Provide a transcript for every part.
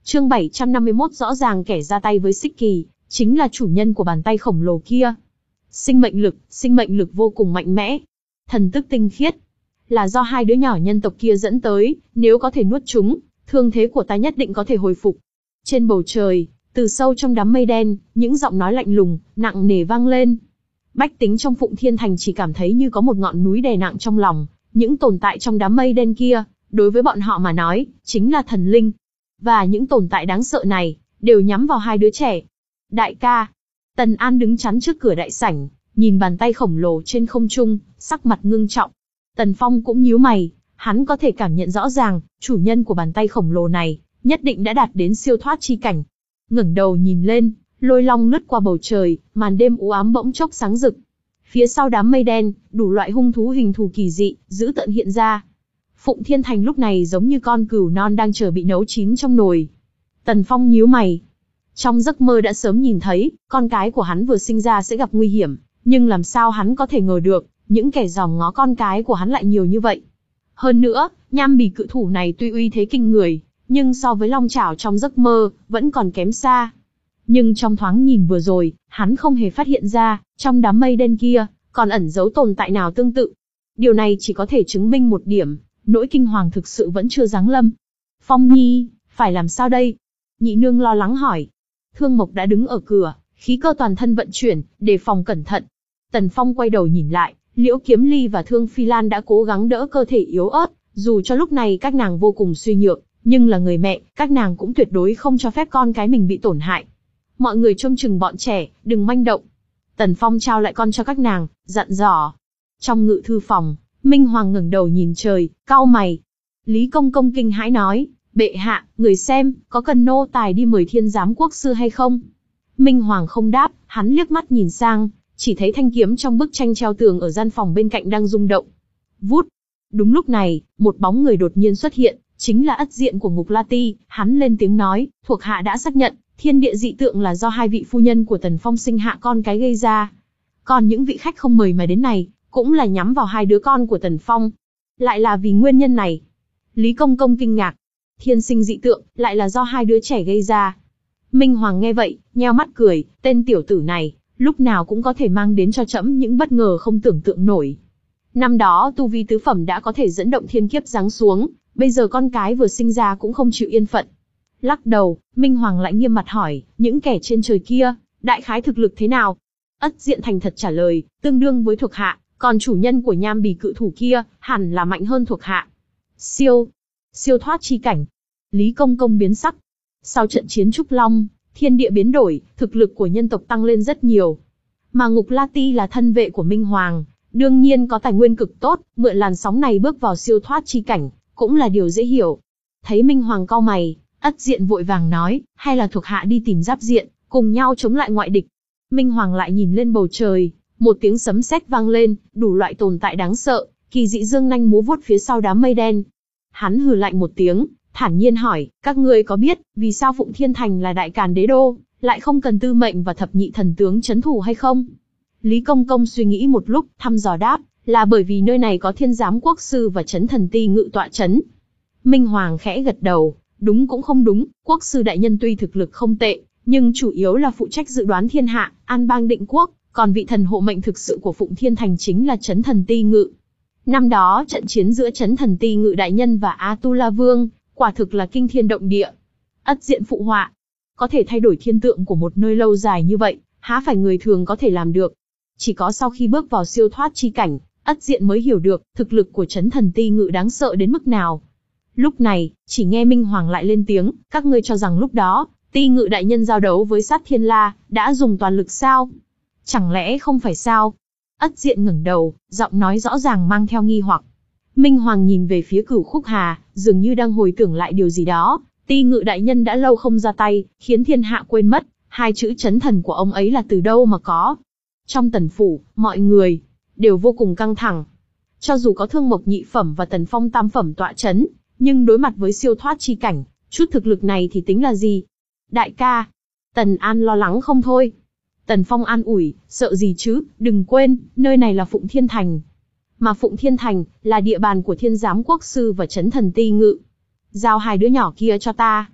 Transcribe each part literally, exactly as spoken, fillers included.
Chương bảy trăm năm mươi mốt rõ ràng kẻ ra tay với Xích Kỳ, chính là chủ nhân của bàn tay khổng lồ kia. Sinh mệnh lực, sinh mệnh lực vô cùng mạnh mẽ. Thần tức tinh khiết. Là do hai đứa nhỏ nhân tộc kia dẫn tới, nếu có thể nuốt chúng, thương thế của ta nhất định có thể hồi phục. Trên bầu trời, từ sâu trong đám mây đen, những giọng nói lạnh lùng, nặng nề vang lên. Bách tính trong Phụng Thiên Thành chỉ cảm thấy như có một ngọn núi đè nặng trong lòng, những tồn tại trong đám mây đen kia, đối với bọn họ mà nói, chính là thần linh. Và những tồn tại đáng sợ này, đều nhắm vào hai đứa trẻ. Đại ca. Tần An đứng chắn trước cửa đại sảnh, nhìn bàn tay khổng lồ trên không trung, sắc mặt ngưng trọng. Tần Phong cũng nhíu mày, hắn có thể cảm nhận rõ ràng, chủ nhân của bàn tay khổng lồ này, nhất định đã đạt đến siêu thoát chi cảnh. Ngẩng đầu nhìn lên, lôi long lướt qua bầu trời, màn đêm u ám bỗng chốc sáng rực. Phía sau đám mây đen, đủ loại hung thú hình thù kỳ dị, dữ tợn hiện ra. Phụng Thiên Thành lúc này giống như con cừu non đang chờ bị nấu chín trong nồi. Tần Phong nhíu mày. Trong giấc mơ đã sớm nhìn thấy, con cái của hắn vừa sinh ra sẽ gặp nguy hiểm, nhưng làm sao hắn có thể ngờ được, những kẻ dòm ngó con cái của hắn lại nhiều như vậy. Hơn nữa, nham bì cự thủ này tuy uy thế kinh người, nhưng so với long chảo trong giấc mơ, vẫn còn kém xa. Nhưng trong thoáng nhìn vừa rồi, hắn không hề phát hiện ra, trong đám mây đen kia, còn ẩn giấu tồn tại nào tương tự. Điều này chỉ có thể chứng minh một điểm, nỗi kinh hoàng thực sự vẫn chưa giáng lâm. Phong Nhi, phải làm sao đây? Nhị nương lo lắng hỏi. Thương Mộc đã đứng ở cửa, khí cơ toàn thân vận chuyển, đề phòng cẩn thận. Tần Phong quay đầu nhìn lại, Liễu Kiếm Ly và Thương Phi Lan đã cố gắng đỡ cơ thể yếu ớt, dù cho lúc này các nàng vô cùng suy nhược, nhưng là người mẹ, các nàng cũng tuyệt đối không cho phép con cái mình bị tổn hại. Mọi người trông chừng bọn trẻ, đừng manh động. Tần Phong trao lại con cho các nàng, dặn dò. Trong ngự thư phòng, Minh Hoàng ngẩng đầu nhìn trời, cau mày. Lý Công Công kinh hãi nói, bệ hạ, người xem, có cần nô tài đi mời thiên giám quốc sư hay không? Minh Hoàng không đáp, hắn liếc mắt nhìn sang, chỉ thấy thanh kiếm trong bức tranh treo tường ở gian phòng bên cạnh đang rung động. Vút. Đúng lúc này, một bóng người đột nhiên xuất hiện, chính là ất diện của Ngục La Ti. Hắn lên tiếng nói, thuộc hạ đã xác nhận, thiên địa dị tượng là do hai vị phu nhân của Tần Phong sinh hạ con cái gây ra. Còn những vị khách không mời mà đến này, cũng là nhắm vào hai đứa con của Tần Phong. Lại là vì nguyên nhân này. Lý Công Công kinh ngạc. Thiên sinh dị tượng, lại là do hai đứa trẻ gây ra. Minh Hoàng nghe vậy, nheo mắt cười, tên tiểu tử này, lúc nào cũng có thể mang đến cho trẫm những bất ngờ không tưởng tượng nổi. Năm đó tu vi tứ phẩm đã có thể dẫn động thiên kiếp giáng xuống, bây giờ con cái vừa sinh ra cũng không chịu yên phận. Lắc đầu, Minh Hoàng lại nghiêm mặt hỏi, những kẻ trên trời kia, đại khái thực lực thế nào? Ất diện thành thật trả lời, tương đương với thuộc hạ, còn chủ nhân của nham bì cự thủ kia, hẳn là mạnh hơn thuộc hạ. Siêu, siêu thoát chi cảnh. Lý Công Công biến sắc. Sau trận chiến Trúc Long, thiên địa biến đổi, thực lực của nhân tộc tăng lên rất nhiều. Mà Ngục La Ti là thân vệ của Minh Hoàng, đương nhiên có tài nguyên cực tốt, mượn làn sóng này bước vào siêu thoát chi cảnh, cũng là điều dễ hiểu. Thấy Minh Hoàng cau mày, Ất diện vội vàng nói, hay là thuộc hạ đi tìm Giáp diện, cùng nhau chống lại ngoại địch. Minh Hoàng lại nhìn lên bầu trời, một tiếng sấm sét vang lên, đủ loại tồn tại đáng sợ, kỳ dị dương nanh múa vuốt phía sau đám mây đen. Hắn hừ lạnh một tiếng, thản nhiên hỏi, các ngươi có biết, vì sao Phụng Thiên Thành là đại càn đế đô, lại không cần tư mệnh và thập nhị thần tướng chấn thủ hay không? Lý Công Công suy nghĩ một lúc, thăm dò đáp, là bởi vì nơi này có thiên giám quốc sư và chấn thần ti ngự tọa chấn. Minh Hoàng khẽ gật đầu, đúng cũng không đúng, quốc sư đại nhân tuy thực lực không tệ, nhưng chủ yếu là phụ trách dự đoán thiên hạ, an bang định quốc, còn vị thần hộ mệnh thực sự của Phụng Thiên Thành chính là chấn thần ti ngự. Năm đó trận chiến giữa chấn thần ti ngự đại nhân và Atula Vương, quả thực là kinh thiên động địa. Ất diện phụ họa, có thể thay đổi thiên tượng của một nơi lâu dài như vậy, há phải người thường có thể làm được. Chỉ có sau khi bước vào siêu thoát chi cảnh, Ất diện mới hiểu được thực lực của chấn thần ti ngự đáng sợ đến mức nào. Lúc này, chỉ nghe Minh Hoàng lại lên tiếng, các ngươi cho rằng lúc đó, ti ngự đại nhân giao đấu với Sát Thiên La, đã dùng toàn lực sao? Chẳng lẽ không phải sao? Ất diện ngẩng đầu, giọng nói rõ ràng mang theo nghi hoặc. Minh Hoàng nhìn về phía Cửu Khúc Hà, dường như đang hồi tưởng lại điều gì đó. Ti ngự đại nhân đã lâu không ra tay, khiến thiên hạ quên mất, hai chữ chấn thần của ông ấy là từ đâu mà có. Trong Tần phủ, mọi người đều vô cùng căng thẳng. Cho dù có Thương Mộc nhị phẩm và Tần Phong tam phẩm tọa chấn, nhưng đối mặt với siêu thoát chi cảnh, chút thực lực này thì tính là gì? Đại ca, Tần An lo lắng không thôi. Tần Phong an ủi, sợ gì chứ, đừng quên, nơi này là Phụng Thiên Thành. Mà Phụng Thiên Thành là địa bàn của thiên giám quốc sư và chấn thần ti ngự. Giao hai đứa nhỏ kia cho ta.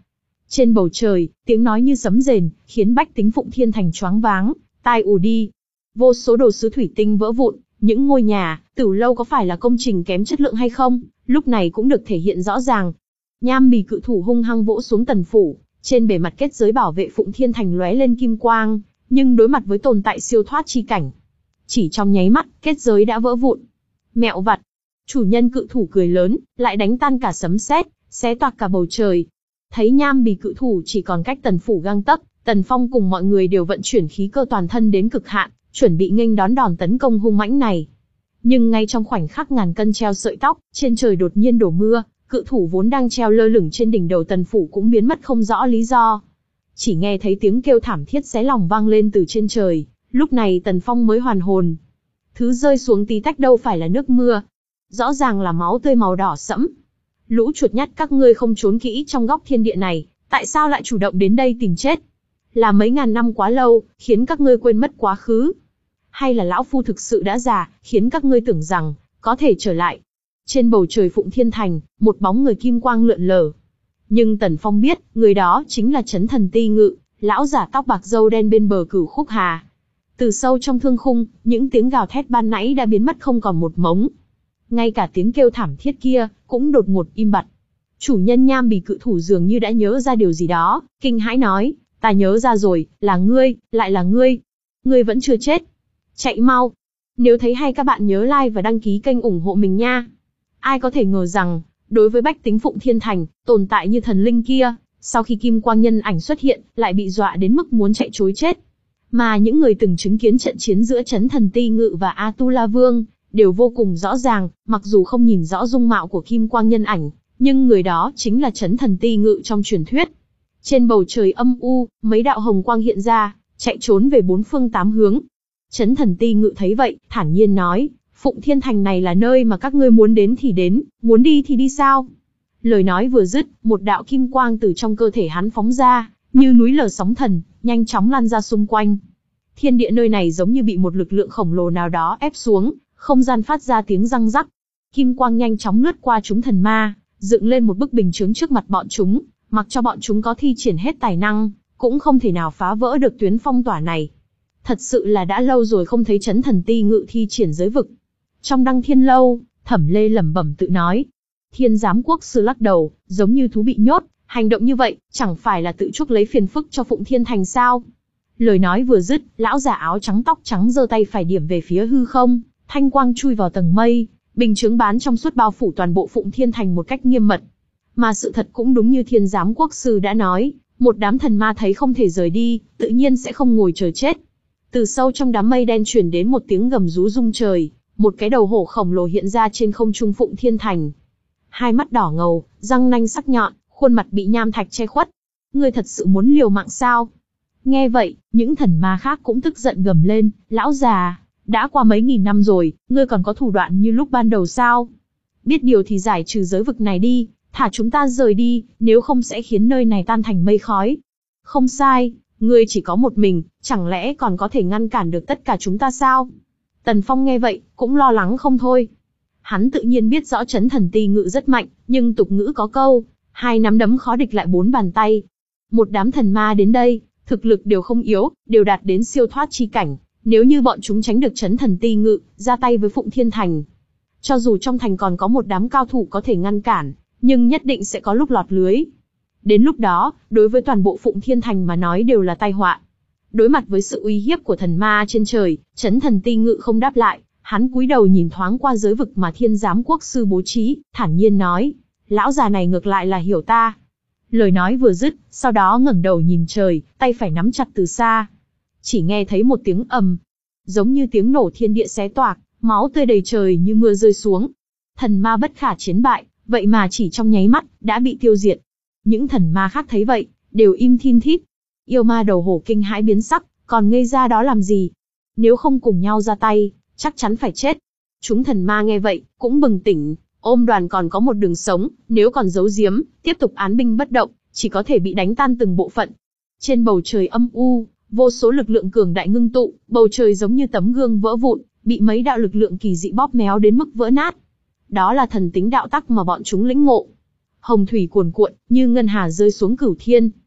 Trên bầu trời, tiếng nói như sấm rền, khiến bách tính Phụng Thiên Thành choáng váng, tai ù đi. Vô số đồ sứ thủy tinh vỡ vụn, những ngôi nhà, tửu lâu có phải là công trình kém chất lượng hay không, lúc này cũng được thể hiện rõ ràng. Nham bì cự thủ hung hăng vỗ xuống tần phủ, trên bề mặt kết giới bảo vệ Phụng Thiên Thành lóe lên kim quang, nhưng đối mặt với tồn tại siêu thoát chi cảnh, chỉ trong nháy mắt, kết giới đã vỡ vụn. Mẹo vặt, chủ nhân cự thủ cười lớn, lại đánh tan cả sấm sét, xé toạc cả bầu trời. Thấy nham bì cự thủ chỉ còn cách tần phủ gang tấc, Tần Phong cùng mọi người đều vận chuyển khí cơ toàn thân đến cực hạn, chuẩn bị nghênh đón đòn tấn công hung mãnh này. Nhưng ngay trong khoảnh khắc ngàn cân treo sợi tóc, trên trời đột nhiên đổ mưa, cự thủ vốn đang treo lơ lửng trên đỉnh đầu tần phủ cũng biến mất không rõ lý do. Chỉ nghe thấy tiếng kêu thảm thiết xé lòng vang lên từ trên trời, lúc này Tần Phong mới hoàn hồn. Thứ rơi xuống tí tách đâu phải là nước mưa, rõ ràng là máu tươi màu đỏ sẫm. Lũ chuột nhắt các ngươi không trốn kỹ trong góc thiên địa này, tại sao lại chủ động đến đây tìm chết? Là mấy ngàn năm quá lâu, khiến các ngươi quên mất quá khứ? Hay là lão phu thực sự đã già, khiến các ngươi tưởng rằng có thể trở lại? Trên bầu trời Phụng Thiên Thành, một bóng người kim quang lượn lờ. Nhưng Tần Phong biết, người đó chính là Chấn Thần Ti Ngự, lão giả tóc bạc râu đen bên bờ Cửu Khúc Hà. Từ sâu trong thương khung, những tiếng gào thét ban nãy đã biến mất không còn một mống. Ngay cả tiếng kêu thảm thiết kia cũng đột ngột im bặt. Chủ nhân nham bì cự thủ dường như đã nhớ ra điều gì đó, kinh hãi nói, ta nhớ ra rồi, là ngươi, lại là ngươi. Ngươi vẫn chưa chết. Chạy mau. Nếu thấy hay các bạn nhớ like và đăng ký kênh ủng hộ mình nha. Ai có thể ngờ rằng, đối với bách tính Phụng Thiên Thành, tồn tại như thần linh kia, sau khi kim quang nhân ảnh xuất hiện, lại bị dọa đến mức muốn chạy trối chết. Mà những người từng chứng kiến trận chiến giữa Chấn Thần Ti Ngự và Atula Vương, đều vô cùng rõ ràng, mặc dù không nhìn rõ dung mạo của kim quang nhân ảnh, nhưng người đó chính là Chấn Thần Ti Ngự trong truyền thuyết. Trên bầu trời âm u, mấy đạo hồng quang hiện ra, chạy trốn về bốn phương tám hướng. Chấn Thần Ti Ngự thấy vậy, thản nhiên nói, Phụng Thiên Thành này là nơi mà các ngươi muốn đến thì đến, muốn đi thì đi sao? Lời nói vừa dứt, một đạo kim quang từ trong cơ thể hắn phóng ra, như núi lở sóng thần, nhanh chóng lan ra xung quanh. Thiên địa nơi này giống như bị một lực lượng khổng lồ nào đó ép xuống, không gian phát ra tiếng răng rắc. Kim quang nhanh chóng lướt qua chúng thần ma, dựng lên một bức bình chướng trước mặt bọn chúng, mặc cho bọn chúng có thi triển hết tài năng, cũng không thể nào phá vỡ được tuyến phong tỏa này. Thật sự là đã lâu rồi không thấy Chấn Thần Ti Ngự thi triển giới vực. Trong Đăng Thiên Lâu, Thẩm Lê lẩm bẩm tự nói. Thiên Giám Quốc sư lắc đầu, giống như thú bị nhốt, hành động như vậy, chẳng phải là tự chuốc lấy phiền phức cho Phụng Thiên Thành sao? Lời nói vừa dứt, lão già áo trắng tóc trắng giơ tay phải điểm về phía hư không, thanh quang chui vào tầng mây, bình chướng bán trong suốt bao phủ toàn bộ Phụng Thiên Thành một cách nghiêm mật. Mà sự thật cũng đúng như Thiên Giám Quốc sư đã nói, một đám thần ma thấy không thể rời đi, tự nhiên sẽ không ngồi chờ chết. Từ sâu trong đám mây đen truyền đến một tiếng gầm rú rung trời, một cái đầu hổ khổng lồ hiện ra trên không trung Phụng Thiên Thành. Hai mắt đỏ ngầu, răng nanh sắc nhọn, khuôn mặt bị nham thạch che khuất. Ngươi thật sự muốn liều mạng sao? Nghe vậy, những thần ma khác cũng tức giận gầm lên, lão già, đã qua mấy nghìn năm rồi, ngươi còn có thủ đoạn như lúc ban đầu sao? Biết điều thì giải trừ giới vực này đi, thả chúng ta rời đi, nếu không sẽ khiến nơi này tan thành mây khói. Không sai, ngươi chỉ có một mình, chẳng lẽ còn có thể ngăn cản được tất cả chúng ta sao? Tần Phong nghe vậy, cũng lo lắng không thôi. Hắn tự nhiên biết rõ Chấn Thần Ti Ngự rất mạnh, nhưng tục ngữ có câu, hai nắm đấm khó địch lại bốn bàn tay. Một đám thần ma đến đây, thực lực đều không yếu, đều đạt đến siêu thoát chi cảnh. Nếu như bọn chúng tránh được Chấn Thần Ti Ngự, ra tay với Phụng Thiên Thành, cho dù trong thành còn có một đám cao thủ có thể ngăn cản, nhưng nhất định sẽ có lúc lọt lưới. Đến lúc đó, đối với toàn bộ Phụng Thiên Thành mà nói đều là tai họa. Đối mặt với sự uy hiếp của thần ma trên trời, Chấn Thần Ti Ngự không đáp lại, hắn cúi đầu nhìn thoáng qua giới vực mà Thiên Giám Quốc sư bố trí, thản nhiên nói, lão già này ngược lại là hiểu ta. Lời nói vừa dứt, sau đó ngẩng đầu nhìn trời, tay phải nắm chặt từ xa. Chỉ nghe thấy một tiếng ầm, giống như tiếng nổ thiên địa xé toạc, máu tươi đầy trời như mưa rơi xuống. Thần ma bất khả chiến bại, vậy mà chỉ trong nháy mắt, đã bị tiêu diệt. Những thần ma khác thấy vậy, đều im thin thít. Yêu ma đầu hổ kinh hãi biến sắc, còn ngây ra đó làm gì? Nếu không cùng nhau ra tay, chắc chắn phải chết. Chúng thần ma nghe vậy, cũng bừng tỉnh, ôm đoàn còn có một đường sống, nếu còn giấu giếm, tiếp tục án binh bất động, chỉ có thể bị đánh tan từng bộ phận. Trên bầu trời âm u, vô số lực lượng cường đại ngưng tụ, bầu trời giống như tấm gương vỡ vụn, bị mấy đạo lực lượng kỳ dị bóp méo đến mức vỡ nát. Đó là thần tính đạo tắc mà bọn chúng lĩnh ngộ. Hồng thủy cuồn cuộn, như ngân hà rơi xuống cửu thiên,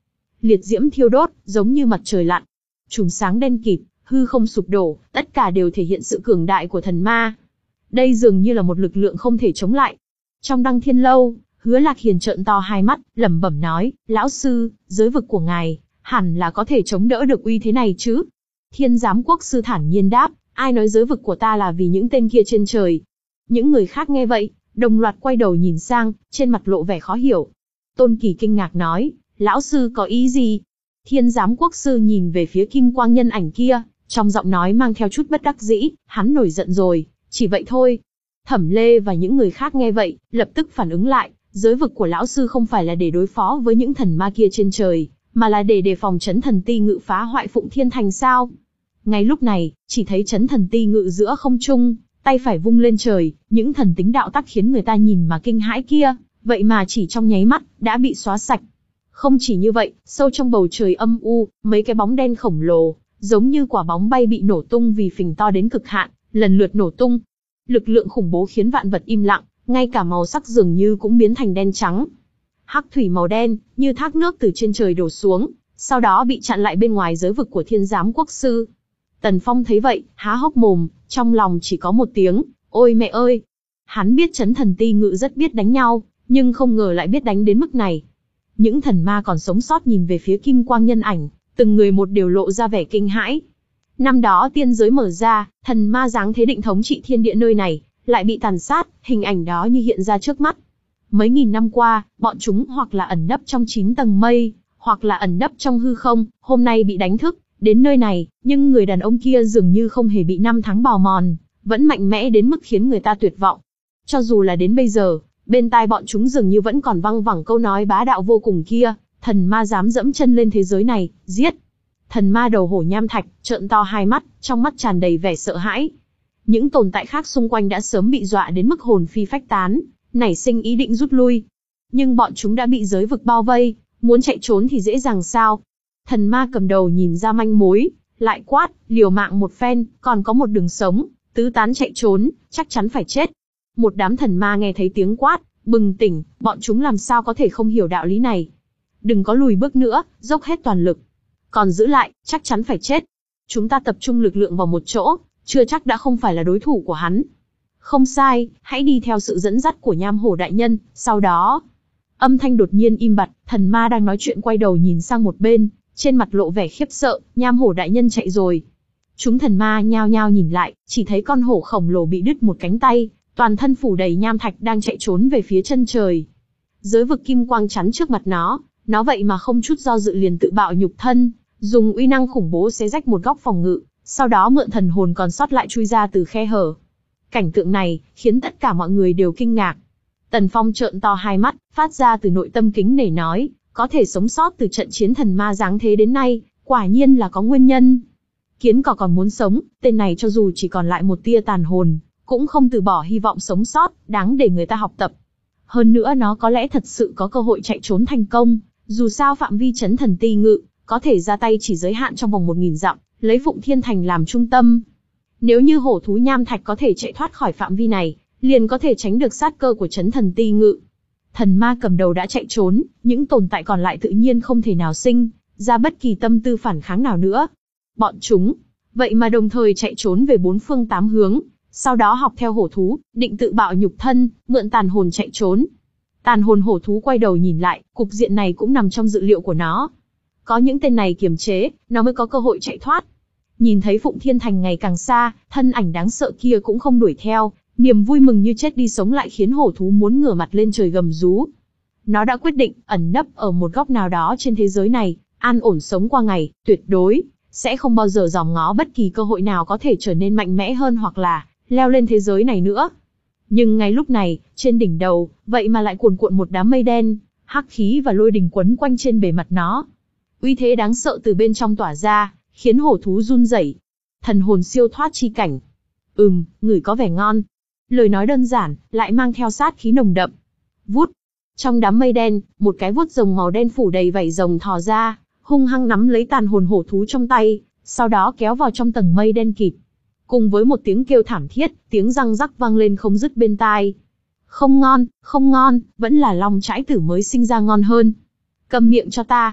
liệt diễm thiêu đốt, giống như mặt trời lặn. Chùm sáng đen kịt, hư không sụp đổ, tất cả đều thể hiện sự cường đại của thần ma. Đây dường như là một lực lượng không thể chống lại. Trong Đăng Thiên Lâu, Hứa Lạc Hiền trợn to hai mắt, lẩm bẩm nói, lão sư, giới vực của ngài, hẳn là có thể chống đỡ được uy thế này chứ. Thiên Giám Quốc sư thản nhiên đáp, ai nói giới vực của ta là vì những tên kia trên trời. Những người khác nghe vậy, đồng loạt quay đầu nhìn sang, trên mặt lộ vẻ khó hiểu. Tôn Kỳ kinh ngạc nói, lão sư có ý gì? Thiên Giám Quốc sư nhìn về phía Kim Quang nhân ảnh kia, trong giọng nói mang theo chút bất đắc dĩ, hắn nổi giận rồi, chỉ vậy thôi. Thẩm Lê và những người khác nghe vậy, lập tức phản ứng lại, giới vực của lão sư không phải là để đối phó với những thần ma kia trên trời, mà là để đề phòng Chấn Thần Ti Ngự phá hoại Phụng Thiên Thành sao? Ngay lúc này, chỉ thấy Chấn Thần Ti Ngự giữa không trung, tay phải vung lên trời, những thần tính đạo tắc khiến người ta nhìn mà kinh hãi kia, vậy mà chỉ trong nháy mắt, đã bị xóa sạch. Không chỉ như vậy, sâu trong bầu trời âm u, mấy cái bóng đen khổng lồ, giống như quả bóng bay bị nổ tung vì phình to đến cực hạn, lần lượt nổ tung. Lực lượng khủng bố khiến vạn vật im lặng, ngay cả màu sắc dường như cũng biến thành đen trắng. Hắc thủy màu đen, như thác nước từ trên trời đổ xuống, sau đó bị chặn lại bên ngoài giới vực của Thiên Giám Quốc sư. Tần Phong thấy vậy, há hốc mồm, trong lòng chỉ có một tiếng, ôi mẹ ơi! Hắn biết Chấn Thần Ti Ngự rất biết đánh nhau, nhưng không ngờ lại biết đánh đến mức này. Những thần ma còn sống sót nhìn về phía Kim Quang nhân ảnh, từng người một đều lộ ra vẻ kinh hãi. Năm đó tiên giới mở ra, thần ma giáng thế định thống trị thiên địa nơi này, lại bị tàn sát, hình ảnh đó như hiện ra trước mắt. Mấy nghìn năm qua, bọn chúng hoặc là ẩn nấp trong chín tầng mây, hoặc là ẩn nấp trong hư không, hôm nay bị đánh thức, đến nơi này, nhưng người đàn ông kia dường như không hề bị năm tháng bào mòn, vẫn mạnh mẽ đến mức khiến người ta tuyệt vọng. Cho dù là đến bây giờ, bên tai bọn chúng dường như vẫn còn văng vẳng câu nói bá đạo vô cùng kia, thần ma dám dẫm chân lên thế giới này, giết. Thần ma đầu hổ nham thạch, trợn to hai mắt, trong mắt tràn đầy vẻ sợ hãi. Những tồn tại khác xung quanh đã sớm bị dọa đến mức hồn phi phách tán, nảy sinh ý định rút lui. Nhưng bọn chúng đã bị giới vực bao vây, muốn chạy trốn thì dễ dàng sao? Thần ma cầm đầu nhìn ra manh mối, lại quát, liều mạng một phen, còn có một đường sống, tứ tán chạy trốn, chắc chắn phải chết. Một đám thần ma nghe thấy tiếng quát, bừng tỉnh, bọn chúng làm sao có thể không hiểu đạo lý này. Đừng có lùi bước nữa, dốc hết toàn lực. Còn giữ lại, chắc chắn phải chết. Chúng ta tập trung lực lượng vào một chỗ, chưa chắc đã không phải là đối thủ của hắn. Không sai, hãy đi theo sự dẫn dắt của Nham Hổ đại nhân, sau đó... Âm thanh đột nhiên im bặt, thần ma đang nói chuyện quay đầu nhìn sang một bên, trên mặt lộ vẻ khiếp sợ, Nham Hổ đại nhân chạy rồi. Chúng thần ma nhao nhao nhìn lại, chỉ thấy con hổ khổng lồ bị đứt một cánh tay, toàn thân phủ đầy nham thạch đang chạy trốn về phía chân trời. Giới vực kim quang chắn trước mặt nó, nó vậy mà không chút do dự liền tự bạo nhục thân, dùng uy năng khủng bố xé rách một góc phòng ngự, sau đó mượn thần hồn còn sót lại chui ra từ khe hở. Cảnh tượng này khiến tất cả mọi người đều kinh ngạc. Tần Phong trợn to hai mắt, phát ra từ nội tâm kính nể nói, có thể sống sót từ trận chiến thần ma giáng thế đến nay, quả nhiên là có nguyên nhân. Kiến cỏ còn muốn sống, tên này cho dù chỉ còn lại một tia tàn hồn, cũng không từ bỏ hy vọng sống sót, đáng để người ta học tập. Hơn nữa nó có lẽ thật sự có cơ hội chạy trốn thành công, dù sao phạm vi Chấn Thần Ti Ngự, có thể ra tay chỉ giới hạn trong vòng một nghìn dặm, lấy Phụng Thiên Thành làm trung tâm. Nếu như hổ thú nham thạch có thể chạy thoát khỏi phạm vi này, liền có thể tránh được sát cơ của Chấn Thần Ti Ngự. Thần ma cầm đầu đã chạy trốn, những tồn tại còn lại tự nhiên không thể nào sinh ra bất kỳ tâm tư phản kháng nào nữa. Bọn chúng, vậy mà đồng thời chạy trốn về bốn phương tám hướng, sau đó học theo hổ thú, định tự bạo nhục thân, mượn tàn hồn chạy trốn. Tàn hồn hổ thú quay đầu nhìn lại, cục diện này cũng nằm trong dự liệu của nó. Có những tên này kiềm chế, nó mới có cơ hội chạy thoát. Nhìn thấy Phụng Thiên Thành ngày càng xa, thân ảnh đáng sợ kia cũng không đuổi theo, niềm vui mừng như chết đi sống lại khiến hổ thú muốn ngửa mặt lên trời gầm rú. Nó đã quyết định ẩn nấp ở một góc nào đó trên thế giới này, an ổn sống qua ngày, tuyệt đối sẽ không bao giờ dòm ngó bất kỳ cơ hội nào có thể trở nên mạnh mẽ hơn hoặc là leo lên thế giới này nữa. Nhưng ngay lúc này, trên đỉnh đầu, vậy mà lại cuồn cuộn một đám mây đen, hắc khí và lôi đình quấn quanh trên bề mặt nó. Uy thế đáng sợ từ bên trong tỏa ra, khiến hổ thú run rẩy. Thần hồn siêu thoát chi cảnh. Ừm, ngửi có vẻ ngon. Lời nói đơn giản, lại mang theo sát khí nồng đậm. Vút. Trong đám mây đen, một cái vuốt rồng màu đen phủ đầy vảy rồng thò ra, hung hăng nắm lấy tàn hồn hổ thú trong tay, sau đó kéo vào trong tầng mây đen kịt. Cùng với một tiếng kêu thảm thiết, tiếng răng rắc vang lên không dứt bên tai. Không ngon, không ngon, vẫn là long trãi tử mới sinh ra ngon hơn. Cầm miệng cho ta.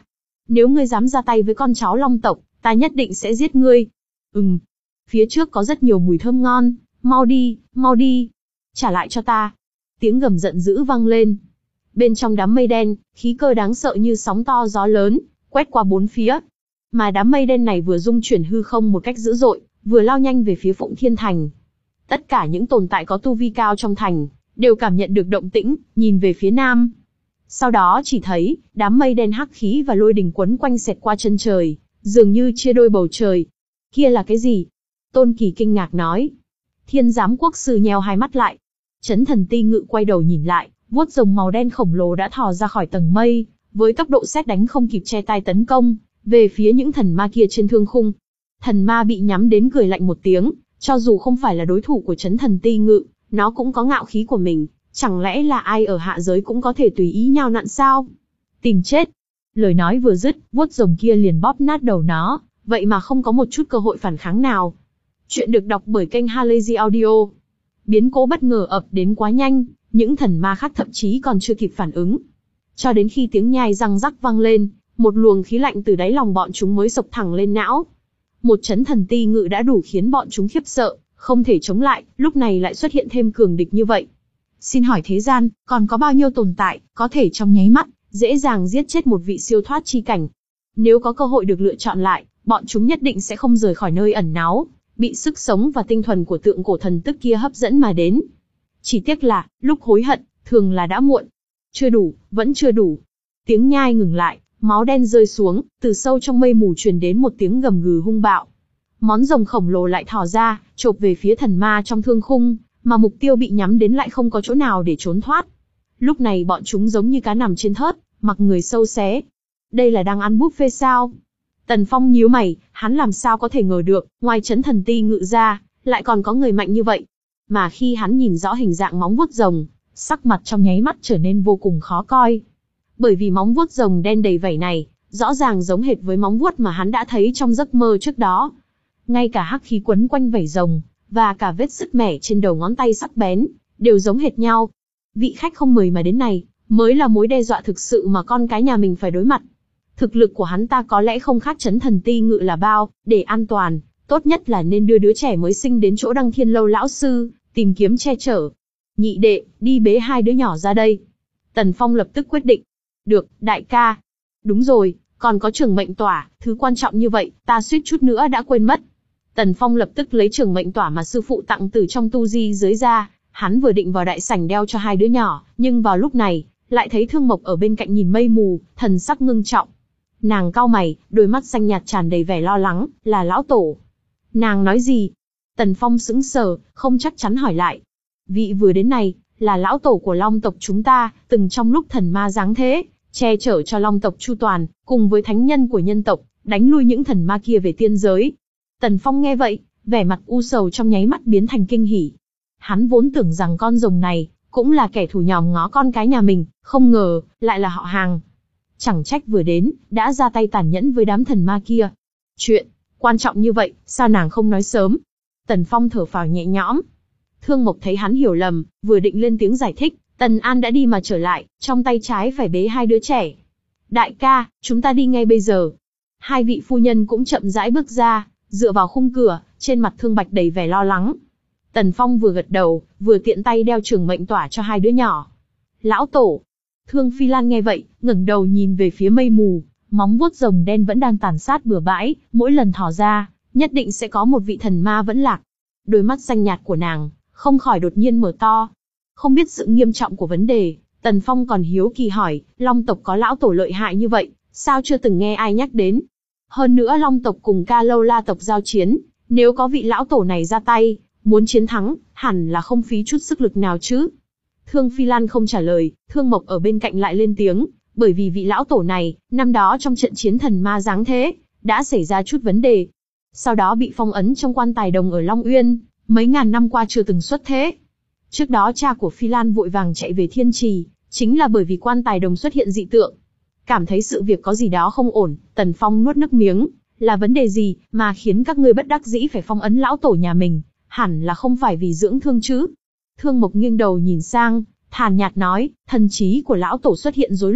nếu ngươi dám ra tay với con cháu Long tộc, ta nhất định sẽ giết ngươi. Ừm, phía trước có rất nhiều mùi thơm ngon, mau đi, mau đi, trả lại cho ta. Tiếng gầm giận dữ vang lên. Bên trong đám mây đen, khí cơ đáng sợ như sóng to gió lớn, quét qua bốn phía. Mà đám mây đen này vừa dung chuyển hư không một cách dữ dội, vừa lao nhanh về phía Phụng Thiên Thành. Tất cả những tồn tại có tu vi cao trong thành, đều cảm nhận được động tĩnh, nhìn về phía nam. Sau đó chỉ thấy, đám mây đen hắc khí và lôi đình quấn quanh xẹt qua chân trời, dường như chia đôi bầu trời. Kia là cái gì? Tôn Kỳ kinh ngạc nói. Thiên giám quốc sư nheo hai mắt lại. Chấn thần ti ngự quay đầu nhìn lại, vuốt rồng màu đen khổng lồ đã thò ra khỏi tầng mây, với tốc độ sét đánh không kịp che tay tấn công, về phía những thần ma kia trên thương khung. Thần ma bị nhắm đến cười lạnh một tiếng, cho dù không phải là đối thủ của chấn thần ti ngự, nó cũng có ngạo khí của mình, chẳng lẽ là ai ở hạ giới cũng có thể tùy ý nhào nặn sao? Tìm chết! Lời nói vừa dứt, vuốt rồng kia liền bóp nát đầu nó, vậy mà không có một chút cơ hội phản kháng nào. Chuyện được đọc bởi kênh Halazy Audio. Biến cố bất ngờ ập đến quá nhanh, những thần ma khác thậm chí còn chưa kịp phản ứng. Cho đến khi tiếng nhai răng rắc vang lên, một luồng khí lạnh từ đáy lòng bọn chúng mới sộc thẳng lên não. Một chấn thần ti ngự đã đủ khiến bọn chúng khiếp sợ, không thể chống lại, lúc này lại xuất hiện thêm cường địch như vậy. Xin hỏi thế gian, còn có bao nhiêu tồn tại, có thể trong nháy mắt, dễ dàng giết chết một vị siêu thoát chi cảnh. Nếu có cơ hội được lựa chọn lại, bọn chúng nhất định sẽ không rời khỏi nơi ẩn náu, bị sức sống và tinh thuần của tượng cổ thần tức kia hấp dẫn mà đến. Chỉ tiếc là, lúc hối hận, thường là đã muộn. Chưa đủ, vẫn chưa đủ. Tiếng nhai ngừng lại, máu đen rơi xuống, từ sâu trong mây mù truyền đến một tiếng gầm gừ hung bạo. Món rồng khổng lồ lại thò ra, chộp về phía thần ma trong thương khung, mà mục tiêu bị nhắm đến lại không có chỗ nào để trốn thoát. Lúc này bọn chúng giống như cá nằm trên thớt, mặc người sâu xé. Đây là đang ăn buffet sao? Tần Phong nhíu mày, hắn làm sao có thể ngờ được, ngoài chấn thần ti ngự ra, lại còn có người mạnh như vậy. Mà khi hắn nhìn rõ hình dạng móng vuốt rồng, sắc mặt trong nháy mắt trở nên vô cùng khó coi. Bởi vì móng vuốt rồng đen đầy vảy này, rõ ràng giống hệt với móng vuốt mà hắn đã thấy trong giấc mơ trước đó. Ngay cả hắc khí quấn quanh vảy rồng, và cả vết sứt mẻ trên đầu ngón tay sắc bén, đều giống hệt nhau. Vị khách không mời mà đến này, mới là mối đe dọa thực sự mà con cái nhà mình phải đối mặt. Thực lực của hắn ta có lẽ không khác chấn thần ti ngự là bao, để an toàn, tốt nhất là nên đưa đứa trẻ mới sinh đến chỗ Đăng Thiên Lâu lão sư, tìm kiếm che chở. Nhị đệ, đi bế hai đứa nhỏ ra đây. Tần Phong lập tức quyết định. Được, đại ca. Đúng rồi, còn có trường mệnh tỏa, thứ quan trọng như vậy, ta suýt chút nữa đã quên mất. Tần Phong lập tức lấy trường mệnh tỏa mà sư phụ tặng từ trong tu di giới ra, hắn vừa định vào đại sảnh đeo cho hai đứa nhỏ, nhưng vào lúc này, lại thấy Thương Mộc ở bên cạnh nhìn mây mù, thần sắc ngưng trọng. Nàng cau mày, đôi mắt xanh nhạt tràn đầy vẻ lo lắng, là lão tổ. Nàng nói gì? Tần Phong sững sờ, không chắc chắn hỏi lại. Vị vừa đến này, là lão tổ của Long tộc chúng ta, từng trong lúc thần ma giáng thế, che chở cho Long tộc chu toàn, cùng với thánh nhân của nhân tộc, đánh lui những thần ma kia về tiên giới. Tần Phong nghe vậy, vẻ mặt u sầu trong nháy mắt biến thành kinh hỉ. Hắn vốn tưởng rằng con rồng này, cũng là kẻ thù nhòm ngó con cái nhà mình, không ngờ, lại là họ hàng. Chẳng trách vừa đến, đã ra tay tàn nhẫn với đám thần ma kia. Chuyện quan trọng như vậy, sao nàng không nói sớm? Tần Phong thở phào nhẹ nhõm. Thương Mộc thấy hắn hiểu lầm, vừa định lên tiếng giải thích, Tần An đã đi mà trở lại, trong tay trái phải bế hai đứa trẻ. Đại ca, chúng ta đi ngay bây giờ. Hai vị phu nhân cũng chậm rãi bước ra, dựa vào khung cửa, trên mặt Thương Bạch đầy vẻ lo lắng. Tần Phong vừa gật đầu, vừa tiện tay đeo trường mệnh tỏa cho hai đứa nhỏ. Lão tổ. Thương Phi Lan nghe vậy, ngẩng đầu nhìn về phía mây mù, móng vuốt rồng đen vẫn đang tàn sát bừa bãi, mỗi lần thò ra, nhất định sẽ có một vị thần ma vẫn lạc. Đôi mắt xanh nhạt của nàng, không khỏi đột nhiên mở to. Không biết sự nghiêm trọng của vấn đề, Tần Phong còn hiếu kỳ hỏi, Long tộc có lão tổ lợi hại như vậy, sao chưa từng nghe ai nhắc đến? Hơn nữa Long tộc cùng Ca Lâu La tộc giao chiến, nếu có vị lão tổ này ra tay, muốn chiến thắng, hẳn là không phí chút sức lực nào chứ. Thương Phi Lan không trả lời, Thương Mộc ở bên cạnh lại lên tiếng, bởi vì vị lão tổ này, năm đó trong trận chiến thần ma giáng thế, đã xảy ra chút vấn đề. Sau đó bị phong ấn trong quan tài đồng ở Long Uyên, mấy ngàn năm qua chưa từng xuất thế. Trước đó cha của Phi Lan vội vàng chạy về Thiên Trì, chính là bởi vì quan tài đồng xuất hiện dị tượng. Cảm thấy sự việc có gì đó không ổn, Tần Phong nuốt nước miếng, là vấn đề gì mà khiến các ngươi bất đắc dĩ phải phong ấn lão tổ nhà mình, hẳn là không phải vì dưỡng thương chứ. Thương Mộc nghiêng đầu nhìn sang, thản nhạt nói, thần trí của lão tổ xuất hiện rối loạn,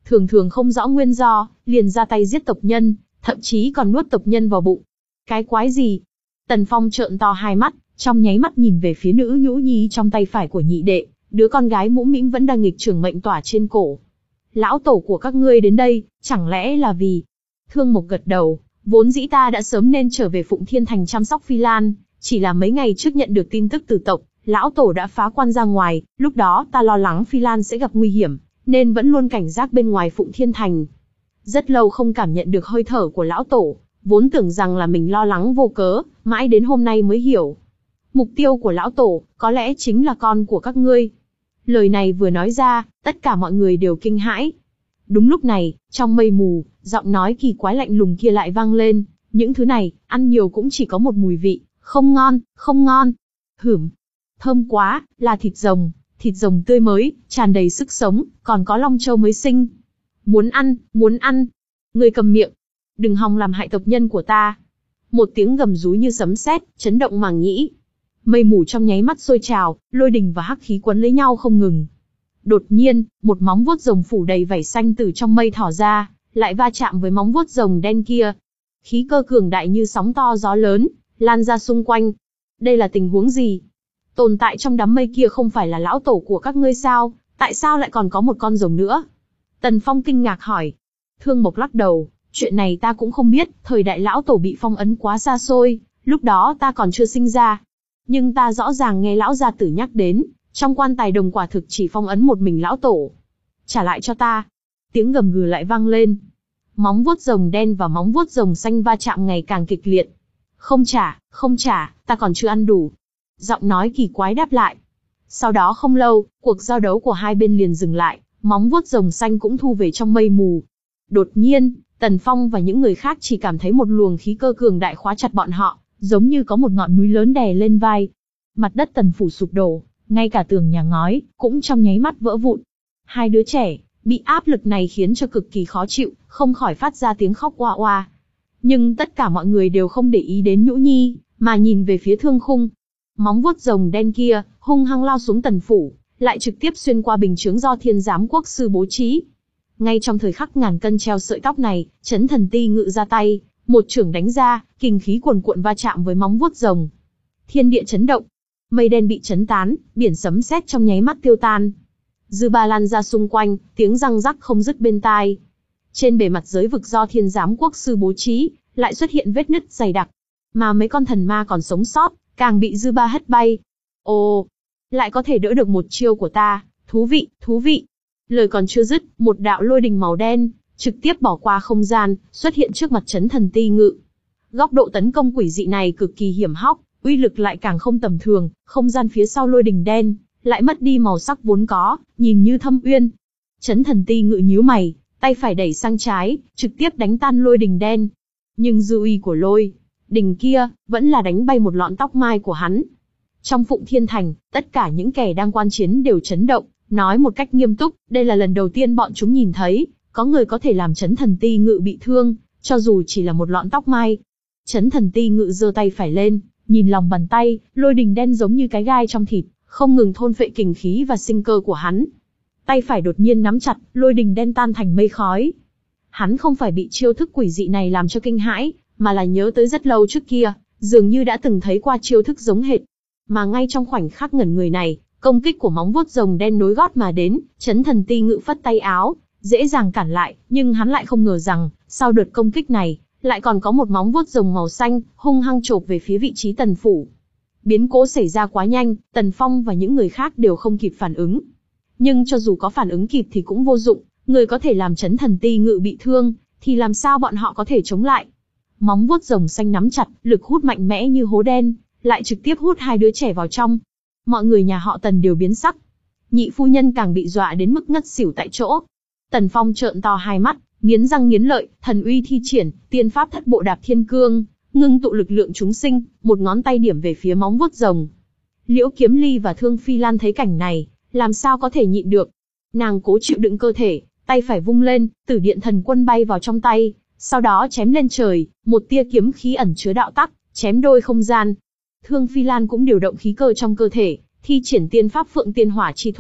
thường thường không rõ nguyên do, liền ra tay giết tộc nhân, thậm chí còn nuốt tộc nhân vào bụng. Cái quái gì? Tần Phong trợn to hai mắt, trong nháy mắt nhìn về phía nữ nhũ nhi trong tay phải của nhị đệ, đứa con gái mũm mĩm vẫn đang nghịch trưởng mệnh tỏa trên cổ. Lão tổ của các ngươi đến đây, chẳng lẽ là vì... Thương Mộc gật đầu, vốn dĩ ta đã sớm nên trở về Phụng Thiên Thành chăm sóc Phi Lan, chỉ là mấy ngày trước nhận được tin tức từ tộc, lão tổ đã phá quan ra ngoài, lúc đó ta lo lắng Phi Lan sẽ gặp nguy hiểm, nên vẫn luôn cảnh giác bên ngoài Phụng Thiên Thành. Rất lâu không cảm nhận được hơi thở của lão tổ, vốn tưởng rằng là mình lo lắng vô cớ, mãi đến hôm nay mới hiểu. Mục tiêu của lão tổ, có lẽ chính là con của các ngươi. Lời này vừa nói ra, tất cả mọi người đều kinh hãi. Đúng lúc này, trong mây mù, giọng nói kỳ quái lạnh lùng kia lại vang lên, những thứ này, ăn nhiều cũng chỉ có một mùi vị, không ngon, không ngon. Hửm, thơm quá, là thịt rồng, thịt rồng tươi mới, tràn đầy sức sống, còn có long châu mới sinh. Muốn ăn, muốn ăn. Ngươi cầm miệng, đừng hòng làm hại tộc nhân của ta. Một tiếng gầm rú như sấm sét, chấn động màng nhĩ. Mây mù trong nháy mắt sôi trào, lôi đình và hắc khí quấn lấy nhau không ngừng. Đột nhiên, một móng vuốt rồng phủ đầy vảy xanh từ trong mây thỏ ra, lại va chạm với móng vuốt rồng đen kia. Khí cơ cường đại như sóng to gió lớn, lan ra xung quanh. Đây là tình huống gì? Tồn tại trong đám mây kia không phải là lão tổ của các ngươi sao? Tại sao lại còn có một con rồng nữa? Tần Phong kinh ngạc hỏi. Thương Mộc lắc đầu, chuyện này ta cũng không biết, thời đại lão tổ bị phong ấn quá xa xôi, lúc đó ta còn chưa sinh ra. Nhưng ta rõ ràng nghe lão gia tử nhắc đến, trong quan tài đồng quả thực chỉ phong ấn một mình lão tổ. Trả lại cho ta. Tiếng gầm gừ lại vang lên. Móng vuốt rồng đen và móng vuốt rồng xanh va chạm ngày càng kịch liệt. Không trả, không trả, ta còn chưa ăn đủ. Giọng nói kỳ quái đáp lại. Sau đó không lâu, cuộc giao đấu của hai bên liền dừng lại, móng vuốt rồng xanh cũng thu về trong mây mù. Đột nhiên, Tần Phong và những người khác chỉ cảm thấy một luồng khí cơ cường đại khóa chặt bọn họ, giống như có một ngọn núi lớn đè lên vai. Mặt đất Tần phủ sụp đổ, ngay cả tường nhà ngói cũng trong nháy mắt vỡ vụn. Hai đứa trẻ bị áp lực này khiến cho cực kỳ khó chịu, không khỏi phát ra tiếng khóc oa oa. Nhưng tất cả mọi người đều không để ý đến Nhũ Nhi, mà nhìn về phía Thương Khung. Móng vuốt rồng đen kia hung hăng lao xuống Tần phủ, lại trực tiếp xuyên qua bình chướng do Thiên Giám Quốc sư bố trí. Ngay trong thời khắc ngàn cân treo sợi tóc này, Chấn Thần Ti Ngự ra tay, một chưởng đánh ra, kình khí cuồn cuộn va chạm với móng vuốt rồng. Thiên địa chấn động, mây đen bị chấn tán, biển sấm sét trong nháy mắt tiêu tan. Dư ba lan ra xung quanh, tiếng răng rắc không dứt bên tai. Trên bề mặt giới vực do Thiên Giám Quốc sư bố trí, lại xuất hiện vết nứt dày đặc. Mà mấy con thần ma còn sống sót, càng bị dư ba hất bay. Ồ, lại có thể đỡ được một chiêu của ta, thú vị, thú vị. Lời còn chưa dứt, một đạo lôi đình màu đen, trực tiếp bỏ qua không gian, xuất hiện trước mặt Chấn Thần Ti Ngự. Góc độ tấn công quỷ dị này cực kỳ hiểm hóc, uy lực lại càng không tầm thường, không gian phía sau lôi đình đen, lại mất đi màu sắc vốn có, nhìn như thâm uyên. Chấn Thần Ti Ngự nhíu mày, tay phải đẩy sang trái, trực tiếp đánh tan lôi đình đen. Nhưng dư uy của lôi đình kia, vẫn là đánh bay một lọn tóc mai của hắn. Trong Phụng Thiên Thành, tất cả những kẻ đang quan chiến đều chấn động, nói một cách nghiêm túc, đây là lần đầu tiên bọn chúng nhìn thấy, có người có thể làm Chấn Thần Ti Ngự bị thương, cho dù chỉ là một lọn tóc mai. Chấn Thần Ti Ngự giơ tay phải lên, nhìn lòng bàn tay, lôi đình đen giống như cái gai trong thịt, không ngừng thôn phệ kình khí và sinh cơ của hắn. Tay phải đột nhiên nắm chặt, lôi đình đen tan thành mây khói. Hắn không phải bị chiêu thức quỷ dị này làm cho kinh hãi, mà là nhớ tới rất lâu trước kia, dường như đã từng thấy qua chiêu thức giống hệt. Mà ngay trong khoảnh khắc ngẩn người này, công kích của móng vuốt rồng đen nối gót mà đến, Chấn Thần Ti Ngự phất tay áo, dễ dàng cản lại, nhưng hắn lại không ngờ rằng, sau đợt công kích này, lại còn có một móng vuốt rồng màu xanh, hung hăng chộp về phía vị trí Tần phủ. Biến cố xảy ra quá nhanh, Tần Phong và những người khác đều không kịp phản ứng. Nhưng cho dù có phản ứng kịp thì cũng vô dụng, người có thể làm Chấn Thần Ti Ngự bị thương, thì làm sao bọn họ có thể chống lại. Móng vuốt rồng xanh nắm chặt, lực hút mạnh mẽ như hố đen, lại trực tiếp hút hai đứa trẻ vào trong. Mọi người nhà họ Tần đều biến sắc. Nhị phu nhân càng bị dọa đến mức ngất xỉu tại chỗ. Tần Phong trợn to hai mắt, nghiến răng nghiến lợi, thần uy thi triển, tiên pháp thất bộ đạp thiên cương, ngưng tụ lực lượng chúng sinh, một ngón tay điểm về phía móng vuốt rồng. Liễu Kiếm Ly và Thương Phi Lan thấy cảnh này, làm sao có thể nhịn được. Nàng cố chịu đựng cơ thể, tay phải vung lên, Tử Điện Thần Quân bay vào trong tay, sau đó chém lên trời, một tia kiếm khí ẩn chứa đạo tắc, chém đôi không gian. Thương Phi Lan cũng điều động khí cơ trong cơ thể, thi triển tiên pháp Phượng Tiên Hỏa chi thuật,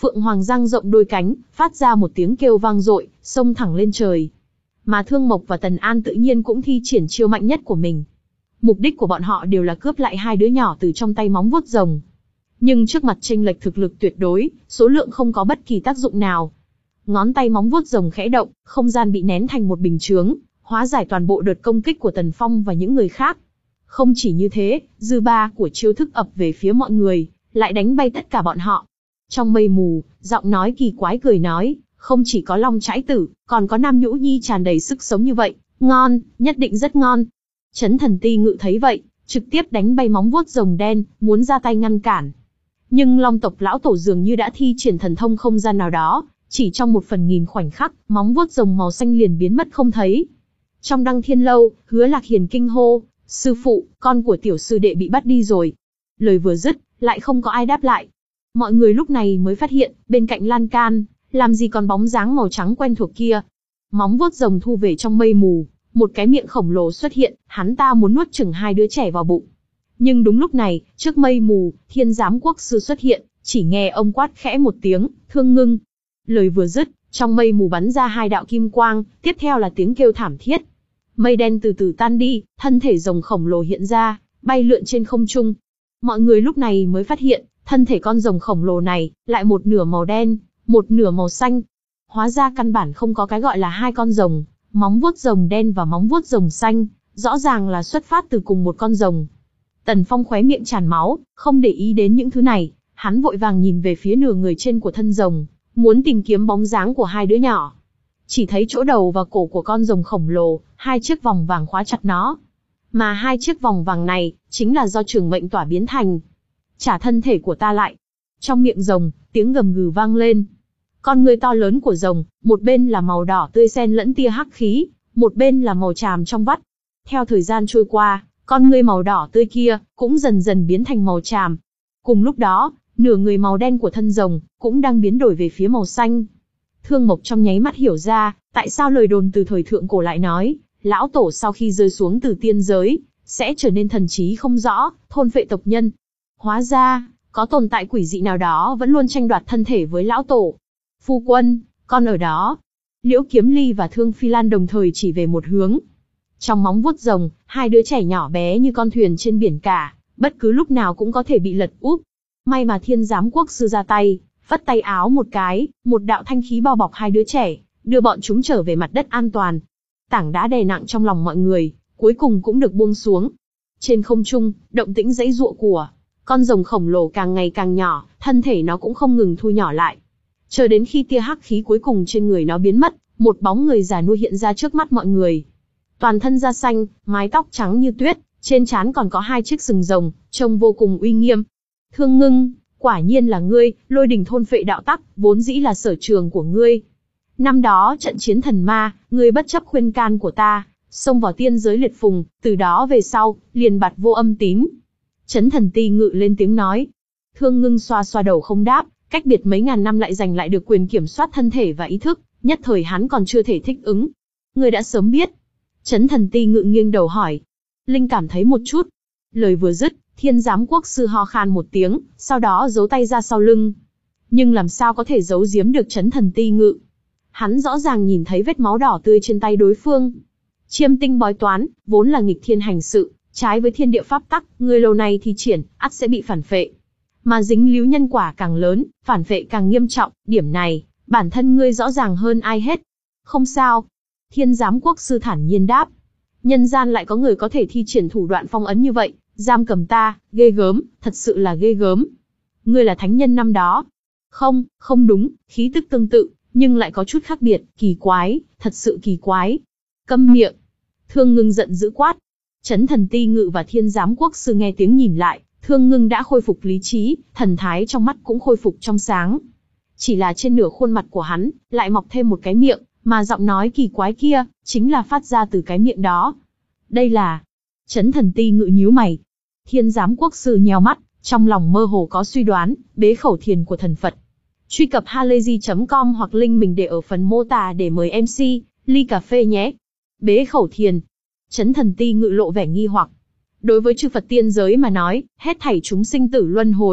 Phượng Hoàng dang rộng đôi cánh, phát ra một tiếng kêu vang dội, xông thẳng lên trời. Mà Thương Mộc và Tần An tự nhiên cũng thi triển chiêu mạnh nhất của mình. Mục đích của bọn họ đều là cướp lại hai đứa nhỏ từ trong tay móng vuốt rồng. Nhưng trước mặt chênh lệch thực lực tuyệt đối, số lượng không có bất kỳ tác dụng nào. Ngón tay móng vuốt rồng khẽ động, không gian bị nén thành một bình chướng, hóa giải toàn bộ đợt công kích của Tần Phong và những người khác. Không chỉ như thế, dư ba của chiêu thức ập về phía mọi người, lại đánh bay tất cả bọn họ. Trong mây mù, giọng nói kỳ quái cười nói, không chỉ có Long Trãi Tử, còn có Nam Nhũ Nhi tràn đầy sức sống như vậy, ngon, nhất định rất ngon. Chấn Thần Ti Ngự thấy vậy, trực tiếp đánh bay móng vuốt rồng đen, muốn ra tay ngăn cản. Nhưng Long tộc lão tổ dường như đã thi triển thần thông không gian nào đó, chỉ trong một phần nghìn khoảnh khắc, móng vuốt rồng màu xanh liền biến mất không thấy. Trong Đăng Thiên Lâu, Hứa Lạc Hiền kinh hô, sư phụ, con của tiểu sư đệ bị bắt đi rồi. Lời vừa dứt, lại không có ai đáp lại. Mọi người lúc này mới phát hiện, bên cạnh lan can, làm gì còn bóng dáng màu trắng quen thuộc kia. Móng vuốt rồng thu về trong mây mù, một cái miệng khổng lồ xuất hiện, hắn ta muốn nuốt chửng hai đứa trẻ vào bụng. Nhưng đúng lúc này, trước mây mù, Thiên Giám Quốc Sư xuất hiện, chỉ nghe ông quát khẽ một tiếng, Thương Ngưng. Lời vừa dứt, trong mây mù bắn ra hai đạo kim quang, tiếp theo là tiếng kêu thảm thiết. Mây đen từ từ tan đi, thân thể rồng khổng lồ hiện ra, bay lượn trên không trung. Mọi người lúc này mới phát hiện, thân thể con rồng khổng lồ này, lại một nửa màu đen, một nửa màu xanh. Hóa ra căn bản không có cái gọi là hai con rồng, móng vuốt rồng đen và móng vuốt rồng xanh, rõ ràng là xuất phát từ cùng một con rồng. Tần Phong khóe miệng tràn máu, không để ý đến những thứ này, hắn vội vàng nhìn về phía nửa người trên của thân rồng, muốn tìm kiếm bóng dáng của hai đứa nhỏ. Chỉ thấy chỗ đầu và cổ của con rồng khổng lồ, hai chiếc vòng vàng khóa chặt nó. Mà hai chiếc vòng vàng này, chính là do trường mệnh tỏa biến thành. Trả thân thể của ta lại. Trong miệng rồng, tiếng gầm gừ vang lên. Con người to lớn của rồng, một bên là màu đỏ tươi xen lẫn tia hắc khí, một bên là màu tràm trong vắt. Theo thời gian trôi qua, con người màu đỏ tươi kia, cũng dần dần biến thành màu tràm. Cùng lúc đó, nửa người màu đen của thân rồng, cũng đang biến đổi về phía màu xanh. Thương Mộc trong nháy mắt hiểu ra, tại sao lời đồn từ thời thượng cổ lại nói, lão tổ sau khi rơi xuống từ tiên giới, sẽ trở nên thần trí không rõ, thôn phệ tộc nhân. Hóa ra, có tồn tại quỷ dị nào đó vẫn luôn tranh đoạt thân thể với lão tổ. Phu quân, con ở đó. Liễu Kiếm Ly và Thương Phi Lan đồng thời chỉ về một hướng. Trong móng vuốt rồng, hai đứa trẻ nhỏ bé như con thuyền trên biển cả, bất cứ lúc nào cũng có thể bị lật úp. May mà Thiên Giám Quốc Sư ra tay, phất tay áo một cái, một đạo thanh khí bao bọc hai đứa trẻ, đưa bọn chúng trở về mặt đất an toàn. Tảng đá đè nặng trong lòng mọi người, cuối cùng cũng được buông xuống. Trên không trung, động tĩnh giãy giụa của con rồng khổng lồ càng ngày càng nhỏ, thân thể nó cũng không ngừng thu nhỏ lại. Chờ đến khi tia hắc khí cuối cùng trên người nó biến mất, một bóng người già nua hiện ra trước mắt mọi người. Toàn thân da xanh, mái tóc trắng như tuyết, trên trán còn có hai chiếc sừng rồng, trông vô cùng uy nghiêm. Thương Ngưng, quả nhiên là ngươi, Lôi Đình thôn phệ đạo tắc, vốn dĩ là sở trường của ngươi. Năm đó trận chiến thần ma, ngươi bất chấp khuyên can của ta, xông vào tiên giới liệt phùng, từ đó về sau, liền bạt vô âm tín. Chấn Thần Ti Ngự lên tiếng nói. Thương Ngưng xoa xoa đầu không đáp, cách biệt mấy ngàn năm lại giành lại được quyền kiểm soát thân thể và ý thức, nhất thời hắn còn chưa thể thích ứng. Ngươi đã sớm biết. Chấn Thần Ti Ngự nghiêng đầu hỏi. Linh cảm thấy một chút. Lời vừa dứt, Thiên Giám Quốc Sư ho khan một tiếng, sau đó giấu tay ra sau lưng. Nhưng làm sao có thể giấu giếm được Chấn Thần Ti Ngự? Hắn rõ ràng nhìn thấy vết máu đỏ tươi trên tay đối phương. Chiêm tinh bói toán, vốn là nghịch thiên hành sự, trái với thiên địa pháp tắc, người lâu nay thi triển, ắt sẽ bị phản phệ. Mà dính líu nhân quả càng lớn, phản phệ càng nghiêm trọng, điểm này, bản thân ngươi rõ ràng hơn ai hết. Không sao. Thiên Giám Quốc Sư thản nhiên đáp. Nhân gian lại có người có thể thi triển thủ đoạn phong ấn như vậy, giam cầm ta, ghê gớm, thật sự là ghê gớm. Ngươi là thánh nhân năm đó. Không, không đúng, khí tức tương tự, nhưng lại có chút khác biệt, kỳ quái, thật sự kỳ quái. Câm miệng. Thương Ngưng giận dữ quát. Chấn Thần Ti Ngự và Thiên Giám Quốc Sư nghe tiếng nhìn lại, Thương Ngưng đã khôi phục lý trí, thần thái trong mắt cũng khôi phục trong sáng. Chỉ là trên nửa khuôn mặt của hắn, lại mọc thêm một cái miệng, mà giọng nói kỳ quái kia, chính là phát ra từ cái miệng đó. Đây là... Chấn Thần Ti Ngự nhíu mày. Thiên Giám Quốc Sư nheo mắt, trong lòng mơ hồ có suy đoán, bế khẩu thiền của thần Phật. Truy cập halayzi chấm com hoặc link mình để ở phần mô tả để mời em xê, ly cà phê nhé. Bế khẩu thiền. Chấn Thần Ti Ngự lộ vẻ nghi hoặc. Đối với chư Phật tiên giới mà nói, hết thảy chúng sinh tử luân hồi,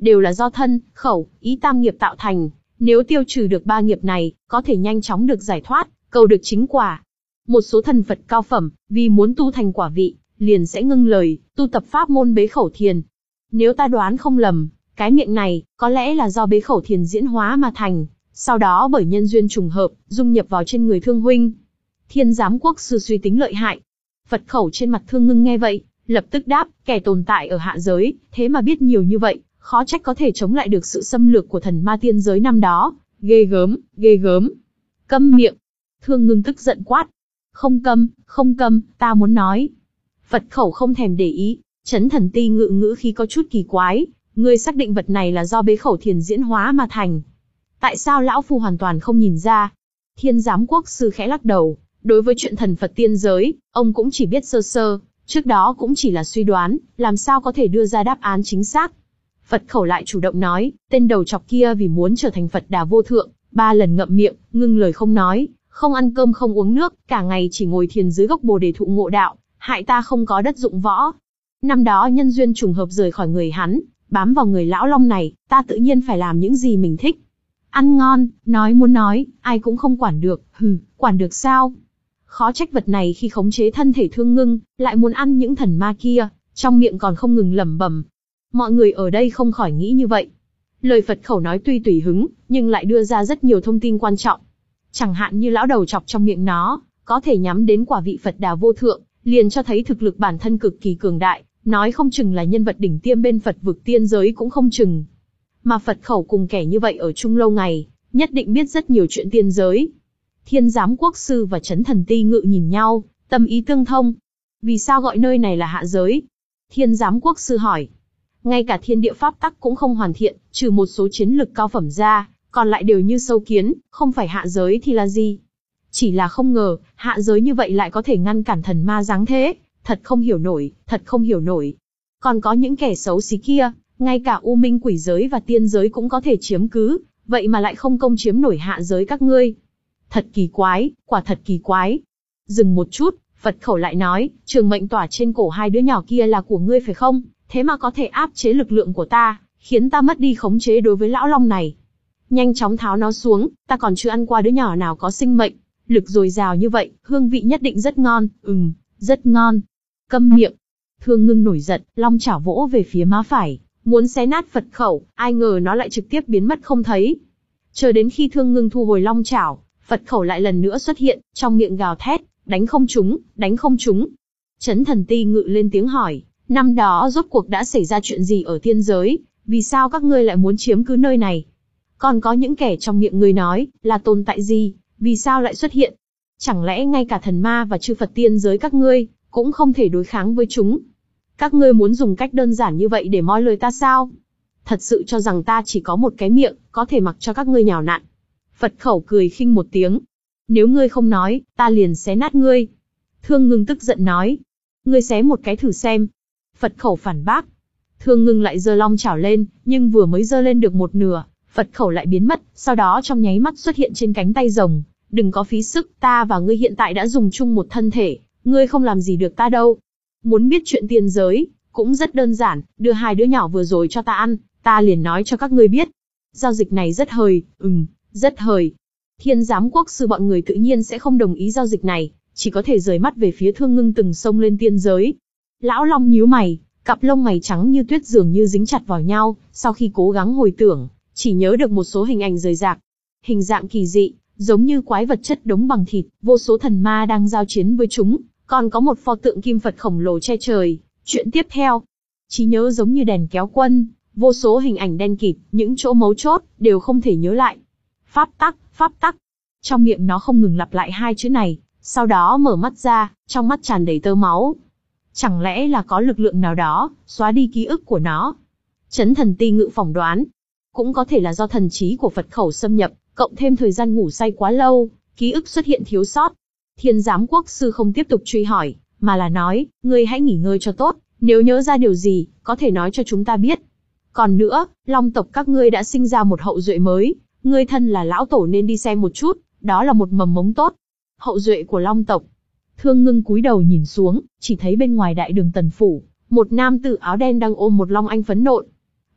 đều là do thân, khẩu, ý tam nghiệp tạo thành. Nếu tiêu trừ được ba nghiệp này, có thể nhanh chóng được giải thoát, cầu được chính quả. Một số thần Phật cao phẩm, vì muốn tu thành quả vị, liền sẽ ngưng lời, tu tập pháp môn bế khẩu thiền. Nếu ta đoán không lầm, cái miệng này, có lẽ là do bế khẩu thiền diễn hóa mà thành, sau đó bởi nhân duyên trùng hợp, dung nhập vào trên người Thương huynh. Thiên Giám Quốc sư suy tính lợi hại. Phật khẩu trên mặt Thương Ngưng nghe vậy, lập tức đáp, kẻ tồn tại ở hạ giới, thế mà biết nhiều như vậy, khó trách có thể chống lại được sự xâm lược của thần ma tiên giới năm đó. Ghê gớm, ghê gớm. Câm miệng. Thương Ngưng tức giận quát. Không câm, không câm, ta muốn nói. Phật khẩu không thèm để ý, Chấn Thần Ti ngự ngữ khí có chút kỳ quái. Ngươi xác định vật này là do bế khẩu thiền diễn hóa mà thành. Tại sao lão phu hoàn toàn không nhìn ra? Thiên Giám Quốc sư khẽ lắc đầu, đối với chuyện thần Phật tiên giới, ông cũng chỉ biết sơ sơ, trước đó cũng chỉ là suy đoán, làm sao có thể đưa ra đáp án chính xác. Phật khẩu lại chủ động nói, tên đầu chọc kia vì muốn trở thành Phật Đà vô thượng, ba lần ngậm miệng, ngưng lời không nói, không ăn cơm không uống nước, cả ngày chỉ ngồi thiền dưới gốc bồ đề thụ ngộ đạo, hại ta không có đất dụng võ. Năm đó nhân duyên trùng hợp rời khỏi người hắn, bám vào người lão long này, ta tự nhiên phải làm những gì mình thích. Ăn ngon, nói muốn nói, ai cũng không quản được, hừ, quản được sao? Khó trách vật này khi khống chế thân thể Thương Ngưng, lại muốn ăn những thần ma kia, trong miệng còn không ngừng lẩm bẩm. Mọi người ở đây không khỏi nghĩ như vậy. Lời Phật khẩu nói tuy tùy hứng, nhưng lại đưa ra rất nhiều thông tin quan trọng. Chẳng hạn như lão đầu chọc trong miệng nó, có thể nhắm đến quả vị Phật Đà vô thượng, liền cho thấy thực lực bản thân cực kỳ cường đại, nói không chừng là nhân vật đỉnh tiêm bên Phật vực tiên giới cũng không chừng. Mà Phật khẩu cùng kẻ như vậy ở chung lâu ngày, nhất định biết rất nhiều chuyện tiên giới. Thiên Giám Quốc sư và Chấn Thần Ti ngự nhìn nhau, tâm ý tương thông. Vì sao gọi nơi này là hạ giới? Thiên Giám Quốc sư hỏi. Ngay cả thiên địa pháp tắc cũng không hoàn thiện, trừ một số chiến lực cao phẩm ra, còn lại đều như sâu kiến, không phải hạ giới thì là gì? Chỉ là không ngờ, hạ giới như vậy lại có thể ngăn cản thần ma giáng thế, thật không hiểu nổi, thật không hiểu nổi. Còn có những kẻ xấu xí kia, ngay cả u minh quỷ giới và tiên giới cũng có thể chiếm cứ, vậy mà lại không công chiếm nổi hạ giới các ngươi. Thật kỳ quái, quả thật kỳ quái. Dừng một chút, Phật khẩu lại nói, trường mệnh tỏa trên cổ hai đứa nhỏ kia là của ngươi phải không? Thế mà có thể áp chế lực lượng của ta, khiến ta mất đi khống chế đối với lão long này. Nhanh chóng tháo nó xuống, ta còn chưa ăn qua đứa nhỏ nào có sinh mệnh, lực dồi dào như vậy, hương vị nhất định rất ngon, ừm, rất ngon. Câm miệng. Thương Ngưng nổi giận, long chảo vỗ về phía má phải, muốn xé nát Phật khẩu, ai ngờ nó lại trực tiếp biến mất không thấy. Chờ đến khi Thương Ngưng thu hồi long chảo, Phật khẩu lại lần nữa xuất hiện, trong miệng gào thét, đánh không trúng, đánh không trúng. Chấn Thần Ti ngự lên tiếng hỏi, năm đó rốt cuộc đã xảy ra chuyện gì ở tiên giới, vì sao các ngươi lại muốn chiếm cứ nơi này? Còn có những kẻ trong miệng ngươi nói, là tồn tại gì, vì sao lại xuất hiện? Chẳng lẽ ngay cả thần ma và chư Phật tiên giới các ngươi, cũng không thể đối kháng với chúng? Các ngươi muốn dùng cách đơn giản như vậy để moi lời ta sao? Thật sự cho rằng ta chỉ có một cái miệng, có thể mặc cho các ngươi nhào nặn? Phật khẩu cười khinh một tiếng. Nếu ngươi không nói, ta liền xé nát ngươi. Thương Ngưng tức giận nói. Ngươi xé một cái thử xem. Phật khẩu phản bác. Thương Ngưng lại giơ long chảo lên, nhưng vừa mới giơ lên được một nửa, Phật khẩu lại biến mất, sau đó trong nháy mắt xuất hiện trên cánh tay rồng. Đừng có phí sức, ta và ngươi hiện tại đã dùng chung một thân thể, ngươi không làm gì được ta đâu. Muốn biết chuyện tiên giới, cũng rất đơn giản, đưa hai đứa nhỏ vừa rồi cho ta ăn, ta liền nói cho các ngươi biết. Giao dịch này rất hời, ừm, rất hời. Thiên Giám Quốc sư bọn người tự nhiên sẽ không đồng ý giao dịch này, chỉ có thể rời mắt về phía Thương Ngưng từng xông lên tiên giới. Lão Long nhíu mày, cặp lông mày trắng như tuyết dường như dính chặt vào nhau, sau khi cố gắng hồi tưởng, chỉ nhớ được một số hình ảnh rời rạc. Hình dạng kỳ dị, giống như quái vật chất đống bằng thịt, vô số thần ma đang giao chiến với chúng, còn có một pho tượng kim Phật khổng lồ che trời. Chuyện tiếp theo, trí nhớ giống như đèn kéo quân, vô số hình ảnh đen kịt, những chỗ mấu chốt, đều không thể nhớ lại. Pháp tắc, pháp tắc. Trong miệng nó không ngừng lặp lại hai chữ này, sau đó mở mắt ra, trong mắt tràn đầy tơ máu. Chẳng lẽ là có lực lượng nào đó, xóa đi ký ức của nó? Chấn Thần Ti ngự phỏng đoán. Cũng có thể là do thần trí của Phật khẩu xâm nhập, cộng thêm thời gian ngủ say quá lâu, ký ức xuất hiện thiếu sót. Thiên Giám Quốc sư không tiếp tục truy hỏi, mà là nói, ngươi hãy nghỉ ngơi cho tốt, nếu nhớ ra điều gì, có thể nói cho chúng ta biết. Còn nữa, Long tộc các ngươi đã sinh ra một hậu duệ mới, ngươi thân là lão tổ nên đi xem một chút, đó là một mầm mống tốt. Hậu duệ của Long tộc. Thương Ngưng cúi đầu nhìn xuống, chỉ thấy bên ngoài đại đường Tần phủ, một nam tử áo đen đang ôm một long anh phấn nộn.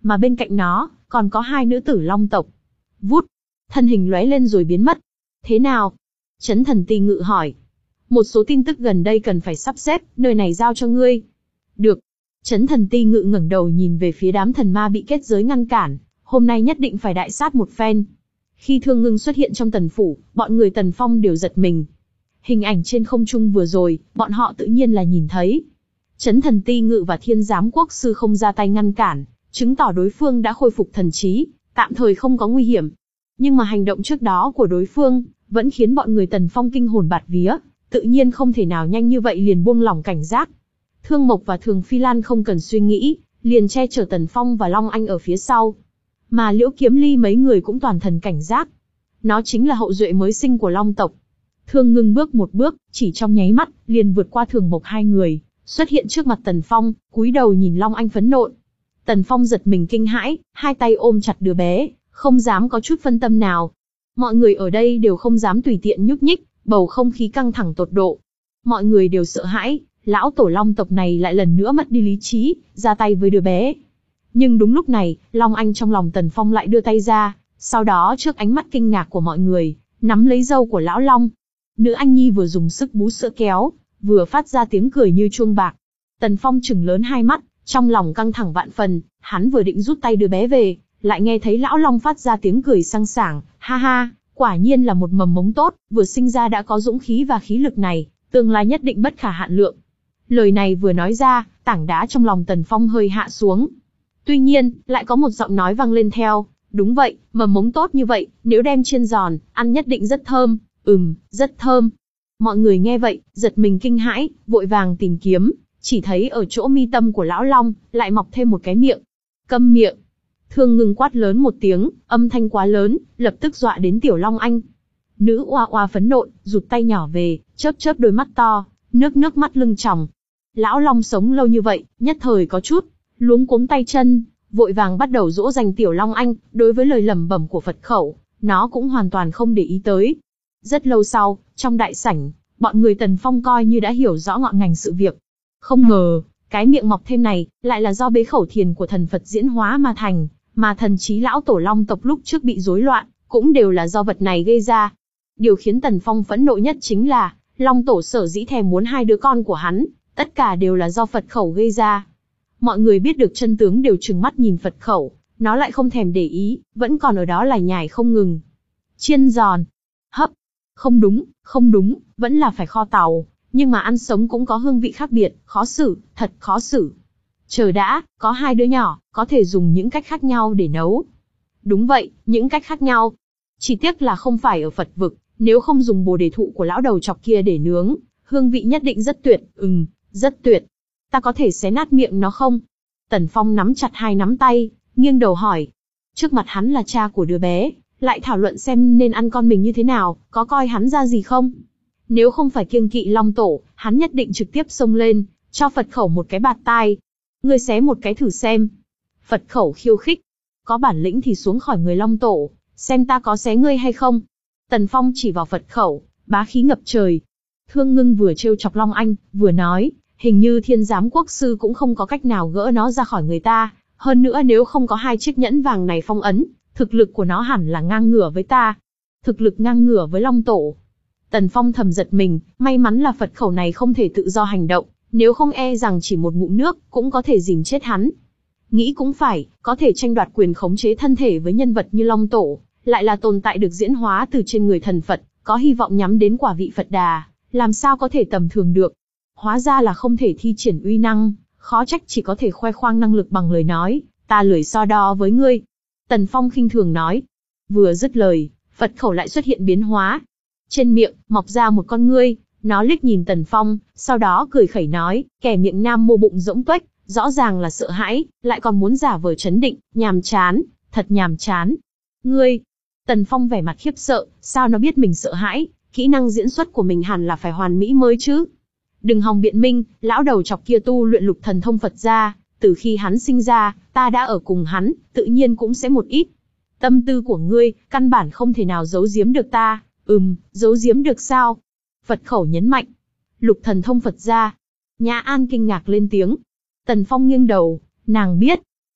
mà bên cạnh nó, còn có hai nữ tử long tộc. Vút, thân hình lóe lên rồi biến mất. Thế nào? Chấn Thần Ti Ngự hỏi. Một số tin tức gần đây cần phải sắp xếp, nơi này giao cho ngươi. Được. Chấn Thần Ti Ngự ngẩng đầu nhìn về phía đám thần ma bị kết giới ngăn cản, hôm nay nhất định phải đại sát một phen. Khi Thương Ngưng xuất hiện trong Tần phủ, bọn người Tần Phong đều giật mình. Hình ảnh trên không trung vừa rồi, bọn họ tự nhiên là nhìn thấy. Chấn Thần Ti Ngự và Thiên Giám Quốc sư không ra tay ngăn cản, chứng tỏ đối phương đã khôi phục thần trí, tạm thời không có nguy hiểm. Nhưng mà hành động trước đó của đối phương, vẫn khiến bọn người Tần Phong kinh hồn bạt vía, tự nhiên không thể nào nhanh như vậy liền buông lỏng cảnh giác. Thương Mộc và Thường Phi Lan không cần suy nghĩ, liền che chở Tần Phong và Long Anh ở phía sau. Mà Liễu Kiếm Ly mấy người cũng toàn thần cảnh giác. Nó chính là hậu duệ mới sinh của Long tộc. Thương Ngưng bước một bước, chỉ trong nháy mắt, liền vượt qua Thường Mộc hai người, xuất hiện trước mặt Tần Phong, cúi đầu nhìn Long Anh phẫn nộ. Tần Phong giật mình kinh hãi, hai tay ôm chặt đứa bé, không dám có chút phân tâm nào. Mọi người ở đây đều không dám tùy tiện nhúc nhích, bầu không khí căng thẳng tột độ. Mọi người đều sợ hãi, lão tổ Long tộc này lại lần nữa mất đi lý trí, ra tay với đứa bé. Nhưng đúng lúc này, Long Anh trong lòng Tần Phong lại đưa tay ra, sau đó trước ánh mắt kinh ngạc của mọi người, nắm lấy râu của lão Long. Nữ anh nhi vừa dùng sức bú sữa kéo, vừa phát ra tiếng cười như chuông bạc. Tần Phong trừng lớn hai mắt, trong lòng căng thẳng vạn phần, hắn vừa định rút tay đưa bé về, lại nghe thấy lão Long phát ra tiếng cười sang sảng, ha ha, quả nhiên là một mầm mống tốt, vừa sinh ra đã có dũng khí và khí lực này, tương lai nhất định bất khả hạn lượng. Lời này vừa nói ra, tảng đá trong lòng Tần Phong hơi hạ xuống. Tuy nhiên, lại có một giọng nói vang lên theo, đúng vậy, mầm mống tốt như vậy, nếu đem chiên giòn, ăn nhất định rất thơm, ừm, rất thơm. Mọi người nghe vậy, giật mình kinh hãi, vội vàng tìm kiếm, chỉ thấy ở chỗ mi tâm của lão Long, lại mọc thêm một cái miệng. Câm miệng. Thương Ngưng quát lớn một tiếng, âm thanh quá lớn, lập tức dọa đến tiểu Long Anh. Nữ oa oa phẫn nộ, rụt tay nhỏ về, chớp chớp đôi mắt to, nước nước mắt lưng tròng. Lão Long sống lâu như vậy, nhất thời có chút luống cuống tay chân, vội vàng bắt đầu dỗ dành tiểu Long Anh, đối với lời lẩm bẩm của Phật khẩu, nó cũng hoàn toàn không để ý tới. Rất lâu sau, trong đại sảnh, bọn người Tần Phong coi như đã hiểu rõ ngọn ngành sự việc. Không ngờ, cái miệng mọc thêm này, lại là do bế khẩu thiền của thần Phật diễn hóa mà thành, mà thần trí lão tổ Long tộc lúc trước bị rối loạn, cũng đều là do vật này gây ra. Điều khiến Tần Phong phẫn nộ nhất chính là, Long tổ sở dĩ thèm muốn hai đứa con của hắn, tất cả đều là do Phật khẩu gây ra. Mọi người biết được chân tướng đều trừng mắt nhìn Phật khẩu, nó lại không thèm để ý, vẫn còn ở đó lải nhải không ngừng. Chiên giòn, hấp, không đúng, không đúng, vẫn là phải kho tàu, nhưng mà ăn sống cũng có hương vị khác biệt, khó xử, thật khó xử. Chờ đã, có hai đứa nhỏ, có thể dùng những cách khác nhau để nấu. Đúng vậy, những cách khác nhau. Chỉ tiếc là không phải ở Phật vực, nếu không dùng bồ đề thụ của lão đầu chọc kia để nướng, hương vị nhất định rất tuyệt, ừm, rất tuyệt. Ta có thể xé nát miệng nó không? Tần Phong nắm chặt hai nắm tay, nghiêng đầu hỏi. Trước mặt hắn là cha của đứa bé, lại thảo luận xem nên ăn con mình như thế nào, có coi hắn ra gì không? Nếu không phải kiêng kỵ Long tổ, hắn nhất định trực tiếp xông lên, cho Phật khẩu một cái bạt tai. Ngươi xé một cái thử xem. Phật khẩu khiêu khích. Có bản lĩnh thì xuống khỏi người Long tổ, xem ta có xé ngươi hay không. Tần Phong chỉ vào Phật khẩu, bá khí ngập trời. Thương Ngưng vừa trêu chọc Long Anh, vừa nói, hình như Thiên Giám Quốc sư cũng không có cách nào gỡ nó ra khỏi người ta. Hơn nữa nếu không có hai chiếc nhẫn vàng này phong ấn, thực lực của nó hẳn là ngang ngửa với ta. Thực lực ngang ngửa với Long tổ. Tần Phong thầm giật mình, may mắn là Phật khẩu này không thể tự do hành động, nếu không e rằng chỉ một ngụm nước cũng có thể dìm chết hắn. Nghĩ cũng phải, có thể tranh đoạt quyền khống chế thân thể với nhân vật như Long tổ, lại là tồn tại được diễn hóa từ trên người thần Phật, có hy vọng nhắm đến quả vị Phật Đà, làm sao có thể tầm thường được. Hóa ra là không thể thi triển uy năng, khó trách chỉ có thể khoe khoang năng lực bằng lời nói, ta lười so đo với ngươi. Tần Phong khinh thường nói. Vừa dứt lời, Phật khẩu lại xuất hiện biến hóa. Trên miệng, mọc ra một con ngươi, nó liếc nhìn Tần Phong, sau đó cười khẩy nói, kẻ miệng nam mô bụng rỗng tuếch, rõ ràng là sợ hãi, lại còn muốn giả vờ trấn định, nhàm chán, thật nhàm chán. Ngươi! Tần Phong vẻ mặt khiếp sợ, sao nó biết mình sợ hãi, kỹ năng diễn xuất của mình hẳn là phải hoàn mỹ mới chứ. Đừng hòng biện minh, lão đầu chọc kia tu luyện lục thần thông Phật ra, từ khi hắn sinh ra, ta đã ở cùng hắn, tự nhiên cũng sẽ một ít. Tâm tư của ngươi, căn bản không thể nào giấu giếm được ta. Ừm, giấu giếm được sao? Phật khẩu nhấn mạnh. Lục thần thông Phật ra. Nhã An kinh ngạc lên tiếng. Tần Phong nghiêng đầu, nàng biết.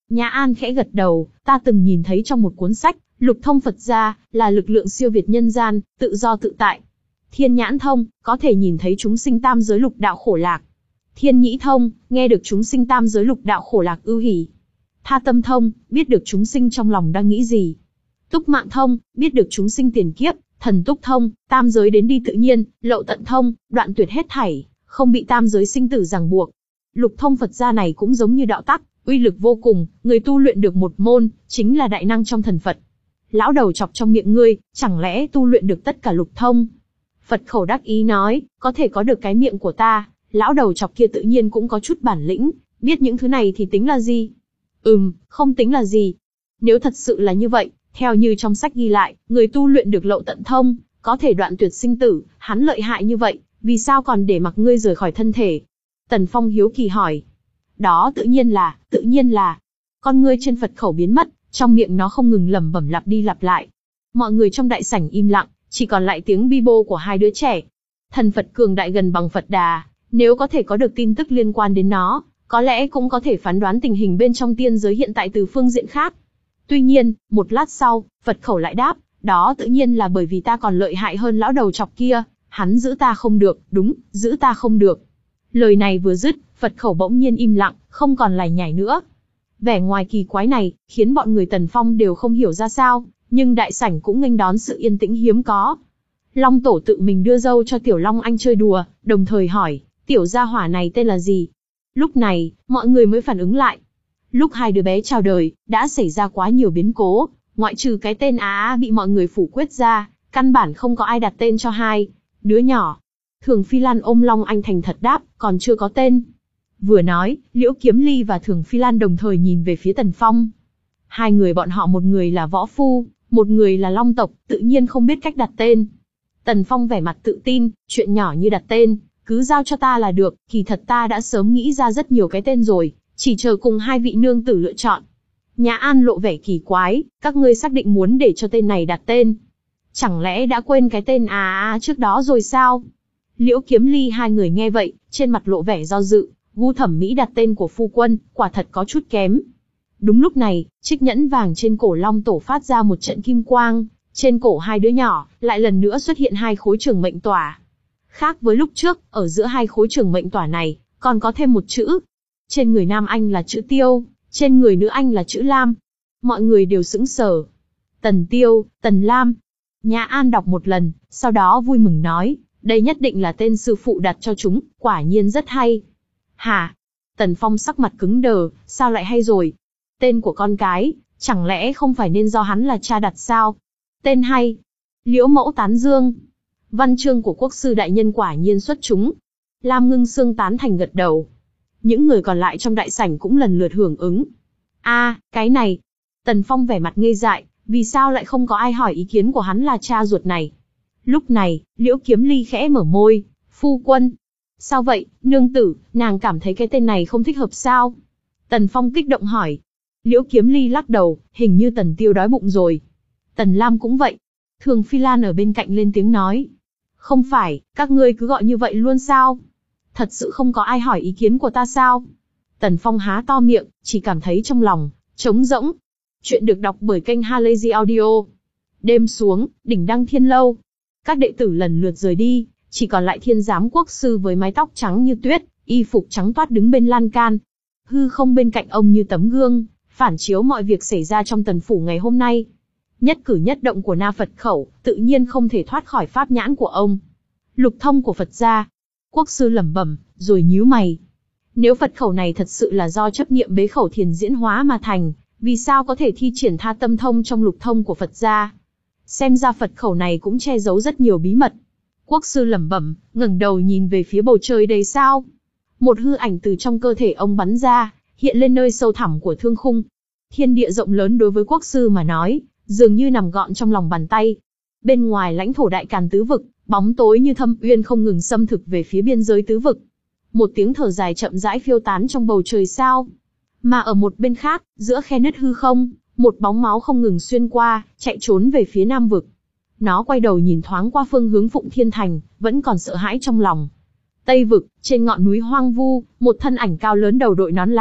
Nhã An khẽ gật đầu, ta từng nhìn thấy trong một cuốn sách, lục thông Phật gia, là lực lượng siêu việt nhân gian, tự do tự tại. Thiên nhãn thông, có thể nhìn thấy chúng sinh tam giới lục đạo khổ lạc. Thiên nhĩ thông, nghe được chúng sinh tam giới lục đạo khổ lạc ưu hỉ. Tha tâm thông, biết được chúng sinh trong lòng đang nghĩ gì. Túc mạng thông, biết được chúng sinh tiền kiếp. Thần túc thông, tam giới đến đi tự nhiên. Lậu tận thông, đoạn tuyệt hết thảy, không bị tam giới sinh tử ràng buộc. Lục thông Phật gia này cũng giống như đạo tắc, uy lực vô cùng, người tu luyện được một môn, chính là đại năng trong thần Phật. Lão đầu chọc trong miệng ngươi, chẳng lẽ tu luyện được tất cả lục thông? Phật khẩu đắc ý nói, có thể có được cái miệng của ta, lão đầu chọc kia tự nhiên cũng có chút bản lĩnh, biết những thứ này thì tính là gì? Ừm, không tính là gì. Nếu thật sự là như vậy, theo như trong sách ghi lại, người tu luyện được lậu tận thông, có thể đoạn tuyệt sinh tử, hắn lợi hại như vậy, vì sao còn để mặc ngươi rời khỏi thân thể? Tần Phong hiếu kỳ hỏi. Đó tự nhiên là, tự nhiên là. Con ngươi trên Phật khẩu biến mất, trong miệng nó không ngừng lẩm bẩm lặp đi lặp lại. Mọi người trong đại sảnh im lặng, chỉ còn lại tiếng bi bô của hai đứa trẻ. Thần Phật cường đại gần bằng Phật Đà, nếu có thể có được tin tức liên quan đến nó, có lẽ cũng có thể phán đoán tình hình bên trong tiên giới hiện tại từ phương diện khác. Tuy nhiên, một lát sau, Phật khẩu lại đáp, đó tự nhiên là bởi vì ta còn lợi hại hơn lão đầu chọc kia, hắn giữ ta không được, đúng, giữ ta không được. Lời này vừa dứt, Phật khẩu bỗng nhiên im lặng, không còn lải nhải nữa. Vẻ ngoài kỳ quái này, khiến bọn người Tần Phong đều không hiểu ra sao, nhưng đại sảnh cũng nghênh đón sự yên tĩnh hiếm có. Long Tổ tự mình đưa dâu cho Tiểu Long Anh chơi đùa, đồng thời hỏi, tiểu gia hỏa này tên là gì? Lúc này, mọi người mới phản ứng lại. Lúc hai đứa bé chào đời, đã xảy ra quá nhiều biến cố, ngoại trừ cái tên Á Á bị mọi người phủ quyết ra, căn bản không có ai đặt tên cho hai đứa nhỏ. Thường Phi Lan ôm Long Anh thành thật đáp, còn chưa có tên. Vừa nói, Liễu Kiếm Ly và Thường Phi Lan đồng thời nhìn về phía Tần Phong. Hai người bọn họ một người là võ phu, một người là long tộc, tự nhiên không biết cách đặt tên. Tần Phong vẻ mặt tự tin, chuyện nhỏ như đặt tên, cứ giao cho ta là được, kỳ thật ta đã sớm nghĩ ra rất nhiều cái tên rồi, chỉ chờ cùng hai vị nương tử lựa chọn. Nhã An lộ vẻ kỳ quái, các ngươi xác định muốn để cho tên này đặt tên. Chẳng lẽ đã quên cái tên à à trước đó rồi sao? Liễu Kiếm Ly hai người nghe vậy, trên mặt lộ vẻ do dự, gu thẩm mỹ đặt tên của phu quân, quả thật có chút kém. Đúng lúc này, chiếc nhẫn vàng trên cổ Long Tổ phát ra một trận kim quang, trên cổ hai đứa nhỏ, lại lần nữa xuất hiện hai khối trường mệnh tỏa. Khác với lúc trước, ở giữa hai khối trường mệnh tỏa này, còn có thêm một chữ. Trên người nam anh là chữ Tiêu, trên người nữ anh là chữ Lam. Mọi người đều sững sờ. Tần Tiêu, Tần Lam. Nhã An đọc một lần, sau đó vui mừng nói, đây nhất định là tên sư phụ đặt cho chúng, quả nhiên rất hay. Hả? Tần Phong sắc mặt cứng đờ, sao lại hay rồi? Tên của con cái, chẳng lẽ không phải nên do hắn là cha đặt sao? Tên hay. Liễu Mẫu tán dương. Văn chương của quốc sư đại nhân quả nhiên xuất chúng. Lam Ngưng Sương tán thành gật đầu. Những người còn lại trong đại sảnh cũng lần lượt hưởng ứng. A, cái này. Tần Phong vẻ mặt ngây dại, vì sao lại không có ai hỏi ý kiến của hắn là cha ruột này? Lúc này, Liễu Kiếm Ly khẽ mở môi, phu quân. Sao vậy, nương tử, nàng cảm thấy cái tên này không thích hợp sao? Tần Phong kích động hỏi. Liễu Kiếm Ly lắc đầu, hình như Tần Tiêu đói bụng rồi. Tần Lam cũng vậy. Thường Phi Lan ở bên cạnh lên tiếng nói. Không phải, các ngươi cứ gọi như vậy luôn sao? Thật sự không có ai hỏi ý kiến của ta sao? Tần Phong há to miệng, chỉ cảm thấy trong lòng trống rỗng. Chuyện được đọc bởi kênh Halazy Audio. Đêm xuống, đỉnh Đăng Thiên Lâu. Các đệ tử lần lượt rời đi, chỉ còn lại Thiên Giám Quốc sư với mái tóc trắng như tuyết, y phục trắng toát đứng bên lan can. Hư không bên cạnh ông như tấm gương, phản chiếu mọi việc xảy ra trong tần phủ ngày hôm nay. Nhất cử nhất động của Na Phật khẩu, tự nhiên không thể thoát khỏi pháp nhãn của ông. Lục thông của Phật gia. Quốc sư lẩm bẩm, rồi nhíu mày. Nếu Phật khẩu này thật sự là do chấp niệm bế khẩu thiền diễn hóa mà thành, vì sao có thể thi triển tha tâm thông trong lục thông của Phật gia? Xem ra Phật khẩu này cũng che giấu rất nhiều bí mật. Quốc sư lẩm bẩm, ngẩng đầu nhìn về phía bầu trời đầy sao. Một hư ảnh từ trong cơ thể ông bắn ra, hiện lên nơi sâu thẳm của thương khung. Thiên địa rộng lớn đối với quốc sư mà nói, dường như nằm gọn trong lòng bàn tay. Bên ngoài lãnh thổ đại càn tứ vực, bóng tối như thâm uyên không ngừng xâm thực về phía biên giới tứ vực. Một tiếng thở dài chậm rãi phiêu tán trong bầu trời sao. Mà ở một bên khác, giữa khe nứt hư không, một bóng máu không ngừng xuyên qua, chạy trốn về phía nam vực. Nó quay đầu nhìn thoáng qua phương hướng Phụng Thiên Thành, vẫn còn sợ hãi trong lòng. Tây vực, trên ngọn núi hoang vu, một thân ảnh cao lớn đầu đội nón lá,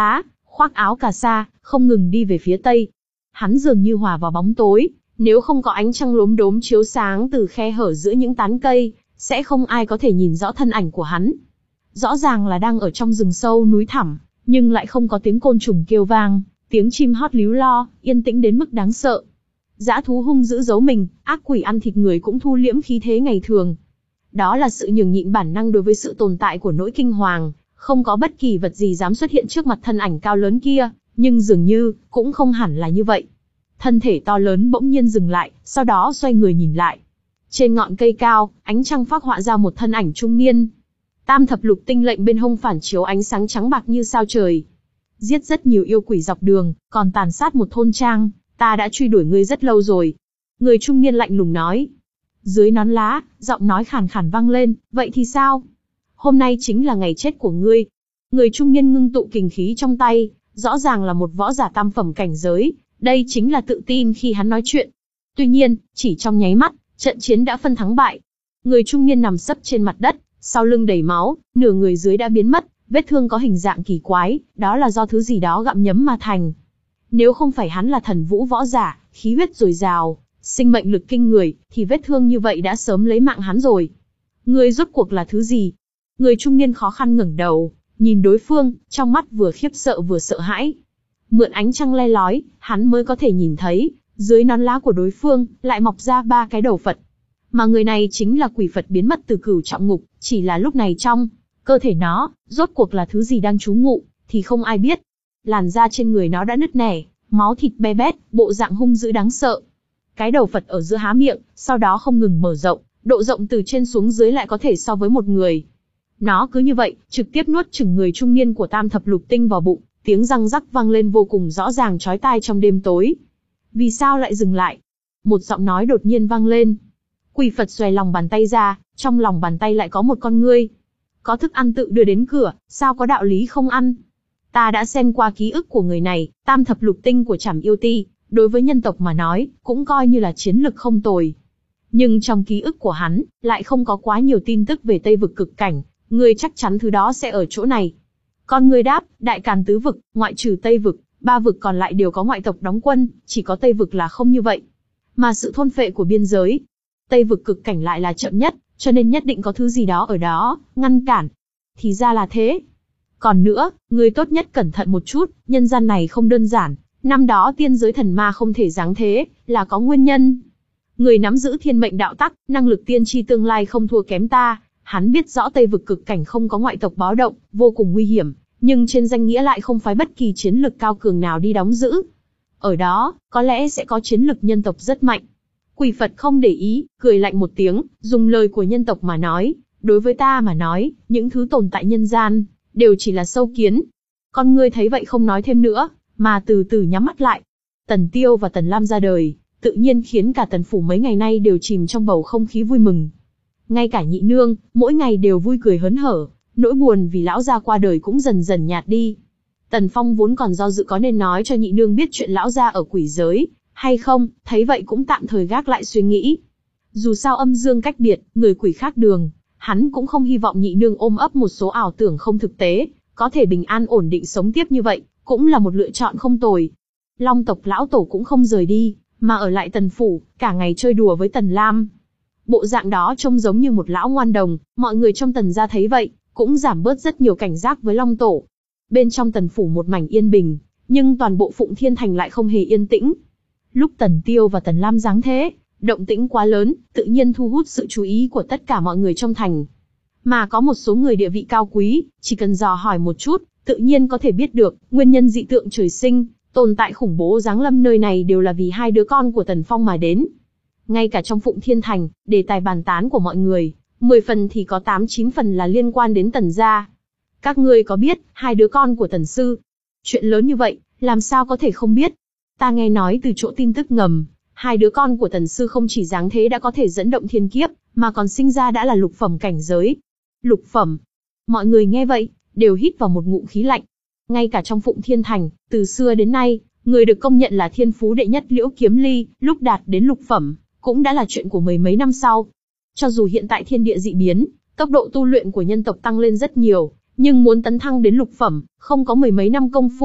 khoác áo cà sa, không ngừng đi về phía tây. Hắn dường như hòa vào bóng tối, nếu không có ánh trăng lốm đốm chiếu sáng từ khe hở giữa những tán cây, sẽ không ai có thể nhìn rõ thân ảnh của hắn. Rõ ràng là đang ở trong rừng sâu núi thẳm, nhưng lại không có tiếng côn trùng kêu vang, tiếng chim hót líu lo, yên tĩnh đến mức đáng sợ. Dã thú hung dữ giấu mình, ác quỷ ăn thịt người cũng thu liễm khí thế ngày thường. Đó là sự nhường nhịn bản năng đối với sự tồn tại của nỗi kinh hoàng, không có bất kỳ vật gì dám xuất hiện trước mặt thân ảnh cao lớn kia, nhưng dường như, cũng không hẳn là như vậy. Thân thể to lớn bỗng nhiên dừng lại, sau đó xoay người nhìn lại. Trên ngọn cây cao, ánh trăng phác họa ra một thân ảnh trung niên. Tam thập lục tinh lệnh bên hông phản chiếu ánh sáng trắng bạc như sao trời. Giết rất nhiều yêu quỷ dọc đường, còn tàn sát một thôn trang, ta đã truy đuổi ngươi rất lâu rồi. Người trung niên lạnh lùng nói. Dưới nón lá, giọng nói khàn khàn vang lên, vậy thì sao? Hôm nay chính là ngày chết của ngươi. Người trung niên ngưng tụ kình khí trong tay, rõ ràng là một võ giả tam phẩm cảnh giới, đây chính là tự tin khi hắn nói chuyện. Tuy nhiên, chỉ trong nháy mắt, trận chiến đã phân thắng bại. Người trung niên nằm sấp trên mặt đất, sau lưng đầy máu, nửa người dưới đã biến mất, vết thương có hình dạng kỳ quái, đó là do thứ gì đó gặm nhấm mà thành. Nếu không phải hắn là thần vũ võ giả, khí huyết dồi dào, sinh mệnh lực kinh người, thì vết thương như vậy đã sớm lấy mạng hắn rồi. Ngươi rốt cuộc là thứ gì? Người trung niên khó khăn ngẩng đầu, nhìn đối phương, trong mắt vừa khiếp sợ vừa sợ hãi. Mượn ánh trăng le lói, hắn mới có thể nhìn thấy, dưới nón lá của đối phương, lại mọc ra ba cái đầu Phật. Mà người này chính là quỷ Phật biến mất từ cửu trọng ngục, chỉ là lúc này trong cơ thể nó, rốt cuộc là thứ gì đang trú ngụ, thì không ai biết. Làn da trên người nó đã nứt nẻ, máu thịt be bét, bộ dạng hung dữ đáng sợ. Cái đầu Phật ở giữa há miệng, sau đó không ngừng mở rộng, độ rộng từ trên xuống dưới lại có thể so với một người. Nó cứ như vậy, trực tiếp nuốt chửng người trung niên của tam thập lục tinh vào bụng, tiếng răng rắc vang lên vô cùng rõ ràng chói tai trong đêm tối. Vì sao lại dừng lại? Một giọng nói đột nhiên vang lên. Quỷ Phật xòe lòng bàn tay ra, trong lòng bàn tay lại có một con ngươi. Có thức ăn tự đưa đến cửa, sao có đạo lý không ăn? Ta đã xem qua ký ức của người này, tam thập lục tinh của Trảm Yêu Ti, đối với nhân tộc mà nói, cũng coi như là chiến lực không tồi. Nhưng trong ký ức của hắn, lại không có quá nhiều tin tức về Tây vực cực cảnh, ngươi chắc chắn thứ đó sẽ ở chỗ này. Con ngươi đáp, đại càn tứ vực, ngoại trừ Tây vực, ba vực còn lại đều có ngoại tộc đóng quân, chỉ có Tây vực là không như vậy. Mà sự thôn phệ của biên giới, Tây vực cực cảnh lại là chậm nhất, cho nên nhất định có thứ gì đó ở đó, ngăn cản. Thì ra là thế. Còn nữa, ngươi tốt nhất cẩn thận một chút, nhân gian này không đơn giản, năm đó tiên giới thần ma không thể giáng thế, là có nguyên nhân. Người nắm giữ thiên mệnh đạo tắc, năng lực tiên tri tương lai không thua kém ta, hắn biết rõ Tây vực cực cảnh không có ngoại tộc báo động, vô cùng nguy hiểm, nhưng trên danh nghĩa lại không phái bất kỳ chiến lực cao cường nào đi đóng giữ. Ở đó, có lẽ sẽ có chiến lực nhân tộc rất mạnh. Quỷ Phật không để ý, cười lạnh một tiếng, dùng lời của nhân tộc mà nói, đối với ta mà nói, những thứ tồn tại nhân gian, đều chỉ là sâu kiến. Con ngươi thấy vậy không nói thêm nữa, mà từ từ nhắm mắt lại. Tần Tiêu và Tần Lam ra đời, tự nhiên khiến cả Tần phủ mấy ngày nay đều chìm trong bầu không khí vui mừng. Ngay cả nhị nương, mỗi ngày đều vui cười hớn hở, nỗi buồn vì lão gia qua đời cũng dần dần nhạt đi. Tần Phong vốn còn do dự có nên nói cho nhị nương biết chuyện lão gia ở quỷ giới, hay không, thấy vậy cũng tạm thời gác lại suy nghĩ. Dù sao âm dương cách biệt, người quỷ khác đường, hắn cũng không hy vọng nhị nương ôm ấp một số ảo tưởng không thực tế, có thể bình an ổn định sống tiếp như vậy, cũng là một lựa chọn không tồi. Long tộc lão tổ cũng không rời đi, mà ở lại Tần phủ, cả ngày chơi đùa với Tần Lam. Bộ dạng đó trông giống như một lão ngoan đồng, mọi người trong Tần gia thấy vậy, cũng giảm bớt rất nhiều cảnh giác với Long tổ. Bên trong Tần phủ một mảnh yên bình, nhưng toàn bộ Phụng Thiên Thành lại không hề yên tĩnh. Lúc Tần Tiêu và Tần Lam giáng thế, động tĩnh quá lớn, tự nhiên thu hút sự chú ý của tất cả mọi người trong thành. Mà có một số người địa vị cao quý, chỉ cần dò hỏi một chút, tự nhiên có thể biết được, nguyên nhân dị tượng trời sinh, tồn tại khủng bố giáng lâm nơi này đều là vì hai đứa con của Tần Phong mà đến. Ngay cả trong Phụng Thiên Thành, đề tài bàn tán của mọi người, mười phần thì có tám chín phần là liên quan đến Tần gia. Các ngươi có biết, hai đứa con của Tần sư? Chuyện lớn như vậy, làm sao có thể không biết? Ta nghe nói từ chỗ tin tức ngầm, hai đứa con của Tần sư không chỉ giáng thế đã có thể dẫn động thiên kiếp, mà còn sinh ra đã là lục phẩm cảnh giới. Lục phẩm. Mọi người nghe vậy, đều hít vào một ngụm khí lạnh. Ngay cả trong Phụng Thiên Thành, từ xưa đến nay, người được công nhận là thiên phú đệ nhất Liễu Kiếm Ly, lúc đạt đến lục phẩm, cũng đã là chuyện của mười mấy năm sau. Cho dù hiện tại thiên địa dị biến, tốc độ tu luyện của nhân tộc tăng lên rất nhiều, nhưng muốn tấn thăng đến lục phẩm, không có mười mấy năm công phu,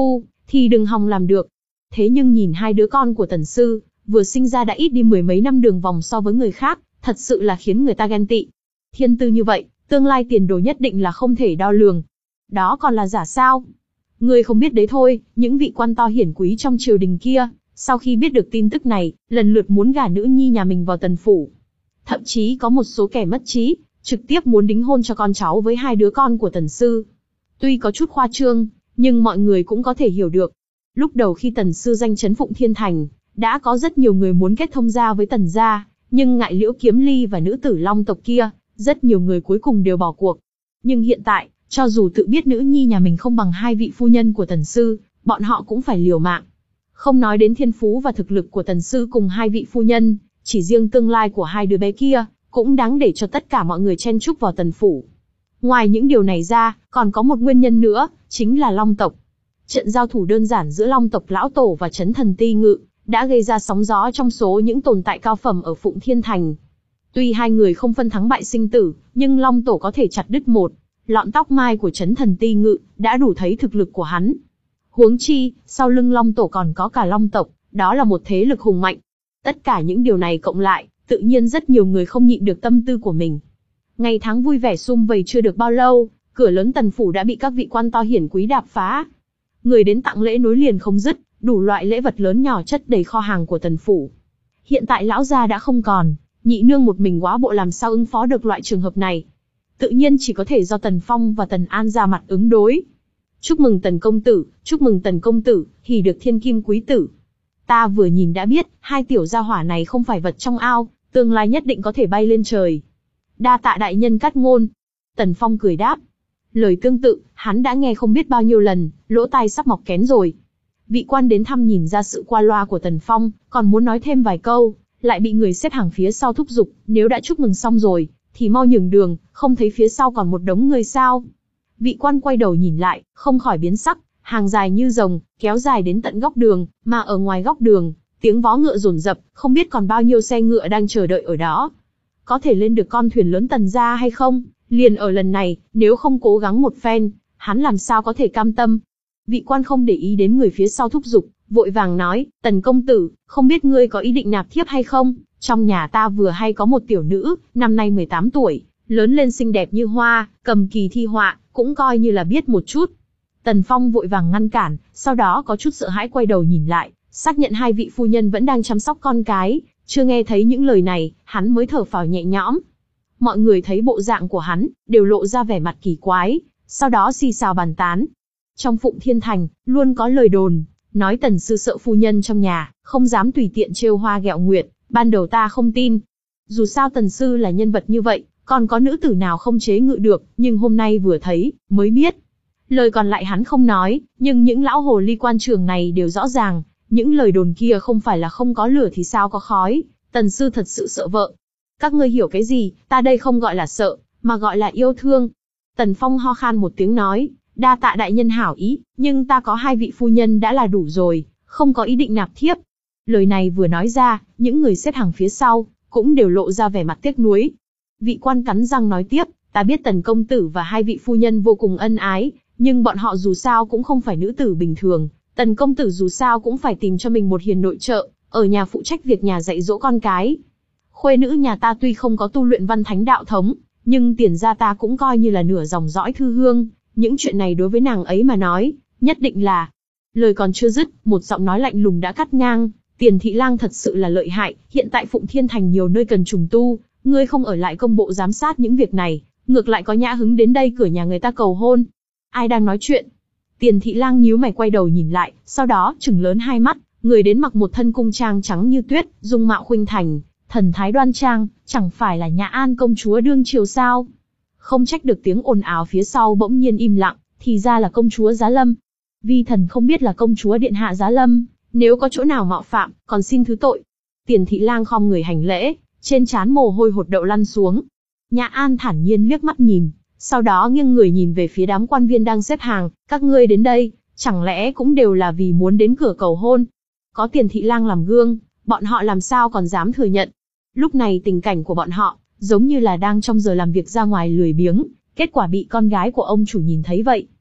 thì đừng hòng làm được. Thế nhưng nhìn hai đứa con của Tần Sư, vừa sinh ra đã ít đi mười mấy năm đường vòng so với người khác, thật sự là khiến người ta ghen tị. Thiên tư như vậy, tương lai tiền đồ nhất định là không thể đo lường. Đó còn là giả sao? Ngươi không biết đấy thôi, những vị quan to hiển quý trong triều đình kia, sau khi biết được tin tức này, lần lượt muốn gả nữ nhi nhà mình vào Tần phủ. Thậm chí có một số kẻ mất trí, trực tiếp muốn đính hôn cho con cháu với hai đứa con của Tần Sư. Tuy có chút khoa trương, nhưng mọi người cũng có thể hiểu được. Lúc đầu khi Tần Sư danh chấn Phụng Thiên Thành, đã có rất nhiều người muốn kết thông gia với Tần gia, nhưng ngại Liễu Kiếm Ly và nữ tử Long tộc kia, rất nhiều người cuối cùng đều bỏ cuộc. Nhưng hiện tại, cho dù tự biết nữ nhi nhà mình không bằng hai vị phu nhân của Tần Sư, bọn họ cũng phải liều mạng. Không nói đến thiên phú và thực lực của Tần Sư cùng hai vị phu nhân, chỉ riêng tương lai của hai đứa bé kia, cũng đáng để cho tất cả mọi người chen chúc vào Tần phủ. Ngoài những điều này ra, còn có một nguyên nhân nữa, chính là Long tộc. Trận giao thủ đơn giản giữa Long tộc lão tổ và Chấn Thần Ti Ngự, đã gây ra sóng gió trong số những tồn tại cao phẩm ở Phụng Thiên Thành. Tuy hai người không phân thắng bại sinh tử, nhưng Long tổ có thể chặt đứt một lọn tóc mai của Chấn Thần Ti Ngự, đã đủ thấy thực lực của hắn. Huống chi, sau lưng Long tổ còn có cả Long tộc, đó là một thế lực hùng mạnh. Tất cả những điều này cộng lại, tự nhiên rất nhiều người không nhịn được tâm tư của mình. Ngày tháng vui vẻ sum vầy chưa được bao lâu, cửa lớn Tần phủ đã bị các vị quan to hiển quý đạp phá. Người đến tặng lễ nối liền không dứt, đủ loại lễ vật lớn nhỏ chất đầy kho hàng của Tần phủ. Hiện tại lão gia đã không còn, nhị nương một mình góa bộ làm sao ứng phó được loại trường hợp này. Tự nhiên chỉ có thể do Tần Phong và Tần An ra mặt ứng đối. Chúc mừng Tần công tử, chúc mừng Tần công tử, hỉ được thiên kim quý tử. Ta vừa nhìn đã biết, hai tiểu gia hỏa này không phải vật trong ao, tương lai nhất định có thể bay lên trời. Đa tạ đại nhân cát ngôn. Tần Phong cười đáp. Lời tương tự, hắn đã nghe không biết bao nhiêu lần, lỗ tai sắp mọc kén rồi. Vị quan đến thăm nhìn ra sự qua loa của Tần Phong, còn muốn nói thêm vài câu, lại bị người xếp hàng phía sau thúc giục, nếu đã chúc mừng xong rồi, thì mau nhường đường, không thấy phía sau còn một đống người sao. Vị quan quay đầu nhìn lại, không khỏi biến sắc, hàng dài như rồng, kéo dài đến tận góc đường, mà ở ngoài góc đường, tiếng vó ngựa dồn dập, không biết còn bao nhiêu xe ngựa đang chờ đợi ở đó. Có thể lên được con thuyền lớn Tần gia hay không? Liền ở lần này, nếu không cố gắng một phen, hắn làm sao có thể cam tâm. Vị quan không để ý đến người phía sau thúc giục, vội vàng nói, Tần công tử, không biết ngươi có ý định nạp thiếp hay không? Trong nhà ta vừa hay có một tiểu nữ, năm nay mười tám tuổi, lớn lên xinh đẹp như hoa, cầm kỳ thi họa, cũng coi như là biết một chút. Tần Phong vội vàng ngăn cản, sau đó có chút sợ hãi quay đầu nhìn lại, xác nhận hai vị phu nhân vẫn đang chăm sóc con cái, chưa nghe thấy những lời này, hắn mới thở phào nhẹ nhõm. Mọi người thấy bộ dạng của hắn, đều lộ ra vẻ mặt kỳ quái, sau đó xì xào bàn tán. Trong Phụng Thiên Thành, luôn có lời đồn, nói Tần sư sợ phu nhân trong nhà, không dám tùy tiện trêu hoa ghẹo nguyệt, ban đầu ta không tin. Dù sao Tần sư là nhân vật như vậy, còn có nữ tử nào không chế ngự được, nhưng hôm nay vừa thấy, mới biết. Lời còn lại hắn không nói, nhưng những lão hồ ly quan trường này đều rõ ràng, những lời đồn kia không phải là không có lửa thì sao có khói, Tần sư thật sự sợ vợ. Các ngươi hiểu cái gì, ta đây không gọi là sợ, mà gọi là yêu thương. Tần Phong ho khan một tiếng nói, đa tạ đại nhân hảo ý, nhưng ta có hai vị phu nhân đã là đủ rồi, không có ý định nạp thiếp. Lời này vừa nói ra, những người xếp hàng phía sau, cũng đều lộ ra vẻ mặt tiếc nuối. Vị quan cắn răng nói tiếp, ta biết Tần công tử và hai vị phu nhân vô cùng ân ái, nhưng bọn họ dù sao cũng không phải nữ tử bình thường, Tần công tử dù sao cũng phải tìm cho mình một hiền nội trợ, ở nhà phụ trách việc nhà dạy dỗ con cái. Khuê nữ nhà ta tuy không có tu luyện văn thánh đạo thống, nhưng tiền gia ta cũng coi như là nửa dòng dõi thư hương, những chuyện này đối với nàng ấy mà nói, nhất định là... Lời còn chưa dứt, một giọng nói lạnh lùng đã cắt ngang, Tiền thị lang thật sự là lợi hại, hiện tại Phụng Thiên Thành nhiều nơi cần trùng tu, ngươi không ở lại công bộ giám sát những việc này, ngược lại có nhã hứng đến đây cửa nhà người ta cầu hôn. Ai đang nói chuyện? Tiền thị lang nhíu mày quay đầu nhìn lại, sau đó trừng lớn hai mắt, người đến mặc một thân cung trang trắng như tuyết, dung mạo khuynh thành, thần thái đoan trang, chẳng phải là Nhã An công chúa đương triều sao? Không trách được tiếng ồn ào phía sau bỗng nhiên im lặng, thì ra là công chúa Giá Lâm. Vi thần không biết là công chúa điện hạ Giá Lâm, nếu có chỗ nào mạo phạm, còn xin thứ tội. Tiền thị lang khom người hành lễ, trên trán mồ hôi hột đậu lăn xuống. Nhã An thản nhiên liếc mắt nhìn, sau đó nghiêng người nhìn về phía đám quan viên đang xếp hàng, các ngươi đến đây, chẳng lẽ cũng đều là vì muốn đến cửa cầu hôn? Có Tiền thị lang làm gương, bọn họ làm sao còn dám thừa nhận. Lúc này tình cảnh của bọn họ, giống như là đang trong giờ làm việc ra ngoài lười biếng, kết quả bị con gái của ông chủ nhìn thấy vậy.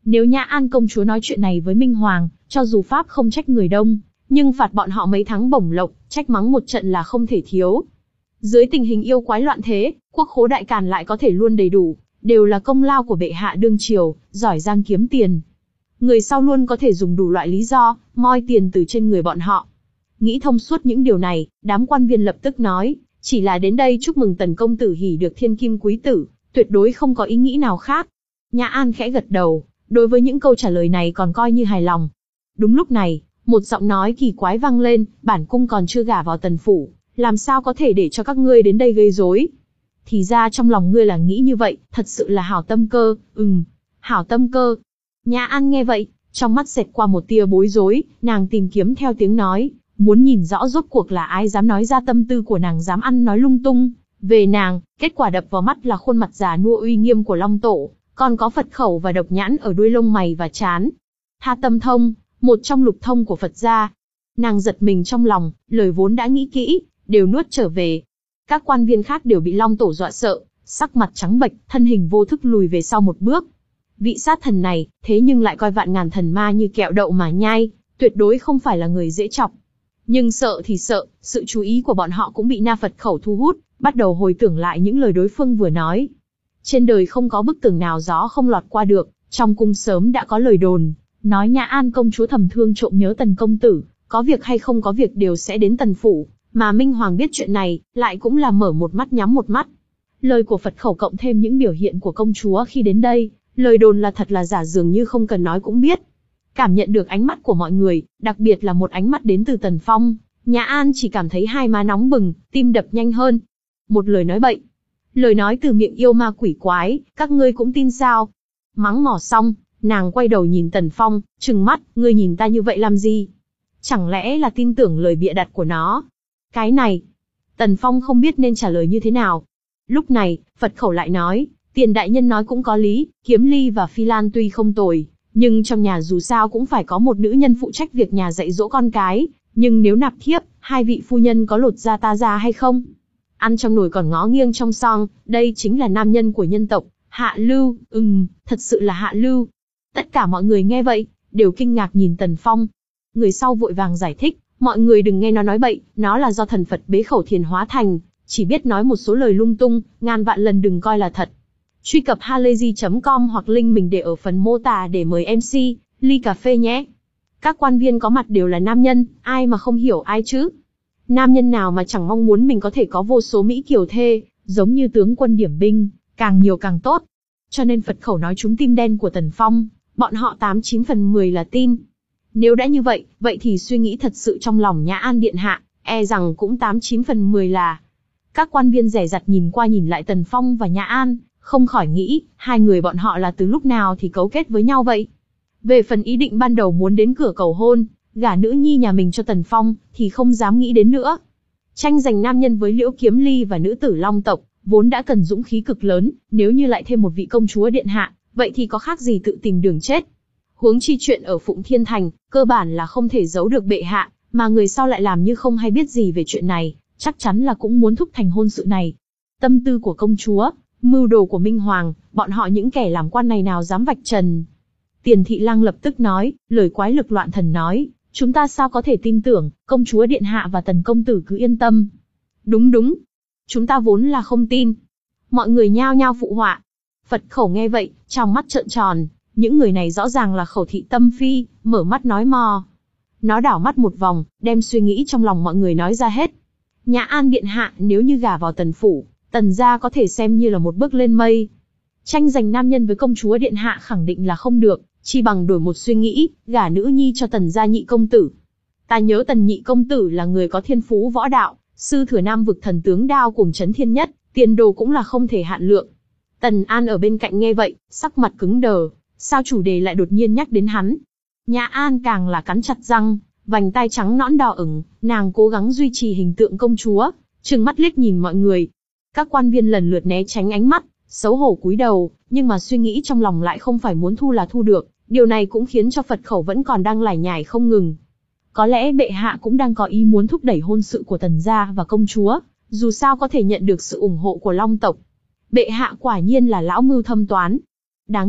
Nếu Nhã An công chúa nói chuyện này với Minh Hoàng, cho dù Pháp không trách người Đông, nhưng phạt bọn họ mấy tháng bổng lộc, trách mắng một trận là không thể thiếu. Dưới tình hình yêu quái loạn thế, quốc khố đại càn lại có thể luôn đầy đủ, đều là công lao của bệ hạ đương triều, giỏi giang kiếm tiền. Người sau luôn có thể dùng đủ loại lý do, moi tiền từ trên người bọn họ. Nghĩ thông suốt những điều này, đám quan viên lập tức nói, chỉ là đến đây chúc mừng Tần công tử hỉ được thiên kim quý tử, tuyệt đối không có ý nghĩ nào khác. Nhã An khẽ gật đầu, đối với những câu trả lời này còn coi như hài lòng. Đúng lúc này, một giọng nói kỳ quái vang lên, bản cung còn chưa gả vào Tần phủ, làm sao có thể để cho các ngươi đến đây gây rối? Thì ra trong lòng ngươi là nghĩ như vậy, thật sự là hảo tâm cơ, ừm, hảo tâm cơ. Nhã An nghe vậy, trong mắt xẹt qua một tia bối rối, nàng tìm kiếm theo tiếng nói, muốn nhìn rõ rốt cuộc là ai dám nói ra tâm tư của nàng, dám ăn nói lung tung về nàng. Kết quả đập vào mắt là khuôn mặt già nua uy nghiêm của Long Tổ, còn có Phật khẩu và độc nhãn ở đuôi lông mày và trán. Tha tâm thông, một trong lục thông của Phật gia. Nàng giật mình trong lòng, lời vốn đã nghĩ kỹ, đều nuốt trở về. Các quan viên khác đều bị Long Tổ dọa sợ, sắc mặt trắng bệch, thân hình vô thức lùi về sau một bước. Vị sát thần này, thế nhưng lại coi vạn ngàn thần ma như kẹo đậu mà nhai, tuyệt đối không phải là người dễ chọc. Nhưng sợ thì sợ, sự chú ý của bọn họ cũng bị Na Phật khẩu thu hút, bắt đầu hồi tưởng lại những lời đối phương vừa nói. Trên đời không có bức tường nào gió không lọt qua được, trong cung sớm đã có lời đồn, nói Nhã An công chúa thầm thương trộm nhớ Tần công tử, có việc hay không có việc đều sẽ đến Tần phủ, mà Minh Hoàng biết chuyện này, lại cũng là mở một mắt nhắm một mắt. Lời của Phật khẩu cộng thêm những biểu hiện của công chúa khi đến đây, lời đồn là thật là giả dường như không cần nói cũng biết. Cảm nhận được ánh mắt của mọi người, đặc biệt là một ánh mắt đến từ Tần Phong, Nhã An chỉ cảm thấy hai má nóng bừng, tim đập nhanh hơn. Một lời nói bậy, lời nói từ miệng yêu ma quỷ quái, các ngươi cũng tin sao? Mắng mỏ xong, nàng quay đầu nhìn Tần Phong, trừng mắt, ngươi nhìn ta như vậy làm gì? Chẳng lẽ là tin tưởng lời bịa đặt của nó? Cái này, Tần Phong không biết nên trả lời như thế nào. Lúc này, Phật khẩu lại nói, tiền đại nhân nói cũng có lý, Kiếm Ly và Phi Lan tuy không tồi, nhưng trong nhà dù sao cũng phải có một nữ nhân phụ trách việc nhà dạy dỗ con cái, nhưng nếu nạp thiếp, hai vị phu nhân có lột da ta ra hay không? Ăn trong nồi còn ngó nghiêng trong xoong, đây chính là nam nhân của nhân tộc, hạ lưu, ừm, thật sự là hạ lưu. Tất cả mọi người nghe vậy, đều kinh ngạc nhìn Tần Phong. Người sau vội vàng giải thích, mọi người đừng nghe nó nói bậy, nó là do thần Phật bế khẩu thiền hóa thành, chỉ biết nói một số lời lung tung, ngàn vạn lần đừng coi là thật. Truy cập halayzi chấm com hoặc link mình để ở phần mô tả để mời em xê, ly cà phê nhé. Các quan viên có mặt đều là nam nhân, ai mà không hiểu ai chứ? Nam nhân nào mà chẳng mong muốn mình có thể có vô số mỹ kiều thê, giống như tướng quân điểm binh, càng nhiều càng tốt. Cho nên Phật khẩu nói trúng tim đen của Tần Phong, bọn họ tám chín phần mười là tin. Nếu đã như vậy, vậy thì suy nghĩ thật sự trong lòng Nhã An điện hạ, e rằng cũng tám chín phần mười là. Các quan viên dè dặt nhìn qua nhìn lại Tần Phong và Nhã An, không khỏi nghĩ, hai người bọn họ là từ lúc nào thì cấu kết với nhau vậy? Về phần ý định ban đầu muốn đến cửa cầu hôn, gả nữ nhi nhà mình cho Tần Phong, thì không dám nghĩ đến nữa. Tranh giành nam nhân với Liễu Kiếm Ly và nữ tử Long tộc, vốn đã cần dũng khí cực lớn, nếu như lại thêm một vị công chúa điện hạ, vậy thì có khác gì tự tìm đường chết. Huống chi chuyện ở Phụng Thiên Thành, cơ bản là không thể giấu được bệ hạ, mà người sau lại làm như không hay biết gì về chuyện này, chắc chắn là cũng muốn thúc thành hôn sự này. Tâm tư của công chúa, mưu đồ của Minh Hoàng, bọn họ những kẻ làm quan này nào dám vạch trần. Tiền Thị Lang lập tức nói, lời quái lực loạn thần nói, chúng ta sao có thể tin tưởng, công chúa điện hạ và Tần công tử cứ yên tâm. Đúng đúng, chúng ta vốn là không tin. Mọi người nhao nhao phụ họa. Phật khẩu nghe vậy, trong mắt trợn tròn, những người này rõ ràng là khẩu thị tâm phi, mở mắt nói mò. Nó đảo mắt một vòng, đem suy nghĩ trong lòng mọi người nói ra hết. Nhã An điện hạ nếu như gả vào Tần phủ, Tần gia có thể xem như là một bước lên mây. Tranh giành nam nhân với công chúa điện hạ khẳng định là không được, chi bằng đổi một suy nghĩ, gả nữ nhi cho Tần gia nhị công tử. Ta nhớ Tần nhị công tử là người có thiên phú võ đạo, sư thừa Nam vực thần tướng đao cùng chấn thiên nhất, tiền đồ cũng là không thể hạn lượng. Tần An ở bên cạnh nghe vậy, sắc mặt cứng đờ, sao chủ đề lại đột nhiên nhắc đến hắn? Nhã An càng là cắn chặt răng, vành tai trắng nõn đỏ ửng, nàng cố gắng duy trì hình tượng công chúa, trừng mắt liếc nhìn mọi người. Các quan viên lần lượt né tránh ánh mắt, xấu hổ cúi đầu, nhưng mà suy nghĩ trong lòng lại không phải muốn thu là thu được, điều này cũng khiến cho Phật khẩu vẫn còn đang lải nhải không ngừng. Có lẽ bệ hạ cũng đang có ý muốn thúc đẩy hôn sự của Tần gia và công chúa, dù sao có thể nhận được sự ủng hộ của Long tộc. Bệ hạ quả nhiên là lão mưu thâm toán. Đáng tiếc,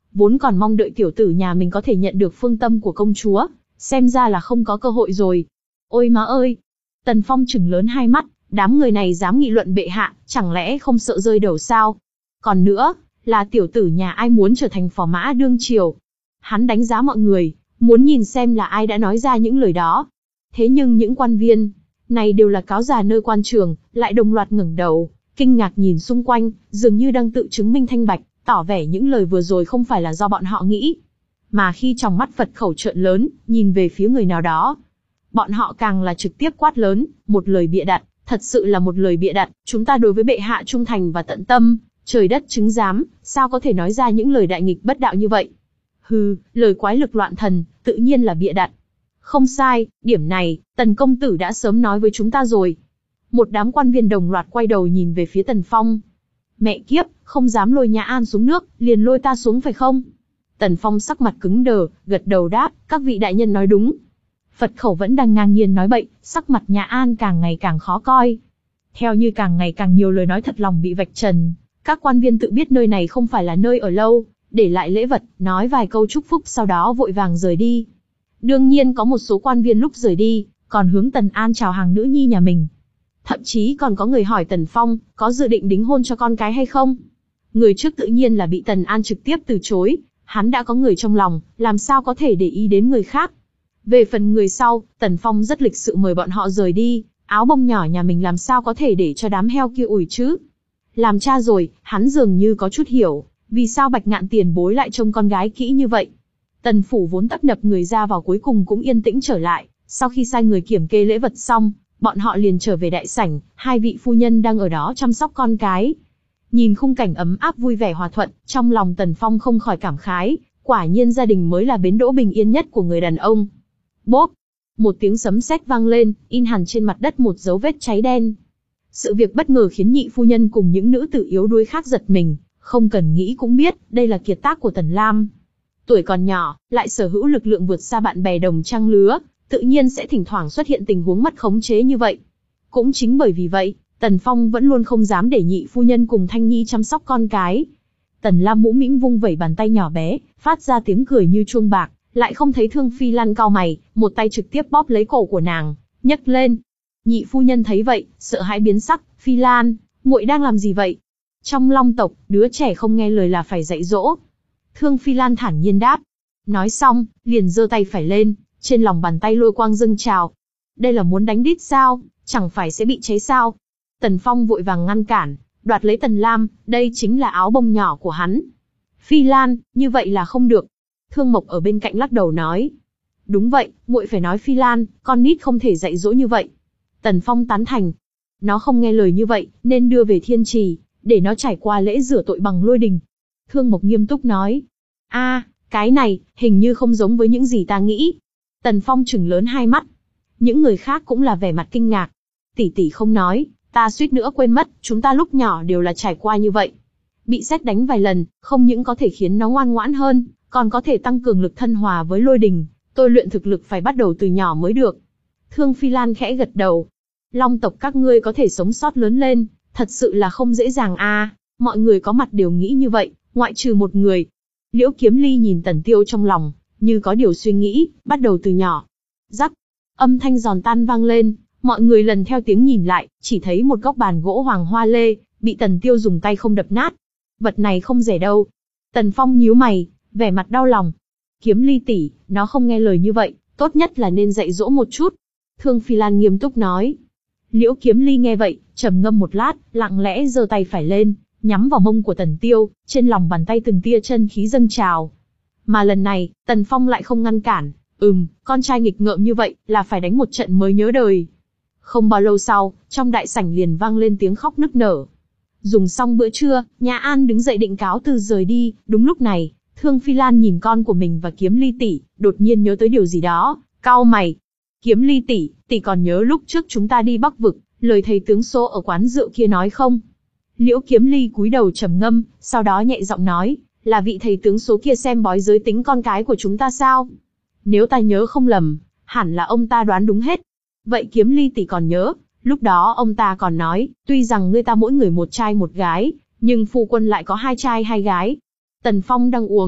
vốn còn mong đợi tiểu tử nhà mình có thể nhận được phương tâm của công chúa, xem ra là không có cơ hội rồi. Ôi má ơi! Tần Phong trừng lớn hai mắt, đám người này dám nghị luận bệ hạ, chẳng lẽ không sợ rơi đầu sao? Còn nữa, là tiểu tử nhà ai muốn trở thành phò mã đương triều? Hắn đánh giá mọi người, muốn nhìn xem là ai đã nói ra những lời đó. Thế nhưng những quan viên này đều là cáo già nơi quan trường, lại đồng loạt ngẩng đầu, kinh ngạc nhìn xung quanh, dường như đang tự chứng minh thanh bạch, tỏ vẻ những lời vừa rồi không phải là do bọn họ nghĩ. Mà khi trong mắt Phật khẩu trợn lớn, nhìn về phía người nào đó, bọn họ càng là trực tiếp quát lớn, một lời bịa đặt, thật sự là một lời bịa đặt, chúng ta đối với bệ hạ trung thành và tận tâm, trời đất chứng giám, sao có thể nói ra những lời đại nghịch bất đạo như vậy? Hừ, lời quái lực loạn thần, tự nhiên là bịa đặt. Không sai, điểm này, Tần công tử đã sớm nói với chúng ta rồi. Một đám quan viên đồng loạt quay đầu nhìn về phía Tần Phong. Mẹ kiếp, không dám lôi Nhã An xuống nước, liền lôi ta xuống phải không? Tần Phong sắc mặt cứng đờ, gật đầu đáp, các vị đại nhân nói đúng. Phật khẩu vẫn đang ngang nhiên nói bậy, sắc mặt Nhã An càng ngày càng khó coi. Theo như càng ngày càng nhiều lời nói thật lòng bị vạch trần, các quan viên tự biết nơi này không phải là nơi ở lâu, để lại lễ vật, nói vài câu chúc phúc sau đó vội vàng rời đi. Đương nhiên có một số quan viên lúc rời đi, còn hướng Tần An chào hàng nữ nhi nhà mình. Thậm chí còn có người hỏi Tần Phong, có dự định đính hôn cho con cái hay không? Người trước tự nhiên là bị Tần An trực tiếp từ chối, hắn đã có người trong lòng, làm sao có thể để ý đến người khác. Về phần người sau, Tần Phong rất lịch sự mời bọn họ rời đi, áo bông nhỏ nhà mình làm sao có thể để cho đám heo kia ủi chứ. Làm cha rồi, hắn dường như có chút hiểu, vì sao Bạch Ngạn tiền bối lại trông con gái kỹ như vậy. Tần phủ vốn tấp nập người ra vào cuối cùng cũng yên tĩnh trở lại, sau khi sai người kiểm kê lễ vật xong, bọn họ liền trở về đại sảnh, hai vị phu nhân đang ở đó chăm sóc con cái. Nhìn khung cảnh ấm áp vui vẻ hòa thuận, trong lòng Tần Phong không khỏi cảm khái, quả nhiên gia đình mới là bến đỗ bình yên nhất của người đàn ông. Bốp! Một tiếng sấm sét vang lên, in hẳn trên mặt đất một dấu vết cháy đen. Sự việc bất ngờ khiến nhị phu nhân cùng những nữ tử yếu đuối khác giật mình, không cần nghĩ cũng biết, đây là kiệt tác của Tần Lam. Tuổi còn nhỏ, lại sở hữu lực lượng vượt xa bạn bè đồng trang lứa, tự nhiên sẽ thỉnh thoảng xuất hiện tình huống mất khống chế như vậy. Cũng chính bởi vì vậy, Tần Phong vẫn luôn không dám để nhị phu nhân cùng Thanh Nhi chăm sóc con cái. Tần Lam mũm mĩm vung vẩy bàn tay nhỏ bé, phát ra tiếng cười như chuông bạc, lại không thấy Thương Phi Lan cau mày, một tay trực tiếp bóp lấy cổ của nàng, nhấc lên. Nhị phu nhân thấy vậy, sợ hãi biến sắc, Phi Lan, muội đang làm gì vậy? Trong Long tộc, đứa trẻ không nghe lời là phải dạy dỗ. Thương Phi Lan thản nhiên đáp. Nói xong, liền giơ tay phải lên, trên lòng bàn tay lôi quang dâng trào. Đây là muốn đánh đít sao, chẳng phải sẽ bị cháy sao? Tần Phong vội vàng ngăn cản, đoạt lấy Tần Lam, đây chính là áo bông nhỏ của hắn. Phi Lan, như vậy là không được. Thương Mộc ở bên cạnh lắc đầu nói. Đúng vậy, muội phải nói Phi Lan, con nít không thể dạy dỗ như vậy. Tần Phong tán thành. Nó không nghe lời như vậy, nên đưa về Thiên Trì, để nó trải qua lễ rửa tội bằng lôi đình. Thương Mộc nghiêm túc nói. A, cái này, hình như không giống với những gì ta nghĩ. Tần Phong trừng lớn hai mắt. Những người khác cũng là vẻ mặt kinh ngạc. Tỷ tỷ không nói, ta suýt nữa quên mất, chúng ta lúc nhỏ đều là trải qua như vậy. Bị sét đánh vài lần, không những có thể khiến nó ngoan ngoãn hơn, còn có thể tăng cường lực thân hòa với lôi đình. Tôi luyện thực lực phải bắt đầu từ nhỏ mới được. Thương Phi Lan khẽ gật đầu. Long tộc các ngươi có thể sống sót lớn lên, thật sự là không dễ dàng a. À, mọi người có mặt đều nghĩ như vậy, ngoại trừ một người. Liễu Kiếm Ly nhìn Tần Tiêu trong lòng, như có điều suy nghĩ, bắt đầu từ nhỏ. Rắc, âm thanh giòn tan vang lên, mọi người lần theo tiếng nhìn lại, chỉ thấy một góc bàn gỗ hoàng hoa lê, bị Tần Tiêu dùng tay không đập nát. Vật này không rẻ đâu. Tần Phong nhíu mày, vẻ mặt đau lòng. Kiếm Ly tỷ, nó không nghe lời như vậy, tốt nhất là nên dạy dỗ một chút. Thương Phi Lan nghiêm túc nói. Liễu Kiếm Ly nghe vậy, trầm ngâm một lát, lặng lẽ giơ tay phải lên, nhắm vào mông của Tần Tiêu, trên lòng bàn tay từng tia chân khí dâng trào. Mà lần này, Tần Phong lại không ngăn cản, ừm, con trai nghịch ngợm như vậy, là phải đánh một trận mới nhớ đời. Không bao lâu sau, trong đại sảnh liền vang lên tiếng khóc nức nở. Dùng xong bữa trưa, Nhã An đứng dậy định cáo từ rời đi, đúng lúc này, Thương Phi Lan nhìn con của mình và Kiếm Ly tỷ, đột nhiên nhớ tới điều gì đó, cau mày. Kiếm Ly tỷ, tỷ còn nhớ lúc trước chúng ta đi Bắc vực, lời thầy tướng số ở quán rượu kia nói không? Liễu Kiếm Ly cúi đầu trầm ngâm, sau đó nhẹ giọng nói, là vị thầy tướng số kia xem bói giới tính con cái của chúng ta sao? Nếu ta nhớ không lầm, hẳn là ông ta đoán đúng hết. Vậy Kiếm Ly tỷ còn nhớ, lúc đó ông ta còn nói, tuy rằng ngươi ta mỗi người một trai một gái, nhưng phu quân lại có hai trai hai gái. Tần Phong đang uống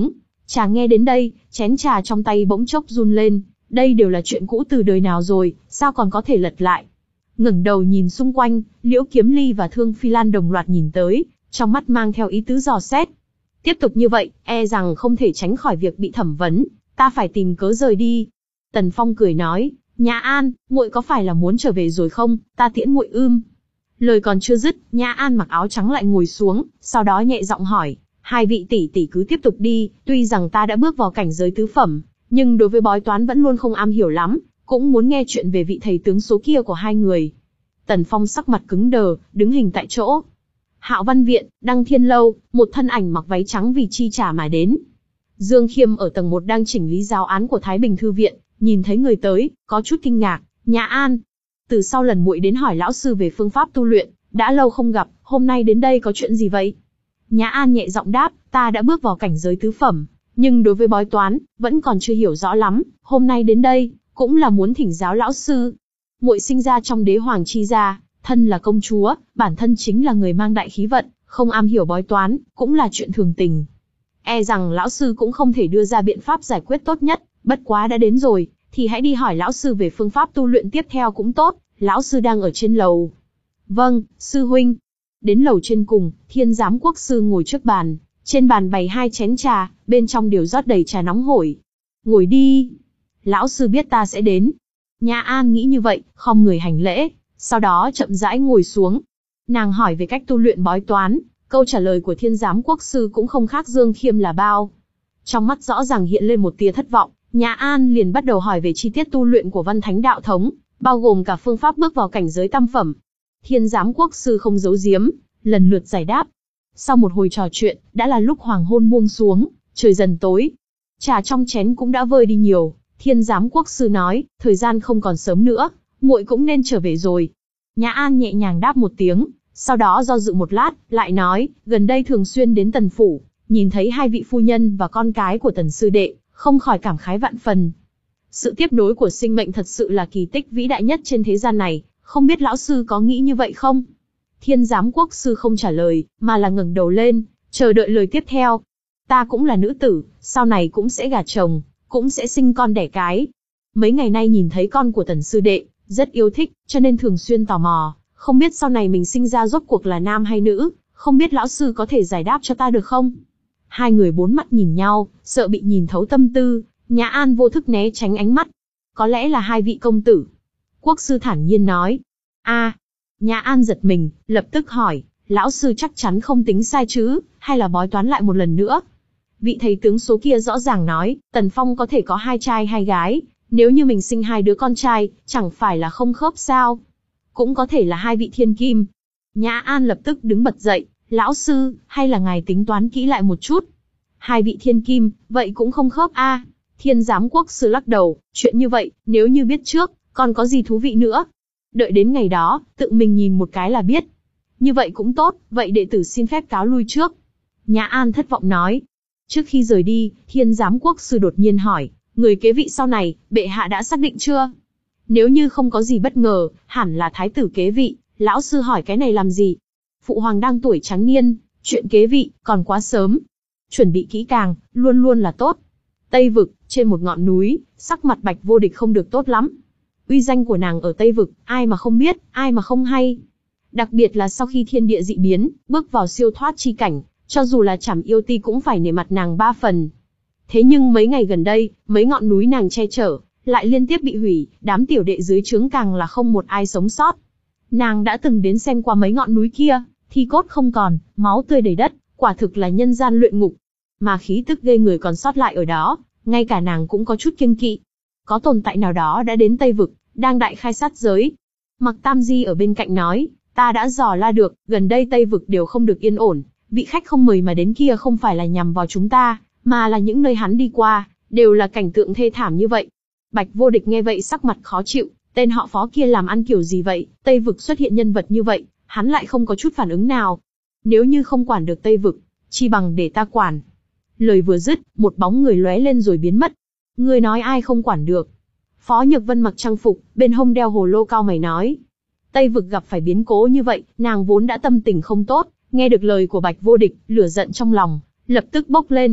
Chàng nghe đến đây, chén trà trong tay bỗng chốc run lên, đây đều là chuyện cũ từ đời nào rồi, sao còn có thể lật lại. Ngẩng đầu nhìn xung quanh, Liễu Kiếm Ly và Thương Phi Lan đồng loạt nhìn tới, trong mắt mang theo ý tứ dò xét. Tiếp tục như vậy, e rằng không thể tránh khỏi việc bị thẩm vấn, ta phải tìm cớ rời đi. Tần Phong cười nói, Nhã An, muội có phải là muốn trở về rồi không, ta tiễn muội ưm. Lời còn chưa dứt, Nhã An mặc áo trắng lại ngồi xuống, sau đó nhẹ giọng hỏi, hai vị tỷ tỷ cứ tiếp tục đi, tuy rằng ta đã bước vào cảnh giới tứ phẩm, nhưng đối với bói toán vẫn luôn không am hiểu lắm, cũng muốn nghe chuyện về vị thầy tướng số kia của hai người. Tần Phong sắc mặt cứng đờ, đứng hình tại chỗ. Hạo Văn Viện, Đăng Thiên Lâu, một thân ảnh mặc váy trắng vì chi trả mà đến. Dương Khiêm ở tầng một đang chỉnh lý giáo án của Thái Bình Thư Viện, nhìn thấy người tới, có chút kinh ngạc, Nhã An. Từ sau lần muội đến hỏi lão sư về phương pháp tu luyện, đã lâu không gặp, hôm nay đến đây có chuyện gì vậy? Nhã An nhẹ giọng đáp, ta đã bước vào cảnh giới tứ phẩm, nhưng đối với bói toán, vẫn còn chưa hiểu rõ lắm, hôm nay đến đây, cũng là muốn thỉnh giáo lão sư. Muội sinh ra trong đế hoàng chi gia, thân là công chúa, bản thân chính là người mang đại khí vận, không am hiểu bói toán, cũng là chuyện thường tình. E rằng lão sư cũng không thể đưa ra biện pháp giải quyết tốt nhất, bất quá đã đến rồi, thì hãy đi hỏi lão sư về phương pháp tu luyện tiếp theo cũng tốt, lão sư đang ở trên lầu. Vâng, sư huynh. Đến lầu trên cùng, Thiên Giám Quốc sư ngồi trước bàn, trên bàn bày hai chén trà, bên trong đều rót đầy trà nóng hổi. Ngồi đi. Lão sư biết ta sẽ đến. Nhã An nghĩ như vậy, khom người hành lễ, sau đó chậm rãi ngồi xuống. Nàng hỏi về cách tu luyện bói toán, câu trả lời của Thiên Giám Quốc sư cũng không khác Dương Khiêm là bao. Trong mắt rõ ràng hiện lên một tia thất vọng, Nhã An liền bắt đầu hỏi về chi tiết tu luyện của Văn Thánh đạo thống, bao gồm cả phương pháp bước vào cảnh giới tam phẩm. Thiên Giám Quốc sư không giấu giếm, lần lượt giải đáp. Sau một hồi trò chuyện, đã là lúc hoàng hôn buông xuống, trời dần tối. Trà trong chén cũng đã vơi đi nhiều, Thiên Giám Quốc sư nói, thời gian không còn sớm nữa, muội cũng nên trở về rồi. Nhã An nhẹ nhàng đáp một tiếng, sau đó do dự một lát, lại nói, gần đây thường xuyên đến Tần phủ, nhìn thấy hai vị phu nhân và con cái của Tần sư đệ, không khỏi cảm khái vạn phần. Sự tiếp nối của sinh mệnh thật sự là kỳ tích vĩ đại nhất trên thế gian này, không biết lão sư có nghĩ như vậy không? Thiên Giám Quốc sư không trả lời, mà là ngẩng đầu lên, chờ đợi lời tiếp theo. Ta cũng là nữ tử, sau này cũng sẽ gả chồng, cũng sẽ sinh con đẻ cái. Mấy ngày nay nhìn thấy con của Tần sư đệ, rất yêu thích, cho nên thường xuyên tò mò, không biết sau này mình sinh ra rốt cuộc là nam hay nữ, không biết lão sư có thể giải đáp cho ta được không? Hai người bốn mắt nhìn nhau, sợ bị nhìn thấu tâm tư, Nhã An vô thức né tránh ánh mắt. Có lẽ là hai vị công tử. Quốc sư thản nhiên nói. A, à, Nhã An giật mình, lập tức hỏi, lão sư chắc chắn không tính sai chứ, hay là bói toán lại một lần nữa? Vị thầy tướng số kia rõ ràng nói, Tần Phong có thể có hai trai hai gái, nếu như mình sinh hai đứa con trai, chẳng phải là không khớp sao? Cũng có thể là hai vị thiên kim. Nhã An lập tức đứng bật dậy, lão sư, hay là ngài tính toán kỹ lại một chút? Hai vị thiên kim, vậy cũng không khớp a. À. Thiên Giám Quốc sư lắc đầu, chuyện như vậy, nếu như biết trước, còn có gì thú vị nữa? Đợi đến ngày đó, tự mình nhìn một cái là biết. Như vậy cũng tốt, vậy đệ tử xin phép cáo lui trước. Nhã An thất vọng nói. Trước khi rời đi, Thiên Giám Quốc sư đột nhiên hỏi, người kế vị sau này, bệ hạ đã xác định chưa? Nếu như không có gì bất ngờ, hẳn là thái tử kế vị, lão sư hỏi cái này làm gì? Phụ hoàng đang tuổi trắng niên, chuyện kế vị, còn quá sớm. Chuẩn bị kỹ càng, luôn luôn là tốt. Tây Vực, trên một ngọn núi, sắc mặt Bạch Vô Địch không được tốt lắm. Uy danh của nàng ở Tây Vực, ai mà không biết, ai mà không hay. Đặc biệt là sau khi thiên địa dị biến, bước vào siêu thoát chi cảnh, cho dù là Trảm Yêu Ti cũng phải nể mặt nàng ba phần. Thế nhưng mấy ngày gần đây, mấy ngọn núi nàng che chở, lại liên tiếp bị hủy, đám tiểu đệ dưới trướng càng là không một ai sống sót. Nàng đã từng đến xem qua mấy ngọn núi kia, thi cốt không còn, máu tươi đầy đất, quả thực là nhân gian luyện ngục. Mà khí tức ghê người còn sót lại ở đó, ngay cả nàng cũng có chút kiêng kỵ. Có tồn tại nào đó đã đến Tây Vực, đang đại khai sát giới. Mặc Tam Di ở bên cạnh nói, ta đã dò la được, gần đây Tây Vực đều không được yên ổn, vị khách không mời mà đến kia không phải là nhằm vào chúng ta, mà là những nơi hắn đi qua, đều là cảnh tượng thê thảm như vậy. Bạch Vô Địch nghe vậy sắc mặt khó chịu, tên họ Phó kia làm ăn kiểu gì vậy, Tây Vực xuất hiện nhân vật như vậy, hắn lại không có chút phản ứng nào. Nếu như không quản được Tây Vực, chi bằng để ta quản. Lời vừa dứt, một bóng người lóe lên rồi biến mất. Ngươi nói ai không quản được? Phó Nhược Vân mặc trang phục, bên hông đeo hồ lô cao mày nói. Tây Vực gặp phải biến cố như vậy, nàng vốn đã tâm tình không tốt, nghe được lời của Bạch Vô Địch, lửa giận trong lòng lập tức bốc lên.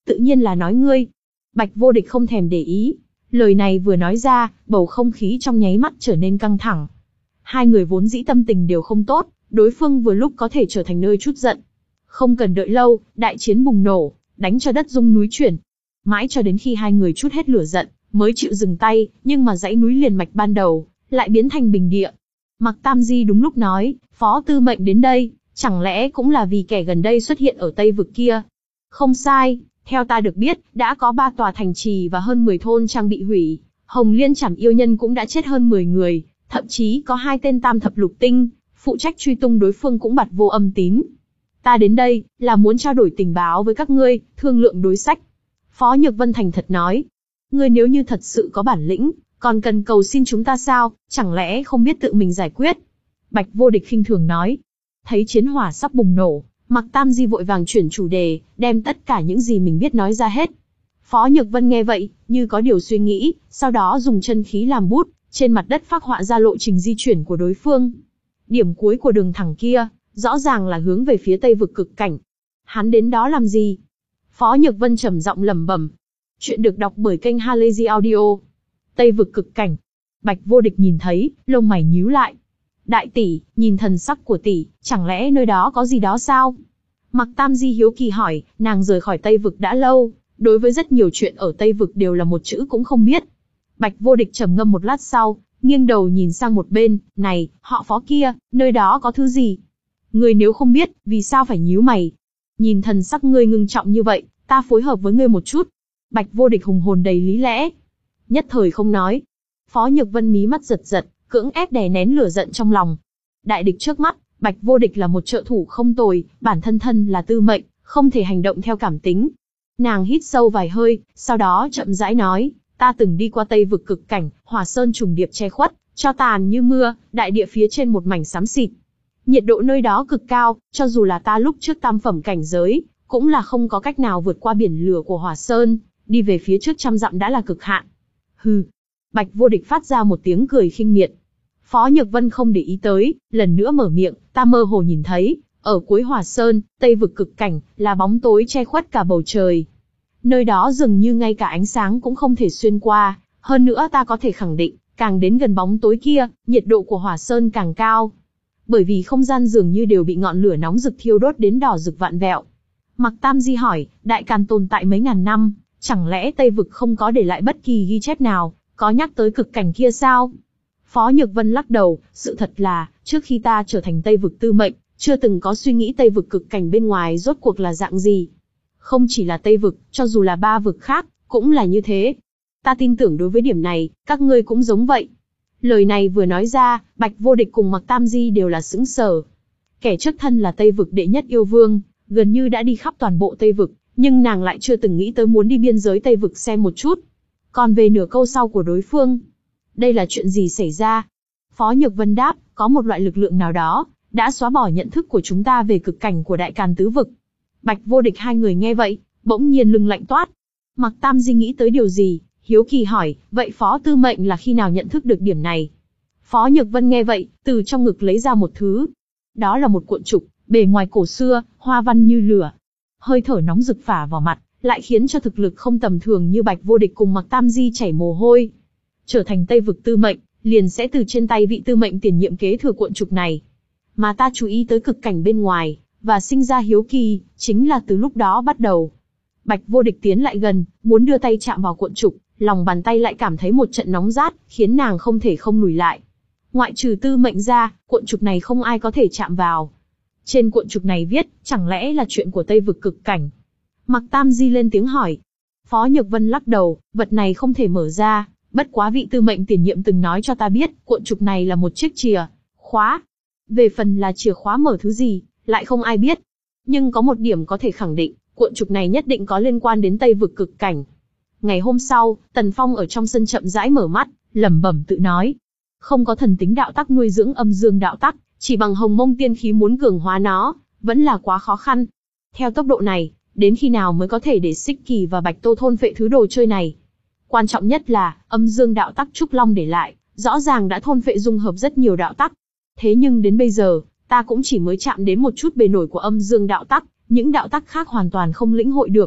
Tự nhiên là nói ngươi. Bạch Vô Địch không thèm để ý. Lời này vừa nói ra, bầu không khí trong nháy mắt trở nên căng thẳng. Hai người vốn dĩ tâm tình đều không tốt, đối phương vừa lúc có thể trở thành nơi trút giận. Không cần đợi lâu, đại chiến bùng nổ, đánh cho đất rung núi chuyển. Mãi cho đến khi hai người trút hết lửa giận, mới chịu dừng tay, nhưng mà dãy núi liền mạch ban đầu, lại biến thành bình địa. Mạc Tam Di đúng lúc nói, Phó Tư Mệnh đến đây, chẳng lẽ cũng là vì kẻ gần đây xuất hiện ở Tây Vực kia? Không sai, theo ta được biết, đã có ba tòa thành trì và hơn mười thôn trang bị hủy, Hồng Liên Trảm yêu nhân cũng đã chết hơn mười người, thậm chí có hai tên tam thập lục tinh, phụ trách truy tung đối phương cũng bặt vô âm tín. Ta đến đây, là muốn trao đổi tình báo với các ngươi, thương lượng đối sách. Phó Nhược Vân thành thật nói, ngươi nếu như thật sự có bản lĩnh, còn cần cầu xin chúng ta sao, chẳng lẽ không biết tự mình giải quyết? Bạch Vô Địch khinh thường nói. Thấy chiến hỏa sắp bùng nổ, Mạc Tam Di vội vàng chuyển chủ đề, đem tất cả những gì mình biết nói ra hết. Phó Nhược Vân nghe vậy, như có điều suy nghĩ, sau đó dùng chân khí làm bút, trên mặt đất phác họa ra lộ trình di chuyển của đối phương. Điểm cuối của đường thẳng kia, rõ ràng là hướng về phía Tây Vực cực cảnh. Hắn đến đó làm gì? Phó Nhược Vân trầm giọng lẩm bẩm. Chuyện được đọc bởi kênh Halazy Audio. Tây Vực cực cảnh. Bạch Vô Địch nhìn thấy, lông mày nhíu lại. Đại tỷ, nhìn thần sắc của tỷ, chẳng lẽ nơi đó có gì đó sao? Mạc Tam Di hiếu kỳ hỏi, nàng rời khỏi Tây Vực đã lâu, đối với rất nhiều chuyện ở Tây Vực đều là một chữ cũng không biết. Bạch Vô Địch trầm ngâm một lát sau, nghiêng đầu nhìn sang một bên, này, họ Phó kia, nơi đó có thứ gì? Ngươi nếu không biết, vì sao phải nhíu mày? Nhìn thần sắc ngươi ngưng trọng như vậy, ta phối hợp với ngươi một chút. Bạch Vô Địch hùng hồn đầy lý lẽ. Nhất thời không nói. Phó Nhược Vân mí mắt giật giật, cưỡng ép đè nén lửa giận trong lòng. Đại địch trước mắt, Bạch Vô Địch là một trợ thủ không tồi, bản thân thân là Tư Mệnh, không thể hành động theo cảm tính. Nàng hít sâu vài hơi, sau đó chậm rãi nói, ta từng đi qua Tây Vực cực cảnh, Hỏa Sơn trùng điệp che khuất, cho tàn như mưa, đại địa phía trên một mảnh xám xịt. Nhiệt độ nơi đó cực cao, cho dù là ta lúc trước tam phẩm cảnh giới, cũng là không có cách nào vượt qua biển lửa của Hỏa Sơn, đi về phía trước trăm dặm đã là cực hạn. Hừ. Bạch Vô Địch phát ra một tiếng cười khinh miệt. Phó Nhược Vân không để ý tới, lần nữa mở miệng, ta mơ hồ nhìn thấy, ở cuối Hỏa Sơn, Tây Vực cực cảnh, là bóng tối che khuất cả bầu trời. Nơi đó dường như ngay cả ánh sáng cũng không thể xuyên qua, hơn nữa ta có thể khẳng định, càng đến gần bóng tối kia, nhiệt độ của Hỏa Sơn càng cao. Bởi vì không gian dường như đều bị ngọn lửa nóng rực thiêu đốt đến đỏ rực vạn vẹo. Mạc Tam Di hỏi, Đại Càn tồn tại mấy ngàn năm, chẳng lẽ Tây Vực không có để lại bất kỳ ghi chép nào, có nhắc tới cực cảnh kia sao? Phó Nhược Vân lắc đầu, sự thật là, trước khi ta trở thành Tây Vực Tư Mệnh, chưa từng có suy nghĩ Tây Vực cực cảnh bên ngoài rốt cuộc là dạng gì. Không chỉ là Tây Vực, cho dù là ba vực khác, cũng là như thế. Ta tin tưởng đối với điểm này, các ngươi cũng giống vậy. Lời này vừa nói ra, Bạch Vô Địch cùng Mạc Tam Di đều là sững sờ. Kẻ trước thân là Tây Vực đệ nhất yêu vương, gần như đã đi khắp toàn bộ Tây Vực, nhưng nàng lại chưa từng nghĩ tới muốn đi biên giới Tây Vực xem một chút. Còn về nửa câu sau của đối phương, đây là chuyện gì xảy ra? Phó Nhược Vân đáp, có một loại lực lượng nào đó, đã xóa bỏ nhận thức của chúng ta về cực cảnh của Đại Càn tứ vực. Bạch Vô Địch hai người nghe vậy, bỗng nhiên lưng lạnh toát. Mạc Tam Di nghĩ tới điều gì, hiếu kỳ hỏi, vậy Phó Tư Mệnh là khi nào nhận thức được điểm này? Phó Nhược Vân nghe vậy, từ trong ngực lấy ra một thứ. Đó là một cuộn trục, bề ngoài cổ xưa, hoa văn như lửa. Hơi thở nóng rực phả vào mặt, lại khiến cho thực lực không tầm thường như Bạch Vô Địch cùng Mạc Tam Di chảy mồ hôi. Trở thành Tây Vực Tư Mệnh, liền sẽ từ trên tay vị Tư Mệnh tiền nhiệm kế thừa cuộn trục này. Mà ta chú ý tới cực cảnh bên ngoài, và sinh ra hiếu kỳ, chính là từ lúc đó bắt đầu. Bạch Vô Địch tiến lại gần, muốn đưa tay chạm vào cuộn trục, lòng bàn tay lại cảm thấy một trận nóng rát, khiến nàng không thể không lùi lại. Ngoại trừ Tư Mệnh ra, cuộn trục này không ai có thể chạm vào. Trên cuộn trục này viết, chẳng lẽ là chuyện của Tây Vực cực cảnh? Mạc Tam Di lên tiếng hỏi. Phó Nhược Vân lắc đầu, vật này không thể mở ra, bất quá vị Tư Mệnh tiền nhiệm từng nói cho ta biết, cuộn trục này là một chiếc chìa khóa. Về phần là chìa khóa mở thứ gì, lại không ai biết. Nhưng có một điểm có thể khẳng định, cuộn trục này nhất định có liên quan đến Tây Vực cực cảnh. Ngày hôm sau, Tần Phong ở trong sân chậm rãi mở mắt, lẩm bẩm tự nói. Không có thần tính đạo tắc nuôi dưỡng âm dương đạo tắc, chỉ bằng hồng mông tiên khí muốn cường hóa nó, vẫn là quá khó khăn. Theo tốc độ này, đến khi nào mới có thể để Xích Kỳ và Bạch Tô thôn phệ thứ đồ chơi này? Quan trọng nhất là, âm dương đạo tắc Trúc Long để lại, rõ ràng đã thôn phệ dung hợp rất nhiều đạo tắc. Thế nhưng đến bây giờ, ta cũng chỉ mới chạm đến một chút bề nổi của âm dương đạo tắc, những đạo tắc khác hoàn toàn không lĩnh hội được.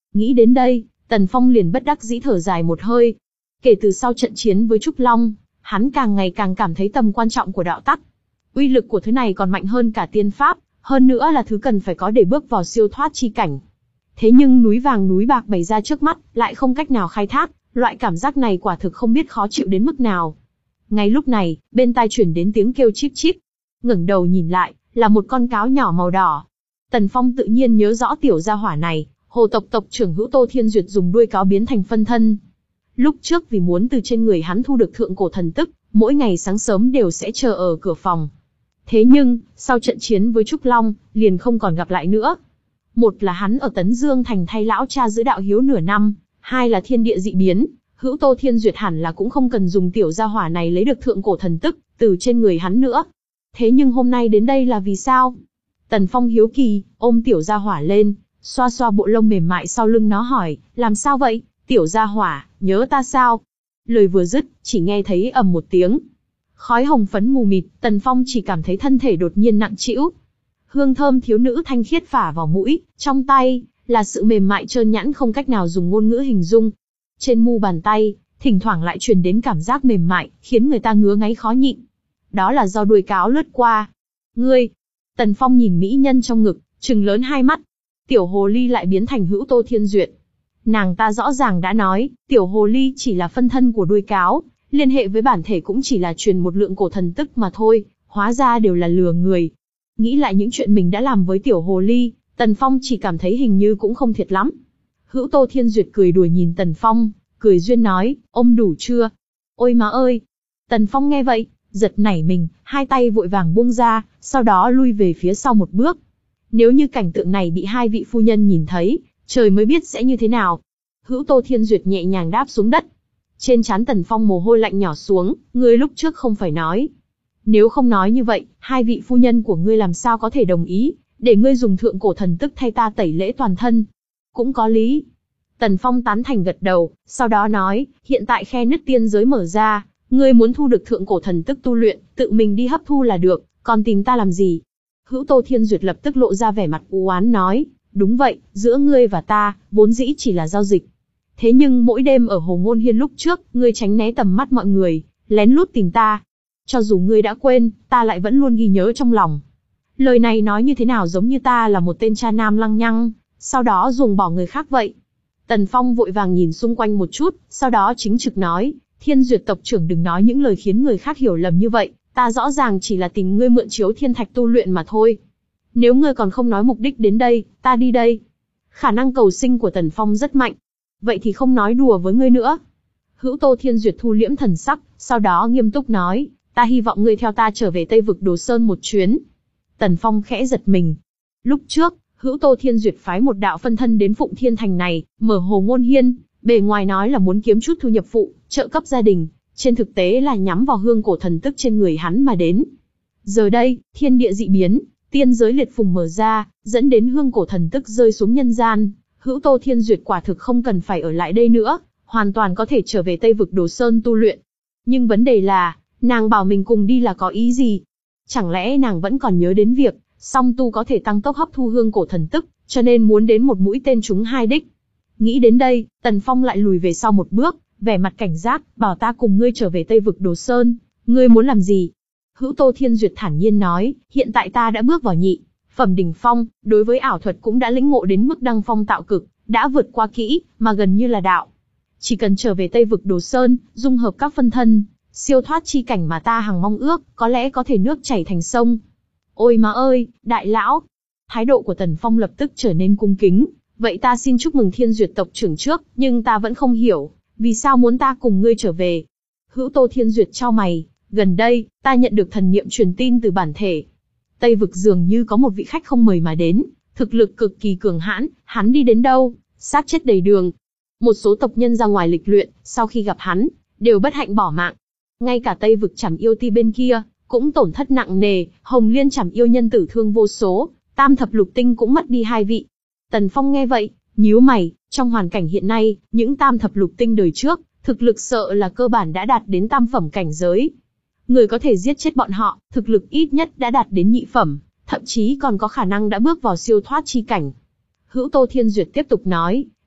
Nghĩ đến đây, Tần Phong liền bất đắc dĩ thở dài một hơi. Kể từ sau trận chiến với Trúc Long, hắn càng ngày càng cảm thấy tầm quan trọng của đạo tắc. Uy lực của thứ này còn mạnh hơn cả tiên pháp, hơn nữa là thứ cần phải có để bước vào siêu thoát chi cảnh. Thế nhưng núi vàng núi bạc bày ra trước mắt, lại không cách nào khai thác, loại cảm giác này quả thực không biết khó chịu đến mức nào. Ngay lúc này, bên tai chuyển đến tiếng kêu chíp chíp. Ngẩng đầu nhìn lại, là một con cáo nhỏ màu đỏ. Tần Phong tự nhiên nhớ rõ tiểu gia hỏa này, Hồ tộc tộc trưởng Hữu Tô Thiên Duyệt dùng đuôi cáo biến thành phân thân. Lúc trước vì muốn từ trên người hắn thu được thượng cổ thần tức, mỗi ngày sáng sớm đều sẽ chờ ở cửa phòng. Thế nhưng, sau trận chiến với Trúc Long, liền không còn gặp lại nữa. Một là hắn ở Tấn Dương Thành thay lão cha giữ đạo hiếu nửa năm, hai là thiên địa dị biến, Hữu Tô Thiên Duyệt hẳn là cũng không cần dùng tiểu gia hỏa này lấy được thượng cổ thần tức từ trên người hắn nữa. Thế nhưng hôm nay đến đây là vì sao? Tần Phong hiếu kỳ, ôm tiểu gia hỏa lên, xoa xoa bộ lông mềm mại sau lưng nó hỏi, làm sao vậy, tiểu gia hỏa, nhớ ta sao? Lời vừa dứt, chỉ nghe thấy ầm một tiếng. Khói hồng phấn mù mịt, Tần Phong chỉ cảm thấy thân thể đột nhiên nặng trĩu. Hương thơm thiếu nữ thanh khiết phả vào mũi, trong tay, là sự mềm mại trơn nhẵn không cách nào dùng ngôn ngữ hình dung. Trên mu bàn tay, thỉnh thoảng lại truyền đến cảm giác mềm mại, khiến người ta ngứa ngáy khó nhịn. Đó là do đuôi cáo lướt qua. Ngươi! Tần Phong nhìn mỹ nhân trong ngực, trừng lớn hai mắt. Tiểu hồ ly lại biến thành Hữu Tô Thiên Duyệt. Nàng ta rõ ràng đã nói, tiểu hồ ly chỉ là phân thân của đuôi cáo, liên hệ với bản thể cũng chỉ là truyền một lượng cổ thần tức mà thôi, hóa ra đều là lừa người. Nghĩ lại những chuyện mình đã làm với tiểu hồ ly, Tần Phong chỉ cảm thấy hình như cũng không thiệt lắm. Hữu Tô Thiên Duyệt cười đùa nhìn Tần Phong, cười duyên nói, ôm đủ chưa? Ôi má ơi! Tần Phong nghe vậy, giật nảy mình, hai tay vội vàng buông ra, sau đó lui về phía sau một bước. Nếu như cảnh tượng này bị hai vị phu nhân nhìn thấy, trời mới biết sẽ như thế nào. Hữu Tô Thiên Duyệt nhẹ nhàng đáp xuống đất. Trên trán Tần Phong mồ hôi lạnh nhỏ xuống, ngươi lúc trước không phải nói. Nếu không nói như vậy, hai vị phu nhân của ngươi làm sao có thể đồng ý, để ngươi dùng thượng cổ thần tức thay ta tẩy lễ toàn thân. Cũng có lý. Tần Phong tán thành gật đầu, sau đó nói, hiện tại khe nứt tiên giới mở ra, ngươi muốn thu được thượng cổ thần tức tu luyện, tự mình đi hấp thu là được, còn tìm ta làm gì? Hữu Tô Thiên Duyệt lập tức lộ ra vẻ mặt u oán nói, đúng vậy, giữa ngươi và ta, vốn dĩ chỉ là giao dịch. Thế nhưng mỗi đêm ở Hồ Ngôn Hiên lúc trước, ngươi tránh né tầm mắt mọi người, lén lút tìm ta. Cho dù ngươi đã quên, ta lại vẫn luôn ghi nhớ trong lòng. Lời này nói như thế nào giống như ta là một tên cha nam lăng nhăng, sau đó ruồng bỏ người khác vậy. Tần Phong vội vàng nhìn xung quanh một chút, sau đó chính trực nói, Thiên Duyệt tộc trưởng đừng nói những lời khiến người khác hiểu lầm như vậy, ta rõ ràng chỉ là tìm ngươi mượn chiếu thiên thạch tu luyện mà thôi. Nếu ngươi còn không nói mục đích đến đây, ta đi đây. Khả năng cầu sinh của Tần Phong rất mạnh. Vậy thì không nói đùa với ngươi nữa. Hữu Tô Thiên Duyệt thu liễm thần sắc, sau đó nghiêm túc nói, ta hy vọng ngươi theo ta trở về Tây vực Đồ Sơn một chuyến. Tần Phong khẽ giật mình. Lúc trước, Hữu Tô Thiên Duyệt phái một đạo phân thân đến Phụng Thiên Thành này, mở Hồ Ngôn Hiên, bề ngoài nói là muốn kiếm chút thu nhập phụ, trợ cấp gia đình, trên thực tế là nhắm vào hương cổ thần tức trên người hắn mà đến. Giờ đây, thiên địa dị biến, tiên giới liệt phùng mở ra, dẫn đến hương cổ thần tức rơi xuống nhân gian. Hữu Tô Thiên Duyệt quả thực không cần phải ở lại đây nữa, hoàn toàn có thể trở về Tây vực Đồ Sơn tu luyện. Nhưng vấn đề là, nàng bảo mình cùng đi là có ý gì? Chẳng lẽ nàng vẫn còn nhớ đến việc, song tu có thể tăng tốc hấp thu hương cổ thần tức, cho nên muốn đến một mũi tên trúng hai đích. Nghĩ đến đây, Tần Phong lại lùi về sau một bước, vẻ mặt cảnh giác, bảo ta cùng ngươi trở về Tây vực Đồ Sơn, ngươi muốn làm gì? Hữu Tô Thiên Duyệt thản nhiên nói, hiện tại ta đã bước vào nhị phẩm đỉnh phong, đối với ảo thuật cũng đã lĩnh ngộ đến mức đăng phong tạo cực, đã vượt qua kỹ, mà gần như là đạo. Chỉ cần trở về Tây vực Đồ Sơn, dung hợp các phân thân, siêu thoát chi cảnh mà ta hằng mong ước, có lẽ có thể nước chảy thành sông. Ôi má ơi, đại lão! Thái độ của Tần Phong lập tức trở nên cung kính, vậy ta xin chúc mừng Thiên Duyệt tộc trưởng trước, nhưng ta vẫn không hiểu, vì sao muốn ta cùng ngươi trở về? Hữu Tô Thiên Duyệt chau mày, gần đây, ta nhận được thần niệm truyền tin từ bản thể. Tây vực dường như có một vị khách không mời mà đến, thực lực cực kỳ cường hãn, hắn đi đến đâu, xác chết đầy đường. Một số tộc nhân ra ngoài lịch luyện, sau khi gặp hắn, đều bất hạnh bỏ mạng. Ngay cả Tây vực Trảm Yêu Ti bên kia, cũng tổn thất nặng nề, Hồng Liên Trảm Yêu nhân tử thương vô số, Tam Thập Lục Tinh cũng mất đi hai vị. Tần Phong nghe vậy, nhíu mày, trong hoàn cảnh hiện nay, những Tam Thập Lục Tinh đời trước, thực lực sợ là cơ bản đã đạt đến tam phẩm cảnh giới. Người có thể giết chết bọn họ, thực lực ít nhất đã đạt đến nhị phẩm, thậm chí còn có khả năng đã bước vào siêu thoát chi cảnh. Hữu Tô Thiên Duyệt tiếp tục nói,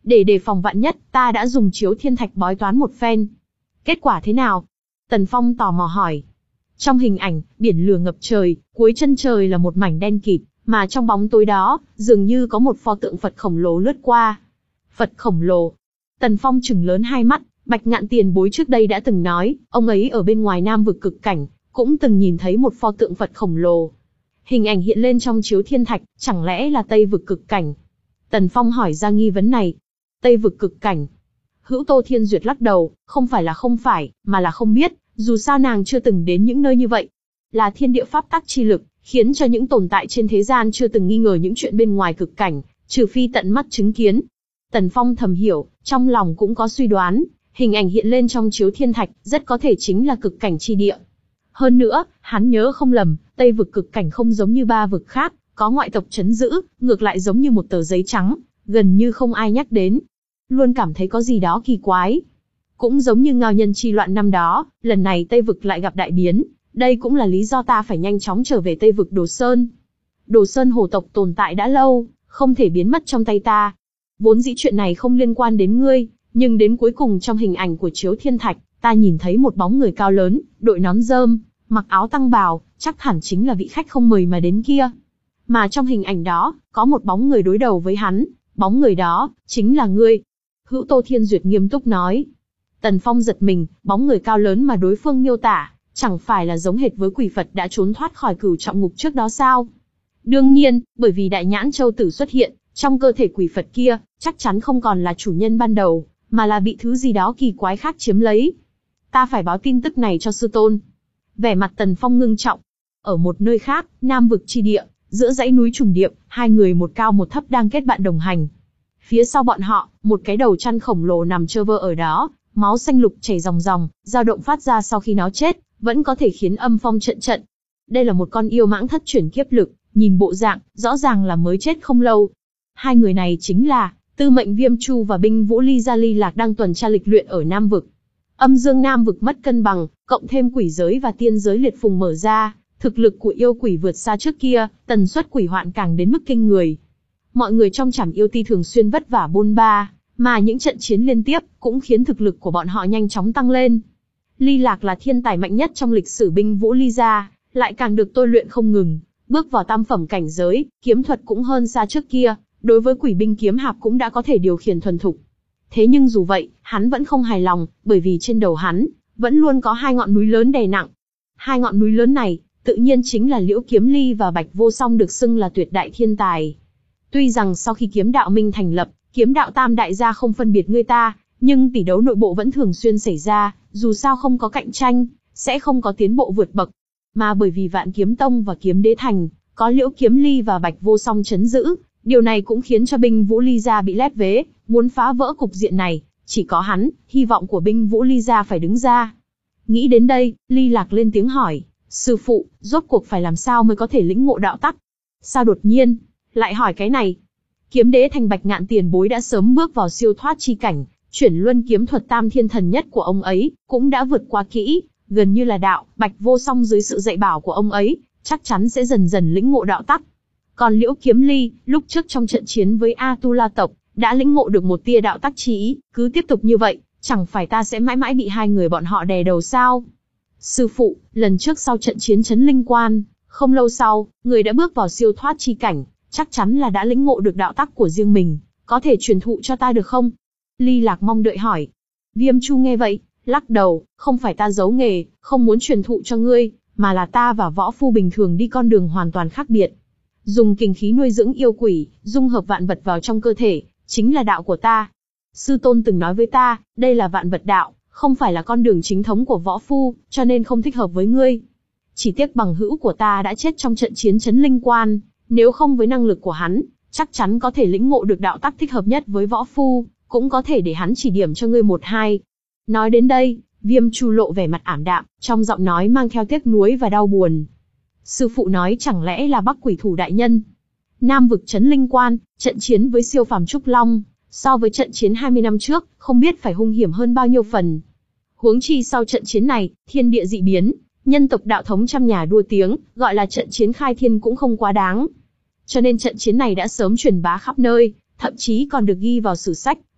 Để đề phòng vạn nhất, ta đã dùng chiếu thiên thạch bói toán một phen. Kết quả thế nào? Tần Phong tò mò hỏi. Trong hình ảnh, biển lửa ngập trời, cuối chân trời là một mảnh đen kịt, mà trong bóng tối đó, dường như có một pho tượng Phật khổng lồ lướt qua. Phật khổng lồ. Tần Phong trừng lớn hai mắt, Bạch Ngạn Tiền Bối trước đây đã từng nói, ông ấy ở bên ngoài Nam vực cực cảnh, cũng từng nhìn thấy một pho tượng Phật khổng lồ. Hình ảnh hiện lên trong chiếu thiên thạch, chẳng lẽ là Tây vực cực cảnh? Tần Phong hỏi ra nghi vấn này. Tây vực cực cảnh. Hữu Tô Thiên Duyệt lắc đầu, không phải là không phải, mà là không biết, dù sao nàng chưa từng đến những nơi như vậy. Là thiên địa pháp tắc chi lực, khiến cho những tồn tại trên thế gian chưa từng nghi ngờ những chuyện bên ngoài cực cảnh, trừ phi tận mắt chứng kiến. Tần Phong thầm hiểu, trong lòng cũng có suy đoán, hình ảnh hiện lên trong chiếu thiên thạch, rất có thể chính là cực cảnh chi địa. Hơn nữa, hắn nhớ không lầm, Tây vực cực cảnh không giống như ba vực khác, có ngoại tộc trấn giữ, ngược lại giống như một tờ giấy trắng, gần như không ai nhắc đến. Luôn cảm thấy có gì đó kỳ quái. Cũng giống như Ngao Nhân chi loạn năm đó, lần này Tây vực lại gặp đại biến, đây cũng là lý do ta phải nhanh chóng trở về Tây vực Đồ Sơn. Đồ Sơn hồ tộc tồn tại đã lâu, không thể biến mất trong tay ta. Vốn dĩ chuyện này không liên quan đến ngươi, nhưng đến cuối cùng trong hình ảnh của chiếu thiên thạch, ta nhìn thấy một bóng người cao lớn, đội nón rơm, mặc áo tăng bào, chắc hẳn chính là vị khách không mời mà đến kia. Mà trong hình ảnh đó, có một bóng người đối đầu với hắn, bóng người đó, chính là ngươi. Hữu Tô Thiên Duyệt nghiêm túc nói. Tần Phong giật mình, bóng người cao lớn mà đối phương miêu tả, chẳng phải là giống hệt với quỷ Phật đã trốn thoát khỏi cửu trọng ngục trước đó sao? Đương nhiên, bởi vì đại nhãn châu tử xuất hiện, trong cơ thể quỷ Phật kia, chắc chắn không còn là chủ nhân ban đầu, mà là bị thứ gì đó kỳ quái khác chiếm lấy. Ta phải báo tin tức này cho sư tôn. Vẻ mặt Tần Phong ngưng trọng. Ở một nơi khác, Nam vực chi địa, giữa dãy núi trùng điệp, hai người một cao một thấp đang kết bạn đồng hành. Phía sau bọn họ, một cái đầu chăn khổng lồ nằm trơ vơ ở đó, máu xanh lục chảy ròng ròng, dao động phát ra sau khi nó chết, vẫn có thể khiến âm phong trận trận. Đây là một con yêu mãng thất chuyển kiếp lực, nhìn bộ dạng, rõ ràng là mới chết không lâu. Hai người này chính là Tư Mệnh Viêm Chu và Binh Vũ Ly Gia Ly Lạc đang tuần tra lịch luyện ở Nam vực. Âm dương Nam vực mất cân bằng, cộng thêm quỷ giới và tiên giới liệt phùng mở ra, thực lực của yêu quỷ vượt xa trước kia, tần suất quỷ hoạn càng đến mức kinh người. Mọi người trong Trảm Yêu Ti thường xuyên vất vả bôn ba, mà những trận chiến liên tiếp cũng khiến thực lực của bọn họ nhanh chóng tăng lên. Ly Lạc là thiên tài mạnh nhất trong lịch sử Binh Vũ Ly gia, lại càng được tôi luyện không ngừng, bước vào tam phẩm cảnh giới, kiếm thuật cũng hơn xa trước kia, đối với quỷ binh kiếm hạp cũng đã có thể điều khiển thuần thục. Thế nhưng dù vậy, hắn vẫn không hài lòng, bởi vì trên đầu hắn vẫn luôn có hai ngọn núi lớn đè nặng. Hai ngọn núi lớn này, tự nhiên chính là Liễu Kiếm Ly và Bạch Vô Song, được xưng là tuyệt đại thiên tài. Tuy rằng sau khi kiếm đạo minh thành lập, kiếm đạo tam đại gia không phân biệt người ta, nhưng tỷ đấu nội bộ vẫn thường xuyên xảy ra, dù sao không có cạnh tranh, sẽ không có tiến bộ vượt bậc. Mà bởi vì Vạn Kiếm Tông và Kiếm Đế Thành, có Liễu Kiếm Ly và Bạch Vô Song trấn giữ, điều này cũng khiến cho Binh Vũ Ly gia bị lép vế, muốn phá vỡ cục diện này, chỉ có hắn, hy vọng của Binh Vũ Ly gia phải đứng ra. Nghĩ đến đây, Ly Lạc lên tiếng hỏi, sư phụ, rốt cuộc phải làm sao mới có thể lĩnh ngộ đạo tắc? Sao đột nhiên lại hỏi cái này? Kiếm Đế Thành Bạch Ngạn Tiền Bối đã sớm bước vào siêu thoát chi cảnh, chuyển luân kiếm thuật tam thiên thần nhất của ông ấy cũng đã vượt qua kỹ, gần như là đạo. Bạch Vô Song dưới sự dạy bảo của ông ấy, chắc chắn sẽ dần dần lĩnh ngộ đạo tắc. Còn Liễu Kiếm Ly, lúc trước trong trận chiến với A Tu La tộc, đã lĩnh ngộ được một tia đạo tắc chi ý, cứ tiếp tục như vậy, chẳng phải ta sẽ mãi mãi bị hai người bọn họ đè đầu sao? Sư phụ, lần trước sau trận chiến Trấn Linh Quan, không lâu sau, người đã bước vào siêu thoát chi cảnh, chắc chắn là đã lĩnh ngộ được đạo tắc của riêng mình, có thể truyền thụ cho ta được không? Ly Lạc mong đợi hỏi. Viêm Chu nghe vậy, lắc đầu, không phải ta giấu nghề, không muốn truyền thụ cho ngươi, mà là ta và võ phu bình thường đi con đường hoàn toàn khác biệt. Dùng kình khí nuôi dưỡng yêu quỷ, dung hợp vạn vật vào trong cơ thể, chính là đạo của ta. Sư tôn từng nói với ta, đây là vạn vật đạo, không phải là con đường chính thống của võ phu, cho nên không thích hợp với ngươi. Chỉ tiếc bằng hữu của ta đã chết trong trận chiến Trấn Linh Quan, nếu không với năng lực của hắn, chắc chắn có thể lĩnh ngộ được đạo tắc thích hợp nhất với võ phu, cũng có thể để hắn chỉ điểm cho ngươi một hai. Nói đến đây, Viêm Chu lộ vẻ mặt ảm đạm, trong giọng nói mang theo tiếc nuối và đau buồn. Sư phụ nói chẳng lẽ là Bắc Quỷ Thủ đại nhân? Nam vực Trấn Linh Quan, trận chiến với siêu phàm Trúc Long, so với trận chiến hai mươi năm trước, không biết phải hung hiểm hơn bao nhiêu phần. Huống chi sau trận chiến này, thiên địa dị biến, nhân tộc đạo thống trăm nhà đua tiếng, gọi là trận chiến khai thiên cũng không quá đáng. Cho nên trận chiến này đã sớm truyền bá khắp nơi, thậm chí còn được ghi vào sử sách,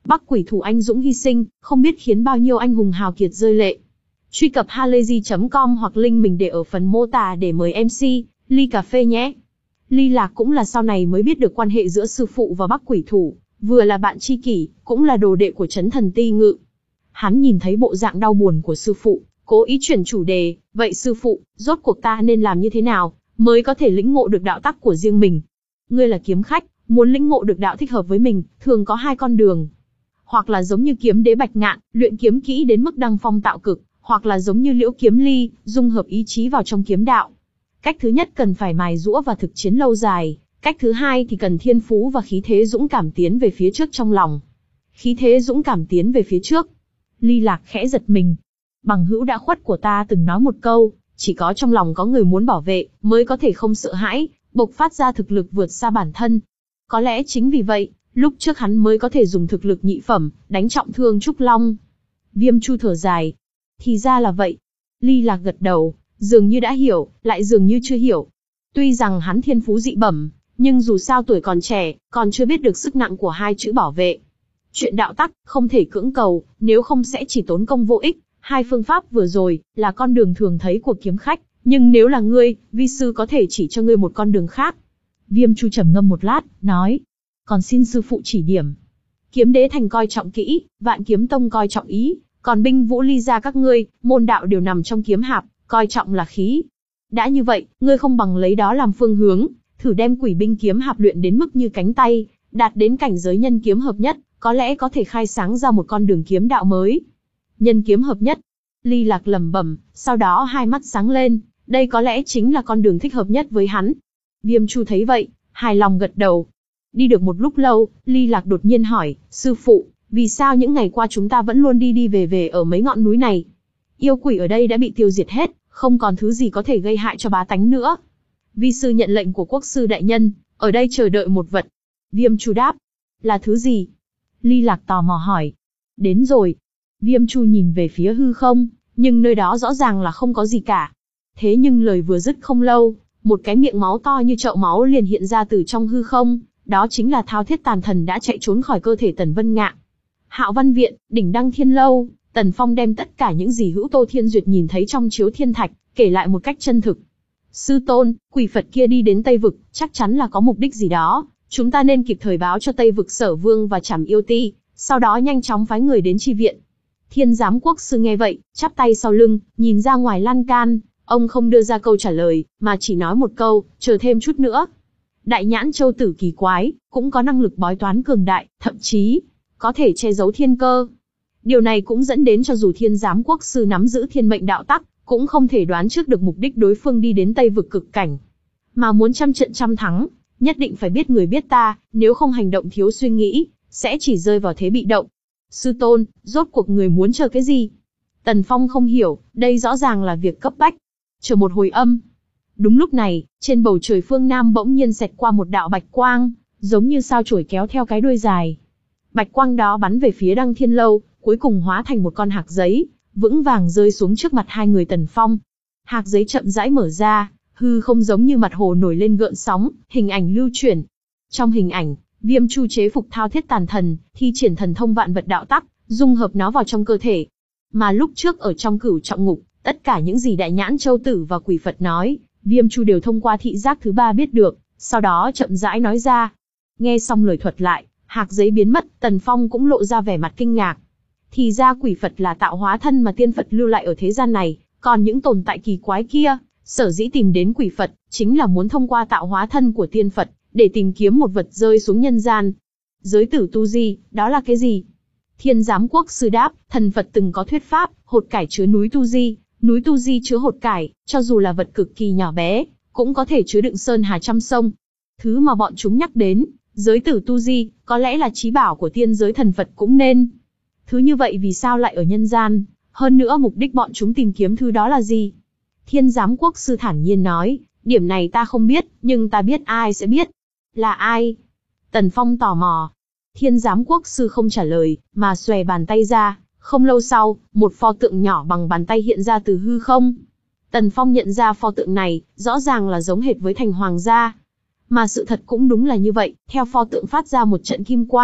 Bắc quỷ thủ anh dũng hy sinh, không biết khiến bao nhiêu anh hùng hào kiệt rơi lệ. Truy cập halayzi chấm com hoặc link mình để ở phần mô tả để mời em xê, ly cà phê nhé. Ly Lạc cũng là sau này mới biết được quan hệ giữa sư phụ và Bắc quỷ thủ, vừa là bạn tri kỷ, cũng là đồ đệ của Trấn Thần Ti Ngự. Hắn nhìn thấy bộ dạng đau buồn của sư phụ, cố ý chuyển chủ đề, vậy sư phụ, rốt cuộc ta nên làm như thế nào, mới có thể lĩnh ngộ được đạo tắc của riêng mình? Ngươi là kiếm khách, muốn lĩnh ngộ được đạo thích hợp với mình, thường có hai con đường. Hoặc là giống như kiếm đế Bạch Ngạn, luyện kiếm kỹ đến mức đăng phong tạo cực, hoặc là giống như Liễu Kiếm Ly, dung hợp ý chí vào trong kiếm đạo. Cách thứ nhất cần phải mài giũa và thực chiến lâu dài, cách thứ hai thì cần thiên phú và khí thế dũng cảm tiến về phía trước trong lòng. Khí thế dũng cảm tiến về phía trước. Ly Lạc khẽ giật mình. Bằng hữu đã khuất của ta từng nói một câu, chỉ có trong lòng có người muốn bảo vệ, mới có thể không sợ hãi, bộc phát ra thực lực vượt xa bản thân. Có lẽ chính vì vậy, lúc trước hắn mới có thể dùng thực lực nhị phẩm, đánh trọng thương Trúc Long. Viêm Chu thở dài. Thì ra là vậy. Ly Lạc gật đầu, dường như đã hiểu, lại dường như chưa hiểu. Tuy rằng hắn thiên phú dị bẩm, nhưng dù sao tuổi còn trẻ, còn chưa biết được sức nặng của hai chữ bảo vệ. Chuyện đạo tắc, không thể cưỡng cầu, nếu không sẽ chỉ tốn công vô ích. Hai phương pháp vừa rồi, là con đường thường thấy của kiếm khách, nhưng nếu là ngươi, vi sư có thể chỉ cho ngươi một con đường khác. Viêm Chu trầm ngâm một lát, nói. Còn xin sư phụ chỉ điểm. Kiếm đế thành coi trọng kỹ, Vạn Kiếm Tông coi trọng ý, còn binh vũ ly gia các ngươi, môn đạo đều nằm trong kiếm hạp, coi trọng là khí. Đã như vậy, ngươi không bằng lấy đó làm phương hướng, thử đem quỷ binh kiếm hạp luyện đến mức như cánh tay, đạt đến cảnh giới nhân kiếm hợp nhất, có lẽ có thể khai sáng ra một con đường kiếm đạo mới. Nhân kiếm hợp nhất. Ly Lạc lẩm bẩm, sau đó hai mắt sáng lên, đây có lẽ chính là con đường thích hợp nhất với hắn. Viêm Chu thấy vậy, hài lòng gật đầu. Đi được một lúc lâu, Ly Lạc đột nhiên hỏi, sư phụ, vì sao những ngày qua chúng ta vẫn luôn đi đi về về ở mấy ngọn núi này? Yêu quỷ ở đây đã bị tiêu diệt hết, không còn thứ gì có thể gây hại cho bá tánh nữa. Vi sư nhận lệnh của quốc sư đại nhân, ở đây chờ đợi một vật. Viêm Chu đáp, là thứ gì? Ly Lạc tò mò hỏi. Đến rồi. Viêm Chu nhìn về phía hư không, nhưng nơi đó rõ ràng là không có gì cả. Thế nhưng lời vừa dứt không lâu, một cái miệng máu to như chậu máu liền hiện ra từ trong hư không, đó chính là Thao Thiết Tàn Thần đã chạy trốn khỏi cơ thể Tần Vân Ngạn. Hạo Văn Viện, đỉnh Đăng Thiên Lâu, Tần Phong đem tất cả những gì Hữu Tô Thiên Duyệt nhìn thấy trong chiếu thiên thạch, kể lại một cách chân thực. Sư tôn, quỷ Phật kia đi đến Tây Vực, chắc chắn là có mục đích gì đó, chúng ta nên kịp thời báo cho Tây Vực Sở Vương và Trảm Yêu Ti, sau đó nhanh chóng phái người đến chi viện. Thiên Giám Quốc sư nghe vậy, chắp tay sau lưng, nhìn ra ngoài lan can, ông không đưa ra câu trả lời, mà chỉ nói một câu, chờ thêm chút nữa. Đại Nhãn Châu tử kỳ quái, cũng có năng lực bói toán cường đại, thậm chí có thể che giấu thiên cơ. Điều này cũng dẫn đến cho dù Thiên Giám Quốc sư nắm giữ thiên mệnh đạo tắc, cũng không thể đoán trước được mục đích đối phương đi đến Tây Vực cực cảnh. Mà muốn trăm trận trăm thắng, nhất định phải biết người biết ta, nếu không hành động thiếu suy nghĩ, sẽ chỉ rơi vào thế bị động. Sư tôn, rốt cuộc người muốn chờ cái gì? Tần Phong không hiểu, đây rõ ràng là việc cấp bách. Chờ một hồi âm. Đúng lúc này, trên bầu trời phương Nam bỗng nhiên xẹt qua một đạo bạch quang, giống như sao chổi kéo theo cái đuôi dài. Bạch quang đó bắn về phía Đăng Thiên Lâu, cuối cùng hóa thành một con hạc giấy, vững vàng rơi xuống trước mặt hai người Tần Phong. Hạc giấy chậm rãi mở ra, hư không giống như mặt hồ nổi lên gợn sóng, hình ảnh lưu chuyển. Trong hình ảnh, Viêm Chu chế phục Thao Thiết Tàn Thần, thi triển thần thông vạn vật đạo tắc, dung hợp nó vào trong cơ thể. Mà lúc trước ở trong Cửu Trọng Ngục, tất cả những gì Đại Nhãn Châu Tử và Quỷ Phật nói, Viêm Chu đều thông qua thị giác thứ ba biết được, sau đó chậm rãi nói ra. Nghe xong lời thuật lại, hạc giấy biến mất, Tần Phong cũng lộ ra vẻ mặt kinh ngạc. Thì ra Quỷ Phật là tạo hóa thân mà tiên Phật lưu lại ở thế gian này, còn những tồn tại kỳ quái kia, sở dĩ tìm đến Quỷ Phật, chính là muốn thông qua tạo hóa thân của tiên Phật, để tìm kiếm một vật rơi xuống nhân gian. Giới tử tu di, đó là cái gì? Thiên Giám Quốc sư đáp, thần Phật từng có thuyết pháp, hột cải chứa núi tu di, núi tu di chứa hột cải, cho dù là vật cực kỳ nhỏ bé, cũng có thể chứa đựng sơn hà trăm sông. Thứ mà bọn chúng nhắc đến, giới tử tu di, có lẽ là chí bảo của tiên giới thần Phật cũng nên. Thứ như vậy vì sao lại ở nhân gian? Hơn nữa mục đích bọn chúng tìm kiếm thứ đó là gì? Thiên Giám Quốc sư thản nhiên nói, điểm này ta không biết, nhưng ta biết ai sẽ biết. Là ai? Tần Phong tò mò. Thiên Giám Quốc sư không trả lời, mà xòe bàn tay ra. Không lâu sau, một pho tượng nhỏ bằng bàn tay hiện ra từ hư không. Tần Phong nhận ra pho tượng này, rõ ràng là giống hệt với thành hoàng gia. Mà sự thật cũng đúng là như vậy, theo pho tượng phát ra một trận kim quang,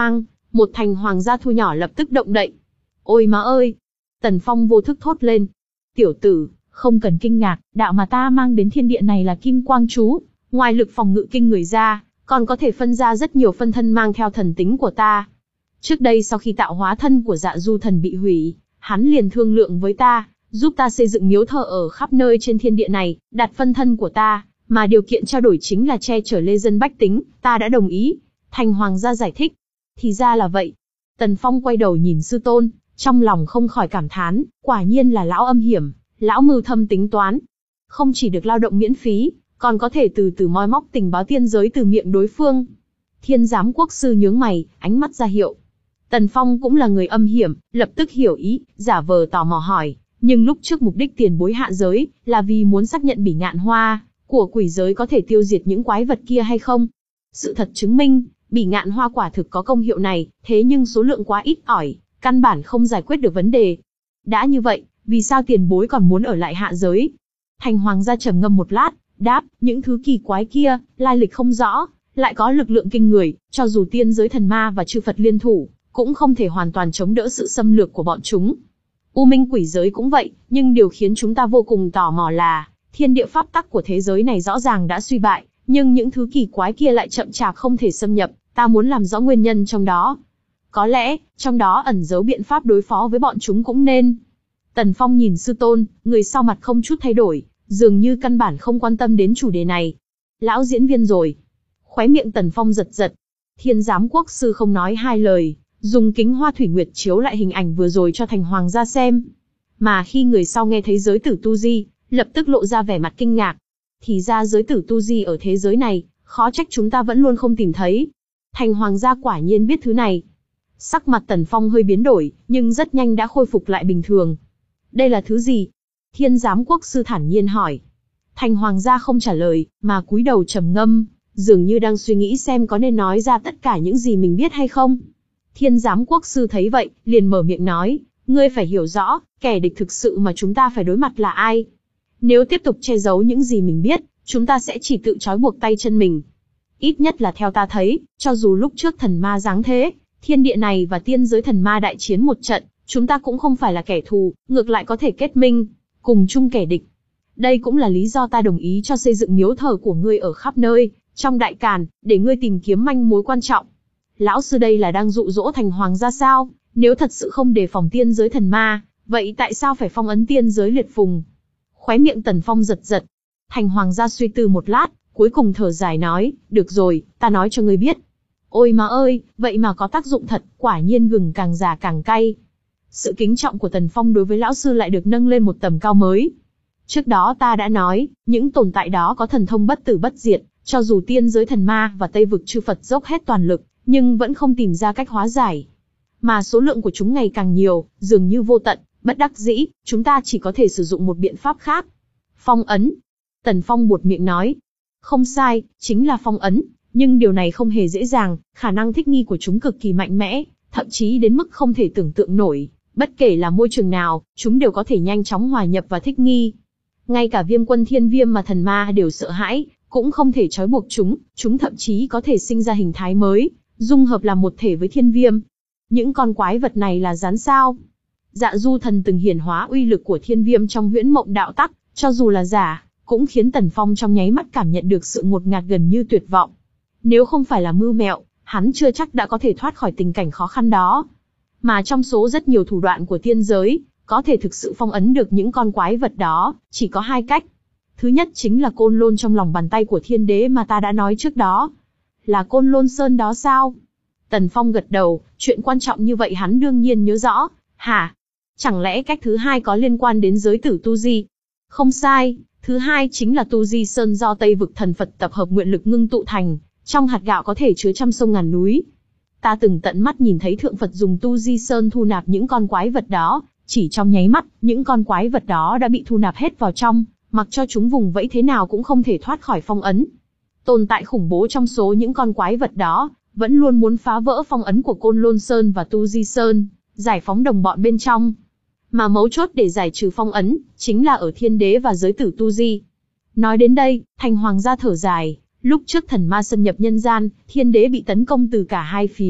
một thành hoàng gia thu nhỏ lập tức động đậy. Ôi má ơi! Tần Phong vô thức thốt lên. Tiểu tử, không cần kinh ngạc, đạo mà ta mang đến thiên địa này là kim quang chú, ngoài lực phòng ngự kinh người ra, còn có thể phân ra rất nhiều phân thân mang theo thần tính của ta. Trước đây sau khi tạo hóa thân của Dạ Du thần bị hủy, hắn liền thương lượng với ta, giúp ta xây dựng miếu thờ ở khắp nơi trên thiên địa này, đặt phân thân của ta, mà điều kiện trao đổi chính là che chở lê dân bách tính, ta đã đồng ý. Thành hoàng gia giải thích. Thì ra là vậy. Tần Phong quay đầu nhìn sư tôn, trong lòng không khỏi cảm thán, quả nhiên là lão âm hiểm, lão mưu thâm tính toán. Không chỉ được lao động miễn phí, còn có thể từ từ moi móc tình báo tiên giới từ miệng đối phương. Thiên giám quốc sư nhướng mày, ánh mắt ra hiệu. Tần Phong cũng là người âm hiểm, lập tức hiểu ý, giả vờ tò mò hỏi, nhưng lúc trước mục đích tiền bối hạ giới, là vì muốn xác nhận bỉ ngạn hoa của quỷ giới có thể tiêu diệt những quái vật kia hay không? Sự thật chứng minh, bỉ ngạn hoa quả thực có công hiệu này, thế nhưng số lượng quá ít ỏi, căn bản không giải quyết được vấn đề. Đã như vậy, vì sao tiền bối còn muốn ở lại hạ giới? Thành hoàng gia trầm ngâm một lát, đáp, những thứ kỳ quái kia, lai lịch không rõ, lại có lực lượng kinh người, cho dù tiên giới thần ma và chư Phật liên thủ, cũng không thể hoàn toàn chống đỡ sự xâm lược của bọn chúng. U minh quỷ giới cũng vậy, nhưng điều khiến chúng ta vô cùng tò mò là, thiên địa pháp tắc của thế giới này rõ ràng đã suy bại, nhưng những thứ kỳ quái kia lại chậm chạp không thể xâm nhập, ta muốn làm rõ nguyên nhân trong đó. Có lẽ, trong đó ẩn giấu biện pháp đối phó với bọn chúng cũng nên. Tần Phong nhìn sư tôn, người sau mặt không chút thay đổi, dường như căn bản không quan tâm đến chủ đề này. Lão diễn viên rồi. Khóe miệng Tần Phong giật giật. Thiên giám quốc sư không nói hai lời, dùng kính hoa thủy nguyệt chiếu lại hình ảnh vừa rồi cho thành hoàng gia xem. Mà khi người sau nghe thấy giới tử tu di, lập tức lộ ra vẻ mặt kinh ngạc. Thì ra giới tử tu di ở thế giới này, khó trách chúng ta vẫn luôn không tìm thấy. Thành hoàng gia quả nhiên biết thứ này. Sắc mặt Tần Phong hơi biến đổi, nhưng rất nhanh đã khôi phục lại bình thường. Đây là thứ gì? Thiên giám quốc sư thản nhiên hỏi. Thành hoàng gia không trả lời, mà cúi đầu trầm ngâm, dường như đang suy nghĩ xem có nên nói ra tất cả những gì mình biết hay không. Thiên giám quốc sư thấy vậy, liền mở miệng nói, ngươi phải hiểu rõ, kẻ địch thực sự mà chúng ta phải đối mặt là ai. Nếu tiếp tục che giấu những gì mình biết, chúng ta sẽ chỉ tự trói buộc tay chân mình. Ít nhất là theo ta thấy, cho dù lúc trước thần ma giáng thế, thiên địa này và tiên giới thần ma đại chiến một trận, chúng ta cũng không phải là kẻ thù, ngược lại có thể kết minh, cùng chung kẻ địch. Đây cũng là lý do ta đồng ý cho xây dựng miếu thờ của ngươi ở khắp nơi, trong đại càn, để ngươi tìm kiếm manh mối quan trọng. Lão sư đây là đang dụ dỗ thành hoàng gia sao? Nếu thật sự không đề phòng tiên giới thần ma, vậy tại sao phải phong ấn tiên giới liệt phùng? Khóe miệng Tần Phong giật giật. Thành hoàng gia suy tư một lát, cuối cùng thở dài nói, được rồi, ta nói cho ngươi biết. Ôi má ơi, vậy mà có tác dụng thật, quả nhiên gừng càng già càng cay. Sự kính trọng của Tần Phong đối với lão sư lại được nâng lên một tầm cao mới. Trước đó ta đã nói, những tồn tại đó có thần thông bất tử bất diệt, cho dù tiên giới thần ma và Tây vực chư Phật dốc hết toàn lực, nhưng vẫn không tìm ra cách hóa giải. Mà số lượng của chúng ngày càng nhiều, dường như vô tận, bất đắc dĩ, chúng ta chỉ có thể sử dụng một biện pháp khác. Phong ấn. Tần Phong buột miệng nói. Không sai, chính là phong ấn, nhưng điều này không hề dễ dàng, khả năng thích nghi của chúng cực kỳ mạnh mẽ, thậm chí đến mức không thể tưởng tượng nổi. Bất kể là môi trường nào, chúng đều có thể nhanh chóng hòa nhập và thích nghi. Ngay cả viêm quân thiên viêm mà thần ma đều sợ hãi, cũng không thể trói buộc chúng, chúng thậm chí có thể sinh ra hình thái mới, dung hợp làm một thể với thiên viêm. Những con quái vật này là rắn sao? Dạ Du thần từng hiển hóa uy lực của thiên viêm trong huyễn mộng đạo tắc, cho dù là giả, cũng khiến Tần Phong trong nháy mắt cảm nhận được sự ngột ngạt gần như tuyệt vọng. Nếu không phải là mưu mẹo, hắn chưa chắc đã có thể thoát khỏi tình cảnh khó khăn đó. Mà trong số rất nhiều thủ đoạn của tiên giới, có thể thực sự phong ấn được những con quái vật đó, chỉ có hai cách. Thứ nhất chính là côn lôn trong lòng bàn tay của thiên đế mà ta đã nói trước đó. Là côn lôn sơn đó sao? Tần Phong gật đầu, chuyện quan trọng như vậy hắn đương nhiên nhớ rõ. Hả? Chẳng lẽ cách thứ hai có liên quan đến giới tử tu di? Không sai, thứ hai chính là tu di sơn do Tây vực thần Phật tập hợp nguyện lực ngưng tụ thành, trong hạt gạo có thể chứa trăm sông ngàn núi. Ta từng tận mắt nhìn thấy thượng Phật dùng tu di sơn thu nạp những con quái vật đó, chỉ trong nháy mắt, những con quái vật đó đã bị thu nạp hết vào trong, mặc cho chúng vùng vẫy thế nào cũng không thể thoát khỏi phong ấn. Tồn tại khủng bố trong số những con quái vật đó, vẫn luôn muốn phá vỡ phong ấn của Côn Lôn Sơn và Tu Di Sơn, giải phóng đồng bọn bên trong. Mà mấu chốt để giải trừ phong ấn, chính là ở thiên đế và giới tử Tu Di. Nói đến đây, thành hoàng gia thở dài, lúc trước thần ma xâm nhập nhân gian, thiên đế bị tấn công từ cả hai phía,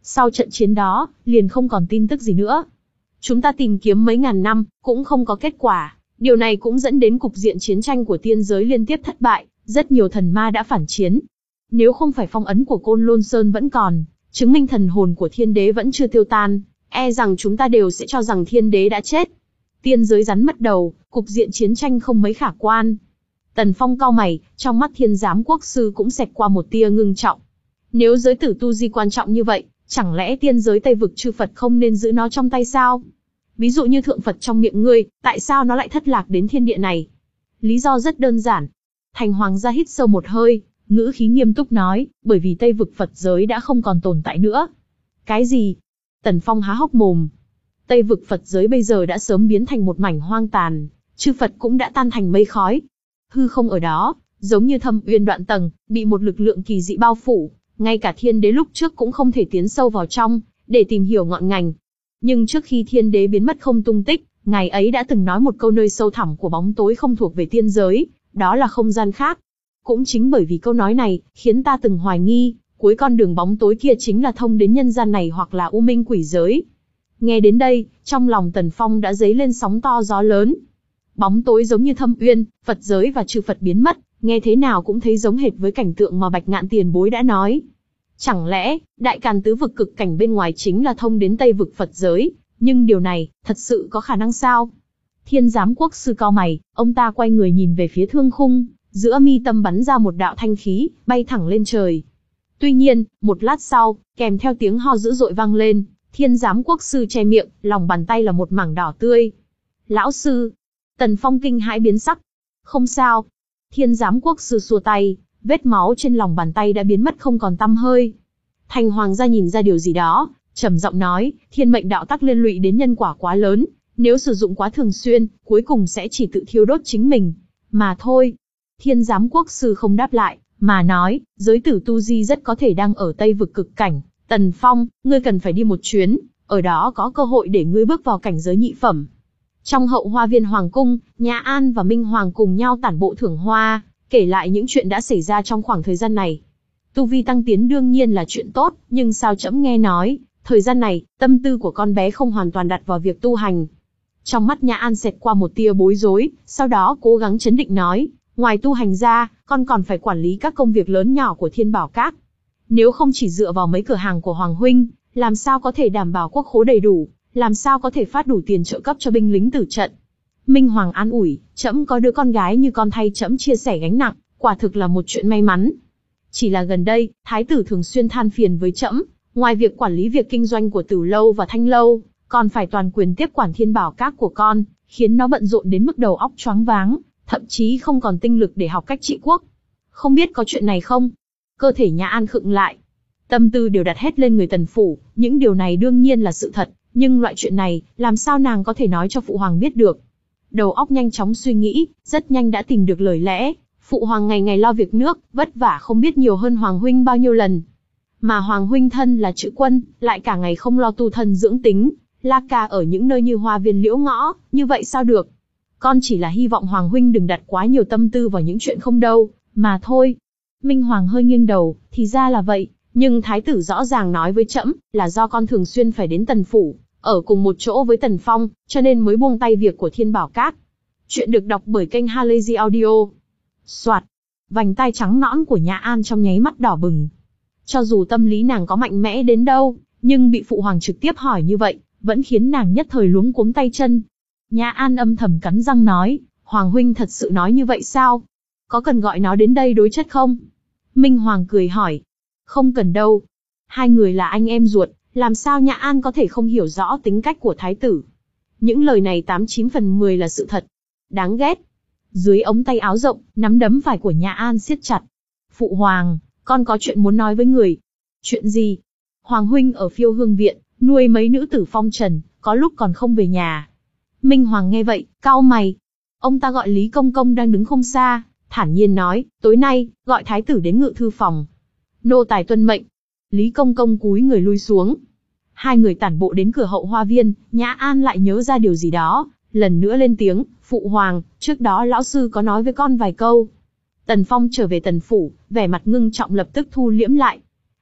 Sau trận chiến đó, liền không còn tin tức gì nữa. Chúng ta tìm kiếm mấy ngàn năm, cũng không có kết quả. Điều này cũng dẫn đến cục diện chiến tranh của tiên giới liên tiếp thất bại, rất nhiều thần ma đã phản chiến. Nếu không phải phong ấn của Côn Lôn Sơn vẫn còn, chứng minh thần hồn của thiên đế vẫn chưa tiêu tan, e rằng chúng ta đều sẽ cho rằng thiên đế đã chết. Tiên giới rắn mất đầu, cục diện chiến tranh không mấy khả quan. Tần Phong cau mày, trong mắt Thiên Giám Quốc Sư cũng xẹt qua một tia ngưng trọng. Nếu giới tử tu di quan trọng như vậy, chẳng lẽ tiên giới Tây vực chư Phật không nên giữ nó trong tay sao? Ví dụ như thượng Phật trong miệng ngươi, tại sao nó lại thất lạc đến thiên địa này? Lý do rất đơn giản. Thành Hoàng gia hít sâu một hơi, ngữ khí nghiêm túc nói, bởi vì Tây vực Phật giới đã không còn tồn tại nữa. Cái gì? Tần Phong há hốc mồm. Tây vực Phật giới bây giờ đã sớm biến thành một mảnh hoang tàn, chư Phật cũng đã tan thành mây khói. Hư không ở đó, giống như thâm uyên đoạn tầng, bị một lực lượng kỳ dị bao phủ, ngay cả thiên đế lúc trước cũng không thể tiến sâu vào trong, để tìm hiểu ngọn ngành. Nhưng trước khi thiên đế biến mất không tung tích, ngài ấy đã từng nói một câu nơi sâu thẳm của bóng tối không thuộc về tiên giới, đó là không gian khác. Cũng chính bởi vì câu nói này, khiến ta từng hoài nghi, cuối con đường bóng tối kia chính là thông đến nhân gian này hoặc là u minh quỷ giới. Nghe đến đây, trong lòng Tần Phong đã dấy lên sóng to gió lớn. Bóng tối giống như thâm uyên, Phật giới và chư Phật biến mất, nghe thế nào cũng thấy giống hệt với cảnh tượng mà Bạch Ngạn Tiền Bối đã nói. Chẳng lẽ, đại càn tứ vực cực cảnh bên ngoài chính là thông đến Tây vực Phật giới, nhưng điều này, thật sự có khả năng sao? Thiên Giám Quốc Sư cau mày, ông ta quay người nhìn về phía thương khung, giữa mi tâm bắn ra một đạo thanh khí, bay thẳng lên trời. Tuy nhiên, một lát sau, kèm theo tiếng ho dữ dội vang lên, Thiên Giám Quốc Sư che miệng, lòng bàn tay là một mảng đỏ tươi. Lão sư! Tần Phong kinh hãi biến sắc. Không sao. Thiên Giám Quốc Sư xua tay, vết máu trên lòng bàn tay đã biến mất không còn tăm hơi. Thành Hoàng gia nhìn ra điều gì đó, trầm giọng nói, thiên mệnh đạo tắc liên lụy đến nhân quả quá lớn, nếu sử dụng quá thường xuyên, cuối cùng sẽ chỉ tự thiêu đốt chính mình, mà thôi. Thiên Giám Quốc Sư không đáp lại, mà nói, giới tử tu di rất có thể đang ở Tây vực cực cảnh. Tần Phong, ngươi cần phải đi một chuyến, ở đó có cơ hội để ngươi bước vào cảnh giới nhị phẩm. Trong hậu hoa viên hoàng cung, Nhã An và Minh Hoàng cùng nhau tản bộ thưởng hoa, kể lại những chuyện đã xảy ra trong khoảng thời gian này. Tu vi tăng tiến đương nhiên là chuyện tốt, nhưng sao trẫm nghe nói, thời gian này, tâm tư của con bé không hoàn toàn đặt vào việc tu hành. Trong mắt Nhã An xẹt qua một tia bối rối, sau đó cố gắng trấn định nói, ngoài tu hành ra, con còn phải quản lý các công việc lớn nhỏ của Thiên Bảo Các. Nếu không chỉ dựa vào mấy cửa hàng của Hoàng Huynh, làm sao có thể đảm bảo quốc khố đầy đủ, làm sao có thể phát đủ tiền trợ cấp cho binh lính tử trận. Minh Hoàng an ủi, trẫm có đứa con gái như con thay trẫm chia sẻ gánh nặng, quả thực là một chuyện may mắn. Chỉ là gần đây, thái tử thường xuyên than phiền với trẫm, ngoài việc quản lý việc kinh doanh của Tử lâu và Thanh lâu, còn phải toàn quyền tiếp quản Thiên Bảo Các của con, khiến nó bận rộn đến mức đầu óc choáng váng, thậm chí không còn tinh lực để học cách trị quốc. Không biết có chuyện này không? Cơ thể Nhã An khựng lại. Tâm tư đều đặt hết lên người Tần phủ, những điều này đương nhiên là sự thật, nhưng loại chuyện này, làm sao nàng có thể nói cho Phụ Hoàng biết được? Đầu óc nhanh chóng suy nghĩ, rất nhanh đã tìm được lời lẽ. Phụ Hoàng ngày ngày lo việc nước, vất vả không biết nhiều hơn Hoàng Huynh bao nhiêu lần. Mà Hoàng Huynh thân là chữ quân, lại cả ngày không lo tu thân dưỡng tính, la cà ở những nơi như hoa viên liễu ngõ, như vậy sao được? Con chỉ là hy vọng Hoàng Huynh đừng đặt quá nhiều tâm tư vào những chuyện không đâu, mà thôi. Minh Hoàng hơi nghiêng đầu, thì ra là vậy, nhưng thái tử rõ ràng nói với trẫm là do con thường xuyên phải đến Tần phủ, ở cùng một chỗ với Tần Phong, cho nên mới buông tay việc của Thiên Bảo Các. Chuyện được đọc bởi kênh Halazy Audio. Soạt, vành tai trắng nõn của Nhã An trong nháy mắt đỏ bừng. Cho dù tâm lý nàng có mạnh mẽ đến đâu, nhưng bị Phụ Hoàng trực tiếp hỏi như vậy, vẫn khiến nàng nhất thời luống cuống tay chân. Nhã An âm thầm cắn răng nói, Hoàng Huynh thật sự nói như vậy sao? Có cần gọi nó đến đây đối chất không? Minh Hoàng cười hỏi. Không cần đâu. Hai người là anh em ruột, làm sao Nhã An có thể không hiểu rõ tính cách của thái tử? Những lời này tám chín phần mười là sự thật. Đáng ghét. Dưới ống tay áo rộng, nắm đấm phải của Nhã An siết chặt. Phụ Hoàng, con có chuyện muốn nói với người. Chuyện gì? Hoàng Huynh ở Phiêu Hương Viện, nuôi mấy nữ tử phong trần, có lúc còn không về nhà. Minh Hoàng nghe vậy, cau mày. Ông ta gọi Lý Công Công đang đứng không xa, thản nhiên nói, tối nay, gọi thái tử đến ngự thư phòng. Nô tài tuân mệnh. Lý Công Công cúi người lui xuống. Hai người tản bộ đến cửa hậu hoa viên, Nhã An lại nhớ ra điều gì đó, lần nữa lên tiếng, Phụ Hoàng, trước đó lão sư có nói với con vài câu. Tần Phong trở về Tần phủ, vẻ mặt ngưng trọng lập tức thu liễm lại.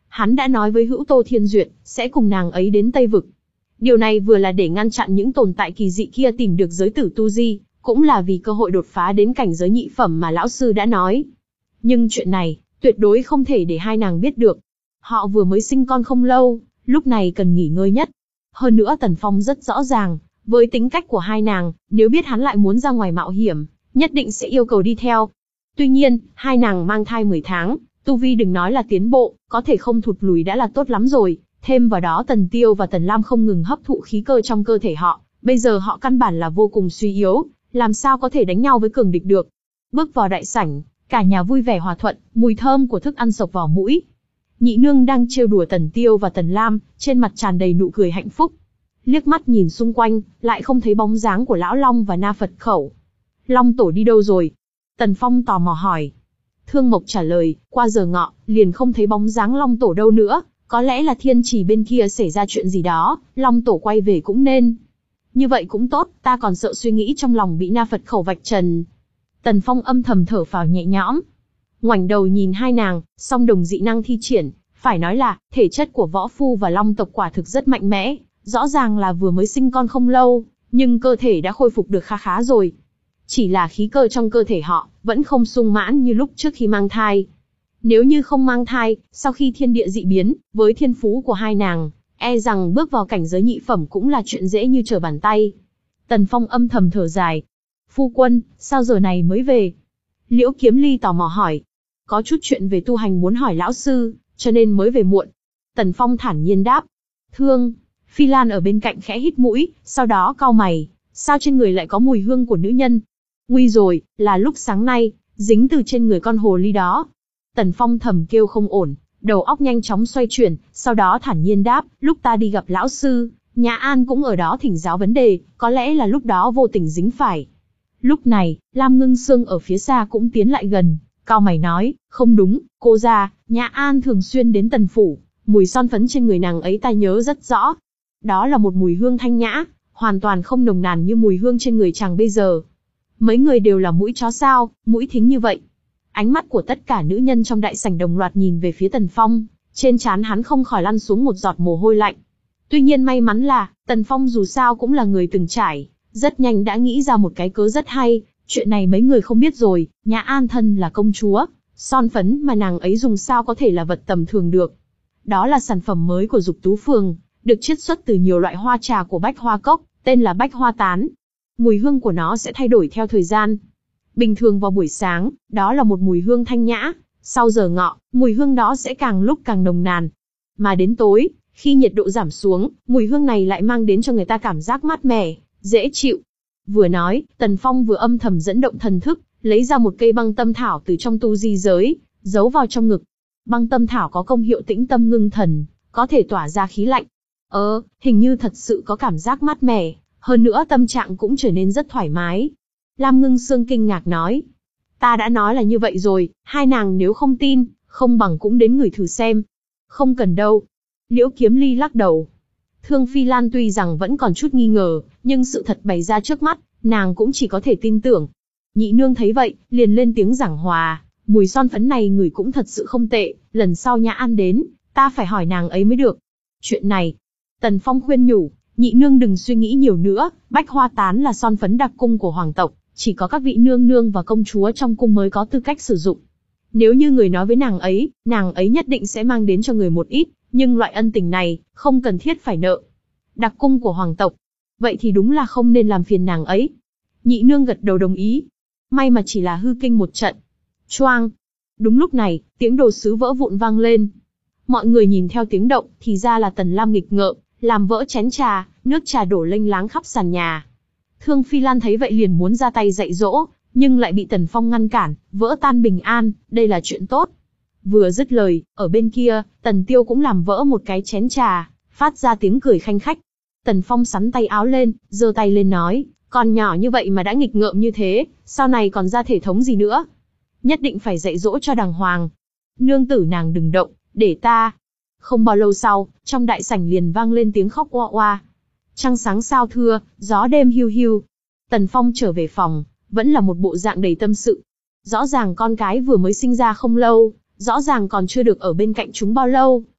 hắn đã nói với Hữu Tô Thiên Duyệt, sẽ cùng nàng ấy đến Tây Vực. Điều này vừa là để ngăn chặn những tồn tại kỳ dị kia tìm được giới tử tu di, cũng là vì cơ hội đột phá đến cảnh giới nhị phẩm mà lão sư đã nói. Nhưng chuyện này, tuyệt đối không thể để hai nàng biết được. Họ vừa mới sinh con không lâu, lúc này cần nghỉ ngơi nhất. Hơn nữa Tần Phong rất rõ ràng, với tính cách của hai nàng, nếu biết hắn lại muốn ra ngoài mạo hiểm, nhất định sẽ yêu cầu đi theo. Tuy nhiên, hai nàng mang thai mười tháng, tu vi đừng nói là tiến bộ, có thể không thụt lùi đã là tốt lắm rồi. Thêm vào đó Tần Tiêu và Tần Lam không ngừng hấp thụ khí cơ trong cơ thể họ, bây giờ họ căn bản là vô cùng suy yếu, làm sao có thể đánh nhau với cường địch được. Bước vào đại sảnh, cả nhà vui vẻ hòa thuận, mùi thơm của thức ăn sộc vào mũi. Nhị nương đang trêu đùa Tần Tiêu và Tần Lam, trên mặt tràn đầy nụ cười hạnh phúc. Liếc mắt nhìn xung quanh, lại không thấy bóng dáng của Lão Long và Na Phật Khẩu. Long Tổ đi đâu rồi? Tần Phong tò mò hỏi. Thương Mộc trả lời, qua giờ ngọ, liền không thấy bóng dáng Long Tổ đâu nữa, có lẽ là thiên trì bên kia xảy ra chuyện gì đó, Long Tổ quay về cũng nên. Như vậy cũng tốt, ta còn sợ suy nghĩ trong lòng bị Na Phật Khẩu vạch trần. Tần Phong âm thầm thở phào nhẹ nhõm. Ngoảnh đầu nhìn hai nàng, song đồng dị năng thi triển, phải nói là, thể chất của võ phu và long tộc quả thực rất mạnh mẽ, rõ ràng là vừa mới sinh con không lâu, nhưng cơ thể đã khôi phục được khá khá rồi. Chỉ là khí cơ trong cơ thể họ, vẫn không sung mãn như lúc trước khi mang thai. Nếu như không mang thai, sau khi thiên địa dị biến, với thiên phú của hai nàng, e rằng bước vào cảnh giới nhị phẩm cũng là chuyện dễ như trở bàn tay. Tần Phong âm thầm thở dài. Phu quân, sao giờ này mới về? Liễu Kiếm Ly tò mò hỏi. Có chút chuyện về tu hành muốn hỏi lão sư, cho nên mới về muộn. Tần Phong thản nhiên đáp. Thương. Phi Lan ở bên cạnh khẽ hít mũi, sau đó cau mày. Sao trên người lại có mùi hương của nữ nhân? Nguy rồi, là lúc sáng nay, dính từ trên người con hồ ly đó. Tần Phong thầm kêu không ổn, đầu óc nhanh chóng xoay chuyển, sau đó thản nhiên đáp, lúc ta đi gặp lão sư, Nhã An cũng ở đó thỉnh giáo vấn đề, có lẽ là lúc đó vô tình dính phải. Lúc này, Lam Ngưng Sương ở phía xa cũng tiến lại gần, cau mày nói, không đúng, cô ra, Nhã An thường xuyên đến Tần phủ, mùi son phấn trên người nàng ấy ta nhớ rất rõ. Đó là một mùi hương thanh nhã, hoàn toàn không nồng nàn như mùi hương trên người chàng bây giờ. Mấy người đều là mũi chó sao, mũi thính như vậy. Ánh mắt của tất cả nữ nhân trong đại sảnh đồng loạt nhìn về phía Tần Phong, trên trán hắn không khỏi lăn xuống một giọt mồ hôi lạnh. Tuy nhiên may mắn là, Tần Phong dù sao cũng là người từng trải, rất nhanh đã nghĩ ra một cái cớ rất hay, chuyện này mấy người không biết rồi, Nhã An thân là công chúa, son phấn mà nàng ấy dùng sao có thể là vật tầm thường được. Đó là sản phẩm mới của Dục Tú Phường, được chiết xuất từ nhiều loại hoa trà của Bách Hoa Cốc, tên là Bách Hoa Tán. Mùi hương của nó sẽ thay đổi theo thời gian. Bình thường vào buổi sáng, đó là một mùi hương thanh nhã, sau giờ ngọ, mùi hương đó sẽ càng lúc càng nồng nàn. Mà đến tối, khi nhiệt độ giảm xuống, mùi hương này lại mang đến cho người ta cảm giác mát mẻ, dễ chịu. Vừa nói, Tần Phong vừa âm thầm dẫn động thần thức, lấy ra một cây băng tâm thảo từ trong tu di giới, giấu vào trong ngực. Băng tâm thảo có công hiệu tĩnh tâm ngưng thần, có thể tỏa ra khí lạnh. Ờ, hình như thật sự có cảm giác mát mẻ, hơn nữa tâm trạng cũng trở nên rất thoải mái. Lam Ngưng Sương kinh ngạc nói. Ta đã nói là như vậy rồi, hai nàng nếu không tin, không bằng cũng đến ngửi thử xem. Không cần đâu. Liễu Kiếm Ly lắc đầu. Thương Phi Lan tuy rằng vẫn còn chút nghi ngờ, nhưng sự thật bày ra trước mắt, nàng cũng chỉ có thể tin tưởng. Nhị nương thấy vậy, liền lên tiếng giảng hòa, mùi son phấn này ngửi cũng thật sự không tệ, lần sau Nhã An đến, ta phải hỏi nàng ấy mới được. Chuyện này, Tần Phong khuyên nhủ, nhị nương đừng suy nghĩ nhiều nữa, Bách Hoa Tán là son phấn đặc cung của hoàng tộc, chỉ có các vị nương nương và công chúa trong cung mới có tư cách sử dụng. Nếu như người nói với nàng ấy, nàng ấy nhất định sẽ mang đến cho người một ít, nhưng loại ân tình này, không cần thiết phải nợ. Đặc cung của hoàng tộc, vậy thì đúng là không nên làm phiền nàng ấy. Nhị nương gật đầu đồng ý. May mà chỉ là hư kinh một trận. Choang. Đúng lúc này, tiếng đồ sứ vỡ vụn vang lên. Mọi người nhìn theo tiếng động, thì ra là Tần Lam nghịch ngợm, làm vỡ chén trà, nước trà đổ lênh láng khắp sàn nhà. Thương Phi Lan thấy vậy liền muốn ra tay dạy dỗ, nhưng lại bị Tần Phong ngăn cản, vỡ tan bình an, đây là chuyện tốt. Vừa dứt lời, ở bên kia, Tần Tiêu cũng làm vỡ một cái chén trà, phát ra tiếng cười khanh khách. Tần Phong sắn tay áo lên, giơ tay lên nói, con nhỏ như vậy mà đã nghịch ngợm như thế, sau này còn ra thể thống gì nữa? Nhất định phải dạy dỗ cho đàng hoàng. Nương tử nàng đừng động, để ta. Không bao lâu sau, trong đại sảnh liền vang lên tiếng khóc oa oa. Trăng sáng sao thưa, gió đêm hiu hiu. Tần Phong trở về phòng, vẫn là một bộ dạng đầy tâm sự. Rõ ràng con cái vừa mới sinh ra không lâu, rõ ràng còn chưa được ở bên cạnh chúng bao lâu,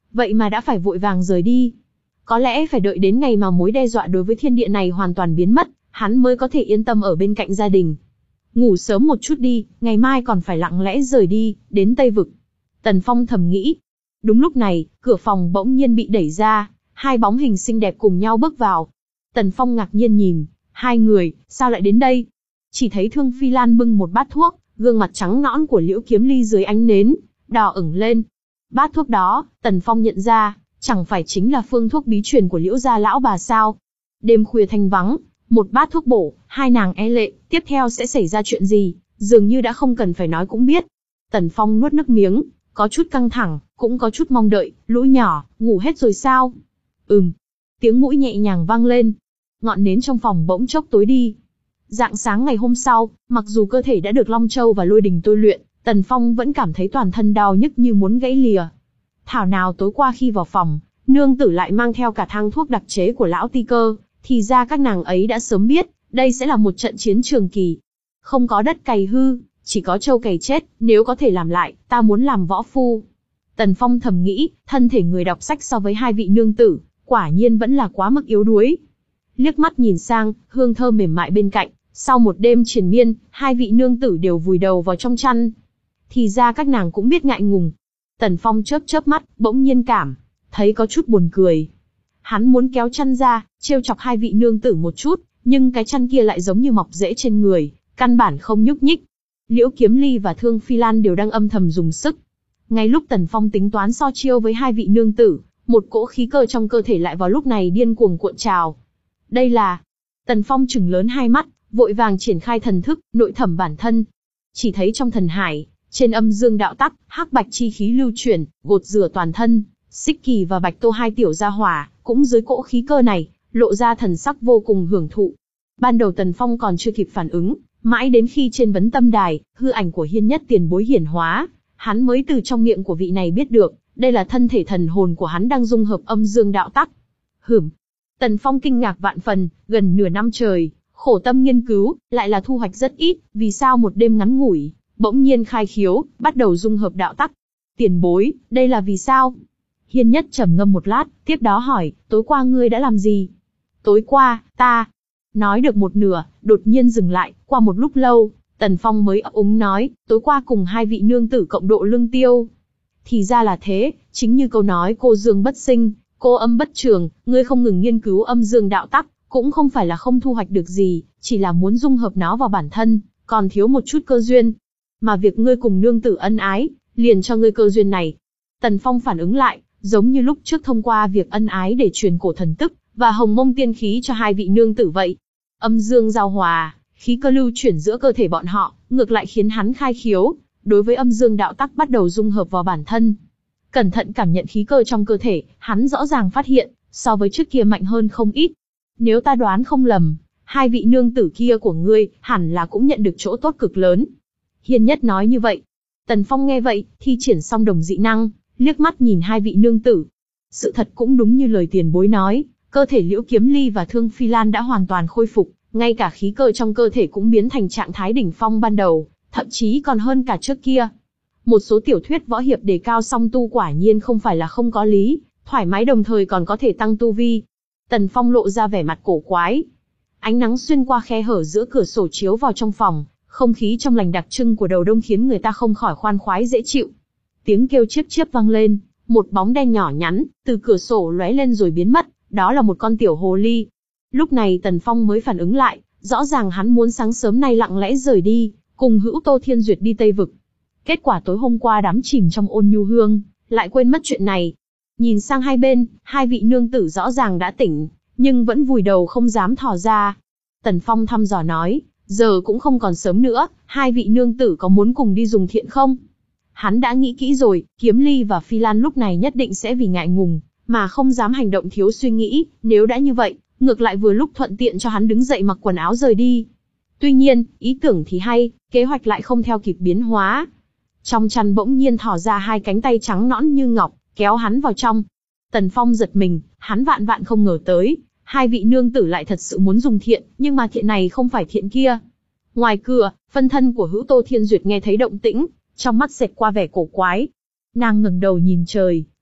vậy mà đã phải vội vàng rời đi. Có lẽ phải đợi đến ngày mà mối đe dọa đối với thiên địa này hoàn toàn biến mất, hắn mới có thể yên tâm ở bên cạnh gia đình. Ngủ sớm một chút đi, ngày mai còn phải lặng lẽ rời đi, đến Tây Vực. Tần Phong thầm nghĩ. Đúng lúc này, cửa phòng bỗng nhiên bị đẩy ra, hai bóng hình xinh đẹp cùng nhau bước vào. Tần Phong ngạc nhiên nhìn, hai người, sao lại đến đây? Chỉ thấy Thương Phi Lan bưng một bát thuốc, gương mặt trắng nõn của Liễu Kiếm Ly dưới ánh nến, đỏ ửng lên. Bát thuốc đó, Tần Phong nhận ra, chẳng phải chính là phương thuốc bí truyền của Liễu gia lão bà sao? Đêm khuya thanh vắng, một bát thuốc bổ, hai nàng e lệ, tiếp theo sẽ xảy ra chuyện gì, dường như đã không cần phải nói cũng biết. Tần Phong nuốt nước miếng, có chút căng thẳng, cũng có chút mong đợi, lũ nhỏ, ngủ hết rồi sao? Ừm. Tiếng mũi nhẹ nhàng vang lên. Ngọn nến trong phòng bỗng chốc tối đi. Rạng sáng ngày hôm sau, mặc dù cơ thể đã được Long Châu và Lôi Đình tôi luyện, Tần Phong vẫn cảm thấy toàn thân đau nhức như muốn gãy lìa. Thảo nào tối qua khi vào phòng, nương tử lại mang theo cả thang thuốc đặc chế của lão Ti Cơ, thì ra các nàng ấy đã sớm biết, đây sẽ là một trận chiến trường kỳ. Không có đất cày hư, chỉ có trâu cày chết, nếu có thể làm lại, ta muốn làm võ phu. Tần Phong thầm nghĩ, thân thể người đọc sách so với hai vị nương tử, quả nhiên vẫn là quá mức yếu đuối. Liếc mắt nhìn sang, hương thơm mềm mại bên cạnh, sau một đêm triền miên, hai vị nương tử đều vùi đầu vào trong chăn. Thì ra các nàng cũng biết ngại ngùng. Tần Phong chớp chớp mắt, bỗng nhiên cảm thấy có chút buồn cười. Hắn muốn kéo chăn ra, trêu chọc hai vị nương tử một chút, nhưng cái chăn kia lại giống như mọc rễ trên người, căn bản không nhúc nhích. Liễu Kiếm Ly và Thương Phi Lan đều đang âm thầm dùng sức. Ngay lúc Tần Phong tính toán so chiêu với hai vị nương tử, một cỗ khí cơ trong cơ thể lại vào lúc này điên cuồng cuộn trào. Đây là... Tần Phong trừng lớn hai mắt, vội vàng triển khai thần thức, nội thẩm bản thân. Chỉ thấy trong thần hải, trên âm dương đạo tắc, hắc bạch chi khí lưu chuyển, gột rửa toàn thân. Xích Kỳ và Bạch Tô hai tiểu gia hỏa, cũng dưới cỗ khí cơ này, lộ ra thần sắc vô cùng hưởng thụ. Ban đầu Tần Phong còn chưa kịp phản ứng, mãi đến khi trên vấn tâm đài, hư ảnh của Hiên Nhất tiền bối hiển hóa, hắn mới từ trong miệng của vị này biết được, đây là thân thể thần hồn của hắn đang dung hợp âm dương đạo tắc. Hửm. Tần Phong kinh ngạc vạn phần, gần nửa năm trời, khổ tâm nghiên cứu, lại là thu hoạch rất ít, vì sao một đêm ngắn ngủi, bỗng nhiên khai khiếu, bắt đầu dung hợp đạo tắc. Tiền bối, đây là vì sao? Hiên Nhất trầm ngâm một lát, tiếp đó hỏi, tối qua ngươi đã làm gì? Tối qua, ta... Nói được một nửa, đột nhiên dừng lại, qua một lúc lâu, Tần Phong mới ấp úng nói, tối qua cùng hai vị nương tử cộng độ lương tiêu. Thì ra là thế, chính như câu nói cô dương bất sinh, cô âm bất trường, ngươi không ngừng nghiên cứu âm dương đạo tắc, cũng không phải là không thu hoạch được gì, chỉ là muốn dung hợp nó vào bản thân, còn thiếu một chút cơ duyên. Mà việc ngươi cùng nương tử ân ái, liền cho ngươi cơ duyên này. Tần Phong phản ứng lại, giống như lúc trước thông qua việc ân ái để truyền cổ thần tức, và hồng mông tiên khí cho hai vị nương tử vậy. Âm dương giao hòa, khí cơ lưu chuyển giữa cơ thể bọn họ, ngược lại khiến hắn khai khiếu, đối với âm dương đạo tắc bắt đầu dung hợp vào bản thân. Cẩn thận cảm nhận khí cơ trong cơ thể, hắn rõ ràng phát hiện, so với trước kia mạnh hơn không ít. Nếu ta đoán không lầm, hai vị nương tử kia của ngươi, hẳn là cũng nhận được chỗ tốt cực lớn. Hiên Nhất nói như vậy. Tần Phong nghe vậy, thi triển xong đồng dị năng, liếc mắt nhìn hai vị nương tử. Sự thật cũng đúng như lời tiền bối nói, cơ thể Liễu Kiếm Ly và Thương Phi Lan đã hoàn toàn khôi phục, ngay cả khí cơ trong cơ thể cũng biến thành trạng thái đỉnh phong ban đầu, thậm chí còn hơn cả trước kia. Một số tiểu thuyết võ hiệp đề cao song tu quả nhiên không phải là không có lý, thoải mái đồng thời còn có thể tăng tu vi. Tần Phong lộ ra vẻ mặt cổ quái. Ánh nắng xuyên qua khe hở giữa cửa sổ chiếu vào trong phòng, không khí trong lành đặc trưng của đầu đông khiến người ta không khỏi khoan khoái dễ chịu. Tiếng kêu chiếp chiếp vang lên, một bóng đen nhỏ nhắn, từ cửa sổ lóe lên rồi biến mất, đó là một con tiểu hồ ly. Lúc này Tần Phong mới phản ứng lại, rõ ràng hắn muốn sáng sớm nay lặng lẽ rời đi, cùng Hữu Tô Thiên Duyệt đi Tây Vực. Kết quả tối hôm qua đắm chìm trong ôn nhu hương, lại quên mất chuyện này. Nhìn sang hai bên, hai vị nương tử rõ ràng đã tỉnh, nhưng vẫn vùi đầu không dám thò ra. Tần Phong thăm dò nói, giờ cũng không còn sớm nữa, hai vị nương tử có muốn cùng đi dùng thiện không? Hắn đã nghĩ kỹ rồi, Kiếm Ly và Phi Lan lúc này nhất định sẽ vì ngại ngùng, mà không dám hành động thiếu suy nghĩ, nếu đã như vậy, ngược lại vừa lúc thuận tiện cho hắn đứng dậy mặc quần áo rời đi. Tuy nhiên, ý tưởng thì hay, kế hoạch lại không theo kịp biến hóa. Trong chăn bỗng nhiên thò ra hai cánh tay trắng nõn như ngọc, kéo hắn vào trong. Tần Phong giật mình, hắn vạn vạn không ngờ tới, hai vị nương tử lại thật sự muốn dùng thiện, nhưng mà thiện này không phải thiện kia. Ngoài cửa, phân thân của Hữu Tô Thiên Duyệt nghe thấy động tĩnh, trong mắt xẹt qua vẻ cổ quái. Nàng ngẩng đầu nhìn trời,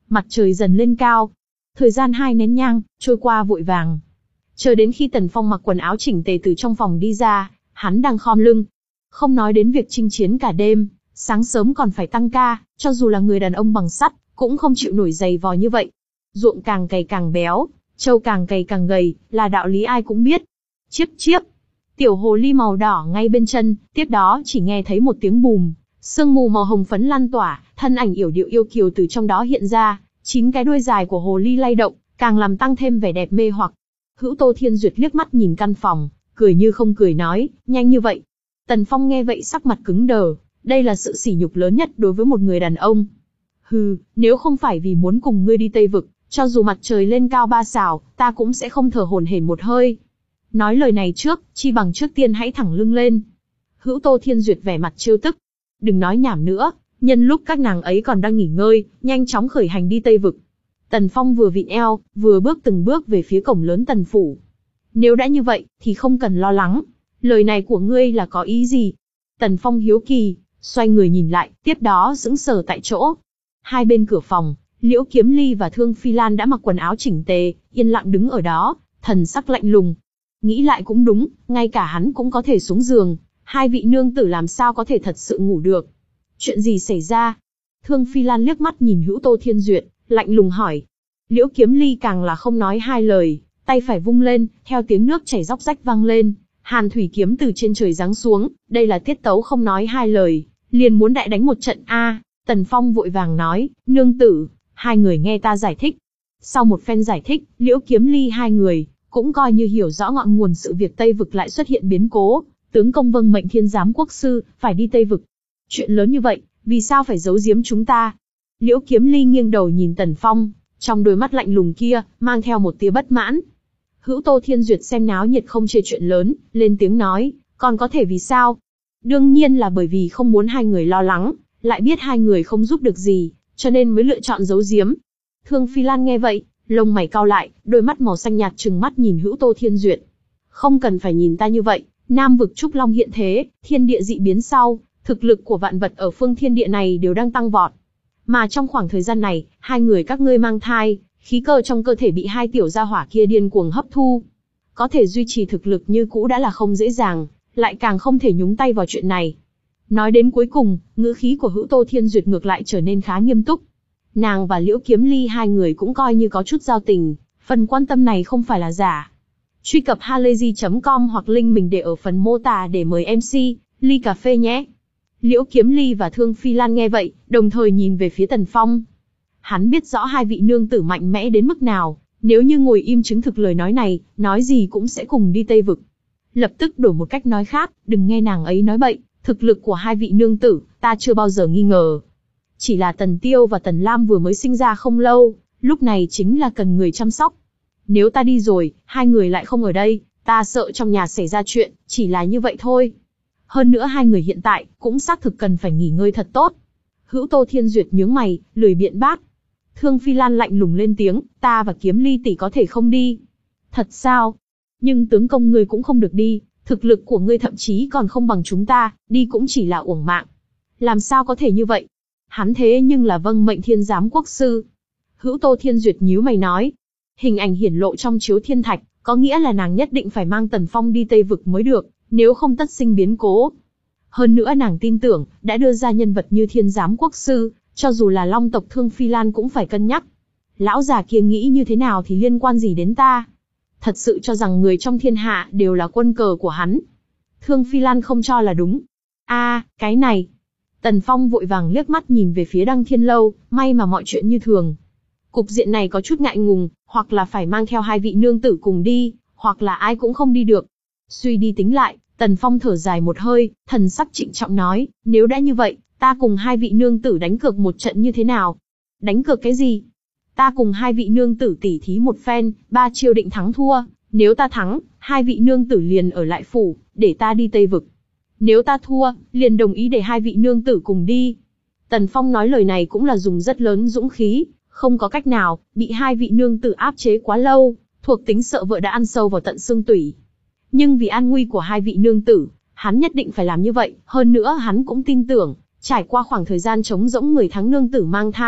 Mặt trời dần lên cao. Thời gian hai nén nhang, trôi qua vội vàng. Chờ đến khi Tần Phong mặc quần áo chỉnh tề từ trong phòng đi ra, hắn đang khom lưng. Không nói đến việc chinh chiến cả đêm, sáng sớm còn phải tăng ca, cho dù là người đàn ông bằng sắt, cũng không chịu nổi dày vò như vậy. Ruộng càng cày càng béo, trâu càng cày càng gầy, là đạo lý ai cũng biết. Chiếp chiếp. Tiểu hồ ly màu đỏ ngay bên chân, tiếp đó chỉ nghe thấy một tiếng bùm, sương mù màu hồng phấn lan tỏa, thân ảnh yểu điệu yêu kiều từ trong đó hiện ra, chín cái đuôi dài của hồ ly lay động, càng làm tăng thêm vẻ đẹp mê hoặc. Hữu Tô Thiên Duyệt liếc mắt nhìn căn phòng, cười như không cười nói, nhanh như vậy. Tần Phong nghe vậy sắc mặt cứng đờ, đây là sự sỉ nhục lớn nhất đối với một người đàn ông. Hừ, nếu không phải vì muốn cùng ngươi đi Tây Vực, cho dù mặt trời lên cao ba sào, ta cũng sẽ không thở hổn hển một hơi. Nói lời này trước, chi bằng trước tiên hãy thẳng lưng lên. Hữu Tô Thiên Duyệt vẻ mặt trêu tức. Đừng nói nhảm nữa, nhân lúc các nàng ấy còn đang nghỉ ngơi, nhanh chóng khởi hành đi Tây Vực. Tần Phong vừa vịn eo, vừa bước từng bước về phía cổng lớn Tần Phủ. Nếu đã như vậy, thì không cần lo lắng. Lời này của ngươi là có ý gì? Tần Phong hiếu kỳ, xoay người nhìn lại, tiếp đó sững sờ tại chỗ. Hai bên cửa phòng, Liễu Kiếm Ly và Thương Phi Lan đã mặc quần áo chỉnh tề, yên lặng đứng ở đó, thần sắc lạnh lùng. Nghĩ lại cũng đúng, ngay cả hắn cũng có thể xuống giường, hai vị nương tử làm sao có thể thật sự ngủ được. Chuyện gì xảy ra? Thương Phi Lan liếc mắt nhìn Hữu Tô Thiên Duyệt, lạnh lùng hỏi. Liễu Kiếm Ly càng là không nói hai lời, tay phải vung lên, theo tiếng nước chảy róc rách vang lên, hàn thủy kiếm từ trên trời giáng xuống, đây là tiết tấu không nói hai lời, liền muốn đại đánh một trận a. Tần Phong vội vàng nói, nương tử, hai người nghe ta giải thích. Sau một phen giải thích, Liễu Kiếm Ly hai người cũng coi như hiểu rõ ngọn nguồn sự việc Tây Vực lại xuất hiện biến cố, tướng công vâng mệnh Thiên Giám Quốc sư phải đi Tây Vực. Chuyện lớn như vậy, vì sao phải giấu giếm chúng ta? Liễu Kiếm Ly nghiêng đầu nhìn Tần Phong, trong đôi mắt lạnh lùng kia mang theo một tia bất mãn. Hữu Tô Thiên Duyệt xem náo nhiệt không chê chuyện lớn, lên tiếng nói, còn có thể vì sao? Đương nhiên là bởi vì không muốn hai người lo lắng, lại biết hai người không giúp được gì, cho nên mới lựa chọn giấu giếm. Thương Phi Lan nghe vậy, lông mày cau lại, đôi mắt màu xanh nhạt trừng mắt nhìn Hữu Tô Thiên Duyệt. Không cần phải nhìn ta như vậy, Nam Vực Trúc Long hiện thế, thiên địa dị biến sau, thực lực của vạn vật ở phương thiên địa này đều đang tăng vọt. Mà trong khoảng thời gian này, hai người các ngươi mang thai, khí cơ trong cơ thể bị hai tiểu gia hỏa kia điên cuồng hấp thu. Có thể duy trì thực lực như cũ đã là không dễ dàng, lại càng không thể nhúng tay vào chuyện này. Nói đến cuối cùng, ngữ khí của Hữu Tô Thiên Duyệt ngược lại trở nên khá nghiêm túc. Nàng và Liễu Kiếm Ly hai người cũng coi như có chút giao tình, phần quan tâm này không phải là giả. Truy cập halayzi chấm com hoặc link mình để ở phần mô tả để mời em xê, ly cà phê nhé. Liễu Kiếm Ly và Thương Phi Lan nghe vậy, đồng thời nhìn về phía Tần Phong. Hắn biết rõ hai vị nương tử mạnh mẽ đến mức nào, nếu như ngồi im chứng thực lời nói này, nói gì cũng sẽ cùng đi Tây Vực. Lập tức đổi một cách nói khác, đừng nghe nàng ấy nói bậy, thực lực của hai vị nương tử, ta chưa bao giờ nghi ngờ. Chỉ là Tần Tiêu và Tần Lam vừa mới sinh ra không lâu, lúc này chính là cần người chăm sóc. Nếu ta đi rồi, hai người lại không ở đây, ta sợ trong nhà xảy ra chuyện, chỉ là như vậy thôi. Hơn nữa hai người hiện tại, cũng xác thực cần phải nghỉ ngơi thật tốt. Hữu Tô Thiên Duyệt nhướng mày, lười biện bác. Thương Phi Lan lạnh lùng lên tiếng, ta và Kiếm Ly tỷ có thể không đi. Thật sao? Nhưng tướng công ngươi cũng không được đi, thực lực của ngươi thậm chí còn không bằng chúng ta, đi cũng chỉ là uổng mạng. Làm sao có thể như vậy? Hắn thế nhưng là vâng mệnh Thiên Giám Quốc sư. Hữu Tô Thiên Duyệt nhíu mày nói. Hình ảnh hiển lộ trong chiếu thiên thạch, có nghĩa là nàng nhất định phải mang Tần Phong đi Tây Vực mới được, nếu không tất sinh biến cố. Hơn nữa nàng tin tưởng, đã đưa ra nhân vật như Thiên Giám Quốc sư, cho dù là Long tộc Thương Phi Lan cũng phải cân nhắc. Lão già kia nghĩ như thế nào thì liên quan gì đến ta? Thật sự cho rằng người trong thiên hạ đều là quân cờ của hắn. Thương Phi Lan không cho là đúng. A, à, cái này. Tần Phong vội vàng liếc mắt nhìn về phía Đăng Thiên Lâu, may mà mọi chuyện như thường. Cục diện này có chút ngại ngùng, hoặc là phải mang theo hai vị nương tử cùng đi, hoặc là ai cũng không đi được. Suy đi tính lại, Tần Phong thở dài một hơi, thần sắc trịnh trọng nói, nếu đã như vậy, ta cùng hai vị nương tử đánh cược một trận như thế nào? Đánh cược cái gì? Ta cùng hai vị nương tử tỉ thí một phen, ba chiêu định thắng thua, nếu ta thắng, hai vị nương tử liền ở lại phủ, để ta đi Tây Vực. Nếu ta thua, liền đồng ý để hai vị nương tử cùng đi. Tần Phong nói lời này cũng là dùng rất lớn dũng khí, không có cách nào, bị hai vị nương tử áp chế quá lâu, thuộc tính sợ vợ đã ăn sâu vào tận xương tủy. Nhưng vì an nguy của hai vị nương tử, hắn nhất định phải làm như vậy, hơn nữa hắn cũng tin tưởng, trải qua khoảng thời gian trống rỗng mười tháng nương tử mang thai,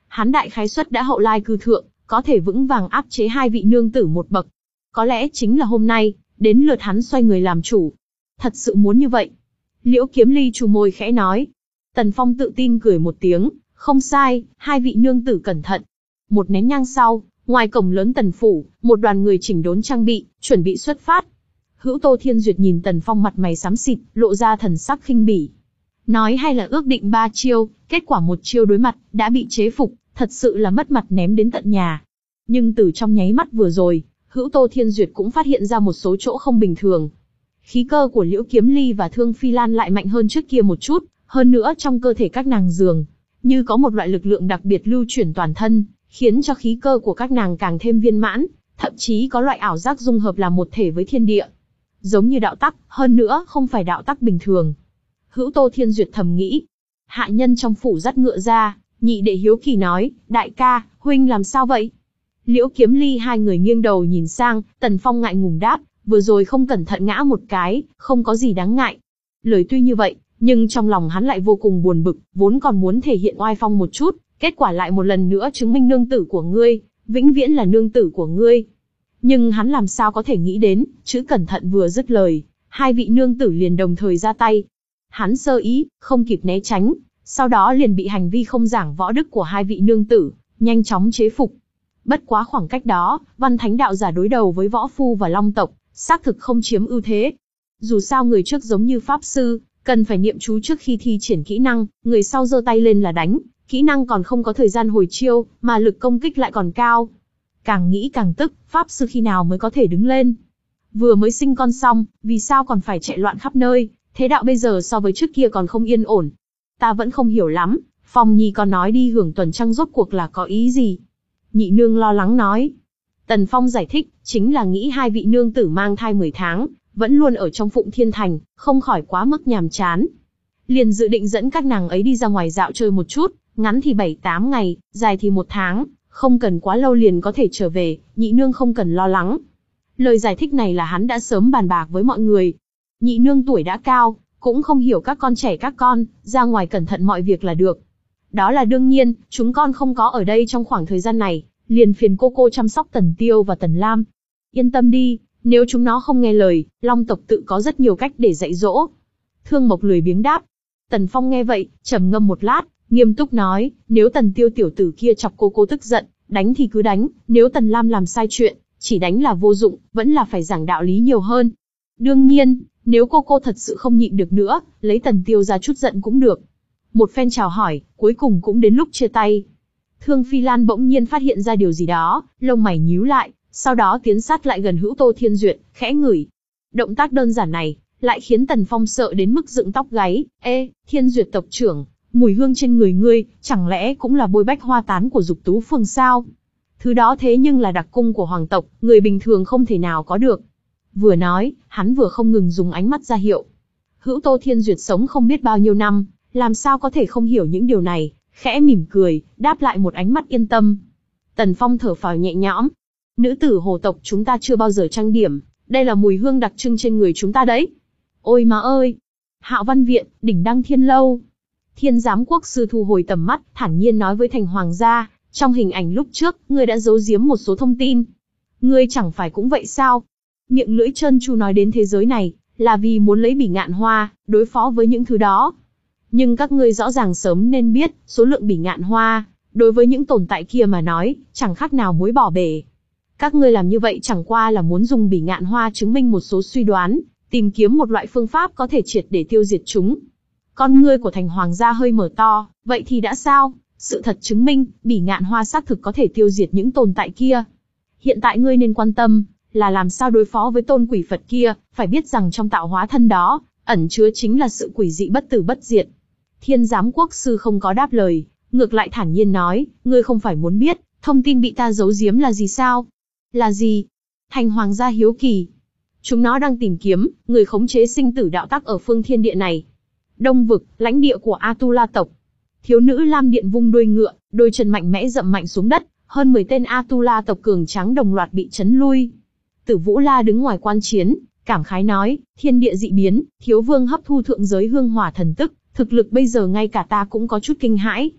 hắn đại khái suất đã hậu lai cư thượng, có thể vững vàng áp chế hai vị nương tử một bậc. Có lẽ chính là hôm nay, đến lượt hắn xoay người làm chủ. Thật sự muốn như vậy. Liễu Kiếm Ly chu môi khẽ nói. Tần Phong tự tin cười một tiếng, không sai, hai vị nương tử cẩn thận. Một nén nhang sau, ngoài cổng lớn Tần phủ, một đoàn người chỉnh đốn trang bị, chuẩn bị xuất phát. Hữu Tô Thiên Duyệt nhìn Tần Phong mặt mày xám xịt, lộ ra thần sắc khinh bỉ. Nói hay là ước định ba chiêu, kết quả một chiêu đối mặt, đã bị chế phục, thật sự là mất mặt ném đến tận nhà. Nhưng từ trong nháy mắt vừa rồi, Hữu Tô Thiên Duyệt cũng phát hiện ra một số chỗ không bình thường. Khí cơ của Liễu Kiếm Ly và Thương Phi Lan lại mạnh hơn trước kia một chút, hơn nữa trong cơ thể các nàng dường như có một loại lực lượng đặc biệt lưu chuyển toàn thân, khiến cho khí cơ của các nàng càng thêm viên mãn, thậm chí có loại ảo giác dung hợp làm một thể với thiên địa. Giống như đạo tắc, hơn nữa không phải đạo tắc bình thường. Hữu Tô Thiên Duyệt thầm nghĩ. Hạ nhân trong phủ dắt ngựa ra, nhị đệ hiếu kỳ nói, đại ca, huynh làm sao vậy? Liễu Kiếm Ly hai người nghiêng đầu nhìn sang, Tần Phong ngại ngùng đáp, vừa rồi không cẩn thận ngã một cái, không có gì đáng ngại. Lời tuy như vậy, nhưng trong lòng hắn lại vô cùng buồn bực, vốn còn muốn thể hiện oai phong một chút, kết quả lại một lần nữa chứng minh nương tử của ngươi, vĩnh viễn là nương tử của ngươi. Nhưng hắn làm sao có thể nghĩ đến, chữ cẩn thận vừa dứt lời, hai vị nương tử liền đồng thời ra tay. Hắn sơ ý, không kịp né tránh, sau đó liền bị hành vi không giảng võ đức của hai vị nương tử nhanh chóng chế phục. Bất quá khoảng cách đó, Văn Thánh đạo giả đối đầu với võ phu và long tộc, xác thực không chiếm ưu thế. Dù sao người trước giống như pháp sư, cần phải niệm chú trước khi thi triển kỹ năng, người sau giơ tay lên là đánh, kỹ năng còn không có thời gian hồi chiêu, mà lực công kích lại còn cao. Càng nghĩ càng tức, pháp sư khi nào mới có thể đứng lên? Vừa mới sinh con xong, vì sao còn phải chạy loạn khắp nơi? Thế đạo bây giờ so với trước kia còn không yên ổn. Ta vẫn không hiểu lắm, Phong Nhi còn nói đi hưởng tuần trăng rốt cuộc là có ý gì? Nhị nương lo lắng nói. Tần Phong giải thích, chính là nghĩ hai vị nương tử mang thai mười tháng, vẫn luôn ở trong Phụng Thiên Thành, không khỏi quá mức nhàm chán. Liền dự định dẫn các nàng ấy đi ra ngoài dạo chơi một chút, ngắn thì bảy tám ngày, dài thì một tháng, không cần quá lâu liền có thể trở về, nhị nương không cần lo lắng. Lời giải thích này là hắn đã sớm bàn bạc với mọi người. Nhị nương tuổi đã cao, cũng không hiểu các con trẻ các con, ra ngoài cẩn thận mọi việc là được. Đó là đương nhiên, chúng con không có ở đây trong khoảng thời gian này, liền phiền cô cô chăm sóc Tần Tiêu và Tần Lam. Yên tâm đi, nếu chúng nó không nghe lời, Long tộc tự có rất nhiều cách để dạy dỗ. Thương Mộc lười biếng đáp. Tần Phong nghe vậy, trầm ngâm một lát, nghiêm túc nói, nếu Tần Tiêu tiểu tử kia chọc cô cô tức giận, đánh thì cứ đánh, nếu Tần Lam làm sai chuyện, chỉ đánh là vô dụng, vẫn là phải giảng đạo lý nhiều hơn. Đương nhiên, nếu cô cô thật sự không nhịn được nữa, lấy Tần Tiêu ra chút giận cũng được. Một phen chào hỏi, cuối cùng cũng đến lúc chia tay. Thương Phi Lan bỗng nhiên phát hiện ra điều gì đó, lông mày nhíu lại, sau đó tiến sát lại gần Hữu Tô Thiên Duyệt, khẽ ngửi. Động tác đơn giản này, lại khiến Tần Phong sợ đến mức dựng tóc gáy. Ê, Thiên Duyệt tộc trưởng, mùi hương trên người ngươi, chẳng lẽ cũng là bôi bách hoa tán của Dục Tú Phường sao? Thứ đó thế nhưng là đặc cung của hoàng tộc, người bình thường không thể nào có được. Vừa nói, hắn vừa không ngừng dùng ánh mắt ra hiệu. Hữu Tô Thiên Duyệt sống không biết bao nhiêu năm, làm sao có thể không hiểu những điều này, khẽ mỉm cười, đáp lại một ánh mắt yên tâm. Tần Phong thở phào nhẹ nhõm. Nữ tử hồ tộc chúng ta chưa bao giờ trang điểm, đây là mùi hương đặc trưng trên người chúng ta đấy. Ôi má ơi! Hạo Văn Viện, đỉnh Đăng Thiên Lâu. Thiên Giám Quốc sư thu hồi tầm mắt, thản nhiên nói với Thành Hoàng gia, trong hình ảnh lúc trước, ngươi đã giấu giếm một số thông tin. Ngươi chẳng phải cũng vậy sao? Miệng lưỡi trơn tru nói đến thế giới này, là vì muốn lấy Bỉ Ngạn Hoa, đối phó với những thứ đó. Nhưng các ngươi rõ ràng sớm nên biết, số lượng Bỉ Ngạn Hoa, đối với những tồn tại kia mà nói, chẳng khác nào muối bỏ bể. Các ngươi làm như vậy chẳng qua là muốn dùng Bỉ Ngạn Hoa chứng minh một số suy đoán, tìm kiếm một loại phương pháp có thể triệt để tiêu diệt chúng. Con ngươi của Thành Hoàng gia hơi mở to, vậy thì đã sao? Sự thật chứng minh, Bỉ Ngạn Hoa xác thực có thể tiêu diệt những tồn tại kia. Hiện tại ngươi nên quan tâm, là làm sao đối phó với tôn quỷ Phật kia, phải biết rằng trong tạo hóa thân đó, ẩn chứa chính là sự quỷ dị bất tử bất diệt. Thiên Giám Quốc sư không có đáp lời, ngược lại thản nhiên nói, ngươi không phải muốn biết, thông tin bị ta giấu giếm là gì sao? Là gì? Thành Hoàng gia hiếu kỳ. Chúng nó đang tìm kiếm, người khống chế sinh tử đạo tắc ở phương thiên địa này. Đông vực, lãnh địa của Atula tộc. Thiếu nữ Lam Điện vung đuôi ngựa, đôi chân mạnh mẽ dậm mạnh xuống đất, hơn mười tên Atula tộc cường tráng đồng loạt bị chấn lui. Tử Vũ La đứng ngoài quan chiến, cảm khái nói, thiên địa dị biến, thiếu vương hấp thu thượng giới hương hỏa thần tức, thực lực bây giờ ngay cả ta cũng có chút kinh hãi.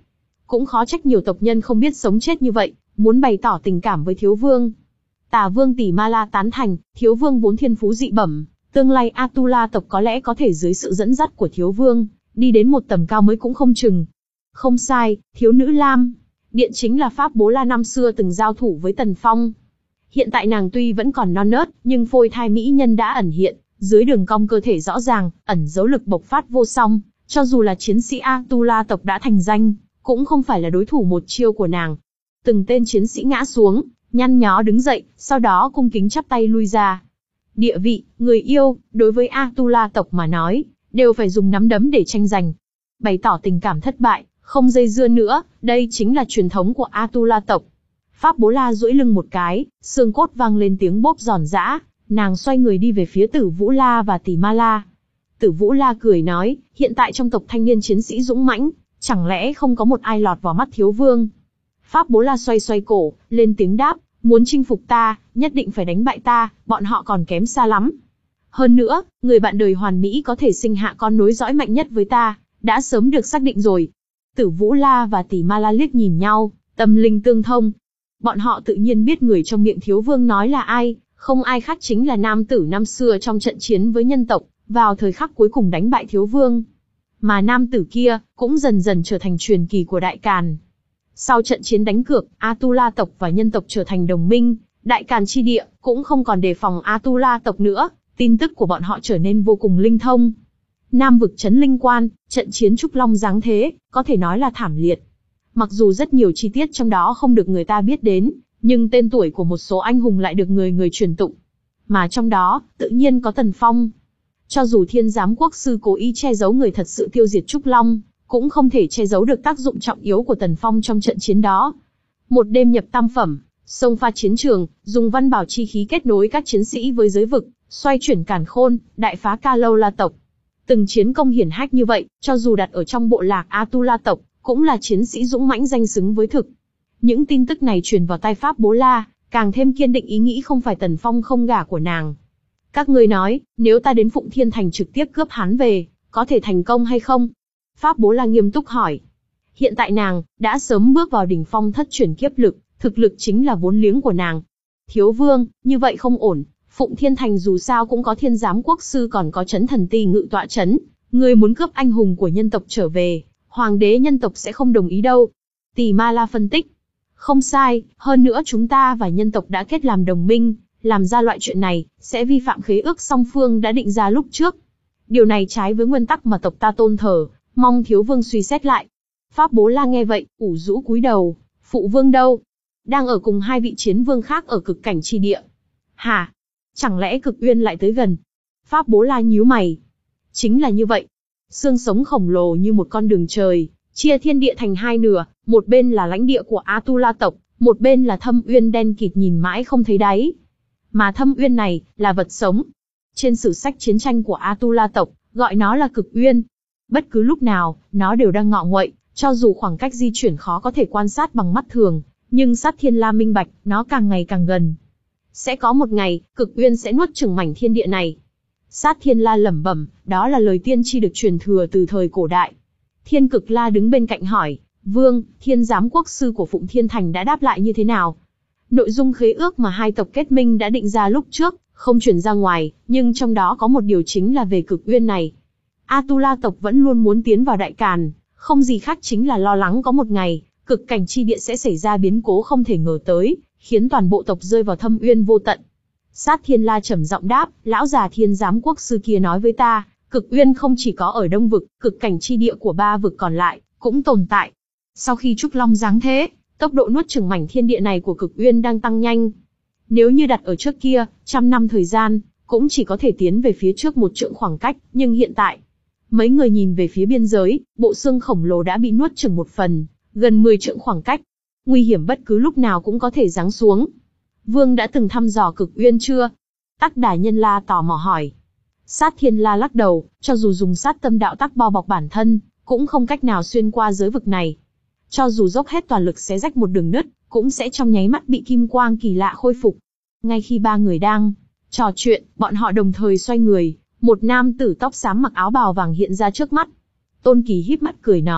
cũng khó trách nhiều tộc nhân không biết sống chết như vậy, muốn bày tỏ tình cảm với thiếu vương. Tả vương Tỷ Ma La tán thành, thiếu vương vốn thiên phú dị bẩm, tương lai Atula tộc có lẽ có thể dưới sự dẫn dắt của thiếu vương, đi đến một tầm cao mới cũng không chừng. Không sai, thiếu nữ Lam Điện chính là Pháp Bố La năm xưa từng giao thủ với Tần Phong. Hiện tại nàng tuy vẫn còn non nớt, nhưng phôi thai mỹ nhân đã ẩn hiện, dưới đường cong cơ thể rõ ràng, ẩn dấu lực bộc phát vô song, cho dù là chiến sĩ Atula tộc đã thành danh, cũng không phải là đối thủ một chiêu của nàng. Từng tên chiến sĩ ngã xuống, nhăn nhó đứng dậy, sau đó cung kính chắp tay lui ra. Địa vị, người yêu, đối với Atula tộc mà nói, đều phải dùng nắm đấm để tranh giành. Bày tỏ tình cảm thất bại, không dây dưa nữa, đây chính là truyền thống của Atula tộc. Pháp Bố La duỗi lưng một cái, xương cốt vang lên tiếng bốp giòn giã, nàng xoay người đi về phía Tử Vũ La và Tỷ Ma La. Tử Vũ La cười nói, hiện tại trong tộc thanh niên chiến sĩ dũng mãnh, chẳng lẽ không có một ai lọt vào mắt thiếu vương? Pháp Bố La xoay xoay cổ, lên tiếng đáp, muốn chinh phục ta, nhất định phải đánh bại ta, bọn họ còn kém xa lắm. Hơn nữa, người bạn đời hoàn mỹ có thể sinh hạ con nối dõi mạnh nhất với ta, đã sớm được xác định rồi. Tử Vũ La và Tỷ Ma La liếc nhìn nhau, tâm linh tương thông. Bọn họ tự nhiên biết người trong miệng thiếu vương nói là ai, không ai khác chính là nam tử năm xưa trong trận chiến với nhân tộc, vào thời khắc cuối cùng đánh bại thiếu vương. Mà nam tử kia, cũng dần dần trở thành truyền kỳ của Đại Càn. Sau trận chiến đánh cược, Atula tộc và nhân tộc trở thành đồng minh, Đại Càn chi địa, cũng không còn đề phòng Atula tộc nữa, tin tức của bọn họ trở nên vô cùng linh thông. Nam vực trấn Linh Quan, trận chiến Trúc Long giáng thế, có thể nói là thảm liệt. Mặc dù rất nhiều chi tiết trong đó không được người ta biết đến, nhưng tên tuổi của một số anh hùng lại được người người truyền tụng. Mà trong đó, tự nhiên có Tần Phong. Cho dù Thiên Giám Quốc Sư cố ý che giấu người thật sự tiêu diệt Trúc Long, cũng không thể che giấu được tác dụng trọng yếu của Tần Phong trong trận chiến đó. Một đêm nhập tam phẩm, xông pha chiến trường, dùng văn bảo chi khí kết nối các chiến sĩ với giới vực, xoay chuyển càn khôn, đại phá Ca Lâu La tộc. Từng chiến công hiển hách như vậy, cho dù đặt ở trong bộ lạc Atula tộc, cũng là chiến sĩ dũng mãnh danh xứng với thực. Những tin tức này truyền vào tai Pháp Bố La, càng thêm kiên định ý nghĩ không phải Tần Phong không gả của nàng. Các ngươi nói, nếu ta đến Phụng Thiên Thành trực tiếp cướp hắn về, có thể thành công hay không? Pháp Bố La nghiêm túc hỏi. Hiện tại nàng, đã sớm bước vào đỉnh phong thất chuyển kiếp lực, thực lực chính là vốn liếng của nàng. Thiếu vương, như vậy không ổn, Phụng Thiên Thành dù sao cũng có Thiên Giám Quốc Sư còn có Trấn Thần Ti ngự tọa trấn, người muốn cướp anh hùng của nhân tộc trở về, hoàng đế nhân tộc sẽ không đồng ý đâu. Tỷ Ma La phân tích. Không sai, hơn nữa chúng ta và nhân tộc đã kết làm đồng minh, làm ra loại chuyện này, sẽ vi phạm khế ước song phương đã định ra lúc trước. Điều này trái với nguyên tắc mà tộc ta tôn thờ, mong thiếu vương suy xét lại. Pháp Bố La nghe vậy, ủ rũ cúi đầu, phụ vương đâu? Đang ở cùng hai vị chiến vương khác ở cực cảnh chi địa. Hả? Chẳng lẽ Cực Uyên lại tới gần? Pháp Bố La nhíu mày. Chính là như vậy. Xương sống khổng lồ như một con đường trời, chia thiên địa thành hai nửa, một bên là lãnh địa của Atula tộc, một bên là thâm uyên đen kịt nhìn mãi không thấy đáy. Mà thâm uyên này, là vật sống. Trên sử sách chiến tranh của Atula tộc, gọi nó là Cực Uyên. Bất cứ lúc nào, nó đều đang ngọ nguậy, cho dù khoảng cách di chuyển khó có thể quan sát bằng mắt thường, nhưng Sát Thiên La minh bạch, nó càng ngày càng gần. Sẽ có một ngày, Cực Uyên sẽ nuốt chửng mảnh thiên địa này. Sát Thiên La lẩm bẩm, đó là lời tiên tri được truyền thừa từ thời cổ đại. Thiên Cực La đứng bên cạnh hỏi, vương, Thiên Giám Quốc Sư của Phụng Thiên Thành đã đáp lại như thế nào? Nội dung khế ước mà hai tộc kết minh đã định ra lúc trước, không chuyển ra ngoài, nhưng trong đó có một điều chính là về Cực Uyên này. Atula tộc vẫn luôn muốn tiến vào Đại Càn, không gì khác chính là lo lắng có một ngày, cực cảnh chi địa sẽ xảy ra biến cố không thể ngờ tới, khiến toàn bộ tộc rơi vào thâm uyên vô tận. Sát Thiên La trầm giọng đáp, lão già Thiên Giám Quốc Sư kia nói với ta, Cực Uyên không chỉ có ở Đông vực, cực cảnh chi địa của ba vực còn lại cũng tồn tại. Sau khi Trúc Long giáng thế, tốc độ nuốt chửng mảnh thiên địa này của Cực Uyên đang tăng nhanh. Nếu như đặt ở trước kia, trăm năm thời gian, cũng chỉ có thể tiến về phía trước một trượng khoảng cách, nhưng hiện tại, mấy người nhìn về phía biên giới, bộ xương khổng lồ đã bị nuốt chửng một phần, gần mười trượng khoảng cách. Nguy hiểm bất cứ lúc nào cũng có thể giáng xuống. Vương đã từng thăm dò Cực Uyên chưa? Tắc Đà Nhân La tò mò hỏi. Sát Thiên La lắc đầu, cho dù dùng sát tâm đạo tắc bao bọc bản thân, cũng không cách nào xuyên qua giới vực này. Cho dù dốc hết toàn lực xé rách một đường nứt, cũng sẽ trong nháy mắt bị kim quang kỳ lạ khôi phục. Ngay khi ba người đang trò chuyện, bọn họ đồng thời xoay người, một nam tử tóc xám mặc áo bào vàng hiện ra trước mắt. Tôn Kỳ híp mắt cười nói,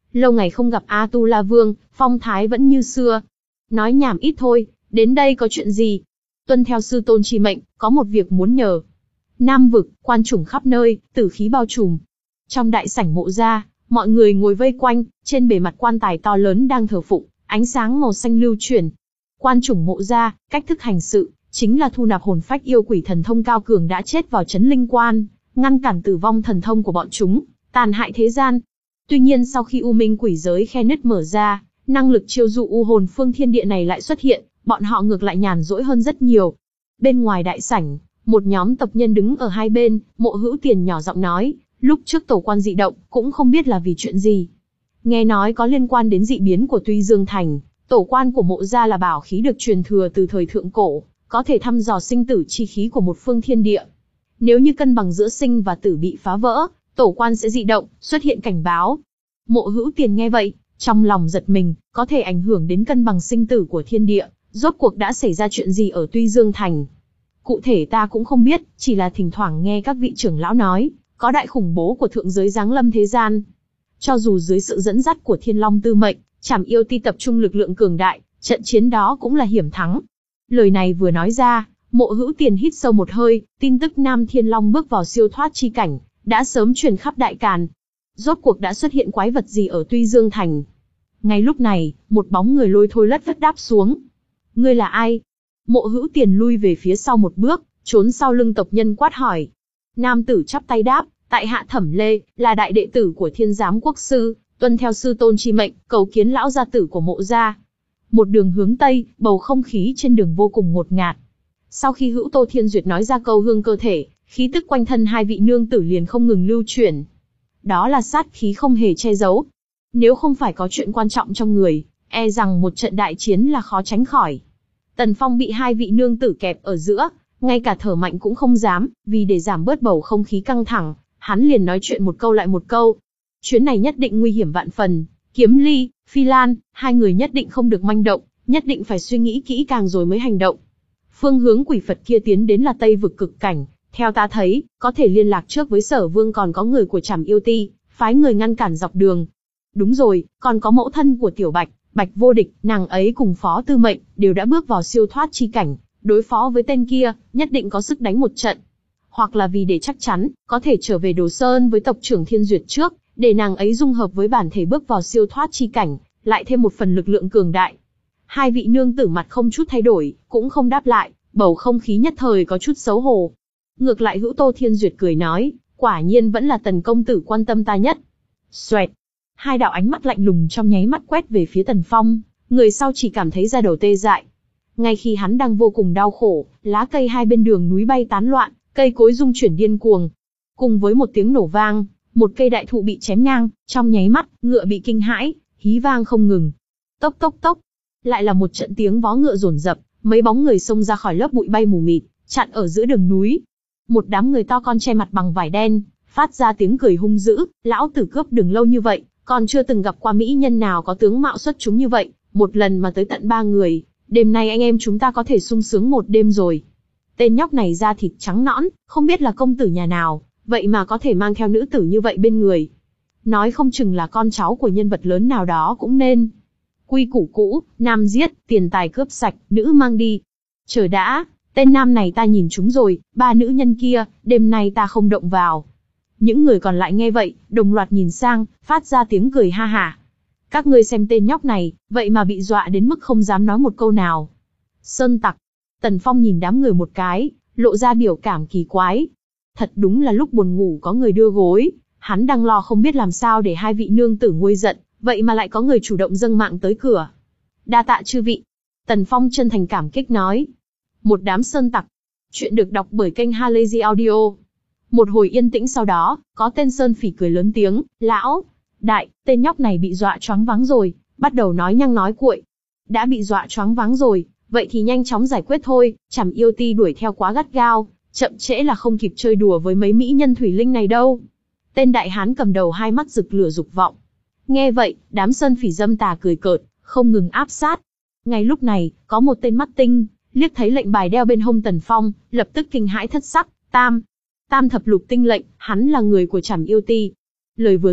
Lâu ngày không gặp A Tu La Vương, phong thái vẫn như xưa. Nói nhảm ít thôi, đến đây có chuyện gì? Tuân theo sư tôn chi mệnh, có một việc muốn nhờ. Nam vực, quan chủng khắp nơi, tử khí bao trùm. Trong đại sảnh mộ gia, mọi người ngồi vây quanh, trên bề mặt quan tài to lớn đang thờ phụng, ánh sáng màu xanh lưu chuyển. Quan chủng mộ gia, cách thức hành sự, chính là thu nạp hồn phách yêu quỷ thần thông cao cường đã chết vào chấn linh quan, ngăn cản tử vong thần thông của bọn chúng, tàn hại thế gian. Tuy nhiên sau khi U Minh quỷ giới khe nứt mở ra, năng lực chiêu dụ u hồn phương thiên địa này lại xuất hiện, bọn họ ngược lại nhàn rỗi hơn rất nhiều. Bên ngoài đại sảnh, một nhóm tộc nhân đứng ở hai bên, Mộ Hữu Tiền nhỏ giọng nói, lúc trước tổ quan dị động, cũng không biết là vì chuyện gì. Nghe nói có liên quan đến dị biến của Tuy Dương Thành, tổ quan của mộ gia là bảo khí được truyền thừa từ thời thượng cổ, có thể thăm dò sinh tử chi khí của một phương thiên địa. Nếu như cân bằng giữa sinh và tử bị phá vỡ, tổ quan sẽ dị động, xuất hiện cảnh báo. Mộ Hữu Tiền nghe vậy, trong lòng giật mình, có thể ảnh hưởng đến cân bằng sinh tử của thiên địa, rốt cuộc đã xảy ra chuyện gì ở Tuy Dương Thành. Cụ thể ta cũng không biết, chỉ là thỉnh thoảng nghe các vị trưởng lão nói, có đại khủng bố của thượng giới giáng lâm thế gian. Cho dù dưới sự dẫn dắt của Thiên Long Tư Mệnh, Trảm Yêu Ti tập trung lực lượng cường đại, trận chiến đó cũng là hiểm thắng. Lời này vừa nói ra, Mộ Hữu Tiền hít sâu một hơi, tin tức Nam Thiên Long bước vào siêu thoát chi cảnh, đã sớm truyền khắp đại càn. Rốt cuộc đã xuất hiện quái vật gì ở Tuy Dương Thành? Ngay lúc này, một bóng người lôi thôi lất phất đáp xuống. Ngươi là ai? Mộ Hữu Tiền lui về phía sau một bước, trốn sau lưng tộc nhân quát hỏi. Nam tử chắp tay đáp, tại hạ Thẩm Lê, là đại đệ tử của Thiên Giám Quốc Sư, tuân theo sư tôn chi mệnh, cầu kiến lão gia tử của mộ gia. Một đường hướng Tây, bầu không khí trên đường vô cùng ngột ngạt. Sau khi Hữu Tô Thiên Duyệt nói ra câu hương cơ thể, khí tức quanh thân hai vị nương tử liền không ngừng lưu chuyển. Đó là sát khí không hề che giấu. Nếu không phải có chuyện quan trọng trong người, e rằng một trận đại chiến là khó tránh khỏi. Tần Phong bị hai vị nương tử kẹp ở giữa, ngay cả thở mạnh cũng không dám, vì để giảm bớt bầu không khí căng thẳng, hắn liền nói chuyện một câu lại một câu. Chuyến này nhất định nguy hiểm vạn phần, Kiếm Ly, Phi Lan, hai người nhất định không được manh động, nhất định phải suy nghĩ kỹ càng rồi mới hành động. Phương hướng quỷ Phật kia tiến đến là Tây vực cực cảnh, theo ta thấy, có thể liên lạc trước với Sở Vương, còn có người của Trảm Yêu Ti, phái người ngăn cản dọc đường. Đúng rồi, còn có mẫu thân của Tiểu Bạch, Bạch Vô Địch, nàng ấy cùng Phó Tư Mệnh, đều đã bước vào siêu thoát chi cảnh, đối phó với tên kia, nhất định có sức đánh một trận. Hoặc là vì để chắc chắn, có thể trở về Đồ Sơn với tộc trưởng Thiên Duyệt trước, để nàng ấy dung hợp với bản thể bước vào siêu thoát chi cảnh, lại thêm một phần lực lượng cường đại. Hai vị nương tử mặt không chút thay đổi, cũng không đáp lại, bầu không khí nhất thời có chút xấu hổ. Ngược lại Hữu Tô Thiên Duyệt cười nói, quả nhiên vẫn là Tần công tử quan tâm ta nhất. Xoẹt, hai đạo ánh mắt lạnh lùng trong nháy mắt quét về phía Tần Phong, người sau chỉ cảm thấy da đầu tê dại. Ngay khi hắn đang vô cùng đau khổ, lá cây hai bên đường núi bay tán loạn, cây cối rung chuyển điên cuồng. Cùng với một tiếng nổ vang, một cây đại thụ bị chém ngang, trong nháy mắt, ngựa bị kinh hãi, hí vang không ngừng. Tốc tốc tốc, lại là một trận tiếng vó ngựa dồn dập, mấy bóng người xông ra khỏi lớp bụi bay mù mịt, chặn ở giữa đường núi. Một đám người to con che mặt bằng vải đen, phát ra tiếng cười hung dữ, lão tử cướp đường lâu như vậy, còn chưa từng gặp qua mỹ nhân nào có tướng mạo xuất chúng như vậy, một lần mà tới tận ba người, đêm nay anh em chúng ta có thể sung sướng một đêm rồi. Tên nhóc này da thịt trắng nõn, không biết là công tử nhà nào, vậy mà có thể mang theo nữ tử như vậy bên người. Nói không chừng là con cháu của nhân vật lớn nào đó cũng nên. Quy củ cũ, nam giết, tiền tài cướp sạch, nữ mang đi. Chờ đã, tên nam này ta nhìn chúng rồi, ba nữ nhân kia, đêm nay ta không động vào. Những người còn lại nghe vậy, đồng loạt nhìn sang, phát ra tiếng cười ha hả. Các ngươi xem tên nhóc này, vậy mà bị dọa đến mức không dám nói một câu nào. Sơn tặc. Tần Phong nhìn đám người một cái, lộ ra biểu cảm kỳ quái. Thật đúng là lúc buồn ngủ có người đưa gối, hắn đang lo không biết làm sao để hai vị nương tử nguôi giận, vậy mà lại có người chủ động dâng mạng tới cửa. Đa tạ chư vị. Tần Phong chân thành cảm kích nói. Một đám sơn tặc. Chuyện được đọc bởi kênh Halazy Audio. Một hồi yên tĩnh sau đó, có tên sơn phỉ cười lớn tiếng, lão, đại, tên nhóc này bị dọa choáng váng rồi, bắt đầu nói nhăng nói cuội. Đã bị dọa choáng váng rồi, vậy thì nhanh chóng giải quyết thôi, Trảm Yêu Ti đuổi theo quá gắt gao, chậm trễ là không kịp chơi đùa với mấy mỹ nhân thủy linh này đâu. Tên đại hán cầm đầu hai mắt rực lửa dục vọng. Nghe vậy, đám sơn phỉ dâm tà cười cợt, không ngừng áp sát. Ngay lúc này, có một tên mắt tinh, liếc thấy lệnh bài đeo bên hông Tần Phong, lập tức kinh hãi thất sắc, tam. Tam thập lục tinh lệnh, hắn là người của Trảm Yêu Ti. Lời vừa dứt,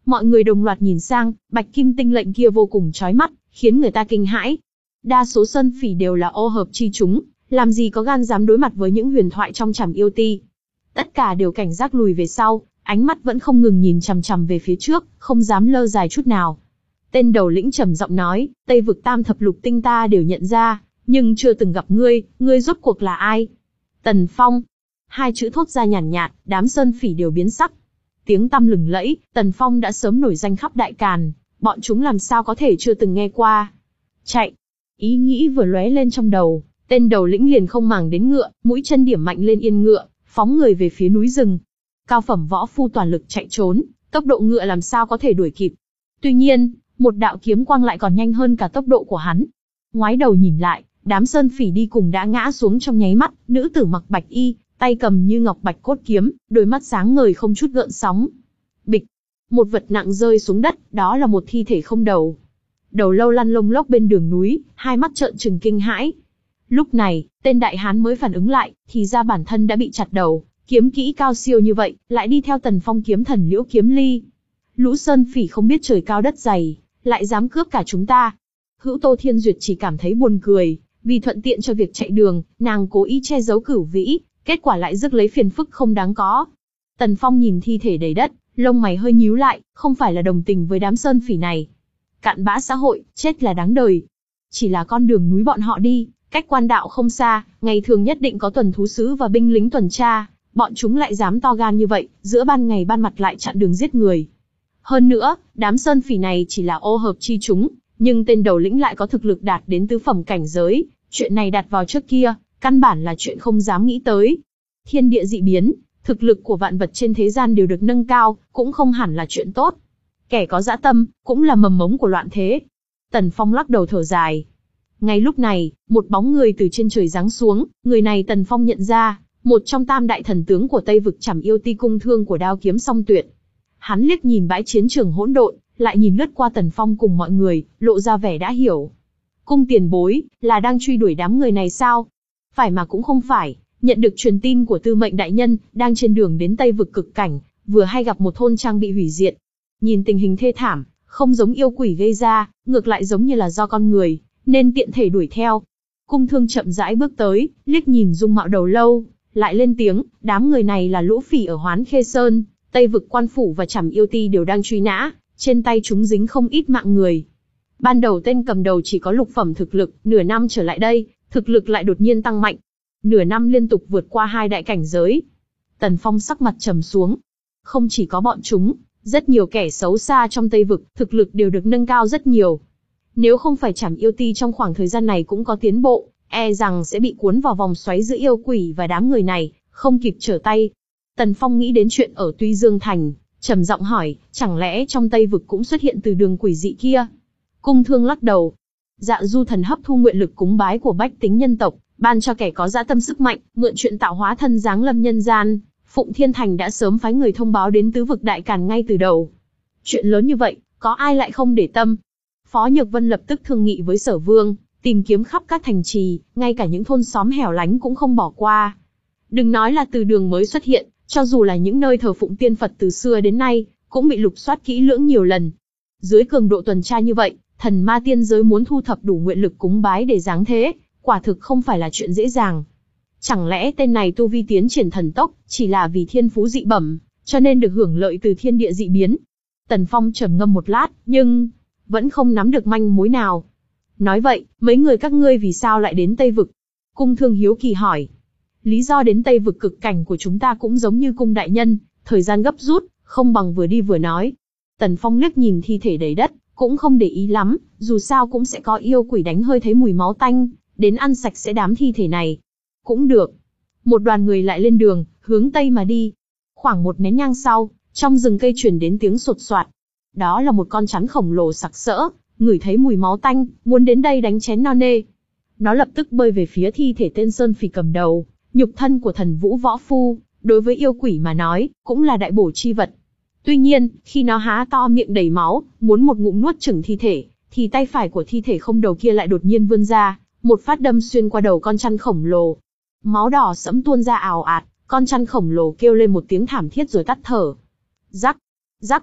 Mọi người đồng loạt nhìn sang, bạch kim tinh lệnh kia vô cùng chói mắt, khiến người ta kinh hãi. Đa số sơn phỉ đều là ô hợp chi chúng, làm gì có gan dám đối mặt với những huyền thoại trong Trảm Yêu Ti. Tất cả đều cảnh giác lùi về sau, ánh mắt vẫn không ngừng nhìn chằm chằm về phía trước, không dám lơ dài chút nào. Tên đầu lĩnh trầm giọng nói, Tây vực tam thập lục tinh ta đều nhận ra, nhưng chưa từng gặp ngươi, ngươi rốt cuộc là ai? Tần Phong. Hai chữ thốt ra nhàn nhạt, nhạt, đám sơn phỉ đều biến sắc. Tiếng tăm lừng lẫy, Tần Phong đã sớm nổi danh khắp Đại Càn, bọn chúng làm sao có thể chưa từng nghe qua. Chạy. Ý nghĩ vừa lóe lên trong đầu, tên đầu lĩnh liền không màng đến ngựa, mũi chân điểm mạnh lên yên ngựa, phóng người về phía núi rừng. Cao phẩm võ phu toàn lực chạy trốn, tốc độ ngựa làm sao có thể đuổi kịp. Tuy nhiên, một đạo kiếm quang lại còn nhanh hơn cả tốc độ của hắn. Ngoái đầu nhìn lại, đám sơn phỉ đi cùng đã ngã xuống trong nháy mắt, nữ tử mặc bạch y, tay cầm như ngọc bạch cốt kiếm, đôi mắt sáng ngời không chút gợn sóng. Bịch, một vật nặng rơi xuống đất, đó là một thi thể không đầu. Đầu lâu lăn lông lốc bên đường núi, hai mắt trợn trừng kinh hãi. Lúc này, tên đại hán mới phản ứng lại, thì ra bản thân đã bị chặt đầu, kiếm kỹ cao siêu như vậy, lại đi theo Tần Phong kiếm thần Liễu Kiếm Ly. Lũ sơn phỉ không biết trời cao đất dày, lại dám cướp cả chúng ta. Hữu Tô Thiên Duyệt chỉ cảm thấy buồn cười, vì thuận tiện cho việc chạy đường, nàng cố ý che giấu Cửu Vĩ, kết quả lại rước lấy phiền phức không đáng có. Tần Phong nhìn thi thể đầy đất, lông mày hơi nhíu lại, không phải là đồng tình với đám sơn phỉ này. Cặn bã xã hội, chết là đáng đời. Chỉ là con đường núi bọn họ đi, cách quan đạo không xa, ngày thường nhất định có tuần thú sứ và binh lính tuần tra, bọn chúng lại dám to gan như vậy, giữa ban ngày ban mặt lại chặn đường giết người. Hơn nữa, đám sơn phỉ này chỉ là ô hợp chi chúng, nhưng tên đầu lĩnh lại có thực lực đạt đến tứ phẩm cảnh giới, chuyện này đặt vào trước kia, căn bản là chuyện không dám nghĩ tới. Thiên địa dị biến, thực lực của vạn vật trên thế gian đều được nâng cao, cũng không hẳn là chuyện tốt. Kẻ có dã tâm, cũng là mầm mống của loạn thế. Tần Phong lắc đầu thở dài. Ngay lúc này, một bóng người từ trên trời giáng xuống, người này Tần Phong nhận ra, một trong tam đại thần tướng của Tây vực Trảm Yêu Ti cung thương của Đao Kiếm Song Tuyệt. Hắn liếc nhìn bãi chiến trường hỗn độn, lại nhìn lướt qua Tần Phong cùng mọi người, lộ ra vẻ đã hiểu. Cung tiền bối, là đang truy đuổi đám người này sao? Phải mà cũng không phải, nhận được truyền tin của Tư Mệnh đại nhân, đang trên đường đến Tây vực cực cảnh, vừa hay gặp một thôn trang bị hủy diệt. Nhìn tình hình thê thảm, không giống yêu quỷ gây ra, ngược lại giống như là do con người, nên tiện thể đuổi theo. Cung thương chậm rãi bước tới, liếc nhìn dung mạo đầu lâu, lại lên tiếng, đám người này là lũ phỉ ở Hoán Khê Sơn, Tây vực quan phủ và Trảm Yêu Ti đều đang truy nã, trên tay chúng dính không ít mạng người. Ban đầu tên cầm đầu chỉ có lục phẩm thực lực, nửa năm trở lại đây, thực lực lại đột nhiên tăng mạnh. Nửa năm liên tục vượt qua hai đại cảnh giới. Tần Phong sắc mặt trầm xuống. Không chỉ có bọn chúng, rất nhiều kẻ xấu xa trong Tây vực, thực lực đều được nâng cao rất nhiều. Nếu không phải Trảm Yêu Ti trong khoảng thời gian này cũng có tiến bộ, e rằng sẽ bị cuốn vào vòng xoáy giữa yêu quỷ và đám người này, không kịp trở tay. Tần Phong nghĩ đến chuyện ở Tuy Dương Thành, trầm giọng hỏi, chẳng lẽ trong Tây vực cũng xuất hiện từ đường quỷ dị kia? Cung thương lắc đầu. Dạ du thần hấp thu nguyện lực cúng bái của bách tính nhân tộc, ban cho kẻ có dã tâm sức mạnh, mượn chuyện tạo hóa thân giáng lâm nhân gian. Phụng Thiên Thành đã sớm phái người thông báo đến tứ vực Đại Càn ngay từ đầu. Chuyện lớn như vậy, có ai lại không để tâm? Phó Nhược Vân lập tức thương nghị với Sở Vương, tìm kiếm khắp các thành trì, ngay cả những thôn xóm hẻo lánh cũng không bỏ qua. Đừng nói là từ đường mới xuất hiện, cho dù là những nơi thờ phụng tiên Phật từ xưa đến nay, cũng bị lục soát kỹ lưỡng nhiều lần. Dưới cường độ tuần tra như vậy, thần ma tiên giới muốn thu thập đủ nguyện lực cúng bái để giáng thế, quả thực không phải là chuyện dễ dàng. Chẳng lẽ tên này tu vi tiến triển thần tốc, chỉ là vì thiên phú dị bẩm, cho nên được hưởng lợi từ thiên địa dị biến? Tần Phong trầm ngâm một lát, nhưng vẫn không nắm được manh mối nào. Nói vậy, mấy người các ngươi vì sao lại đến Tây vực? Cung thương hiếu kỳ hỏi. Lý do đến Tây vực cực cảnh của chúng ta cũng giống như cung đại nhân, thời gian gấp rút, không bằng vừa đi vừa nói. Tần Phong liếc nhìn thi thể đầy đất, cũng không để ý lắm, dù sao cũng sẽ có yêu quỷ đánh hơi thấy mùi máu tanh, đến ăn sạch sẽ đám thi thể này. Cũng được. Một đoàn người lại lên đường, hướng Tây mà đi. Khoảng một nén nhang sau, trong rừng cây truyền đến tiếng sột soạt. Đó là một con rắn khổng lồ sặc sỡ, ngửi thấy mùi máu tanh, muốn đến đây đánh chén no nê. Nó lập tức bơi về phía thi thể tên sơn phỉ cầm đầu, nhục thân của thần vũ võ phu, đối với yêu quỷ mà nói, cũng là đại bổ chi vật. Tuy nhiên, khi nó há to miệng đầy máu, muốn một ngụm nuốt chửng thi thể, thì tay phải của thi thể không đầu kia lại đột nhiên vươn ra, một phát đâm xuyên qua đầu con chăn khổng lồ. Máu đỏ sẫm tuôn ra ào ạt, con chăn khổng lồ kêu lên một tiếng thảm thiết rồi tắt thở. Rắc, rắc,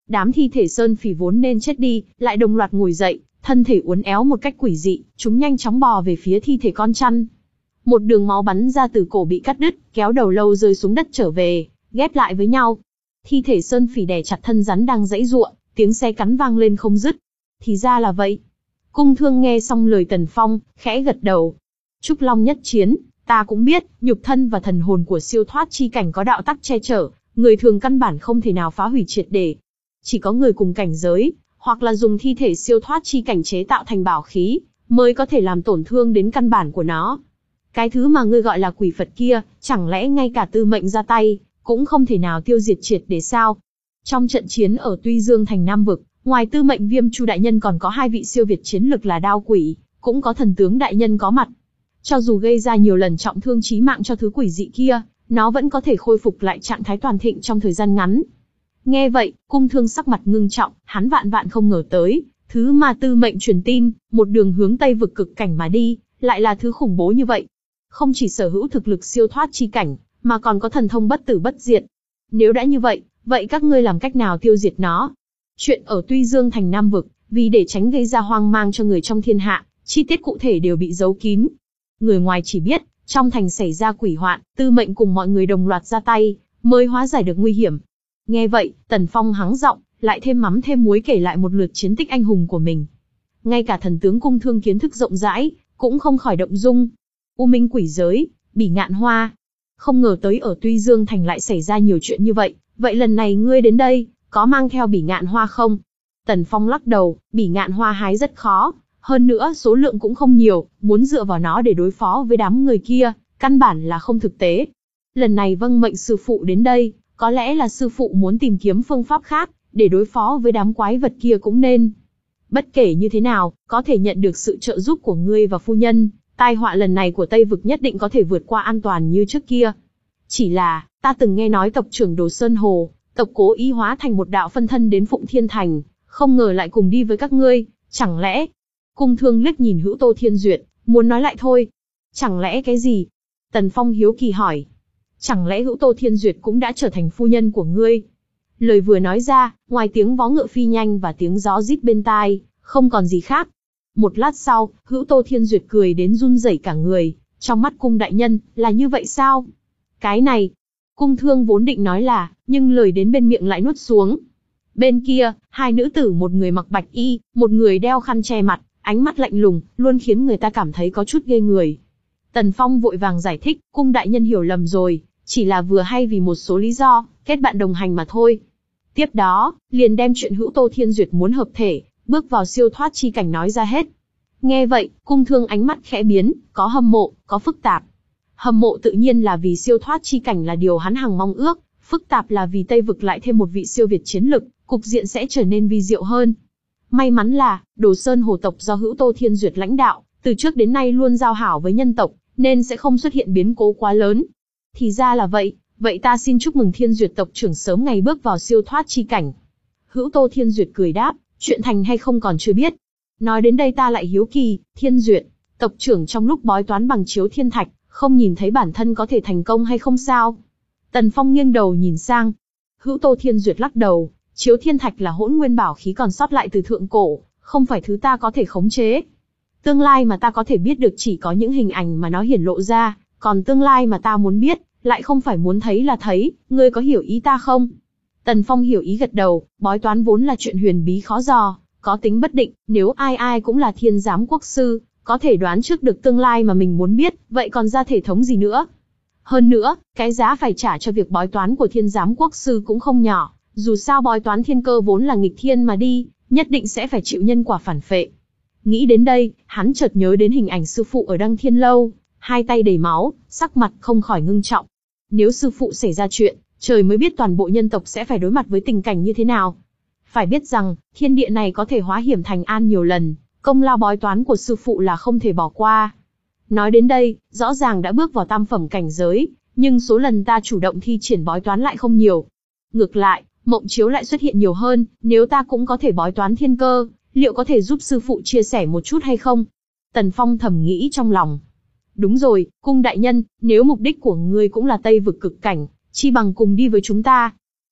Đám thi thể sơn phỉ vốn nên chết đi, lại đồng loạt ngồi dậy, thân thể uốn éo một cách quỷ dị, chúng nhanh chóng bò về phía thi thể con chăn. Một đường máu bắn ra từ cổ bị cắt đứt, kéo đầu lâu rơi xuống đất trở về, ghép lại với nhau. Thi thể sơn phỉ đè chặt thân rắn đang giãy giụa, tiếng xe cắn vang lên không dứt. Thì ra là vậy. Cung Thương nghe xong lời Tần Phong, khẽ gật đầu. Trúc Long nhất chiến, ta cũng biết, nhục thân và thần hồn của siêu thoát chi cảnh có đạo tắc che chở, người thường căn bản không thể nào phá hủy triệt để. Chỉ có người cùng cảnh giới, hoặc là dùng thi thể siêu thoát chi cảnh chế tạo thành bảo khí, mới có thể làm tổn thương đến căn bản của nó. Cái thứ mà ngươi gọi là quỷ Phật kia, chẳng lẽ ngay cả Tư Mệnh ra tay, cũng không thể nào tiêu diệt triệt để sao? Trong trận chiến ở Tuy Dương thành Nam Vực, ngoài Tư Mệnh Viêm Chu đại nhân còn có hai vị siêu việt chiến lực là Đao Quỷ, cũng có Thần Tướng đại nhân có mặt. Cho dù gây ra nhiều lần trọng thương chí mạng cho thứ quỷ dị kia, nó vẫn có thể khôi phục lại trạng thái toàn thịnh trong thời gian ngắn. Nghe vậy, Cung Thương sắc mặt ngưng trọng, hắn vạn vạn không ngờ tới, thứ mà Tư Mệnh truyền tin, một đường hướng Tây Vực cực cảnh mà đi, lại là thứ khủng bố như vậy. Không chỉ sở hữu thực lực siêu thoát chi cảnh, mà còn có thần thông bất tử bất diệt. Nếu đã như vậy, vậy các ngươi làm cách nào tiêu diệt nó? Chuyện ở Tuy Dương thành Nam Vực, vì để tránh gây ra hoang mang cho người trong thiên hạ, chi tiết cụ thể đều bị giấu kín. Người ngoài chỉ biết, trong thành xảy ra quỷ hoạn, Tư Mệnh cùng mọi người đồng loạt ra tay, mới hóa giải được nguy hiểm. Nghe vậy, Tần Phong hắng giọng, lại thêm mắm thêm muối kể lại một lượt chiến tích anh hùng của mình. Ngay cả Thần Tướng Cung Thương kiến thức rộng rãi, cũng không khỏi động dung. U Minh quỷ giới, Bỉ Ngạn Hoa. Không ngờ tới ở Tuy Dương thành lại xảy ra nhiều chuyện như vậy, vậy lần này ngươi đến đây, có mang theo Bỉ Ngạn Hoa không? Tần Phong lắc đầu, Bỉ Ngạn Hoa hái rất khó, hơn nữa số lượng cũng không nhiều, muốn dựa vào nó để đối phó với đám người kia, căn bản là không thực tế. Lần này vâng mệnh sư phụ đến đây, có lẽ là sư phụ muốn tìm kiếm phương pháp khác, để đối phó với đám quái vật kia cũng nên. Bất kể như thế nào, có thể nhận được sự trợ giúp của ngươi và phu nhân, tai họa lần này của Tây Vực nhất định có thể vượt qua an toàn như trước kia. Chỉ là, ta từng nghe nói tộc trưởng Đồ Sơn Hồ, tộc cố ý hóa thành một đạo phân thân đến Phụng Thiên Thành, không ngờ lại cùng đi với các ngươi, chẳng lẽ... Cung Thương liếc nhìn Hữu Tô Thiên Duyệt, muốn nói lại thôi. Chẳng lẽ cái gì? Tần Phong hiếu kỳ hỏi. Chẳng lẽ Hữu Tô Thiên Duyệt cũng đã trở thành phu nhân của ngươi? Lời vừa nói ra, ngoài tiếng vó ngựa phi nhanh và tiếng gió rít bên tai, không còn gì khác. Một lát sau, Hữu Tô Thiên Duyệt cười đến run rẩy cả người, trong mắt cung đại nhân, là như vậy sao? Cái này, Cung Thương vốn định nói là, nhưng lời đến bên miệng lại nuốt xuống. Bên kia, hai nữ tử một người mặc bạch y, một người đeo khăn che mặt, ánh mắt lạnh lùng, luôn khiến người ta cảm thấy có chút ghê người. Tần Phong vội vàng giải thích, cung đại nhân hiểu lầm rồi, chỉ là vừa hay vì một số lý do, kết bạn đồng hành mà thôi. Tiếp đó, liền đem chuyện Hữu Tô Thiên Duyệt muốn hợp thể, bước vào siêu thoát chi cảnh nói ra hết. Nghe vậy, Cung Thương ánh mắt khẽ biến, có hâm mộ, có phức tạp. Hâm mộ tự nhiên là vì siêu thoát chi cảnh là điều hắn hằng mong ước, phức tạp là vì Tây Vực lại thêm một vị siêu việt chiến lực, cục diện sẽ trở nên vi diệu hơn. May mắn là, Đồ Sơn Hồ tộc do Hữu Tô Thiên Duyệt lãnh đạo, từ trước đến nay luôn giao hảo với nhân tộc, nên sẽ không xuất hiện biến cố quá lớn. Thì ra là vậy, vậy ta xin chúc mừng Thiên Duyệt tộc trưởng sớm ngày bước vào siêu thoát chi cảnh. Hữu Tô Thiên Duyệt cười đáp, chuyện thành hay không còn chưa biết. Nói đến đây ta lại hiếu kỳ, Thiên Duyệt, tộc trưởng trong lúc bói toán bằng chiếu thiên thạch, không nhìn thấy bản thân có thể thành công hay không sao? Tần Phong nghiêng đầu nhìn sang. Hữu Tô Thiên Duyệt lắc đầu, chiếu thiên thạch là hỗn nguyên bảo khí còn sót lại từ thượng cổ, không phải thứ ta có thể khống chế. Tương lai mà ta có thể biết được chỉ có những hình ảnh mà nó hiển lộ ra, còn tương lai mà ta muốn biết, lại không phải muốn thấy là thấy, ngươi có hiểu ý ta không? Tần Phong hiểu ý gật đầu, bói toán vốn là chuyện huyền bí khó dò, có tính bất định, nếu ai ai cũng là thiên giám quốc sư, có thể đoán trước được tương lai mà mình muốn biết, vậy còn ra thể thống gì nữa? Hơn nữa, cái giá phải trả cho việc bói toán của thiên giám quốc sư cũng không nhỏ, dù sao bói toán thiên cơ vốn là nghịch thiên mà đi, nhất định sẽ phải chịu nhân quả phản phệ. Nghĩ đến đây, hắn chợt nhớ đến hình ảnh sư phụ ở Đăng Thiên Lâu, hai tay đầy máu, sắc mặt không khỏi ngưng trọng. Nếu sư phụ xảy ra chuyện, trời mới biết toàn bộ nhân tộc sẽ phải đối mặt với tình cảnh như thế nào. Phải biết rằng, thiên địa này có thể hóa hiểm thành an nhiều lần, công lao bói toán của sư phụ là không thể bỏ qua. Nói đến đây, rõ ràng đã bước vào tam phẩm cảnh giới, nhưng số lần ta chủ động thi triển bói toán lại không nhiều. Ngược lại, mộng chiếu lại xuất hiện nhiều hơn, nếu ta cũng có thể bói toán thiên cơ, liệu có thể giúp sư phụ chia sẻ một chút hay không? Tần Phong thầm nghĩ trong lòng. Đúng rồi, cung đại nhân, nếu mục đích của ngươi cũng là Tây Vực cực cảnh, chi bằng cùng đi với chúng ta.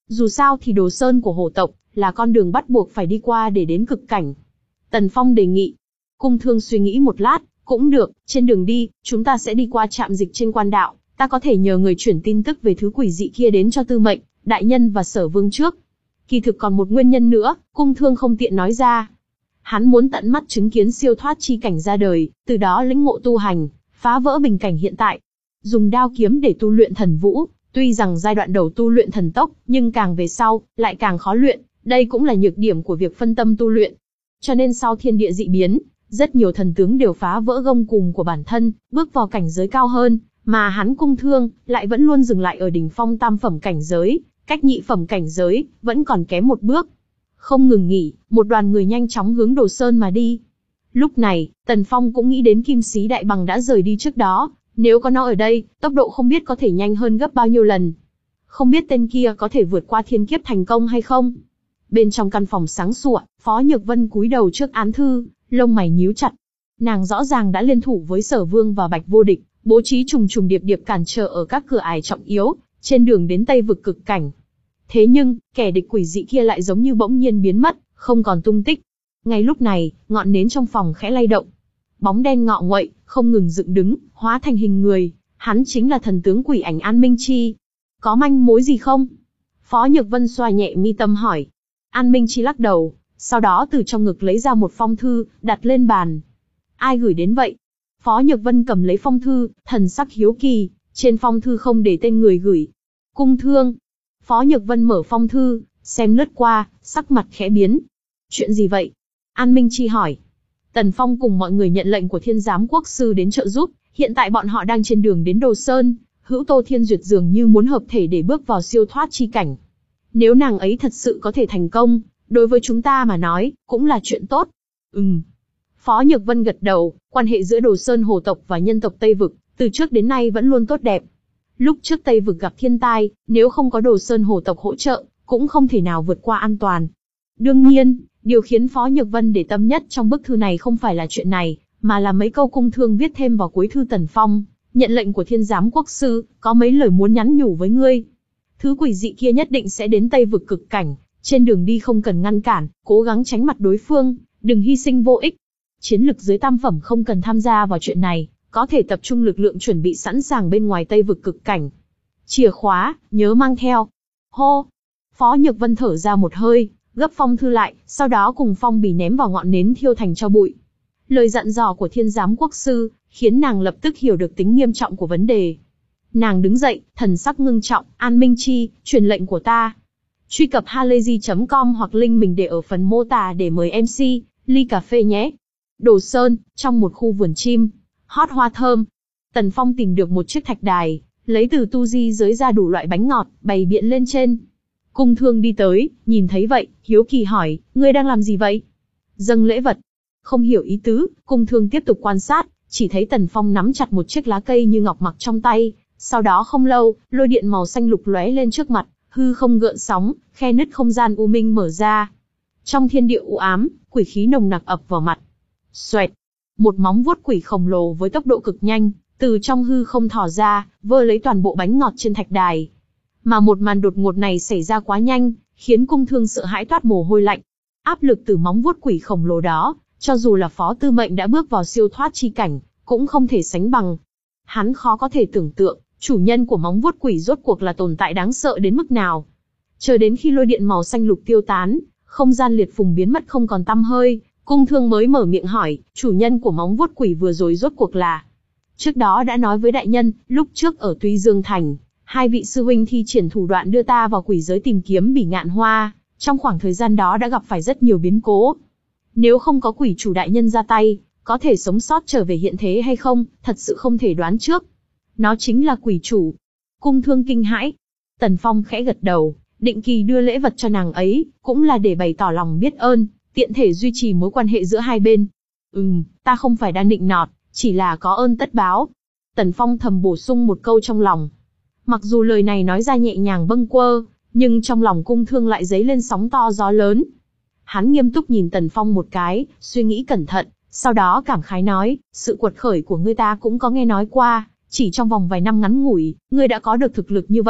Dù sao thì Đồ Sơn của hổ tộc là con đường bắt buộc phải đi qua để đến cực cảnh. Tần Phong đề nghị. Cung Thương suy nghĩ một lát, cũng được, trên đường đi, chúng ta sẽ đi qua trạm dịch trên quan đạo, ta có thể nhờ người chuyển tin tức về thứ quỷ dị kia đến cho Tư Mệnh, đại nhân và Sở Vương trước. Kỳ thực còn một nguyên nhân nữa, Cung Thương không tiện nói ra. Hắn muốn tận mắt chứng kiến siêu thoát chi cảnh ra đời, từ đó lĩnh ngộ tu hành, phá vỡ bình cảnh hiện tại. Dùng đao kiếm để tu luyện thần vũ, tuy rằng giai đoạn đầu tu luyện thần tốc, nhưng càng về sau, lại càng khó luyện, đây cũng là nhược điểm của việc phân tâm tu luyện. Cho nên sau thiên địa dị biến, rất nhiều thần tướng đều phá vỡ gông cùm của bản thân, bước vào cảnh giới cao hơn, mà hắn Cung Thương lại vẫn luôn dừng lại ở đỉnh phong tam phẩm cảnh giới, cách nhị phẩm cảnh giới vẫn còn kém một bước. Không ngừng nghỉ, một đoàn người nhanh chóng hướng Đồ Sơn mà đi. Lúc này, Tần Phong cũng nghĩ đến Kim Sĩ Đại Bằng đã rời đi trước đó, nếu có nó ở đây, tốc độ không biết có thể nhanh hơn gấp bao nhiêu lần. Không biết tên kia có thể vượt qua thiên kiếp thành công hay không? Bên trong căn phòng sáng sủa, Phó Nhược Vân cúi đầu trước án thư, lông mày nhíu chặt. Nàng rõ ràng đã liên thủ với Sở Vương và Bạch Vô Địch, bố trí trùng trùng điệp điệp cản trở ở các cửa ải trọng yếu, trên đường đến Tây vực cực cảnh. Thế nhưng, kẻ địch quỷ dị kia lại giống như bỗng nhiên biến mất, không còn tung tích. Ngay lúc này, ngọn nến trong phòng khẽ lay động. Bóng đen ngọ nguậy, không ngừng dựng đứng, hóa thành hình người. Hắn chính là thần tướng quỷ ảnh An Minh Chi. Có manh mối gì không? Phó Nhược Vân xoa nhẹ mi tâm hỏi. An Minh Chi lắc đầu, sau đó từ trong ngực lấy ra một phong thư, đặt lên bàn. Ai gửi đến vậy? Phó Nhược Vân cầm lấy phong thư, thần sắc hiếu kỳ, trên phong thư không để tên người gửi. Cung Thương. Phó Nhược Vân mở phong thư, xem lướt qua, sắc mặt khẽ biến. Chuyện gì vậy? An Minh Chi hỏi. Tần Phong cùng mọi người nhận lệnh của Thiên Giám Quốc Sư đến trợ giúp, hiện tại bọn họ đang trên đường đến Đồ Sơn, Hữu Tô Thiên Duyệt dường như muốn hợp thể để bước vào siêu thoát chi cảnh. Nếu nàng ấy thật sự có thể thành công, đối với chúng ta mà nói, cũng là chuyện tốt. Ừm. Phó Nhược Vân gật đầu, quan hệ giữa Đồ Sơn hồ tộc và nhân tộc Tây Vực, từ trước đến nay vẫn luôn tốt đẹp. Lúc trước Tây Vực gặp thiên tai, nếu không có Đồ Sơn hồ tộc hỗ trợ, cũng không thể nào vượt qua an toàn. Đương nhiên, điều khiến Phó Nhược Vân để tâm nhất trong bức thư này không phải là chuyện này, mà là mấy câu Cung Thương viết thêm vào cuối thư Tần Phong. Nhận lệnh của Thiên Giám Quốc Sư, có mấy lời muốn nhắn nhủ với ngươi. Thứ quỷ dị kia nhất định sẽ đến Tây Vực cực cảnh, trên đường đi không cần ngăn cản, cố gắng tránh mặt đối phương, đừng hy sinh vô ích. Chiến lực dưới tam phẩm không cần tham gia vào chuyện này, có thể tập trung lực lượng chuẩn bị sẵn sàng bên ngoài Tây Vực cực cảnh. Chìa khóa, nhớ mang theo. Hô! Phó Nhược Vân thở ra một hơi, gấp phong thư lại, sau đó cùng phong bì ném vào ngọn nến thiêu thành tro bụi. Lời dặn dò của Thiên Giám Quốc Sư, khiến nàng lập tức hiểu được tính nghiêm trọng của vấn đề. Nàng đứng dậy, thần sắc ngưng trọng, An Minh Chi, truyền lệnh của ta. Truy cập halayzi chấm com hoặc link mình để ở phần mô tả để mời em xê, ly cà phê nhé. Đồ Sơn, trong một khu vườn chim, hót hoa thơm. Tần Phong tìm được một chiếc thạch đài, lấy từ tu di giới ra đủ loại bánh ngọt, bày biện lên trên. Cung Thương đi tới, nhìn thấy vậy, hiếu kỳ hỏi, ngươi đang làm gì vậy? Dâng lễ vật. Không hiểu ý tứ, Cung Thương tiếp tục quan sát, chỉ thấy Tần Phong nắm chặt một chiếc lá cây như ngọc mặc trong tay, sau đó không lâu, lôi điện màu xanh lục lóe lên trước mặt, hư không gợn sóng, khe nứt không gian u minh mở ra. Trong thiên địa u ám, quỷ khí nồng nặc ập vào mặt. Xoẹt, một móng vuốt quỷ khổng lồ với tốc độ cực nhanh, từ trong hư không thò ra, vơ lấy toàn bộ bánh ngọt trên thạch đài. Mà một màn đột ngột này xảy ra quá nhanh, khiến Cung Thương sợ hãi toát mồ hôi lạnh. Áp lực từ móng vuốt quỷ khổng lồ đó, cho dù là Phó Tư Mệnh đã bước vào siêu thoát chi cảnh, cũng không thể sánh bằng. Hắn khó có thể tưởng tượng, chủ nhân của móng vuốt quỷ rốt cuộc là tồn tại đáng sợ đến mức nào. Chờ đến khi lôi điện màu xanh lục tiêu tán, không gian liệt phùng biến mất không còn tăm hơi, Cung Thương mới mở miệng hỏi, chủ nhân của móng vuốt quỷ vừa rồi rốt cuộc là? Trước đó đã nói với đại nhân, lúc trước ở Tuy Dương Thành, hai vị sư huynh thi triển thủ đoạn đưa ta vào quỷ giới tìm kiếm Bỉ Ngạn Hoa, trong khoảng thời gian đó đã gặp phải rất nhiều biến cố. Nếu không có quỷ chủ đại nhân ra tay, có thể sống sót trở về hiện thế hay không, thật sự không thể đoán trước. Nó chính là quỷ chủ. Cung Thương kinh hãi. Tần Phong khẽ gật đầu, định kỳ đưa lễ vật cho nàng ấy, cũng là để bày tỏ lòng biết ơn, tiện thể duy trì mối quan hệ giữa hai bên. Ừm, ta không phải đang nịnh nọt, chỉ là có ơn tất báo. Tần Phong thầm bổ sung một câu trong lòng. Mặc dù lời này nói ra nhẹ nhàng bâng quơ, nhưng trong lòng Cung Thương lại dấy lên sóng to gió lớn. Hắn nghiêm túc nhìn Tần Phong một cái, suy nghĩ cẩn thận, sau đó cảm khái nói, sự quật khởi của ngươi ta cũng có nghe nói qua, chỉ trong vòng vài năm ngắn ngủi, ngươi đã có được thực lực như vậy,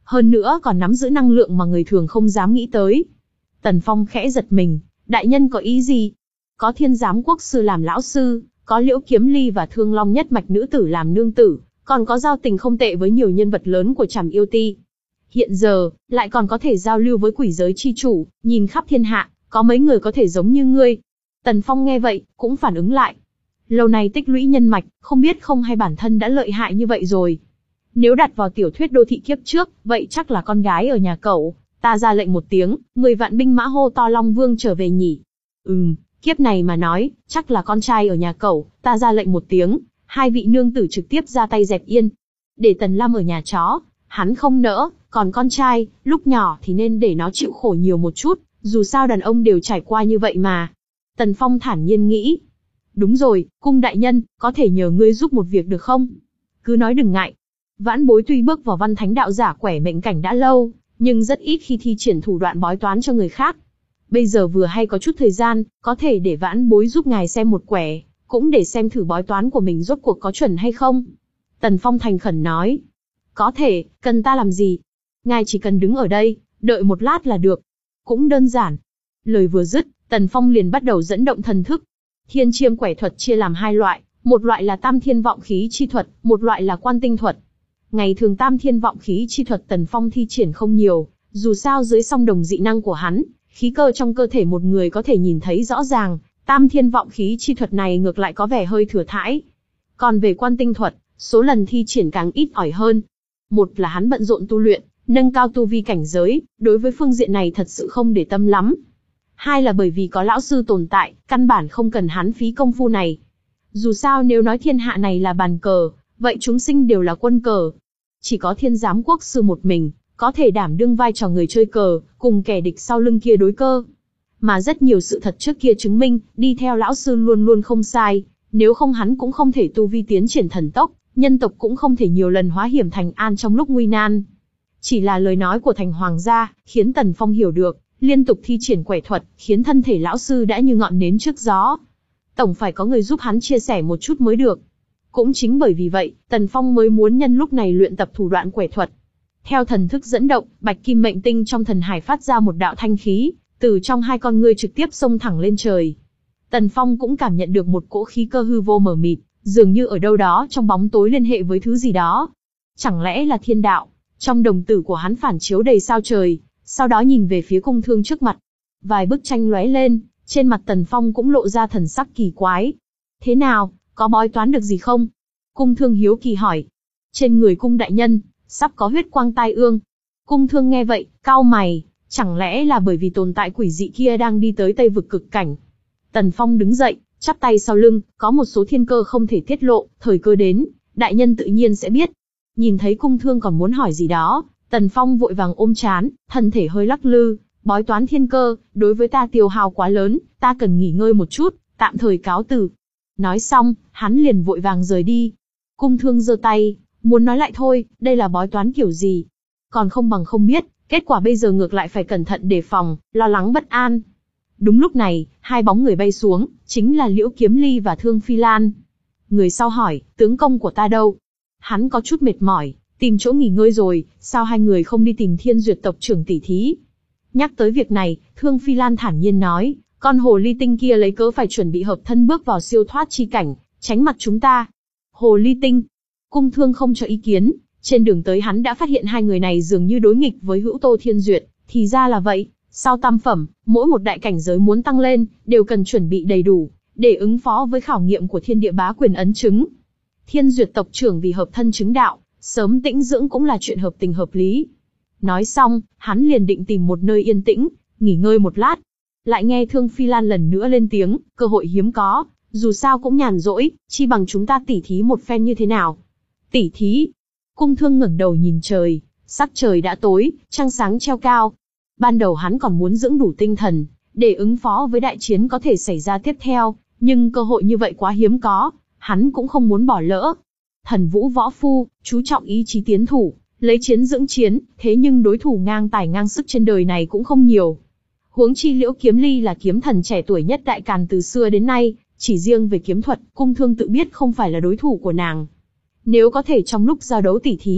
Hơn nữa còn nắm giữ năng lượng mà người thường không dám nghĩ tới. Tần Phong khẽ giật mình, đại nhân có ý gì? Có Thiên Giám Quốc sư làm lão sư, có Liễu Kiếm Ly và Thương Long nhất mạch nữ tử làm nương tử, còn có giao tình không tệ với nhiều nhân vật lớn của Trảm Yêu Ti. Hiện giờ, lại còn có thể giao lưu với quỷ giới chi chủ, nhìn khắp thiên hạ, có mấy người có thể giống như ngươi. Tần Phong nghe vậy, cũng phản ứng lại. Lâu nay tích lũy nhân mạch, không biết không hay bản thân đã lợi hại như vậy rồi. Nếu đặt vào tiểu thuyết đô thị kiếp trước, vậy chắc là con gái ở nhà cậu, ta ra lệnh một tiếng, mười vạn binh mã hô to Long Vương trở về nhỉ. Ừm, kiếp này mà nói, chắc là con trai ở nhà cậu, ta ra lệnh một tiếng, hai vị nương tử trực tiếp ra tay dẹp yên. Để Tần Lam ở nhà chó, hắn không nỡ, còn con trai, lúc nhỏ thì nên để nó chịu khổ nhiều một chút, dù sao đàn ông đều trải qua như vậy mà. Tần Phong thản nhiên nghĩ. Đúng rồi, cung đại nhân, có thể nhờ ngươi giúp một việc được không? Cứ nói đừng ngại. Vãn Bối tuy bước vào văn thánh đạo giả quẻ mệnh cảnh đã lâu, nhưng rất ít khi thi triển thủ đoạn bói toán cho người khác. Bây giờ vừa hay có chút thời gian, có thể để Vãn Bối giúp ngài xem một quẻ, cũng để xem thử bói toán của mình rốt cuộc có chuẩn hay không. Tần Phong thành khẩn nói. Có thể, cần ta làm gì? Ngài chỉ cần đứng ở đây, đợi một lát là được. Cũng đơn giản. Lời vừa dứt, Tần Phong liền bắt đầu dẫn động thần thức. Thiên chiêm quẻ thuật chia làm hai loại, một loại là tam thiên vọng khí chi thuật, một loại là quan tinh thuật. Ngày thường tam thiên vọng khí chi thuật Tần Phong thi triển không nhiều, dù sao dưới song đồng dị năng của hắn, khí cơ trong cơ thể một người có thể nhìn thấy rõ ràng, tam thiên vọng khí chi thuật này ngược lại có vẻ hơi thừa thãi. Còn về quan tinh thuật, số lần thi triển càng ít ỏi hơn. Một là hắn bận rộn tu luyện, nâng cao tu vi cảnh giới, đối với phương diện này thật sự không để tâm lắm. Hai là bởi vì có lão sư tồn tại, căn bản không cần hắn phí công phu này. Dù sao nếu nói thiên hạ này là bàn cờ, vậy chúng sinh đều là quân cờ. Chỉ có Thiên Giám Quốc sư một mình, có thể đảm đương vai trò người chơi cờ, cùng kẻ địch sau lưng kia đối cơ. Mà rất nhiều sự thật trước kia chứng minh, đi theo lão sư luôn luôn không sai, nếu không hắn cũng không thể tu vi tiến triển thần tốc, nhân tộc cũng không thể nhiều lần hóa hiểm thành an trong lúc nguy nan. Chỉ là lời nói của thành hoàng gia, khiến Tần Phong hiểu được, liên tục thi triển quẻ thuật, khiến thân thể lão sư đã như ngọn nến trước gió. Tổng phải có người giúp hắn chia sẻ một chút mới được. Cũng chính bởi vì vậy, Tần Phong mới muốn nhân lúc này luyện tập thủ đoạn quẻ thuật. Theo thần thức dẫn động, bạch kim mệnh tinh trong thần hải phát ra một đạo thanh khí, từ trong hai con ngươi trực tiếp xông thẳng lên trời. Tần Phong cũng cảm nhận được một cỗ khí cơ hư vô mờ mịt, dường như ở đâu đó trong bóng tối liên hệ với thứ gì đó. Chẳng lẽ là thiên đạo? Trong đồng tử của hắn phản chiếu đầy sao trời, sau đó nhìn về phía cung thương trước mặt. Vài bức tranh lóe lên, trên mặt Tần Phong cũng lộ ra thần sắc kỳ quái. Thế nào, có bói toán được gì không? Cung thương hiếu kỳ hỏi. Trên người cung đại nhân, sắp có huyết quang tai ương. Cung thương nghe vậy, cau mày, chẳng lẽ là bởi vì tồn tại quỷ dị kia đang đi tới Tây vực cực cảnh? Tần Phong đứng dậy, chắp tay sau lưng, có một số thiên cơ không thể tiết lộ, thời cơ đến, đại nhân tự nhiên sẽ biết. Nhìn thấy cung thương còn muốn hỏi gì đó, Tần Phong vội vàng ôm chán, thân thể hơi lắc lư, bói toán thiên cơ, đối với ta tiêu hao quá lớn, ta cần nghỉ ngơi một chút, tạm thời cáo từ. Nói xong, hắn liền vội vàng rời đi. Cung thương giơ tay, muốn nói lại thôi, đây là bói toán kiểu gì? Còn không bằng không biết, kết quả bây giờ ngược lại phải cẩn thận đề phòng, lo lắng bất an. Đúng lúc này, hai bóng người bay xuống, chính là Liễu Kiếm Ly và Thương Phi Lan. Người sau hỏi, tướng công của ta đâu? Hắn có chút mệt mỏi, tìm chỗ nghỉ ngơi rồi, sao hai người không đi tìm Thiên Duyệt tộc trưởng tỷ thí? Nhắc tới việc này, Thương Phi Lan thản nhiên nói, con hồ ly tinh kia lấy cớ phải chuẩn bị hợp thân bước vào siêu thoát chi cảnh, tránh mặt chúng ta. Hồ ly tinh. Cung thương không cho ý kiến, trên đường tới hắn đã phát hiện hai người này dường như đối nghịch với Hữu Tô Thiên Duyệt, thì ra là vậy, sau tam phẩm, mỗi một đại cảnh giới muốn tăng lên, đều cần chuẩn bị đầy đủ, để ứng phó với khảo nghiệm của thiên địa bá quyền ấn chứng. Thiên Duyệt tộc trưởng vì hợp thân chứng đạo, sớm tĩnh dưỡng cũng là chuyện hợp tình hợp lý. Nói xong, hắn liền định tìm một nơi yên tĩnh, nghỉ ngơi một lát. Lại nghe Thương Phi Lan lần nữa lên tiếng, cơ hội hiếm có, dù sao cũng nhàn rỗi, chi bằng chúng ta tỉ thí một phen như thế nào? Tỉ thí? Cung thương ngẩng đầu nhìn trời, sắc trời đã tối, trăng sáng treo cao. Ban đầu hắn còn muốn dưỡng đủ tinh thần, để ứng phó với đại chiến có thể xảy ra tiếp theo, nhưng cơ hội như vậy quá hiếm có, hắn cũng không muốn bỏ lỡ. Thần vũ võ phu, chú trọng ý chí tiến thủ, lấy chiến dưỡng chiến, thế nhưng đối thủ ngang tài ngang sức trên đời này cũng không nhiều. Huống chi Liễu Kiếm Ly là kiếm thần trẻ tuổi nhất Đại Càn từ xưa đến nay, chỉ riêng về kiếm thuật, cung thương tự biết không phải là đối thủ của nàng. Nếu có thể trong lúc giao đấu tỉ thí,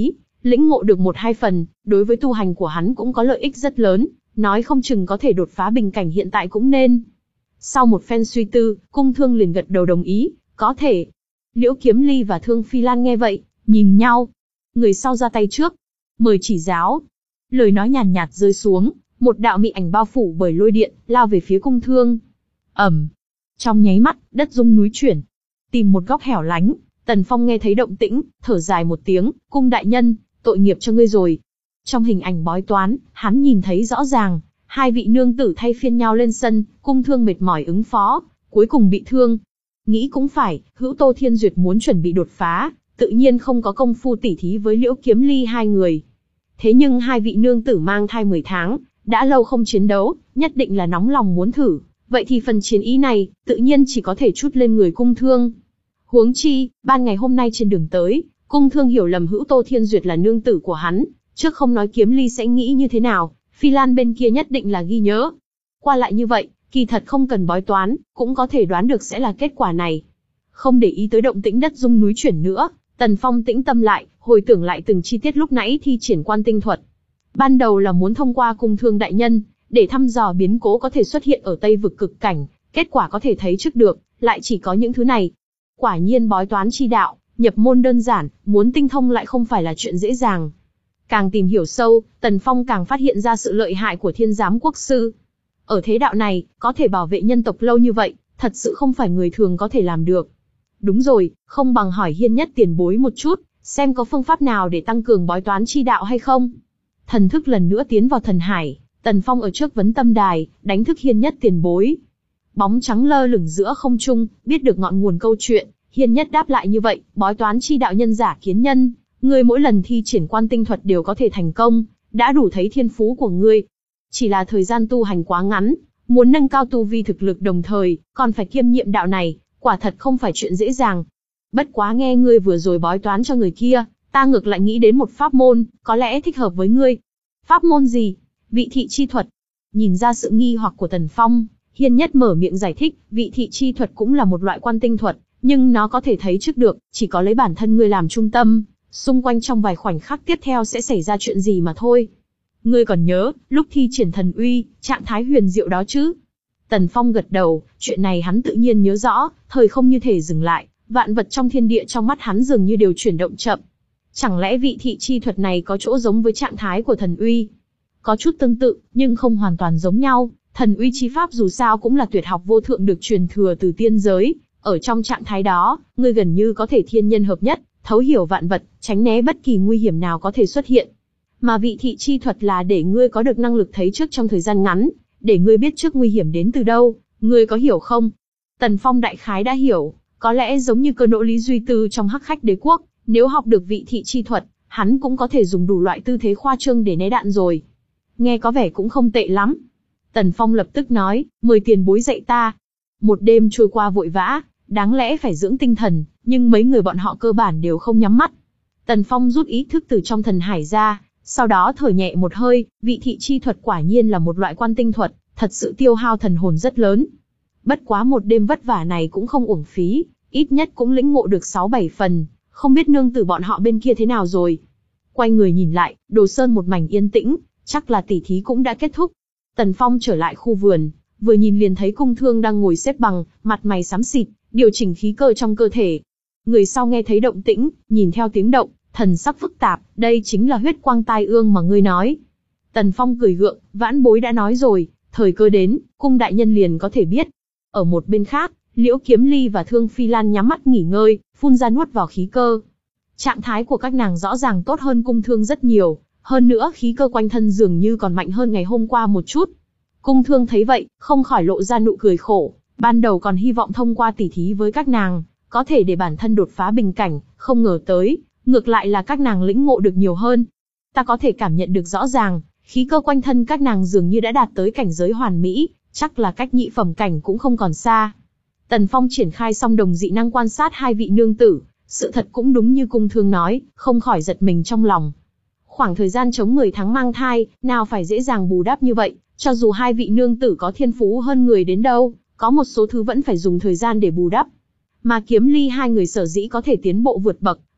lĩnh ngộ được một hai phần, đối với tu hành của hắn cũng có lợi ích rất lớn, nói không chừng có thể đột phá bình cảnh hiện tại cũng nên. Sau một phen suy tư, Cung Thương liền gật đầu đồng ý, có thể. Liễu Kiếm Ly và Thương Phi Lan nghe vậy, nhìn nhau. Người sau ra tay trước, mời chỉ giáo. Lời nói nhàn nhạt rơi xuống, một đạo mị ảnh bao phủ bởi lôi điện, lao về phía Cung Thương. ầm, trong nháy mắt, đất rung núi chuyển. Tìm một góc hẻo lánh, Tần Phong nghe thấy động tĩnh, thở dài một tiếng, Cung đại nhân, tội nghiệp cho ngươi rồi. Trong hình ảnh bói toán, hắn nhìn thấy rõ ràng, hai vị nương tử thay phiên nhau lên sân, Cung Thương mệt mỏi ứng phó, cuối cùng bị thương. Nghĩ cũng phải, Hữu Tô Thiên Duyệt muốn chuẩn bị đột phá, tự nhiên không có công phu tỉ thí với Liễu Kiếm Ly hai người. Thế nhưng hai vị nương tử mang thai mười tháng, đã lâu không chiến đấu, nhất định là nóng lòng muốn thử, vậy thì phần chiến ý này, tự nhiên chỉ có thể trút lên người Cung Thương. Huống chi, ban ngày hôm nay trên đường tới, Cung Thương hiểu lầm Hữu Tô Thiên Duyệt là nương tử của hắn, trước không nói Kiếm Ly sẽ nghĩ như thế nào, Phi Lan bên kia nhất định là ghi nhớ. Qua lại như vậy, kỳ thật không cần bói toán, cũng có thể đoán được sẽ là kết quả này. Không để ý tới động tĩnh đất rung núi chuyển nữa, Tần Phong tĩnh tâm lại, hồi tưởng lại từng chi tiết lúc nãy thi triển quan tinh thuật. Ban đầu là muốn thông qua Cung Thương đại nhân, để thăm dò biến cố có thể xuất hiện ở Tây vực cực cảnh, kết quả có thể thấy trước được, lại chỉ có những thứ này. Quả nhiên bói toán chi đạo, nhập môn đơn giản, muốn tinh thông lại không phải là chuyện dễ dàng. Càng tìm hiểu sâu, Tần Phong càng phát hiện ra sự lợi hại của Thiên Giám Quốc sư. Ở thế đạo này, có thể bảo vệ nhân tộc lâu như vậy, thật sự không phải người thường có thể làm được. Đúng rồi, không bằng hỏi Hiên Nhất tiền bối một chút, xem có phương pháp nào để tăng cường bói toán chi đạo hay không. Thần thức lần nữa tiến vào thần hải, Tần Phong ở trước vấn tâm đài, đánh thức Hiên Nhất tiền bối. Bóng trắng lơ lửng giữa không trung, biết được ngọn nguồn câu chuyện, Hiên Nhất đáp lại như vậy, bói toán chi đạo nhân giả kiến nhân, ngươi mỗi lần thi triển quan tinh thuật đều có thể thành công, đã đủ thấy thiên phú của ngươi. Chỉ là thời gian tu hành quá ngắn, muốn nâng cao tu vi thực lực đồng thời, còn phải kiêm nhiệm đạo này, quả thật không phải chuyện dễ dàng. Bất quá nghe ngươi vừa rồi bói toán cho người kia, ta ngược lại nghĩ đến một pháp môn, có lẽ thích hợp với ngươi. Pháp môn gì? Vị thị chi thuật. Nhìn ra sự nghi hoặc của Tần Phong, Hiên Nhất mở miệng giải thích, vị thị chi thuật cũng là một loại quan tinh thuật, nhưng nó có thể thấy trước được, chỉ có lấy bản thân ngươi làm trung tâm, xung quanh trong vài khoảnh khắc tiếp theo sẽ xảy ra chuyện gì mà thôi. Ngươi còn nhớ, lúc thi triển thần uy, trạng thái huyền diệu đó chứ? Tần Phong gật đầu, chuyện này hắn tự nhiên nhớ rõ, thời không như thể dừng lại, vạn vật trong thiên địa trong mắt hắn dường như đều chuyển động chậm. Chẳng lẽ vị thị chi thuật này có chỗ giống với trạng thái của thần uy? Có chút tương tự, nhưng không hoàn toàn giống nhau. Thần uy chi pháp dù sao cũng là tuyệt học vô thượng được truyền thừa từ tiên giới, ở trong trạng thái đó, ngươi gần như có thể thiên nhân hợp nhất, thấu hiểu vạn vật, tránh né bất kỳ nguy hiểm nào có thể xuất hiện. Mà vị thị chi thuật là để ngươi có được năng lực thấy trước trong thời gian ngắn, để ngươi biết trước nguy hiểm đến từ đâu, ngươi có hiểu không? Tần Phong đại khái đã hiểu, có lẽ giống như cơ nỗ Lý Duy Tư trong Hắc Khách Đế Quốc, nếu học được vị thị chi thuật, hắn cũng có thể dùng đủ loại tư thế khoa trương để né đạn rồi. Nghe có vẻ cũng không tệ lắm. Tần Phong lập tức nói, mời tiền bối dạy ta. Một đêm trôi qua vội vã, đáng lẽ phải dưỡng tinh thần, nhưng mấy người bọn họ cơ bản đều không nhắm mắt. Tần Phong rút ý thức từ trong thần hải ra, sau đó thở nhẹ một hơi, vị thị chi thuật quả nhiên là một loại quan tinh thuật, thật sự tiêu hao thần hồn rất lớn. Bất quá một đêm vất vả này cũng không uổng phí, ít nhất cũng lĩnh ngộ được sáu bảy phần, không biết nương tử bọn họ bên kia thế nào rồi. Quay người nhìn lại, Đồ Sơn một mảnh yên tĩnh, chắc là tỉ thí cũng đã kết thúc. Tần Phong trở lại khu vườn, vừa nhìn liền thấy Cung Thương đang ngồi xếp bằng, mặt mày xám xịt, điều chỉnh khí cơ trong cơ thể. Người sau nghe thấy động tĩnh, nhìn theo tiếng động, thần sắc phức tạp, đây chính là huyết quang tai ương mà ngươi nói. Tần Phong cười gượng, vãn bối đã nói rồi, thời cơ đến, Cung đại nhân liền có thể biết. Ở một bên khác, Liễu Kiếm Ly và Thương Phi Lan nhắm mắt nghỉ ngơi, phun ra nuốt vào khí cơ. Trạng thái của các nàng rõ ràng tốt hơn Cung Thương rất nhiều, hơn nữa khí cơ quanh thân dường như còn mạnh hơn ngày hôm qua một chút. Cung Thương thấy vậy, không khỏi lộ ra nụ cười khổ, ban đầu còn hy vọng thông qua tỉ thí với các nàng, có thể để bản thân đột phá bình cảnh, không ngờ tới, ngược lại là các nàng lĩnh ngộ được nhiều hơn. Ta có thể cảm nhận được rõ ràng, khí cơ quanh thân các nàng dường như đã đạt tới cảnh giới hoàn mỹ, chắc là cách nhị phẩm cảnh cũng không còn xa. Tần Phong triển khai xong đồng dị năng quan sát hai vị nương tử, sự thật cũng đúng như Cung Thương nói, không khỏi giật mình trong lòng. Khoảng thời gian chống mười tháng mang thai, nào phải dễ dàng bù đắp như vậy, cho dù hai vị nương tử có thiên phú hơn người đến đâu, có một số thứ vẫn phải dùng thời gian để bù đắp. Mà Kiếm Ly hai người sở dĩ có thể tiến bộ vượt bậc,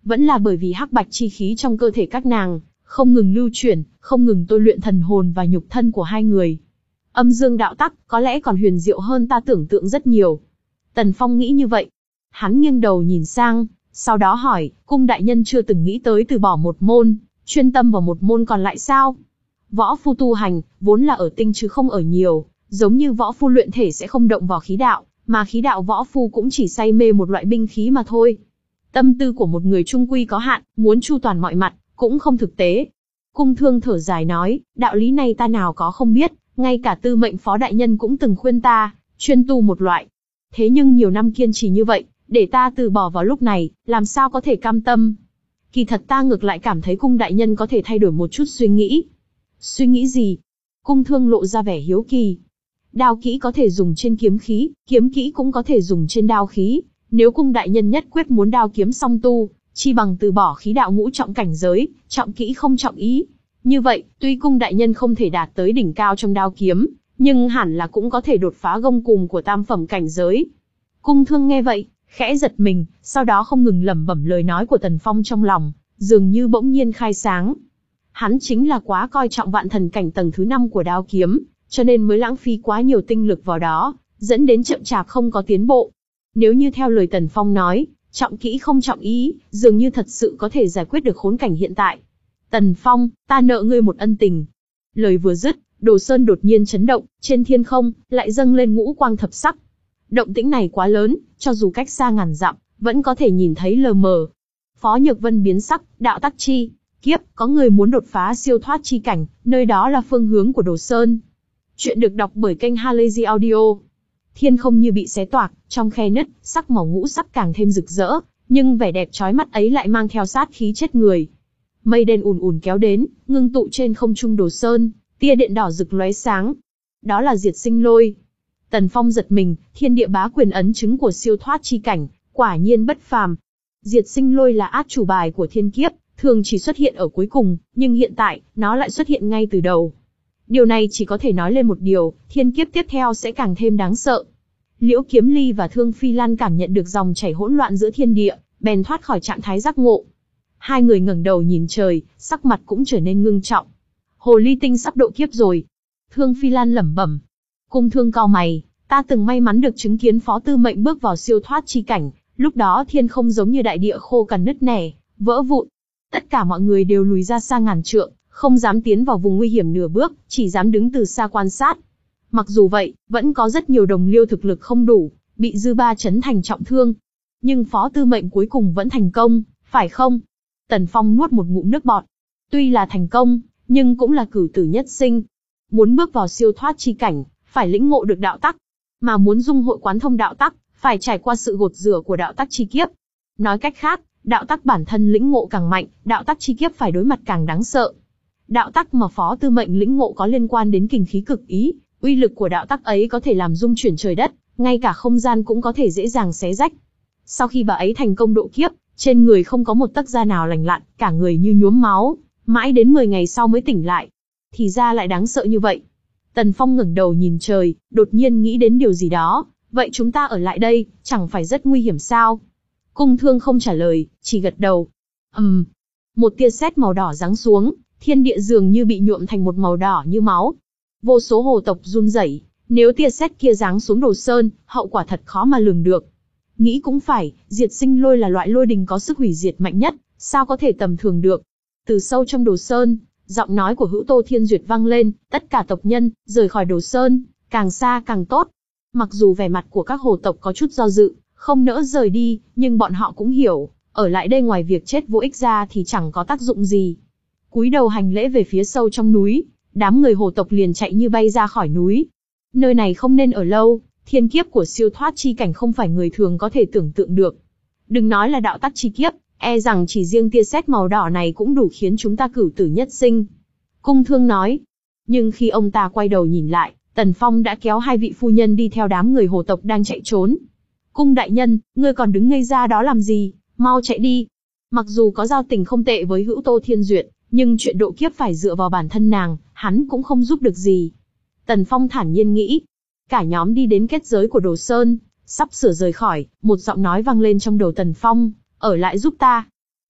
vẫn là bởi vì hắc bạch chi khí trong cơ thể các nàng, không ngừng lưu chuyển, không ngừng tôi luyện thần hồn và nhục thân của hai người. Âm dương đạo tắc, có lẽ còn huyền diệu hơn ta tưởng tượng rất nhiều. Tần Phong nghĩ như vậy. Hắn nghiêng đầu nhìn sang, sau đó hỏi, cung đại nhân chưa từng nghĩ tới từ bỏ một môn, chuyên tâm vào một môn còn lại sao? Võ phu tu hành, vốn là ở tinh chứ không ở nhiều, giống như võ phu luyện thể sẽ không động vào khí đạo, mà khí đạo võ phu cũng chỉ say mê một loại binh khí mà thôi. Tâm tư của một người trung quy có hạn, muốn chu toàn mọi mặt, cũng không thực tế. Cung Thương thở dài nói, đạo lý này ta nào có không biết, ngay cả Tư Mệnh Phó đại nhân cũng từng khuyên ta, chuyên tu một loại. Thế nhưng nhiều năm kiên trì như vậy, để ta từ bỏ vào lúc này, làm sao có thể cam tâm? Kỳ thật ta ngược lại cảm thấy cung đại nhân có thể thay đổi một chút suy nghĩ. Suy nghĩ gì? Cung Thương lộ ra vẻ hiếu kỳ. Đao kỹ có thể dùng trên kiếm khí, kiếm kỹ cũng có thể dùng trên đao khí. Nếu cung đại nhân nhất quyết muốn đao kiếm song tu, chi bằng từ bỏ khí đạo ngũ trọng cảnh giới, trọng kỹ không trọng ý. Như vậy, tuy cung đại nhân không thể đạt tới đỉnh cao trong đao kiếm, nhưng hẳn là cũng có thể đột phá gông cùm của tam phẩm cảnh giới. Cung Thương nghe vậy, khẽ giật mình, sau đó không ngừng lẩm bẩm lời nói của Tần Phong trong lòng, dường như bỗng nhiên khai sáng. Hắn chính là quá coi trọng vạn thần cảnh tầng thứ năm của đao kiếm, cho nên mới lãng phí quá nhiều tinh lực vào đó, dẫn đến chậm chạp không có tiến bộ. Nếu như theo lời Tần Phong nói, trọng kỹ không trọng ý, dường như thật sự có thể giải quyết được khốn cảnh hiện tại. Tần Phong, ta nợ ngươi một ân tình. Lời vừa dứt, Đồ Sơn đột nhiên chấn động, trên thiên không, lại dâng lên ngũ quang thập sắc. Động tĩnh này quá lớn, cho dù cách xa ngàn dặm, vẫn có thể nhìn thấy lờ mờ. Phó Nhược Vân biến sắc, đạo tắc chi, kiếp, có người muốn đột phá siêu thoát chi cảnh, nơi đó là phương hướng của Đồ Sơn. Chuyện được đọc bởi kênh Halazy Audio. Thiên không như bị xé toạc, trong khe nứt, sắc màu ngũ sắc càng thêm rực rỡ, nhưng vẻ đẹp chói mắt ấy lại mang theo sát khí chết người. Mây đen ùn ùn kéo đến, ngưng tụ trên không trung Đồ Sơn, tia điện đỏ rực lóe sáng. Đó là Diệt Sinh Lôi. Tần Phong giật mình, thiên địa bá quyền ấn chứng của siêu thoát chi cảnh, quả nhiên bất phàm. Diệt Sinh Lôi là át chủ bài của thiên kiếp, thường chỉ xuất hiện ở cuối cùng, nhưng hiện tại, nó lại xuất hiện ngay từ đầu. Điều này chỉ có thể nói lên một điều, thiên kiếp tiếp theo sẽ càng thêm đáng sợ. Liễu Kiếm Ly và Thương Phi Lan cảm nhận được dòng chảy hỗn loạn giữa thiên địa, bèn thoát khỏi trạng thái giác ngộ. Hai người ngẩng đầu nhìn trời, sắc mặt cũng trở nên ngưng trọng. Hồ Ly Tinh sắp độ kiếp rồi. Thương Phi Lan lẩm bẩm. Cung Thương cau mày, ta từng may mắn được chứng kiến Phó Tư Mệnh bước vào siêu thoát chi cảnh, lúc đó thiên không giống như đại địa khô cằn nứt nẻ, vỡ vụn. Tất cả mọi người đều lùi ra xa ngàn trượng, không dám tiến vào vùng nguy hiểm nửa bước, chỉ dám đứng từ xa quan sát. Mặc dù vậy, vẫn có rất nhiều đồng liêu thực lực không đủ, bị dư ba chấn thành trọng thương. Nhưng Phó Tư Mệnh cuối cùng vẫn thành công, phải không? Tần Phong nuốt một ngụm nước bọt. Tuy là thành công, nhưng cũng là cửu tử nhất sinh. Muốn bước vào siêu thoát chi cảnh, phải lĩnh ngộ được đạo tắc. Mà muốn dung hội quán thông đạo tắc, phải trải qua sự gột rửa của đạo tắc chi kiếp. Nói cách khác, đạo tắc bản thân lĩnh ngộ càng mạnh, đạo tắc chi kiếp phải đối mặt càng đáng sợ. Đạo tắc mà Phó Tư Mệnh lĩnh ngộ có liên quan đến kình khí cực ý, uy lực của đạo tắc ấy có thể làm rung chuyển trời đất, ngay cả không gian cũng có thể dễ dàng xé rách. Sau khi bà ấy thành công độ kiếp, trên người không có một tấc da nào lành lặn, cả người như nhuốm máu, mãi đến mười ngày sau mới tỉnh lại. Thì ra lại đáng sợ như vậy. Tần Phong ngẩng đầu nhìn trời, đột nhiên nghĩ đến điều gì đó, vậy chúng ta ở lại đây, chẳng phải rất nguy hiểm sao? Cung Thương không trả lời, chỉ gật đầu. Ầm, um, một tia sét màu đỏ giáng xuống, thiên địa dường như bị nhuộm thành một màu đỏ như máu. Vô số hồ tộc run rẩy, nếu tia sét kia giáng xuống Đồ Sơn, hậu quả thật khó mà lường được. Nghĩ cũng phải, Diệt Sinh Lôi là loại lôi đình có sức hủy diệt mạnh nhất, sao có thể tầm thường được? Từ sâu trong Đồ Sơn, giọng nói của Hữu Tô Thiên Duyệt vang lên, tất cả tộc nhân, rời khỏi Đồ Sơn, càng xa càng tốt. Mặc dù vẻ mặt của các hồ tộc có chút do dự, không nỡ rời đi, nhưng bọn họ cũng hiểu, ở lại đây ngoài việc chết vô ích ra thì chẳng có tác dụng gì. Cúi đầu hành lễ về phía sâu trong núi, đám người hồ tộc liền chạy như bay ra khỏi núi. Nơi này không nên ở lâu, thiên kiếp của siêu thoát chi cảnh không phải người thường có thể tưởng tượng được. Đừng nói là đạo tắc chi kiếp, e rằng chỉ riêng tia sét màu đỏ này cũng đủ khiến chúng ta cửu tử nhất sinh. Cung Thương nói. Nhưng khi ông ta quay đầu nhìn lại, Tần Phong đã kéo hai vị phu nhân đi theo đám người hồ tộc đang chạy trốn. Cung đại nhân, ngươi còn đứng ngây ra đó làm gì, mau chạy đi. Mặc dù có giao tình không tệ với Hữu Tô Thiên Duyệt, nhưng chuyện độ kiếp phải dựa vào bản thân nàng, hắn cũng không giúp được gì. Tần Phong thản nhiên nghĩ. Cả nhóm đi đến kết giới của Đồ Sơn, sắp sửa rời khỏi, một giọng nói vang lên trong đầu Tần Phong, ở lại giúp ta.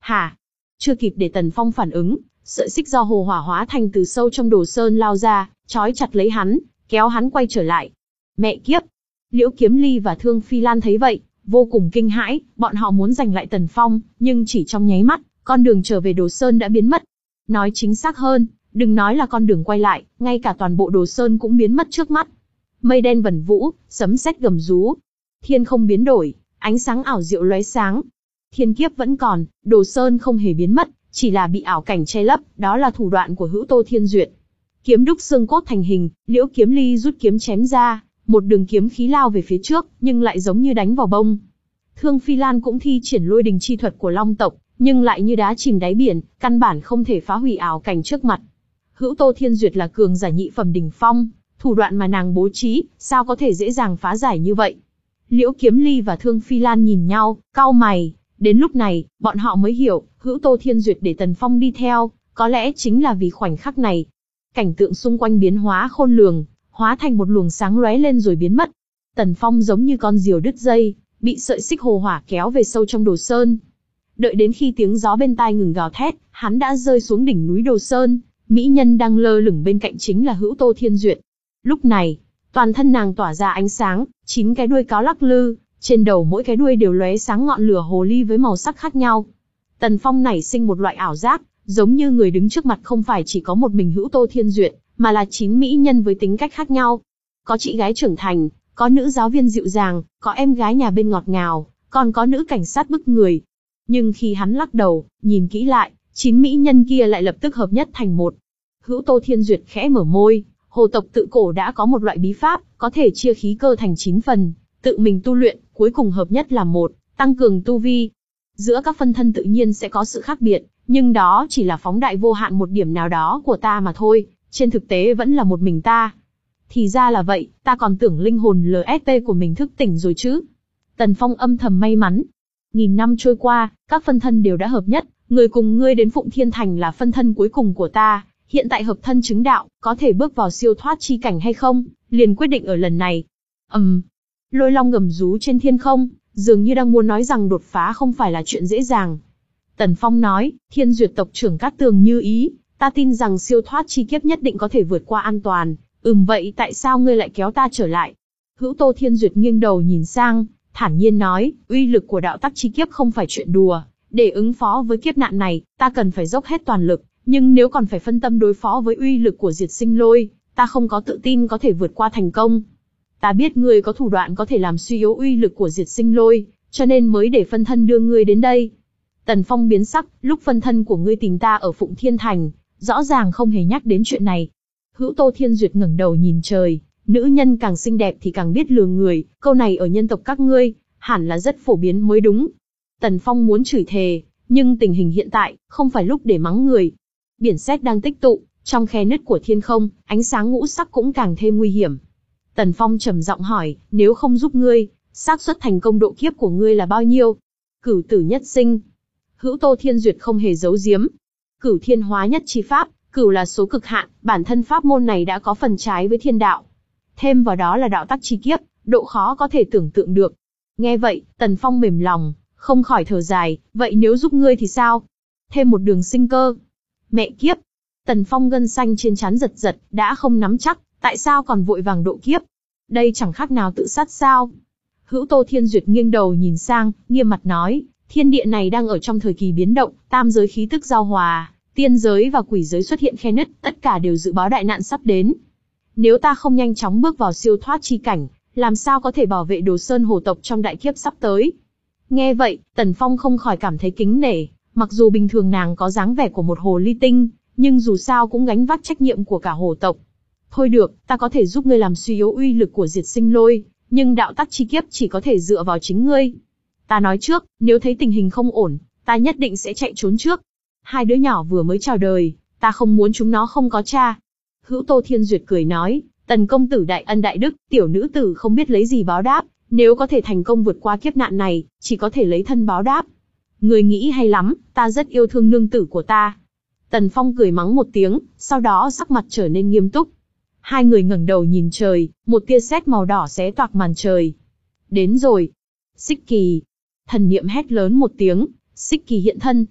Hả? Chưa kịp để Tần Phong phản ứng, sợi xích do hồ hỏa hóa thành từ sâu trong đồ sơn lao ra, trói chặt lấy hắn, kéo hắn quay trở lại. Mẹ kiếp! Liễu Kiếm Ly và Thương Phi Lan thấy vậy, vô cùng kinh hãi, bọn họ muốn giành lại Tần Phong, nhưng chỉ trong nháy mắt, con đường trở về đồ sơn đã biến mất. Nói chính xác hơn, đừng nói là con đường quay lại, ngay cả toàn bộ đồ sơn cũng biến mất trước mắt. Mây đen vẩn vũ, sấm sét gầm rú. Thiên không biến đổi, ánh sáng ảo diệu lóe sáng. Thiên kiếp vẫn còn, đồ sơn không hề biến mất, chỉ là bị ảo cảnh che lấp, đó là thủ đoạn của Hữu Tô Thiên Duyệt. Kiếm đúc xương cốt thành hình, Liễu Kiếm Ly rút kiếm chém ra, một đường kiếm khí lao về phía trước, nhưng lại giống như đánh vào bông. Thương Phi Lan cũng thi triển lôi đình chi thuật của Long tộc, nhưng lại như đá chìm đáy biển, căn bản không thể phá hủy ảo cảnh trước mặt. Hữu Tô Thiên Duyệt là cường giả nhị phẩm đỉnh phong, thủ đoạn mà nàng bố trí, sao có thể dễ dàng phá giải như vậy? Liễu Kiếm Ly và Thương Phi Lan nhìn nhau, cau mày. Đến lúc này, bọn họ mới hiểu, Hữu Tô Thiên Duyệt để Tần Phong đi theo, có lẽ chính là vì khoảnh khắc này. Cảnh tượng xung quanh biến hóa khôn lường, hóa thành một luồng sáng lóe lên rồi biến mất. Tần Phong giống như con diều đứt dây, bị sợi xích hồ hỏa kéo về sâu trong đồ sơn. Đợi đến khi tiếng gió bên tai ngừng gào thét, hắn đã rơi xuống đỉnh núi đồ sơn. Mỹ nhân đang lơ lửng bên cạnh chính là Hữu Tô Thiên Duyệt. Lúc này, toàn thân nàng tỏa ra ánh sáng, chín cái đuôi cáo lắc lư, trên đầu mỗi cái đuôi đều lóe sáng ngọn lửa hồ ly với màu sắc khác nhau. Tần Phong nảy sinh một loại ảo giác, giống như người đứng trước mặt không phải chỉ có một mình Hữu Tô Thiên Duyệt, mà là chín mỹ nhân với tính cách khác nhau. Có chị gái trưởng thành, có nữ giáo viên dịu dàng, có em gái nhà bên ngọt ngào, còn có nữ cảnh sát bức người. Nhưng khi hắn lắc đầu, nhìn kỹ lại, chín mỹ nhân kia lại lập tức hợp nhất thành một. Hữu Tô Thiên Duyệt khẽ mở môi, hồ tộc tự cổ đã có một loại bí pháp, có thể chia khí cơ thành chín phần, tự mình tu luyện, cuối cùng hợp nhất làm một, tăng cường tu vi. Giữa các phân thân tự nhiên sẽ có sự khác biệt, nhưng đó chỉ là phóng đại vô hạn một điểm nào đó của ta mà thôi, trên thực tế vẫn là một mình ta. Thì ra là vậy, ta còn tưởng linh hồn lờ ét pê của mình thức tỉnh rồi chứ. Tần Phong âm thầm may mắn. Nghìn năm trôi qua, các phân thân đều đã hợp nhất, người cùng ngươi đến Phụng Thiên Thành là phân thân cuối cùng của ta, hiện tại hợp thân chứng đạo, có thể bước vào siêu thoát chi cảnh hay không, liền quyết định ở lần này. Ầm, um, lôi long gầm rú trên thiên không, dường như đang muốn nói rằng đột phá không phải là chuyện dễ dàng. Tần Phong nói, Thiên Duyệt tộc trưởng Cát Tường như ý, ta tin rằng siêu thoát chi kiếp nhất định có thể vượt qua an toàn. Ừm vậy tại sao ngươi lại kéo ta trở lại? Hữu Tô Thiên Duyệt nghiêng đầu nhìn sang, thản nhiên nói, uy lực của đạo tắc chi kiếp không phải chuyện đùa. Để ứng phó với kiếp nạn này, ta cần phải dốc hết toàn lực. Nhưng nếu còn phải phân tâm đối phó với uy lực của diệt sinh lôi, ta không có tự tin có thể vượt qua thành công. Ta biết ngươi có thủ đoạn có thể làm suy yếu uy lực của diệt sinh lôi, cho nên mới để phân thân đưa ngươi đến đây. Tần Phong biến sắc, lúc phân thân của ngươi tìm ta ở Phụng Thiên Thành, rõ ràng không hề nhắc đến chuyện này. Hữu Tô Thiên Duyệt ngẩng đầu nhìn trời, nữ nhân càng xinh đẹp thì càng biết lừa người, câu này ở nhân tộc các ngươi, hẳn là rất phổ biến mới đúng. Tần Phong muốn chửi thề, nhưng tình hình hiện tại, không phải lúc để mắng người. Biển sét đang tích tụ, trong khe nứt của thiên không, ánh sáng ngũ sắc cũng càng thêm nguy hiểm. Tần Phong trầm giọng hỏi, nếu không giúp ngươi, xác suất thành công độ kiếp của ngươi là bao nhiêu? Cửu tử nhất sinh. Hữu Tô Thiên Duyệt không hề giấu giếm. Cửu thiên hóa nhất chi pháp, cửu là số cực hạn, bản thân pháp môn này đã có phần trái với thiên đạo. Thêm vào đó là đạo tắc chi kiếp, độ khó có thể tưởng tượng được. Nghe vậy, Tần Phong mềm lòng, không khỏi thở dài, vậy nếu giúp ngươi thì sao? Thêm một đường sinh cơ. Mẹ kiếp. Tần Phong gân xanh trên trán giật giật, đã không nắm chắc, tại sao còn vội vàng độ kiếp? Đây chẳng khác nào tự sát sao? Hữu Tô Thiên Duyệt nghiêng đầu nhìn sang, nghiêm mặt nói, thiên địa này đang ở trong thời kỳ biến động, tam giới khí tức giao hòa, tiên giới và quỷ giới xuất hiện khe nứt, tất cả đều dự báo đại nạn sắp đến. Nếu ta không nhanh chóng bước vào siêu thoát chi cảnh, làm sao có thể bảo vệ Đồ Sơn hồ tộc trong đại kiếp sắp tới? Nghe vậy, Tần Phong không khỏi cảm thấy kính nể, mặc dù bình thường nàng có dáng vẻ của một hồ ly tinh, nhưng dù sao cũng gánh vác trách nhiệm của cả hồ tộc. Thôi được, ta có thể giúp ngươi làm suy yếu uy lực của diệt sinh lôi, nhưng đạo tắc chi kiếp chỉ có thể dựa vào chính ngươi. Ta nói trước, nếu thấy tình hình không ổn, ta nhất định sẽ chạy trốn trước. Hai đứa nhỏ vừa mới chào đời, ta không muốn chúng nó không có cha. Hữu Tô Thiên Duyệt cười nói, Tần công tử đại ân đại đức, tiểu nữ tử không biết lấy gì báo đáp, nếu có thể thành công vượt qua kiếp nạn này, chỉ có thể lấy thân báo đáp. Người nghĩ hay lắm, ta rất yêu thương nương tử của ta. Tần Phong cười mắng một tiếng, sau đó sắc mặt trở nên nghiêm túc. Hai người ngẩng đầu nhìn trời, một tia sét màu đỏ xé toạc màn trời. Đến rồi. Xích Kỳ. Thần niệm hét lớn một tiếng, Xích Kỳ hiện thân.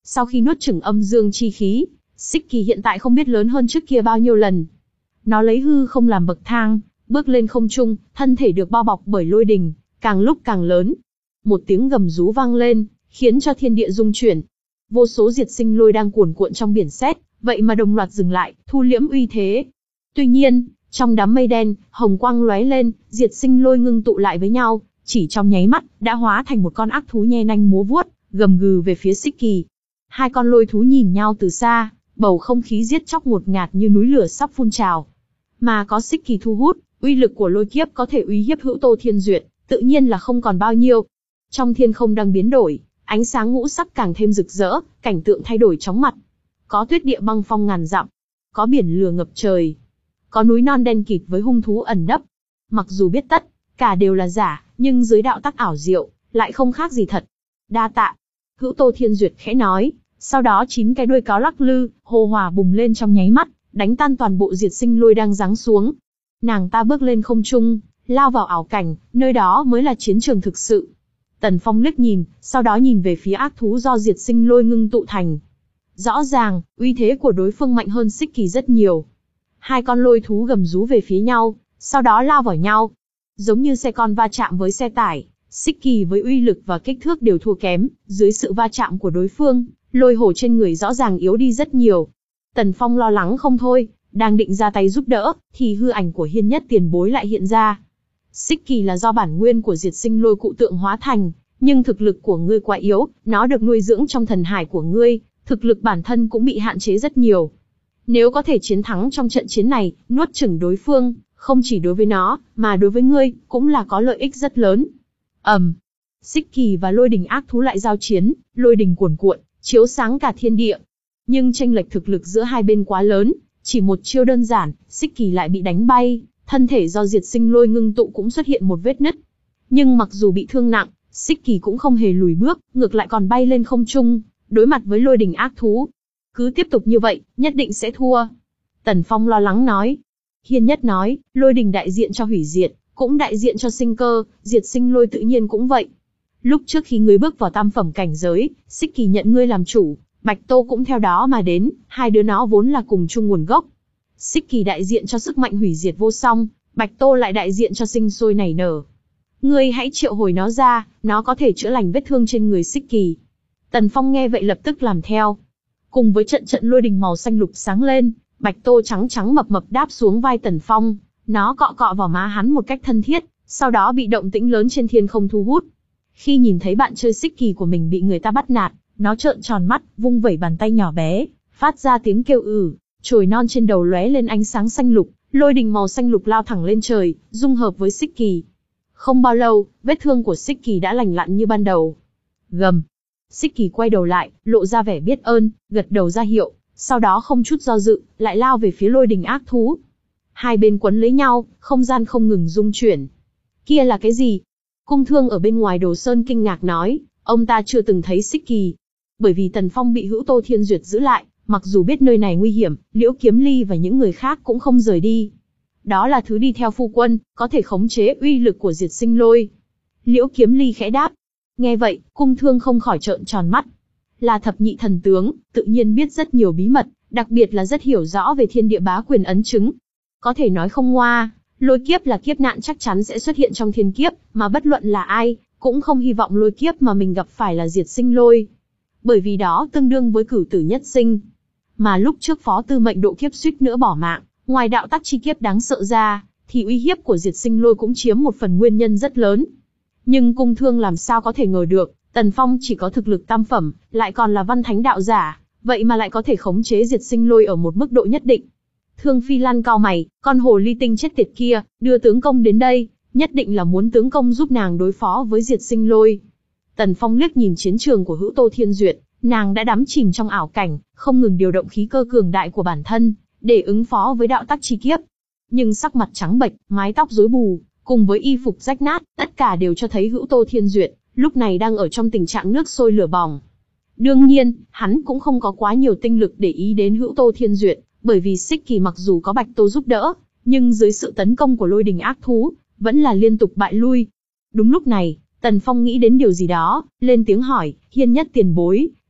Sau khi nuốt chửng âm dương chi khí, Xích Kỳ hiện tại không biết lớn hơn trước kia bao nhiêu lần. Nó lấy hư không làm bậc thang, bước lên không trung, thân thể được bao bọc bởi lôi đình, càng lúc càng lớn. Một tiếng gầm rú vang lên, khiến cho thiên địa rung chuyển. Vô số diệt sinh lôi đang cuồn cuộn trong biển sét, vậy mà đồng loạt dừng lại, thu liễm uy thế. Tuy nhiên, trong đám mây đen, hồng quang lóe lên, diệt sinh lôi ngưng tụ lại với nhau, chỉ trong nháy mắt, đã hóa thành một con ác thú nhe nanh múa vuốt, gầm gừ về phía Xích Kỳ. Hai con lôi thú nhìn nhau từ xa, bầu không khí giết chóc ngột ngạt như núi lửa sắp phun trào. Mà có Xích Kỳ thu hút, uy lực của lôi kiếp có thể uy hiếp Hữu Tô Thiên Duyệt, tự nhiên là không còn bao nhiêu. Trong thiên không đang biến đổi, ánh sáng ngũ sắc càng thêm rực rỡ, cảnh tượng thay đổi chóng mặt. Có tuyết địa băng phong ngàn dặm, có biển lửa ngập trời, có núi non đen kịt với hung thú ẩn nấp. Mặc dù biết tất cả đều là giả, nhưng dưới đạo tắc ảo diệu, lại không khác gì thật. Đa tạ. Hữu Tô Thiên Duyệt khẽ nói, sau đó chín cái đuôi cáo lắc lư, hồ hỏa bùng lên trong nháy mắt, đánh tan toàn bộ diệt sinh lôi đang giáng xuống. Nàng ta bước lên không trung, lao vào ảo cảnh, nơi đó mới là chiến trường thực sự. Tần Phong liếc nhìn, sau đó nhìn về phía ác thú do diệt sinh lôi ngưng tụ thành. Rõ ràng, uy thế của đối phương mạnh hơn Xích Kỳ rất nhiều. Hai con lôi thú gầm rú về phía nhau, sau đó lao vào nhau. Giống như xe con va chạm với xe tải, Xích Kỳ với uy lực và kích thước đều thua kém, dưới sự va chạm của đối phương, lôi hổ trên người rõ ràng yếu đi rất nhiều. Tần Phong lo lắng không thôi, đang định ra tay giúp đỡ, thì hư ảnh của Hiên Nhất tiền bối lại hiện ra. Xích Kỳ là do bản nguyên của diệt sinh lôi cụ tượng hóa thành, nhưng thực lực của ngươi quá yếu, nó được nuôi dưỡng trong thần hải của ngươi, thực lực bản thân cũng bị hạn chế rất nhiều. Nếu có thể chiến thắng trong trận chiến này, nuốt chửng đối phương, không chỉ đối với nó, mà đối với ngươi, cũng là có lợi ích rất lớn. ầm, um, Xích Kỳ và lôi đình ác thú lại giao chiến, lôi đình cuồn cuộn, chiếu sáng cả thiên địa. Nhưng chênh lệch thực lực giữa hai bên quá lớn, chỉ một chiêu đơn giản, Xích Kỳ lại bị đánh bay, thân thể do diệt sinh lôi ngưng tụ cũng xuất hiện một vết nứt. Nhưng mặc dù bị thương nặng, Xích Kỳ cũng không hề lùi bước, ngược lại còn bay lên không trung, đối mặt với lôi đình ác thú. Cứ tiếp tục như vậy, nhất định sẽ thua. Tần Phong lo lắng nói. Hiên Nhất nói, lôi đình đại diện cho hủy diệt, cũng đại diện cho sinh cơ, diệt sinh lôi tự nhiên cũng vậy. Lúc trước khi ngươi bước vào tam phẩm cảnh giới, Xích Kỳ nhận ngươi làm chủ, Bạch Tô cũng theo đó mà đến, hai đứa nó vốn là cùng chung nguồn gốc. Xích Kỳ đại diện cho sức mạnh hủy diệt vô song, Bạch Tô lại đại diện cho sinh sôi nảy nở. Ngươi hãy triệu hồi nó ra, nó có thể chữa lành vết thương trên người Xích Kỳ. Tần Phong nghe vậy lập tức làm theo. Cùng với trận trận lôi đình màu xanh lục sáng lên, Bạch Tô trắng trắng mập mập đáp xuống vai Tần Phong, nó cọ cọ vào má hắn một cách thân thiết, sau đó bị động tĩnh lớn trên thiên không thu hút. Khi nhìn thấy bạn chơi Xích Kỳ của mình bị người ta bắt nạt, nó trợn tròn mắt, vung vẩy bàn tay nhỏ bé, phát ra tiếng kêu ử, chồi non trên đầu lóe lên ánh sáng xanh lục, lôi đình màu xanh lục lao thẳng lên trời, dung hợp với Xích Kỳ. Không bao lâu, vết thương của Xích Kỳ đã lành lặn như ban đầu. Gầm. Xích Kỳ quay đầu lại, lộ ra vẻ biết ơn, gật đầu ra hiệu, sau đó không chút do dự, lại lao về phía lôi đình ác thú. Hai bên quấn lấy nhau, không gian không ngừng rung chuyển. Kia là cái gì? Cung Thương ở bên ngoài Đồ Sơn kinh ngạc nói, ông ta chưa từng thấy Xích Kỳ. Bởi vì Tần Phong bị Hữu Tô Thiên Duyệt giữ lại, mặc dù biết nơi này nguy hiểm, Liễu Kiếm Ly và những người khác cũng không rời đi. Đó là thứ đi theo phu quân, có thể khống chế uy lực của diệt sinh lôi. Liễu Kiếm Ly khẽ đáp. Nghe vậy, Cung Thương không khỏi trợn tròn mắt. Là thập nhị thần tướng, tự nhiên biết rất nhiều bí mật, đặc biệt là rất hiểu rõ về thiên địa bá quyền ấn chứng. Có thể nói không ngoa, lôi kiếp là kiếp nạn chắc chắn sẽ xuất hiện trong thiên kiếp, mà bất luận là ai, cũng không hy vọng lôi kiếp mà mình gặp phải là diệt sinh lôi. Bởi vì đó tương đương với cửu tử nhất sinh. Mà lúc trước Phó Tư Mệnh độ kiếp suýt nữa bỏ mạng, ngoài đạo tắc chi kiếp đáng sợ ra, thì uy hiếp của diệt sinh lôi cũng chiếm một phần nguyên nhân rất lớn. Nhưng Cung Thương làm sao có thể ngờ được, Tần Phong chỉ có thực lực tam phẩm, lại còn là văn thánh đạo giả, vậy mà lại có thể khống chế diệt sinh lôi ở một mức độ nhất định. Thương Phi Lan cau mày, con hồ ly tinh chết tiệt kia, đưa tướng công đến đây, nhất định là muốn tướng công giúp nàng đối phó với diệt sinh lôi. Tần Phong liếc nhìn chiến trường của Hữu Tô Thiên Duyệt, nàng đã đắm chìm trong ảo cảnh, không ngừng điều động khí cơ cường đại của bản thân, để ứng phó với đạo tắc chi kiếp. Nhưng sắc mặt trắng bệch, mái tóc rối bù, cùng với y phục rách nát, tất cả đều cho thấy Hữu Tô Thiên Duyệt lúc này đang ở trong tình trạng nước sôi lửa bỏng. Đương nhiên, hắn cũng không có quá nhiều tinh lực để ý đến Hữu Tô Thiên Duyệt, bởi vì Xích Kỳ mặc dù có Bạch Tô giúp đỡ, nhưng dưới sự tấn công của lôi đình ác thú, vẫn là liên tục bại lui. Đúng lúc này, Tần Phong nghĩ đến điều gì đó, lên tiếng hỏi, Hiên Nhất tiền bối,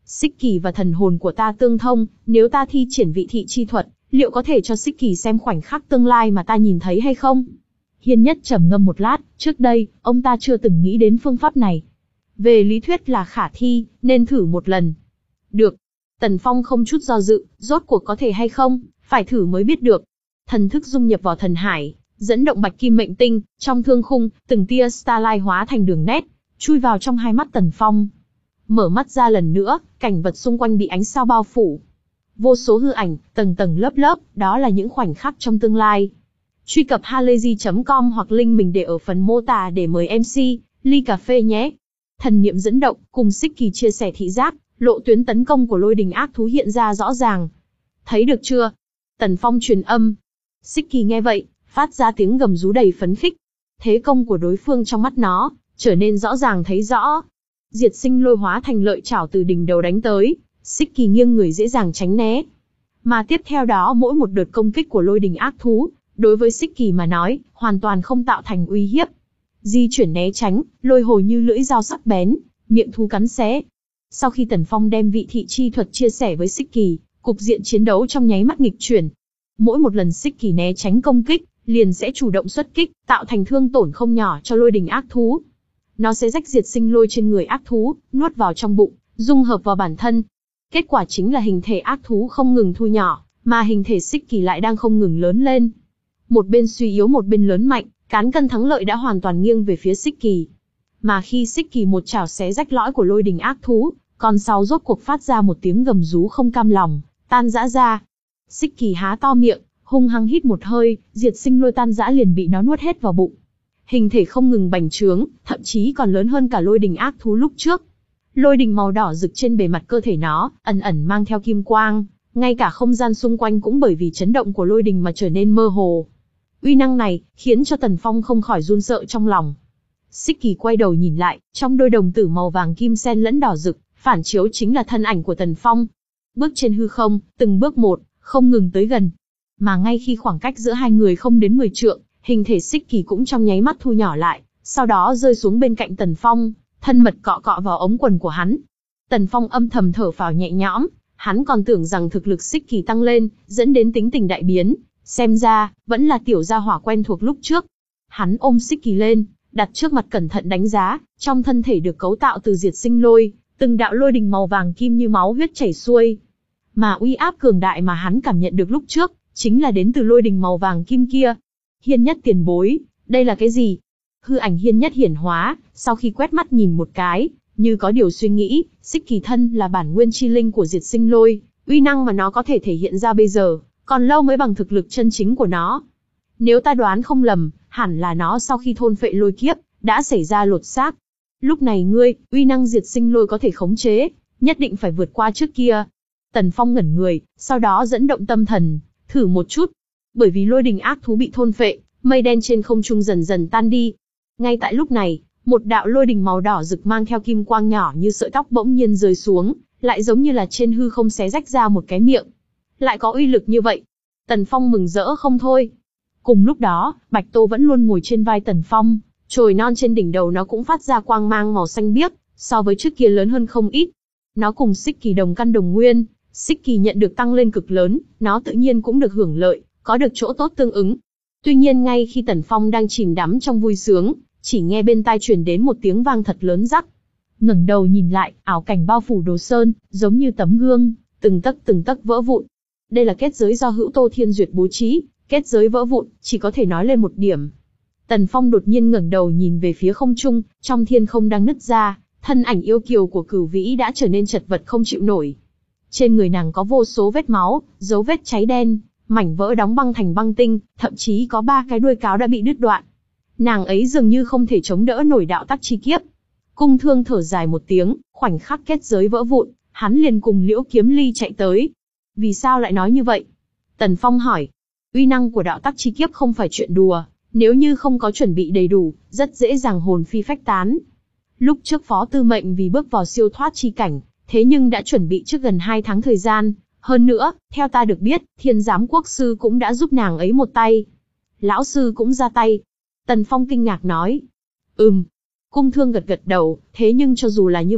Xích Kỳ và thần hồn của ta tương thông, nếu ta thi triển vị thị chi thuật, liệu có thể cho Xích Kỳ xem khoảnh khắc tương lai mà ta nhìn thấy hay không? Hiên Nhất trầm ngâm một lát, trước đây, ông ta chưa từng nghĩ đến phương pháp này. Về lý thuyết là khả thi, nên thử một lần. Được. Tần Phong không chút do dự, rốt cuộc có thể hay không, phải thử mới biết được. Thần thức dung nhập vào thần hải, dẫn động bạch kim mệnh tinh, trong thương khung, từng tia starlight hóa thành đường nét, chui vào trong hai mắt Tần Phong. Mở mắt ra lần nữa, cảnh vật xung quanh bị ánh sao bao phủ. Vô số hư ảnh, tầng tầng lớp lớp, đó là những khoảnh khắc trong tương lai. Truy cập halayzi chấm com hoặc link mình để ở phần mô tả để mời em xê, ly cà phê nhé. Thần niệm dẫn động, cùng Xích Kỳ chia sẻ thị giác, lộ tuyến tấn công của lôi đình ác thú hiện ra rõ ràng. Thấy được chưa? Tần Phong truyền âm. Xích Kỳ nghe vậy, phát ra tiếng gầm rú đầy phấn khích. Thế công của đối phương trong mắt nó, trở nên rõ ràng thấy rõ. Diệt sinh lôi hóa thành lợi chảo từ đỉnh đầu đánh tới, Xích Kỳ nghiêng người dễ dàng tránh né. Mà tiếp theo đó mỗi một đợt công kích của lôi đình ác thú, đối với Xích Kỳ mà nói, hoàn toàn không tạo thành uy hiếp. Di chuyển né tránh, lôi hồi như lưỡi dao sắc bén, miệng thú cắn xé. Sau khi Tần Phong đem vị thị chi thuật chia sẻ với Xích Kỳ, cục diện chiến đấu trong nháy mắt nghịch chuyển. Mỗi một lần Xích Kỳ né tránh công kích, liền sẽ chủ động xuất kích, tạo thành thương tổn không nhỏ cho lôi đình ác thú. Nó sẽ rách diệt sinh lôi trên người ác thú, nuốt vào trong bụng, dung hợp vào bản thân. Kết quả chính là hình thể ác thú không ngừng thu nhỏ, mà hình thể Xích Kỳ lại đang không ngừng lớn lên. Một bên suy yếu một bên lớn mạnh, cán cân thắng lợi đã hoàn toàn nghiêng về phía Xích Kỳ. Mà khi Xích Kỳ một chảo xé rách lõi của lôi đình ác thú, con sau rốt cuộc phát ra một tiếng gầm rú không cam lòng, tan rã ra. Xích Kỳ há to miệng, hung hăng hít một hơi, diệt sinh lôi tan rã liền bị nó nuốt hết vào bụng. Hình thể không ngừng bành trướng, thậm chí còn lớn hơn cả lôi đình ác thú lúc trước. Lôi đình màu đỏ rực trên bề mặt cơ thể nó, ẩn ẩn mang theo kim quang, ngay cả không gian xung quanh cũng bởi vì chấn động của lôi đình mà trở nên mơ hồ. Uy năng này, khiến cho Tần Phong không khỏi run sợ trong lòng. Xích Kỳ quay đầu nhìn lại, trong đôi đồng tử màu vàng kim xen lẫn đỏ rực, phản chiếu chính là thân ảnh của Tần Phong. Bước trên hư không, từng bước một, không ngừng tới gần. Mà ngay khi khoảng cách giữa hai người không đến mười trượng, hình thể Xích Kỳ cũng trong nháy mắt thu nhỏ lại, sau đó rơi xuống bên cạnh Tần Phong, thân mật cọ cọ vào ống quần của hắn. Tần Phong âm thầm thở phào nhẹ nhõm, hắn còn tưởng rằng thực lực Xích Kỳ tăng lên, dẫn đến tính tình đại biến, xem ra, vẫn là tiểu gia hỏa quen thuộc lúc trước. Hắn ôm Xích Kỳ lên, đặt trước mặt cẩn thận đánh giá, trong thân thể được cấu tạo từ diệt sinh lôi, từng đạo lôi đình màu vàng kim như máu huyết chảy xuôi. Mà uy áp cường đại mà hắn cảm nhận được lúc trước, chính là đến từ lôi đình màu vàng kim kia. Hiên Nhất tiền bối, đây là cái gì? Hư ảnh Hiên Nhất hiển hóa, sau khi quét mắt nhìn một cái, như có điều suy nghĩ, Xích Kỳ thân là bản nguyên chi linh của diệt sinh lôi, uy năng mà nó có thể thể hiện ra bây giờ, còn lâu mới bằng thực lực chân chính của nó. Nếu ta đoán không lầm, hẳn là nó sau khi thôn phệ lôi kiếp, đã xảy ra lột xác. Lúc này ngươi, uy năng diệt sinh lôi có thể khống chế, nhất định phải vượt qua trước kia. Tần Phong ngẩn người, sau đó dẫn động tâm thần, thử một chút. Bởi vì lôi đình ác thú bị thôn phệ, mây đen trên không trung dần dần tan đi. Ngay tại lúc này, một đạo lôi đình màu đỏ rực mang theo kim quang nhỏ như sợi tóc bỗng nhiên rơi xuống, lại giống như là trên hư không xé rách ra một cái miệng. Lại có uy lực như vậy. Tần Phong mừng rỡ không thôi. Cùng lúc đó, Bạch Tô vẫn luôn ngồi trên vai Tần Phong, chồi non trên đỉnh đầu nó cũng phát ra quang mang màu xanh biếc, so với trước kia lớn hơn không ít. Nó cùng Xích Kỳ đồng căn đồng nguyên, Xích Kỳ nhận được tăng lên cực lớn, nó tự nhiên cũng được hưởng lợi, có được chỗ tốt tương ứng. Tuy nhiên ngay khi Tần Phong đang chìm đắm trong vui sướng, chỉ nghe bên tai truyền đến một tiếng vang thật lớn rắc. Ngẩng đầu nhìn lại, ảo cảnh bao phủ Đồ Sơn, giống như tấm gương, từng tấc từng tấc vỡ vụn. Đây là kết giới do Hữu Tô Thiên Duyệt bố trí, kết giới vỡ vụn, chỉ có thể nói lên một điểm. Tần Phong đột nhiên ngẩng đầu nhìn về phía không trung, trong thiên không đang nứt ra, thân ảnh yêu kiều của Cửu Vĩ đã trở nên chật vật không chịu nổi. Trên người nàng có vô số vết máu, dấu vết cháy đen, mảnh vỡ đóng băng thành băng tinh, thậm chí có ba cái đuôi cáo đã bị đứt đoạn. Nàng ấy dường như không thể chống đỡ nổi đạo tắc chi kiếp. Cung Thương thở dài một tiếng, khoảnh khắc kết giới vỡ vụn, hắn liền cùng Liễu Kiếm Ly chạy tới. Vì sao lại nói như vậy? Tần Phong hỏi. Uy năng của đạo tắc chi kiếp không phải chuyện đùa, nếu như không có chuẩn bị đầy đủ, rất dễ dàng hồn phi phách tán. Lúc trước Phó Tư Mệnh vì bước vào siêu thoát chi cảnh, thế nhưng đã chuẩn bị trước gần hai tháng thời gian. Hơn nữa, theo ta được biết, Thiên Giám Quốc Sư cũng đã giúp nàng ấy một tay. Lão Sư cũng ra tay. Tần Phong kinh ngạc nói. Ừm. Cung Thương gật gật đầu, thế nhưng cho dù là như vậy,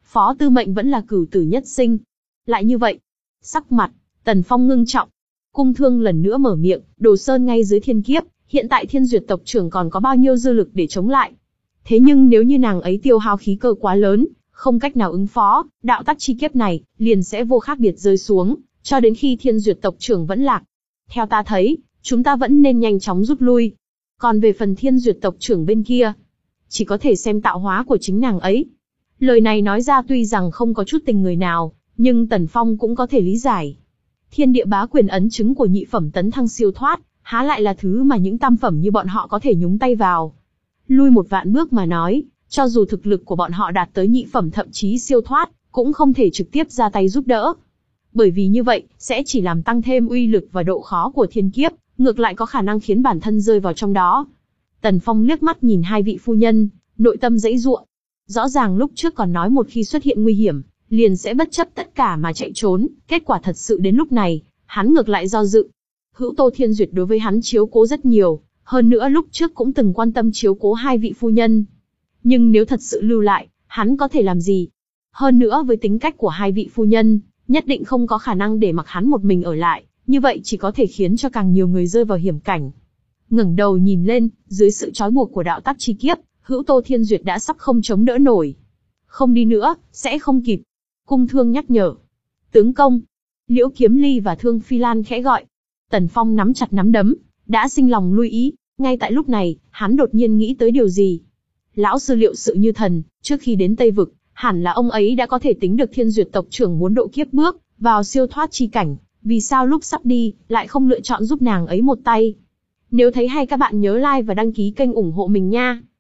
Phó Tư Mệnh vẫn là cửu tử nhất sinh. Lại như vậy, sắc mặt Tần Phong ngưng trọng. Cung Thương lần nữa mở miệng, Đồ Sơn ngay dưới thiên kiếp, hiện tại Thiên Duyệt tộc trưởng còn có bao nhiêu dư lực để chống lại. Thế nhưng nếu như nàng ấy tiêu hao khí cơ quá lớn, không cách nào ứng phó, đạo tắc chi kiếp này liền sẽ vô khác biệt rơi xuống, cho đến khi Thiên Duyệt tộc trưởng vẫn lạc. Theo ta thấy, chúng ta vẫn nên nhanh chóng rút lui. Còn về phần Thiên Duyệt tộc trưởng bên kia, chỉ có thể xem tạo hóa của chính nàng ấy. Lời này nói ra tuy rằng không có chút tình người nào, nhưng Tần Phong cũng có thể lý giải. Thiên địa bá quyền ấn chứng của nhị phẩm tấn thăng siêu thoát, há lại là thứ mà những tam phẩm như bọn họ có thể nhúng tay vào. Lui một vạn bước mà nói, cho dù thực lực của bọn họ đạt tới nhị phẩm thậm chí siêu thoát, cũng không thể trực tiếp ra tay giúp đỡ. Bởi vì như vậy, sẽ chỉ làm tăng thêm uy lực và độ khó của thiên kiếp, ngược lại có khả năng khiến bản thân rơi vào trong đó. Tần Phong liếc mắt nhìn hai vị phu nhân, nội tâm dãy giụa. Rõ ràng lúc trước còn nói một khi xuất hiện nguy hiểm, liền sẽ bất chấp tất cả mà chạy trốn, kết quả thật sự đến lúc này, hắn ngược lại do dự. Hữu Tô Thiên Duyệt đối với hắn chiếu cố rất nhiều, hơn nữa lúc trước cũng từng quan tâm chiếu cố hai vị phu nhân. Nhưng nếu thật sự lưu lại, hắn có thể làm gì? Hơn nữa với tính cách của hai vị phu nhân, nhất định không có khả năng để mặc hắn một mình ở lại, như vậy chỉ có thể khiến cho càng nhiều người rơi vào hiểm cảnh. Ngẩng đầu nhìn lên, dưới sự trói buộc của đạo tắc chi kiếp, Hữu Tô Thiên Duyệt đã sắp không chống đỡ nổi. Không đi nữa, sẽ không kịp. Cung Thương nhắc nhở. Tướng công. Liễu Kiếm Ly và Thương Phi Lan khẽ gọi. Tần Phong nắm chặt nắm đấm, đã sinh lòng lui ý. Ngay tại lúc này, hắn đột nhiên nghĩ tới điều gì. Lão sư liệu sự như thần, trước khi đến Tây Vực, hẳn là ông ấy đã có thể tính được Thiên Duyệt tộc trưởng muốn độ kiếp bước vào siêu thoát chi cảnh. Vì sao lúc sắp đi, lại không lựa chọn giúp nàng ấy một tay? Nếu thấy hay các bạn nhớ like và đăng ký kênh ủng hộ mình nha.